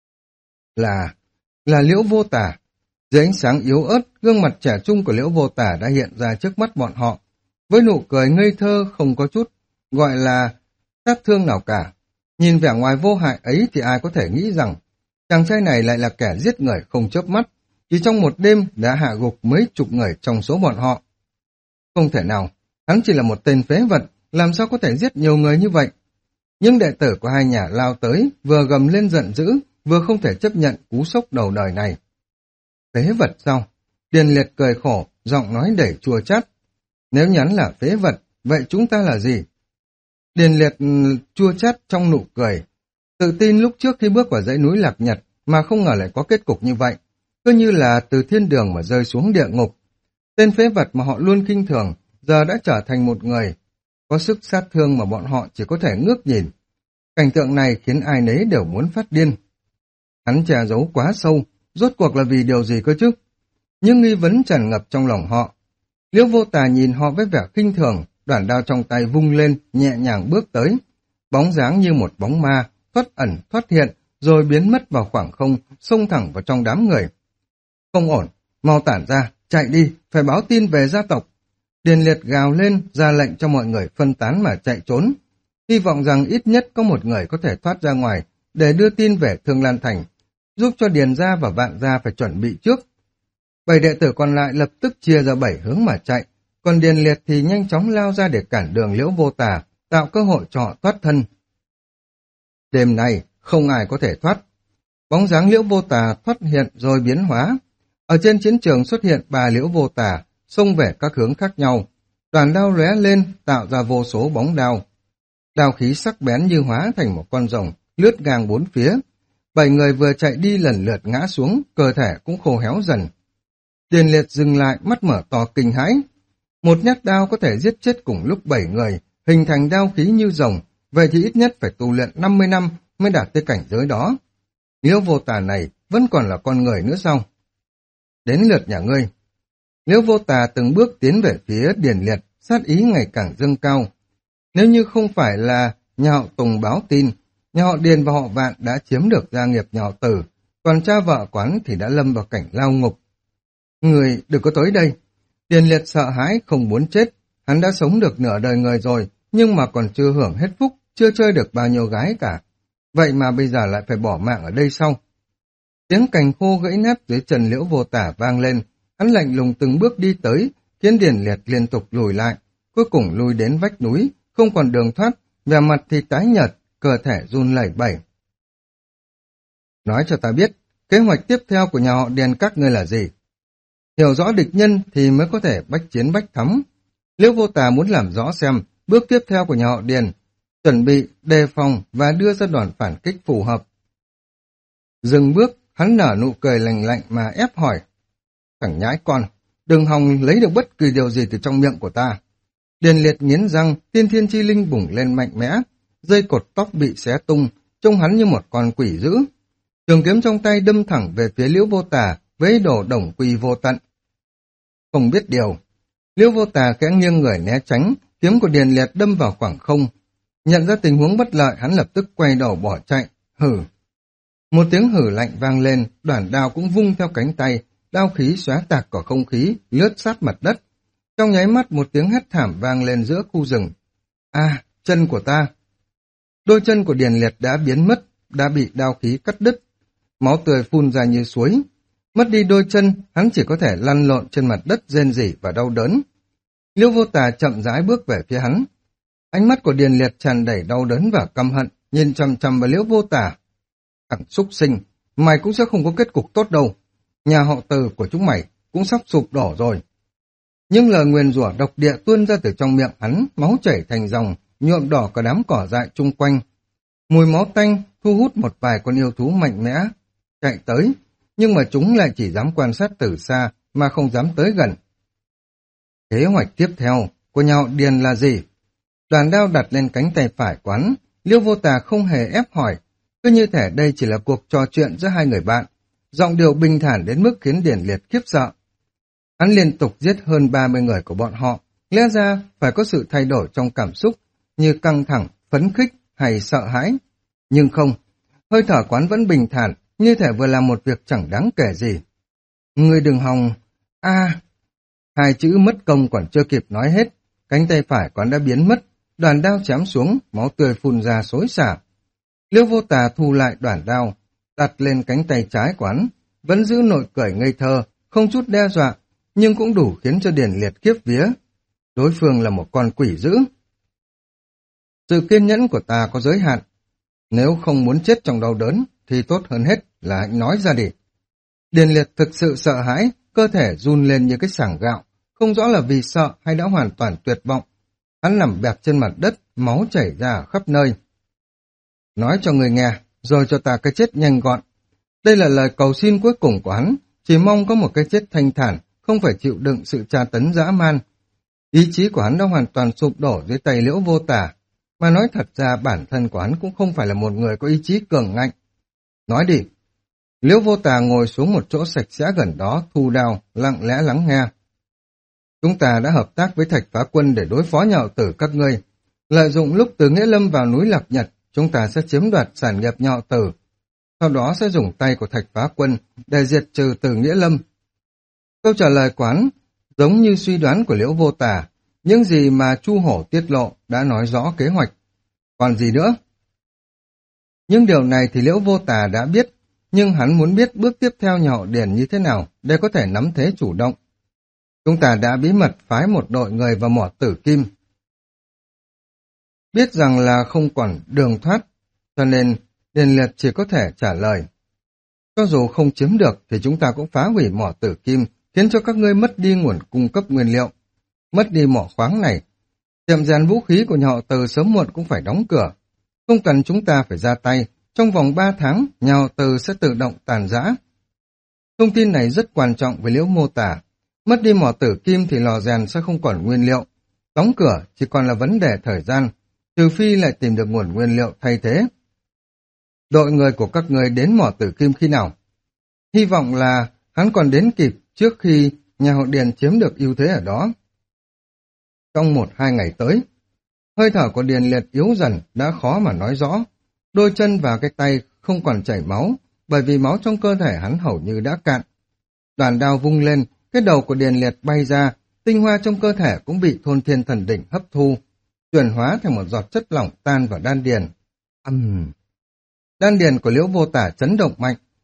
Là Liễu Vô Tả. Dưới ánh sáng yếu ớt, gương mặt trẻ trung của Liễu Vô Tả đã hiện ra trước mắt bọn họ, với nụ cười ngây thơ không có chút, gọi là sát thương nào cả. Nhìn vẻ ngoài vô hại ấy thì ai có thể nghĩ rằng chàng trai này lại là kẻ giết người không chớp mắt, chỉ trong một đêm đã hạ gục mấy chục người trong số bọn họ. Không thể nào, hắn chỉ là một tên phế vật, làm sao có thể giết nhiều người như vậy? Nhưng đệ tử của hai nhà lao tới, vừa gầm lên giận dữ, vừa không thể chấp nhận cú sốc đầu đời này. Phế vật sao? Điền Liệt cười khổ, giọng nói đầy chua chát. Nếu nhắn là phế vật, vậy chúng ta là gì? Điền Liệt chua chát trong nụ cười. Tự tin lúc trước khi bước vào dãy núi Lạc Nhật mà không ngờ lại có kết cục như vậy. Cứ như là từ thiên đường mà rơi xuống địa ngục. Tên phế vật mà họ luôn khinh thường, giờ đã trở thành một người có sức sát thương mà bọn họ chỉ có thể ngước nhìn. Cảnh tượng này khiến ai nấy đều muốn phát điên. Hắn che giấu quá sâu, rốt cuộc là vì điều gì cơ chứ? Nhưng nghi vấn tràn ngập trong lòng họ. Liễu Vô Tà nhìn họ với vẻ khinh thường, đoạn đao trong tay vung lên, nhẹ nhàng bước tới. Bóng dáng như một bóng ma, thoát ẩn thoát hiện, rồi biến mất vào khoảng không, xông thẳng vào trong đám người. Không ổn, mau tản ra, chạy đi, phải báo tin về gia tộc. Điền Liệt gào lên, ra lệnh cho mọi người phân tán mà chạy trốn. Hy vọng rằng ít nhất có một người có thể thoát ra ngoài, để đưa tin về Thương Lan Thành, giúp cho Điền gia và Vạn gia phải chuẩn bị trước. 7 đệ tử còn lại lập tức chia ra 7 hướng mà chạy, còn Điền Liệt thì nhanh chóng lao ra để cản đường Liễu Vô Tà, tạo cơ hội cho họ thoát thân. Đêm nay, không ai có thể thoát. Bóng dáng Liễu Vô Tà thoát hiện rồi biến hóa. Ở trên chiến trường xuất hiện 3 Liễu Vô Tà, xông về các hướng khác nhau. Đoàn đao lóe lên, tạo ra vô số bóng đao. Đao khí sắc bén như hóa thành một con rồng, lướt ngang bốn phía. 7 người vừa chạy đi lần lượt ngã xuống, cơ thể cũng khô héo dần. Điền Liệt dừng lại, mắt mở to kinh hãi. Một nhát đao có thể giết chết cùng lúc 7 người, hình thành đao khí như rồng, vậy thì ít nhất phải tu luyện 50 năm mới đạt tới cảnh giới đó. Liễu Vô Tà này vẫn còn là con người nữa sao? Đến lượt nhà ngươi. Liễu Vô Tà từng bước tiến về phía Điền Liệt, sát ý ngày càng dâng cao. Nếu như không phải là nhà họ Tùng báo tin, nhà họ Điền và họ Vạn đã chiếm được gia nghiệp nhà họ Tử, còn cha vợ quán thì đã lâm vào cảnh lao ngục. Người đừng có tới đây. Điền Liệt sợ hãi không muốn chết, hắn đã sống được nửa đời người rồi, nhưng mà còn chưa hưởng hết phúc, chưa chơi được bao nhiêu gái cả. Vậy mà bây giờ lại phải bỏ mạng ở đây sau. Tiếng cành khô gãy nát dưới chân Liễu Vô Tả vang lên, hắn lạnh lùng từng bước đi tới, khiến Điền Liệt liên tục lùi lại, cuối cùng lùi đến vách núi, không còn đường thoát, vẻ mặt thì tái nhợt, cơ thể run lẩy bẩy. Nói cho ta biết, kế hoạch tiếp theo của nhà họ Điền các ngươi là gì? Hiểu rõ địch nhân thì mới có thể bách chiến bách thắng. Liễu Vô Tà muốn làm rõ xem bước tiếp theo của nhà họ Điền, chuẩn bị, đề phòng và đưa ra đòn phản kích phù hợp. Dừng bước, hắn nở nụ cười lành lạnh mà ép hỏi. Thằng nhãi con, đừng hòng lấy được bất kỳ điều gì từ trong miệng của ta. Điền Liệt nghiến răng, tiên thiên chi linh bùng lên mạnh mẽ, dây cột tóc bị xé tung, trông hắn như một con quỷ dữ. Trường kiếm trong tay đâm thẳng về phía Liễu Vô Tà với ý đồ đồng quy vô tận. Không biết điều, Liễu Vô Tà khẽ nghiêng người né tránh, kiếm của Điền Liệt đâm vào khoảng không. Nhận ra tình huống bất lợi, hắn lập tức quay đầu bỏ chạy. Hử! Một tiếng hử lạnh vang lên, đoản đao cũng vung theo cánh tay, đao khí xóa tạc cả không khí, lướt sát mặt đất. Trong nháy mắt một tiếng hét thảm vang lên giữa khu rừng. À, chân của ta! Đôi chân của Điền Liệt đã biến mất, đã bị đao khí cắt đứt. Máu tươi phun ra như suối. Mất đi đôi chân, hắn chỉ có thể lăn lộn trên mặt đất rên rỉ và đau đớn. Liễu Vô Tà chậm rãi bước về phía hắn. Ánh mắt của Điền Liệt tràn đầy đau đớn và căm hận, nhìn chằm chằm vào Liễu Vô Tà. Thằng súc sinh, mày cũng sẽ không có kết cục tốt đâu. Nhà họ Từ của chúng mày cũng sắp sụp đổ rồi. Những lời nguyền rủa độc địa tuôn ra từ trong miệng hắn, máu chảy thành dòng, nhuộm đỏ cả đám cỏ dại chung quanh. Mùi máu tanh thu hút một vài con yêu thú mạnh mẽ chạy tới, nhưng mà chúng lại chỉ dám quan sát từ xa mà không dám tới gần. Kế hoạch tiếp theo của nhà họ Điền là gì? Đoàn đao đặt lên cánh tay phải quán, Liễu Vô Tà không hề ép hỏi, cứ như thể đây chỉ là cuộc trò chuyện giữa hai người bạn, giọng điệu bình thản đến mức khiến Điền Liệt khiếp sợ. Hắn liên tục giết hơn 30 người của bọn họ, lẽ ra phải có sự thay đổi trong cảm xúc, như căng thẳng, phấn khích hay sợ hãi. Nhưng không, hơi thở quán vẫn bình thản, như thể vừa làm một việc chẳng đáng kể gì. Ngươi đừng hòng... Hai chữ mất công còn chưa kịp nói hết, cánh tay phải quán đã biến mất, đoàn đao chém xuống, máu tươi phun ra xối xả. Liễu Vô Tà thu lại đoàn đao, đặt lên cánh tay trái quán, vẫn giữ nụ cười ngây thơ, không chút đe dọa, nhưng cũng đủ khiến cho Điền Liệt khiếp vía. Đối phương là một con quỷ dữ. Sự kiên nhẫn của ta có giới hạn. Nếu không muốn chết trong đau đớn, thì tốt hơn hết là hãy nói ra đi. Điền Liệt thực sự sợ hãi, cơ thể run lên như cái sảng gạo, không rõ là vì sợ hay đã hoàn toàn tuyệt vọng. Hắn nằm bẹp trên mặt đất, máu chảy ra khắp nơi. Nói cho người nghe, rồi cho ta cái chết nhanh gọn. Đây là lời cầu xin cuối cùng của hắn, chỉ mong có một cái chết thanh thản, không phải chịu đựng sự tra tấn dã man. Ý chí của hắn đã hoàn toàn sụp đổ dưới tay Liễu Vô Tà, mà nói thật ra bản thân của hắn cũng không phải là một người có ý chí cường ngạnh. Nói đi. Liễu Vô Tà ngồi xuống một chỗ sạch sẽ gần đó, thu đao, lặng lẽ lắng nghe. Chúng ta đã hợp tác với Thạch Phá Quân để đối phó nhà họ Tử các ngươi. Lợi dụng lúc Từ Nghĩa Lâm vào núi Lạc Nhật, chúng ta sẽ chiếm đoạt sản nghiệp nhà họ Tử. Sau đó sẽ dùng tay của Thạch Phá Quân để diệt trừ Từ Nghĩa Lâm. Câu trả lời quán giống như suy đoán của Liễu Vô Tà, những gì mà Chu Hổ tiết lộ đã nói rõ kế hoạch. Còn gì nữa? Nhưng điều này thì Liễu Vô Tà đã biết, nhưng hắn muốn biết bước tiếp theo nhà họ Điền như thế nào để có thể nắm thế chủ động. Chúng ta đã bí mật phái một đội người vào mỏ Tử Kim. Biết rằng là không còn đường thoát, cho nên Điền Liệt chỉ có thể trả lời. Cho dù không chiếm được thì chúng ta cũng phá hủy mỏ Tử Kim, khiến cho các ngươi mất đi nguồn cung cấp nguyên liệu. Mất đi mỏ khoáng này, tiệm rèn vũ khí của nhà họ Từ sớm muộn cũng phải đóng cửa. Không cần chúng ta phải ra tay, trong vòng 3 tháng, nhà họ Từ sẽ tự động tàn rã. Thông tin này rất quan trọng với Liễu Mô Tả. Mất đi mỏ Tử Kim thì lò rèn sẽ không còn nguyên liệu. Đóng cửa chỉ còn là vấn đề thời gian, trừ phi lại tìm được nguồn nguyên liệu thay thế. Đội người của các người đến mỏ Tử Kim khi nào? Hy vọng là hắn còn đến kịp trước khi nhà họ Điền chiếm được ưu thế ở đó. Trong 1-2 ngày tới, hơi thở của Điền Liệt yếu dần đã khó mà nói rõ. Đôi chân và cái tay không còn chảy máu, bởi vì máu trong cơ thể hắn hầu như đã cạn. Đoàn đao vung lên, cái đầu của Điền Liệt bay ra, tinh hoa trong cơ thể cũng bị Thôn Thiên Thần Đỉnh hấp thu, chuyển hóa thành một giọt chất lỏng tan vào đan điền. Đan điền của Liễu Vô Tả chấn động mạnh,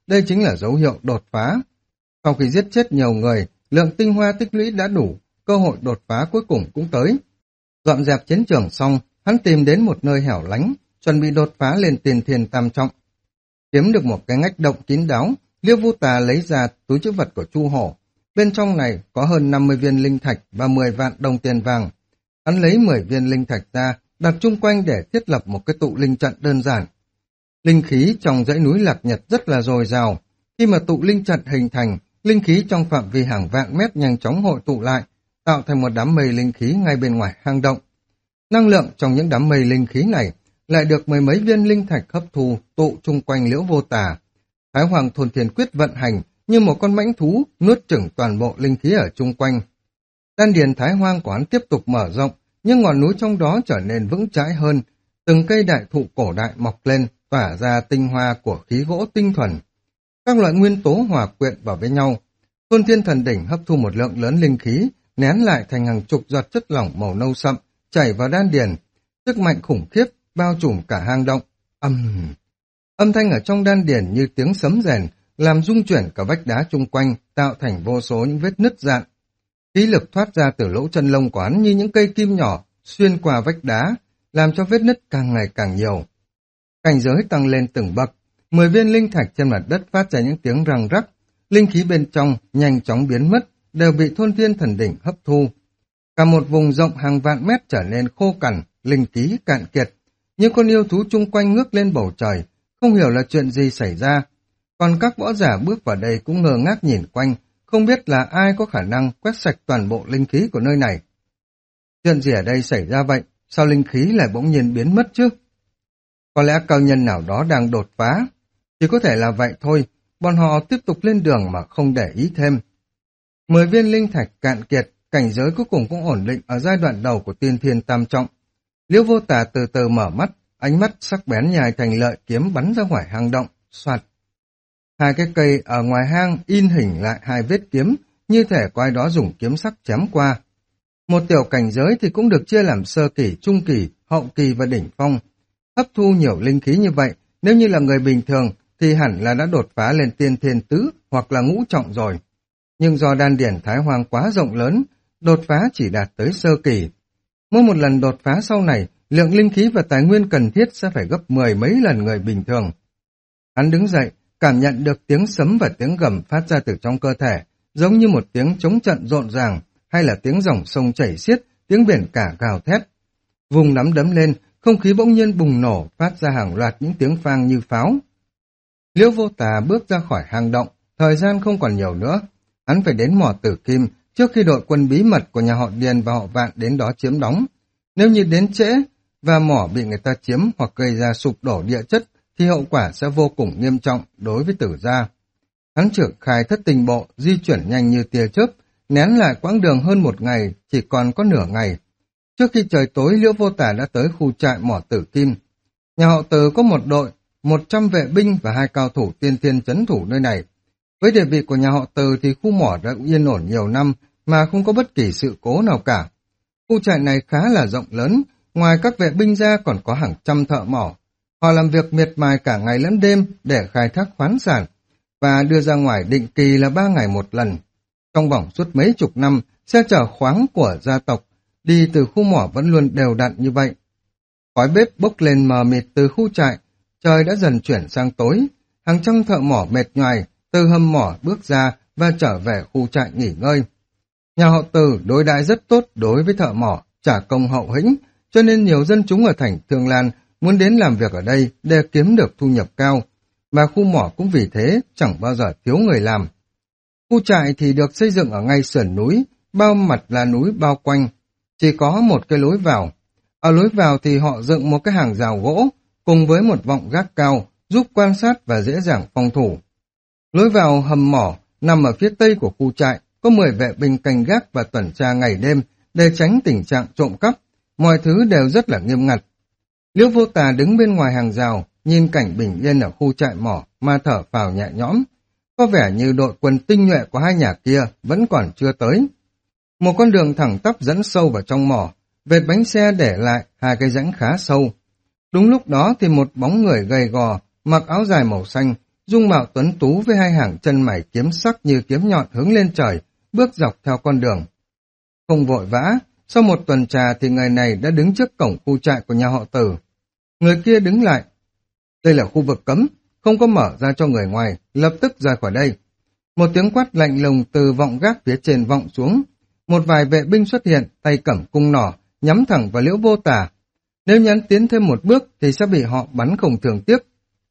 đây chính là dấu hiệu đột phá. Sau khi giết chết nhiều người, lượng tinh hoa tích lũy đã đủ, cơ hội đột phá cuối cùng cũng tới. Dọn dẹp chiến trường xong, hắn tìm đến một nơi hẻo lánh, chuẩn bị đột phá lên tiền thiên tam trọng. Kiếm được một cái ngách động kín đáo, Liêu Vô Tà lấy ra túi trữ vật của Chu Hổ. Bên trong này có hơn 50 viên linh thạch và 10 vạn đồng tiền vàng. Hắn lấy 10 viên linh thạch ra, đặt chung quanh để thiết lập một cái tụ linh trận đơn giản. Linh khí trong dãy núi Lạc Nhật rất là dồi dào. Khi mà tụ linh trận hình thành, linh khí trong phạm vi hàng vạn mét nhanh chóng hội tụ lại, tạo thành một đám mây linh khí ngay bên ngoài hang động. Năng lượng trong những đám mây linh khí này lại được mười mấy viên linh thạch hấp thu tụ chung quanh Liễu Vô Tà. Thái Hoàng Thôn Thiên Quyết vận hành như một con mãnh thú nuốt chửng toàn bộ linh khí ở chung quanh. Đan điền Thái Hoang của hắn tiếp tục mở rộng, nhưng ngọn núi trong đó trở nên vững chãi hơn. Từng cây đại thụ cổ đại mọc lên, tỏa ra tinh hoa của khí gỗ tinh thuần. Các loại nguyên tố hòa quyện vào với nhau. Thôn Thiên Thần Đỉnh hấp thu một lượng lớn linh khí, nén lại thành hàng chục giọt chất lỏng màu nâu sậm, chảy vào đan điền. Sức mạnh khủng khiếp bao trùm cả hang động. Âm thanh ở trong đan điền như tiếng sấm rền, làm rung chuyển cả vách đá chung quanh, tạo thành vô số những vết nứt dạn. Khí lực thoát ra từ lỗ chân lông của hắn như những cây kim nhỏ xuyên qua vách đá, làm cho vết nứt càng ngày càng nhiều. Cảnh giới tăng lên từng bậc, 10 viên linh thạch trên mặt đất phát ra những tiếng răng rắc, linh khí bên trong nhanh chóng biến mất, đều bị Thôn Thiên Thần Đỉnh hấp thu. Cả một vùng rộng hàng vạn mét trở nên khô cằn, linh khí cạn kiệt. Những con yêu thú chung quanh ngước lên bầu trời, không hiểu là chuyện gì xảy ra. Còn các võ giả bước vào đây cũng ngơ ngác nhìn quanh, không biết là ai có khả năng quét sạch toàn bộ linh khí của nơi này. Chuyện gì ở đây xảy ra vậy? Sao linh khí lại bỗng nhiên biến mất chứ? Có lẽ cao nhân nào đó đang đột phá. Chỉ có thể là vậy thôi, bọn họ tiếp tục lên đường mà không để ý thêm. 10 viên linh thạch cạn kiệt, cảnh giới cuối cùng cũng ổn định ở giai đoạn đầu của tiên thiên tam trọng. Liễu Vô Tà từ từ mở mắt, ánh mắt sắc bén nhài thành lợi kiếm bắn ra ngoài hang động, soạt. Hai cái cây ở ngoài hang in hình lại hai vết kiếm, như thể có ai đó dùng kiếm sắc chém qua. Một tiểu cảnh giới thì cũng được chia làm sơ kỳ, trung kỳ, hậu kỳ và đỉnh phong. Hấp thu nhiều linh khí như vậy, nếu như là người bình thường thì hẳn là đã đột phá lên tiên thiên tứ hoặc là ngũ trọng rồi. Nhưng do đan điển Thái Hoang quá rộng lớn, đột phá chỉ đạt tới sơ kỳ. Mỗi một lần đột phá sau này, lượng linh khí và tài nguyên cần thiết sẽ phải gấp 10 mấy lần người bình thường. Hắn đứng dậy, cảm nhận được tiếng sấm và tiếng gầm phát ra từ trong cơ thể, giống như một tiếng chống trận rộn ràng, hay là tiếng dòng sông chảy xiết, tiếng biển cả gào thét. Vùng nắm đấm lên, không khí bỗng nhiên bùng nổ, phát ra hàng loạt những tiếng phang như pháo. Liễu Vô Tà bước ra khỏi hang động, thời gian không còn nhiều nữa. Hắn phải đến mỏ Tử Kim trước khi đội quân bí mật của nhà họ Điền và họ Vạn đến đó chiếm đóng. Nếu như đến trễ và mỏ bị người ta chiếm hoặc gây ra sụp đổ địa chất, thì hậu quả sẽ vô cùng nghiêm trọng đối với Tử gia. Hắn triển khai thất tình bộ, di chuyển nhanh như tia chớp, nén lại quãng đường hơn một ngày, chỉ còn có nửa ngày. Trước khi trời tối, Liễu Vô Tà đã tới khu trại mỏ Tử Kim. Nhà họ Từ có một đội, 100 vệ binh và 2 cao thủ tiên thiên trấn thủ nơi này. Với địa vị của nhà họ Từ thì khu mỏ đã yên ổn nhiều năm mà không có bất kỳ sự cố nào cả. Khu trại này khá là rộng lớn, ngoài các vệ binh ra còn có hàng trăm thợ mỏ. Họ làm việc miệt mài cả ngày lẫn đêm để khai thác khoáng sản và đưa ra ngoài định kỳ là 3 ngày một lần. Trong vòng suốt mấy chục năm, xe chở khoáng của gia tộc đi từ khu mỏ vẫn luôn đều đặn như vậy. Khói bếp bốc lên mờ mịt từ khu trại, trời đã dần chuyển sang tối. Hàng trăm thợ mỏ mệt nhoài từ hầm mỏ bước ra và trở về khu trại nghỉ ngơi. Nhà họ Từ đối đãi rất tốt đối với thợ mỏ, trả công hậu hĩnh, cho nên nhiều dân chúng ở thành Thương Lan muốn đến làm việc ở đây để kiếm được thu nhập cao, mà khu mỏ cũng vì thế chẳng bao giờ thiếu người làm. Khu trại thì được xây dựng ở ngay sườn núi, bao mặt là núi bao quanh, chỉ có một cái lối vào. Ở lối vào thì họ dựng một cái hàng rào gỗ, cùng với một vọng gác cao, giúp quan sát và dễ dàng phòng thủ. Lối vào hầm mỏ nằm ở phía tây của khu trại, có 10 vệ binh canh gác và tuần tra ngày đêm để tránh tình trạng trộm cắp, mọi thứ đều rất là nghiêm ngặt. Liễu Vô Tà đứng bên ngoài hàng rào, nhìn cảnh bình yên ở khu trại mỏ mà thở phào nhẹ nhõm. Có vẻ như đội quân tinh nhuệ của hai nhà kia vẫn còn chưa tới. Một con đường thẳng tắp dẫn sâu vào trong mỏ, vệt bánh xe để lại 2 cái rãnh khá sâu. Đúng lúc đó thì một bóng người gầy gò, mặc áo dài màu xanh, dung mạo tuấn tú với hai hàng chân mày kiếm sắc như kiếm nhọn hướng lên trời, bước dọc theo con đường. Không vội vã, sau một tuần trà thì người này đã đứng trước cổng khu trại của nhà họ Từ. Người kia đứng lại. Đây là khu vực cấm, không có mở ra cho người ngoài, lập tức rời khỏi đây. Một tiếng quát lạnh lùng từ vọng gác phía trên vọng xuống. Một vài vệ binh xuất hiện, tay cầm cung nỏ, nhắm thẳng vào Liễu Vô Tà. Nếu nhắn tiến thêm một bước thì sẽ bị họ bắn không thường tiếc.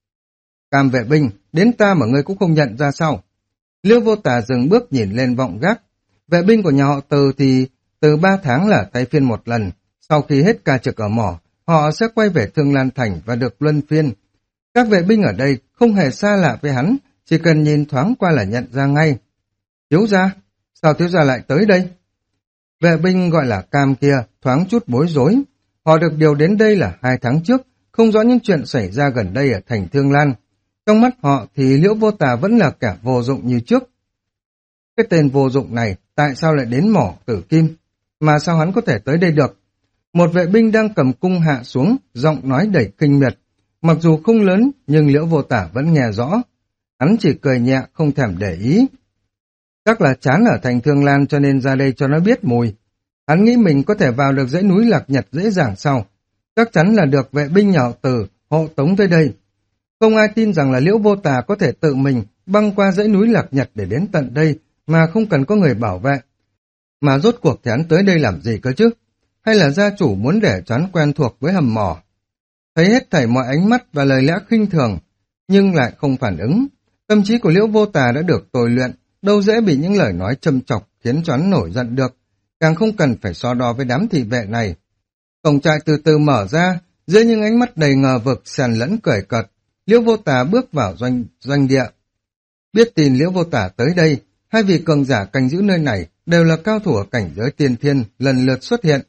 Cam vệ binh, đến ta mà ngươi cũng không nhận ra sao? Liễu Vô Tà dừng bước nhìn lên vọng gác. Vệ binh của nhà họ Từ thì từ 3 tháng là thay phiên một lần. Sau khi hết ca trực ở mỏ, họ sẽ quay về Thương Lan Thành và được luân phiên. Các vệ binh ở đây không hề xa lạ với hắn, chỉ cần nhìn thoáng qua là nhận ra ngay. Thiếu gia, sao thiếu gia lại tới đây? Vệ binh gọi là Cam kia thoáng chút bối rối. Họ được điều đến đây là 2 tháng trước, không rõ những chuyện xảy ra gần đây ở thành Thương Lan. Trong mắt họ thì Liễu Vô Tà vẫn là kẻ vô dụng như trước. Cái tên vô dụng này tại sao lại đến mỏ Tử Kim? Mà sao hắn có thể tới đây được? Một vệ binh đang cầm cung hạ xuống, giọng nói đầy kinh miệt. Mặc dù không lớn, nhưng Liễu Vô Tà vẫn nghe rõ. Hắn chỉ cười nhẹ, không thèm để ý. Chắc là chán ở thành Thương Lan cho nên ra đây cho nó biết mùi. Hắn nghĩ mình có thể vào được dãy núi Lạc Nhật dễ dàng sau. Chắc chắn là được vệ binh nhà họ Từ hộ tống tới đây. Không ai tin rằng là Liễu Vô Tà có thể tự mình băng qua dãy núi Lạc Nhật để đến tận đây mà không cần có người bảo vệ. Mà rốt cuộc thì hắn tới đây làm gì cơ chứ? Hay là gia chủ muốn để cho hắn quen thuộc với hầm mỏ? Thấy hết thảy mọi ánh mắt và lời lẽ khinh thường, nhưng lại không phản ứng. Tâm trí của Liễu Vô Tà đã được tôi luyện, đâu dễ bị những lời nói châm chọc khiến cho hắn nổi giận được, càng không cần phải so đo với đám thị vệ này. Cổng trại từ từ mở ra, dưới những ánh mắt đầy ngờ vực xen lẫn cười cợt, Liễu Vô Tà bước vào doanh địa. Biết tin Liễu Vô Tà tới đây, hai vị cường giả canh giữ nơi này đều là cao thủ ở cảnh giới tiên thiên lần lượt xuất hiện.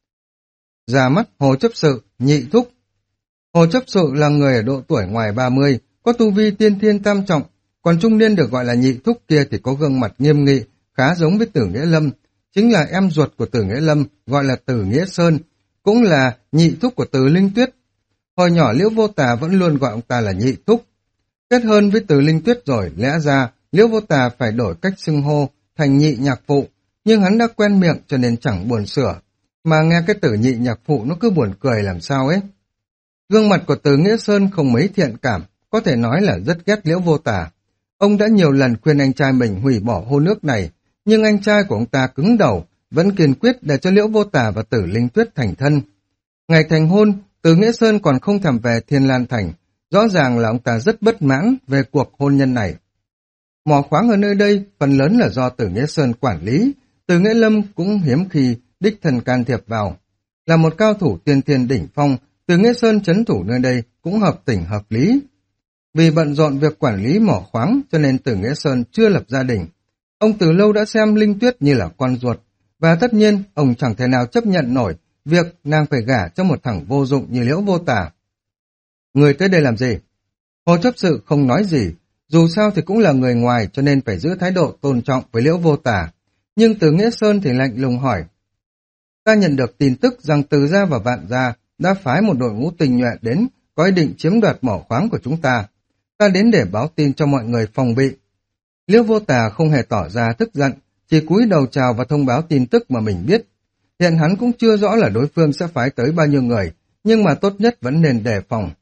Ra mắt Hồ Chấp Sự, Nhị Thúc. Hồ Chấp Sự là người ở độ tuổi ngoài 30, có tu vi tiên thiên tam trọng, còn trung niên được gọi là Nhị Thúc kia thì có gương mặt nghiêm nghị, khá giống với Tử Nghĩa Lâm, chính là em ruột của Tử Nghĩa Lâm, gọi là Tử Nghĩa Sơn, cũng là Nhị Thúc của Từ Linh Tuyết. Hồi nhỏ Liễu Vô Tà vẫn luôn gọi ông ta là Nhị Thúc. Kết hơn với Từ Linh Tuyết rồi, lẽ ra Liễu Vô Tà phải đổi cách xưng hô thành Nhị Nhạc Phụ, nhưng hắn đã quen miệng cho nên chẳng buồn sửa, mà nghe cái từ Nhị Nhạc Phụ nó cứ buồn cười làm sao ấy. Gương mặt của Từ Nghĩa Sơn không mấy thiện cảm, có thể nói là rất ghét Liễu Vô Tà. Ông đã nhiều lần khuyên anh trai mình hủy bỏ hôn ước này, nhưng anh trai của ông ta cứng đầu, vẫn kiên quyết để cho Liễu Vô Tà và Tử Linh Tuyết thành thân. Ngày thành hôn, Từ Nghĩa Sơn còn không thèm về Thiên Lan Thành, rõ ràng là ông ta rất bất mãn về cuộc hôn nhân này. Mỏ khoáng ở nơi đây phần lớn là do Tử Nghĩa Sơn quản lý, Từ Nghĩa Lâm cũng hiếm khi đích thân can thiệp vào. Là một cao thủ tiên thiên đỉnh phong, Từ Nghĩa Sơn trấn thủ nơi đây cũng hợp tình hợp lý. Vì bận rộn việc quản lý mỏ khoáng cho nên Từ Nghĩa Sơn chưa lập gia đình. Ông từ lâu đã xem Linh Tuyết như là con ruột, và tất nhiên ông chẳng thể nào chấp nhận nổi việc nàng phải gả cho một thằng vô dụng như Liễu Vô Tà. Người tới đây làm gì? Hồ Chấp Sự không nói gì, dù sao thì cũng là người ngoài cho nên phải giữ thái độ tôn trọng với Liễu Vô Tà. Nhưng Từ Nghĩa Sơn thì lạnh lùng hỏi. Ta nhận được tin tức rằng Từ gia và Vạn gia đã phái một đội ngũ tình nhuệ đến có ý định chiếm đoạt mỏ khoáng của chúng ta. Ta đến để báo tin cho mọi người phòng bị. Liễu Vô Tà không hề tỏ ra tức giận, chỉ cúi đầu chào và thông báo tin tức mà mình biết. Hiện hắn cũng chưa rõ là đối phương sẽ phái tới bao nhiêu người, nhưng mà tốt nhất vẫn nên đề phòng.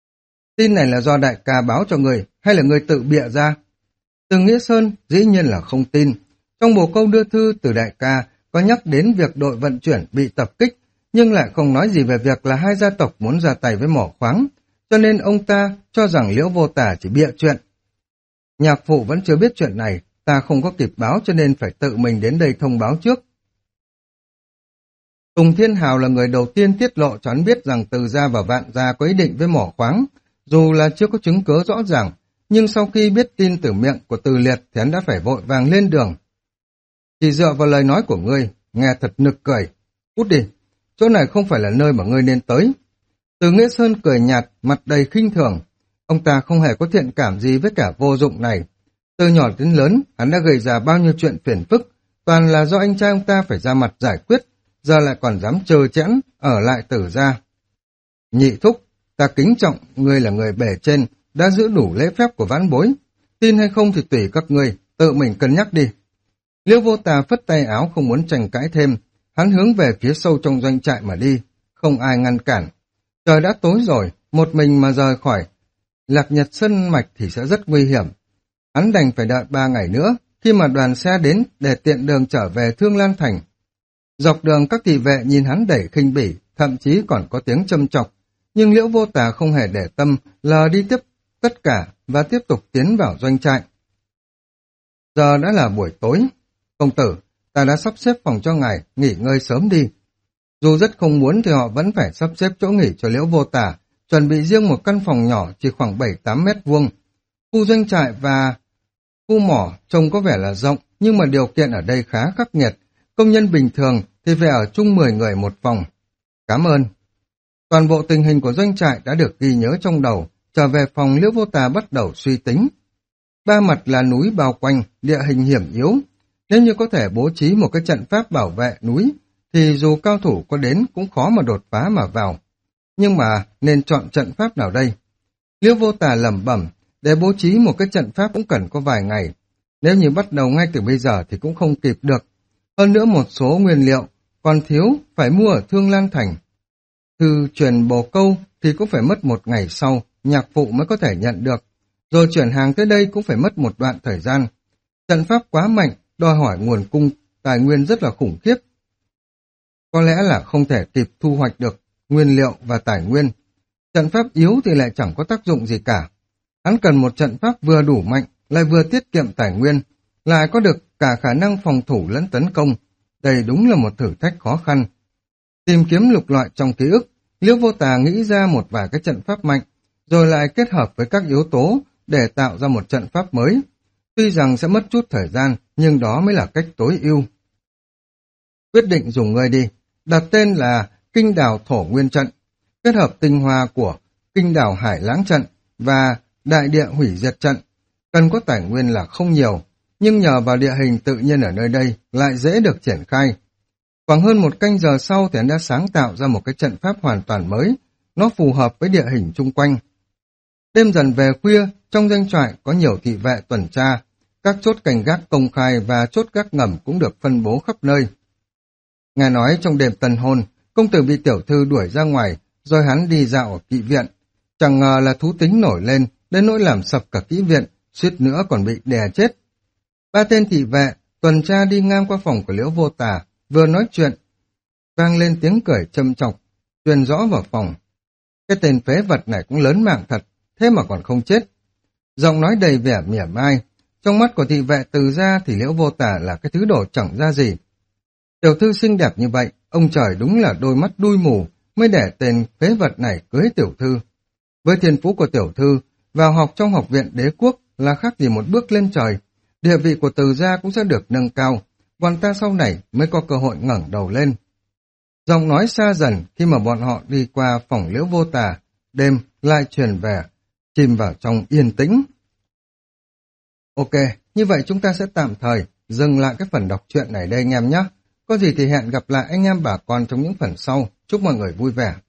Tin này là do đại ca báo cho người, hay là người tự bịa ra? Từ Nghĩa Sơn dĩ nhiên là không tin. Trong bồ câu đưa thư từ đại ca có nhắc đến việc đội vận chuyển bị tập kích, nhưng lại không nói gì về việc là hai gia tộc muốn ra tay với mỏ khoáng, cho nên ông ta cho rằng Liễu Vô Tà chỉ bịa chuyện. Nhạc phụ vẫn chưa biết chuyện này, ta không có kịp báo cho nên phải tự mình đến đây thông báo trước. Tùng Thiên Hào là người đầu tiên tiết lộ cho hắn biết rằng Từ gia và Vạn gia có ý định với mỏ khoáng, dù là chưa có chứng cớ rõ ràng, nhưng sau khi biết tin từ miệng của Từ Liệt thì hắn đã phải vội vàng lên đường. Chỉ dựa vào lời nói của ngươi, nghe thật nực cười. Cút đi, chỗ này không phải là nơi mà ngươi nên tới. Từ Nghĩa Sơn cười nhạt, mặt đầy khinh thường. Ông ta không hề có thiện cảm gì với cả vô dụng này. Từ nhỏ đến lớn, hắn đã gây ra bao nhiêu chuyện phiền phức, toàn là do anh trai ông ta phải ra mặt giải quyết, giờ lại còn dám trơ chẽn ở lại Từ gia. Nhị Thúc, ta kính trọng ngươi là người bề trên, đã giữ đủ lễ phép của vãn bối. Tin hay không thì tùy các ngươi, tự mình cân nhắc đi. Liễu Vô Tà phất tay áo không muốn tranh cãi thêm, hắn hướng về phía sâu trong doanh trại mà đi, không ai ngăn cản. Trời đã tối rồi, một mình mà rời khỏi Lạc Nhật Sơn Mạch thì sẽ rất nguy hiểm. Hắn đành phải đợi 3 ngày nữa, khi mà đoàn xe đến để tiện đường trở về Thương Lan Thành. Dọc đường các thị vệ nhìn hắn đẩy khinh bỉ, thậm chí còn có tiếng châm chọc, nhưng Liễu Vô Tà không hề để tâm, lờ đi tiếp tất cả và tiếp tục tiến vào doanh trại. Giờ đã là buổi tối. Công tử, ta đã sắp xếp phòng cho ngài, nghỉ ngơi sớm đi. Dù rất không muốn thì họ vẫn phải sắp xếp chỗ nghỉ cho Liễu Vô Tà, chuẩn bị riêng một căn phòng nhỏ chỉ khoảng 7-8 mét vuông. Khu doanh trại và khu mỏ trông có vẻ là rộng, nhưng mà điều kiện ở đây khá khắc nghiệt. Công nhân bình thường thì phải ở chung 10 người một phòng. Cảm ơn. Toàn bộ tình hình của doanh trại đã được ghi nhớ trong đầu, trở về phòng Liễu Vô Tà bắt đầu suy tính. Ba mặt là núi bao quanh, địa hình hiểm yếu. Nếu như có thể bố trí một cái trận pháp bảo vệ núi, thì dù cao thủ có đến cũng khó mà đột phá mà vào. Nhưng mà nên chọn trận pháp nào đây? Liễu Vô Tà lẩm bẩm, để bố trí một cái trận pháp cũng cần có vài ngày. Nếu như bắt đầu ngay từ bây giờ thì cũng không kịp được. Hơn nữa một số nguyên liệu còn thiếu phải mua ở Thương Lan Thành. Thư truyền bồ câu thì cũng phải mất 1 ngày sau, nhạc phụ mới có thể nhận được. Rồi chuyển hàng tới đây cũng phải mất một đoạn thời gian. Trận pháp quá mạnh, đòi hỏi nguồn cung tài nguyên rất là khủng khiếp. Có lẽ là không thể kịp thu hoạch được nguyên liệu và tài nguyên. Trận pháp yếu thì lại chẳng có tác dụng gì cả. Hắn cần một trận pháp vừa đủ mạnh, lại vừa tiết kiệm tài nguyên, lại có được cả khả năng phòng thủ lẫn tấn công. Đây đúng là một thử thách khó khăn. Tìm kiếm lục loại trong ký ức, Liễu Vô Tà nghĩ ra một vài cái trận pháp mạnh, rồi lại kết hợp với các yếu tố để tạo ra một trận pháp mới. Tuy rằng sẽ mất chút thời gian, nhưng đó mới là cách tối ưu. Quyết định dùng người đi, đặt tên là Kinh Đào Thổ Nguyên Trận, kết hợp tinh hoa của Kinh Đào Hải Lãng Trận và Đại Địa Hủy Diệt Trận. Cần có tài nguyên là không nhiều, nhưng nhờ vào địa hình tự nhiên ở nơi đây lại dễ được triển khai. Khoảng hơn 1 canh giờ sau thì anh đã sáng tạo ra một cái trận pháp hoàn toàn mới, nó phù hợp với địa hình chung quanh. Đêm dần về khuya, trong doanh trại có nhiều thị vệ tuần tra, các chốt canh gác công khai và chốt gác ngầm cũng được phân bố khắp nơi. Nghe nói trong đêm tân hôn, công tử bị tiểu thư đuổi ra ngoài, rồi hắn đi dạo ở kỵ viện. Chẳng ngờ là thú tính nổi lên, đến nỗi làm sập cả kỵ viện, suýt nữa còn bị đè chết. 3 tên thị vệ tuần tra đi ngang qua phòng của Liễu Vô Tà, vừa nói chuyện, vang lên tiếng cười châm chọc, truyền rõ vào phòng. Cái tên phế vật này cũng lớn mạng thật, thế mà còn không chết. Giọng nói đầy vẻ mỉa mai, trong mắt của thị vệ Từ ra thì Liễu Vô Tà là cái thứ đồ chẳng ra gì. Tiểu thư xinh đẹp như vậy, ông trời đúng là đôi mắt đuôi mù, mới để tên phế vật này cưới tiểu thư. Với thiên phú của tiểu thư, vào học trong học viện đế quốc là khác gì một bước lên trời, địa vị của Từ gia cũng sẽ được nâng cao, còn ta sau này mới có cơ hội ngẩng đầu lên. Giọng nói xa dần khi mà bọn họ đi qua phòng Liễu Vô Tà, đêm lại truyền về, chìm vào trong yên tĩnh. Ok, như vậy chúng ta sẽ tạm thời dừng lại cái phần đọc truyện này đây anh em nhé. Có gì thì hẹn gặp lại anh em bà con trong những phần sau. Chúc mọi người vui vẻ.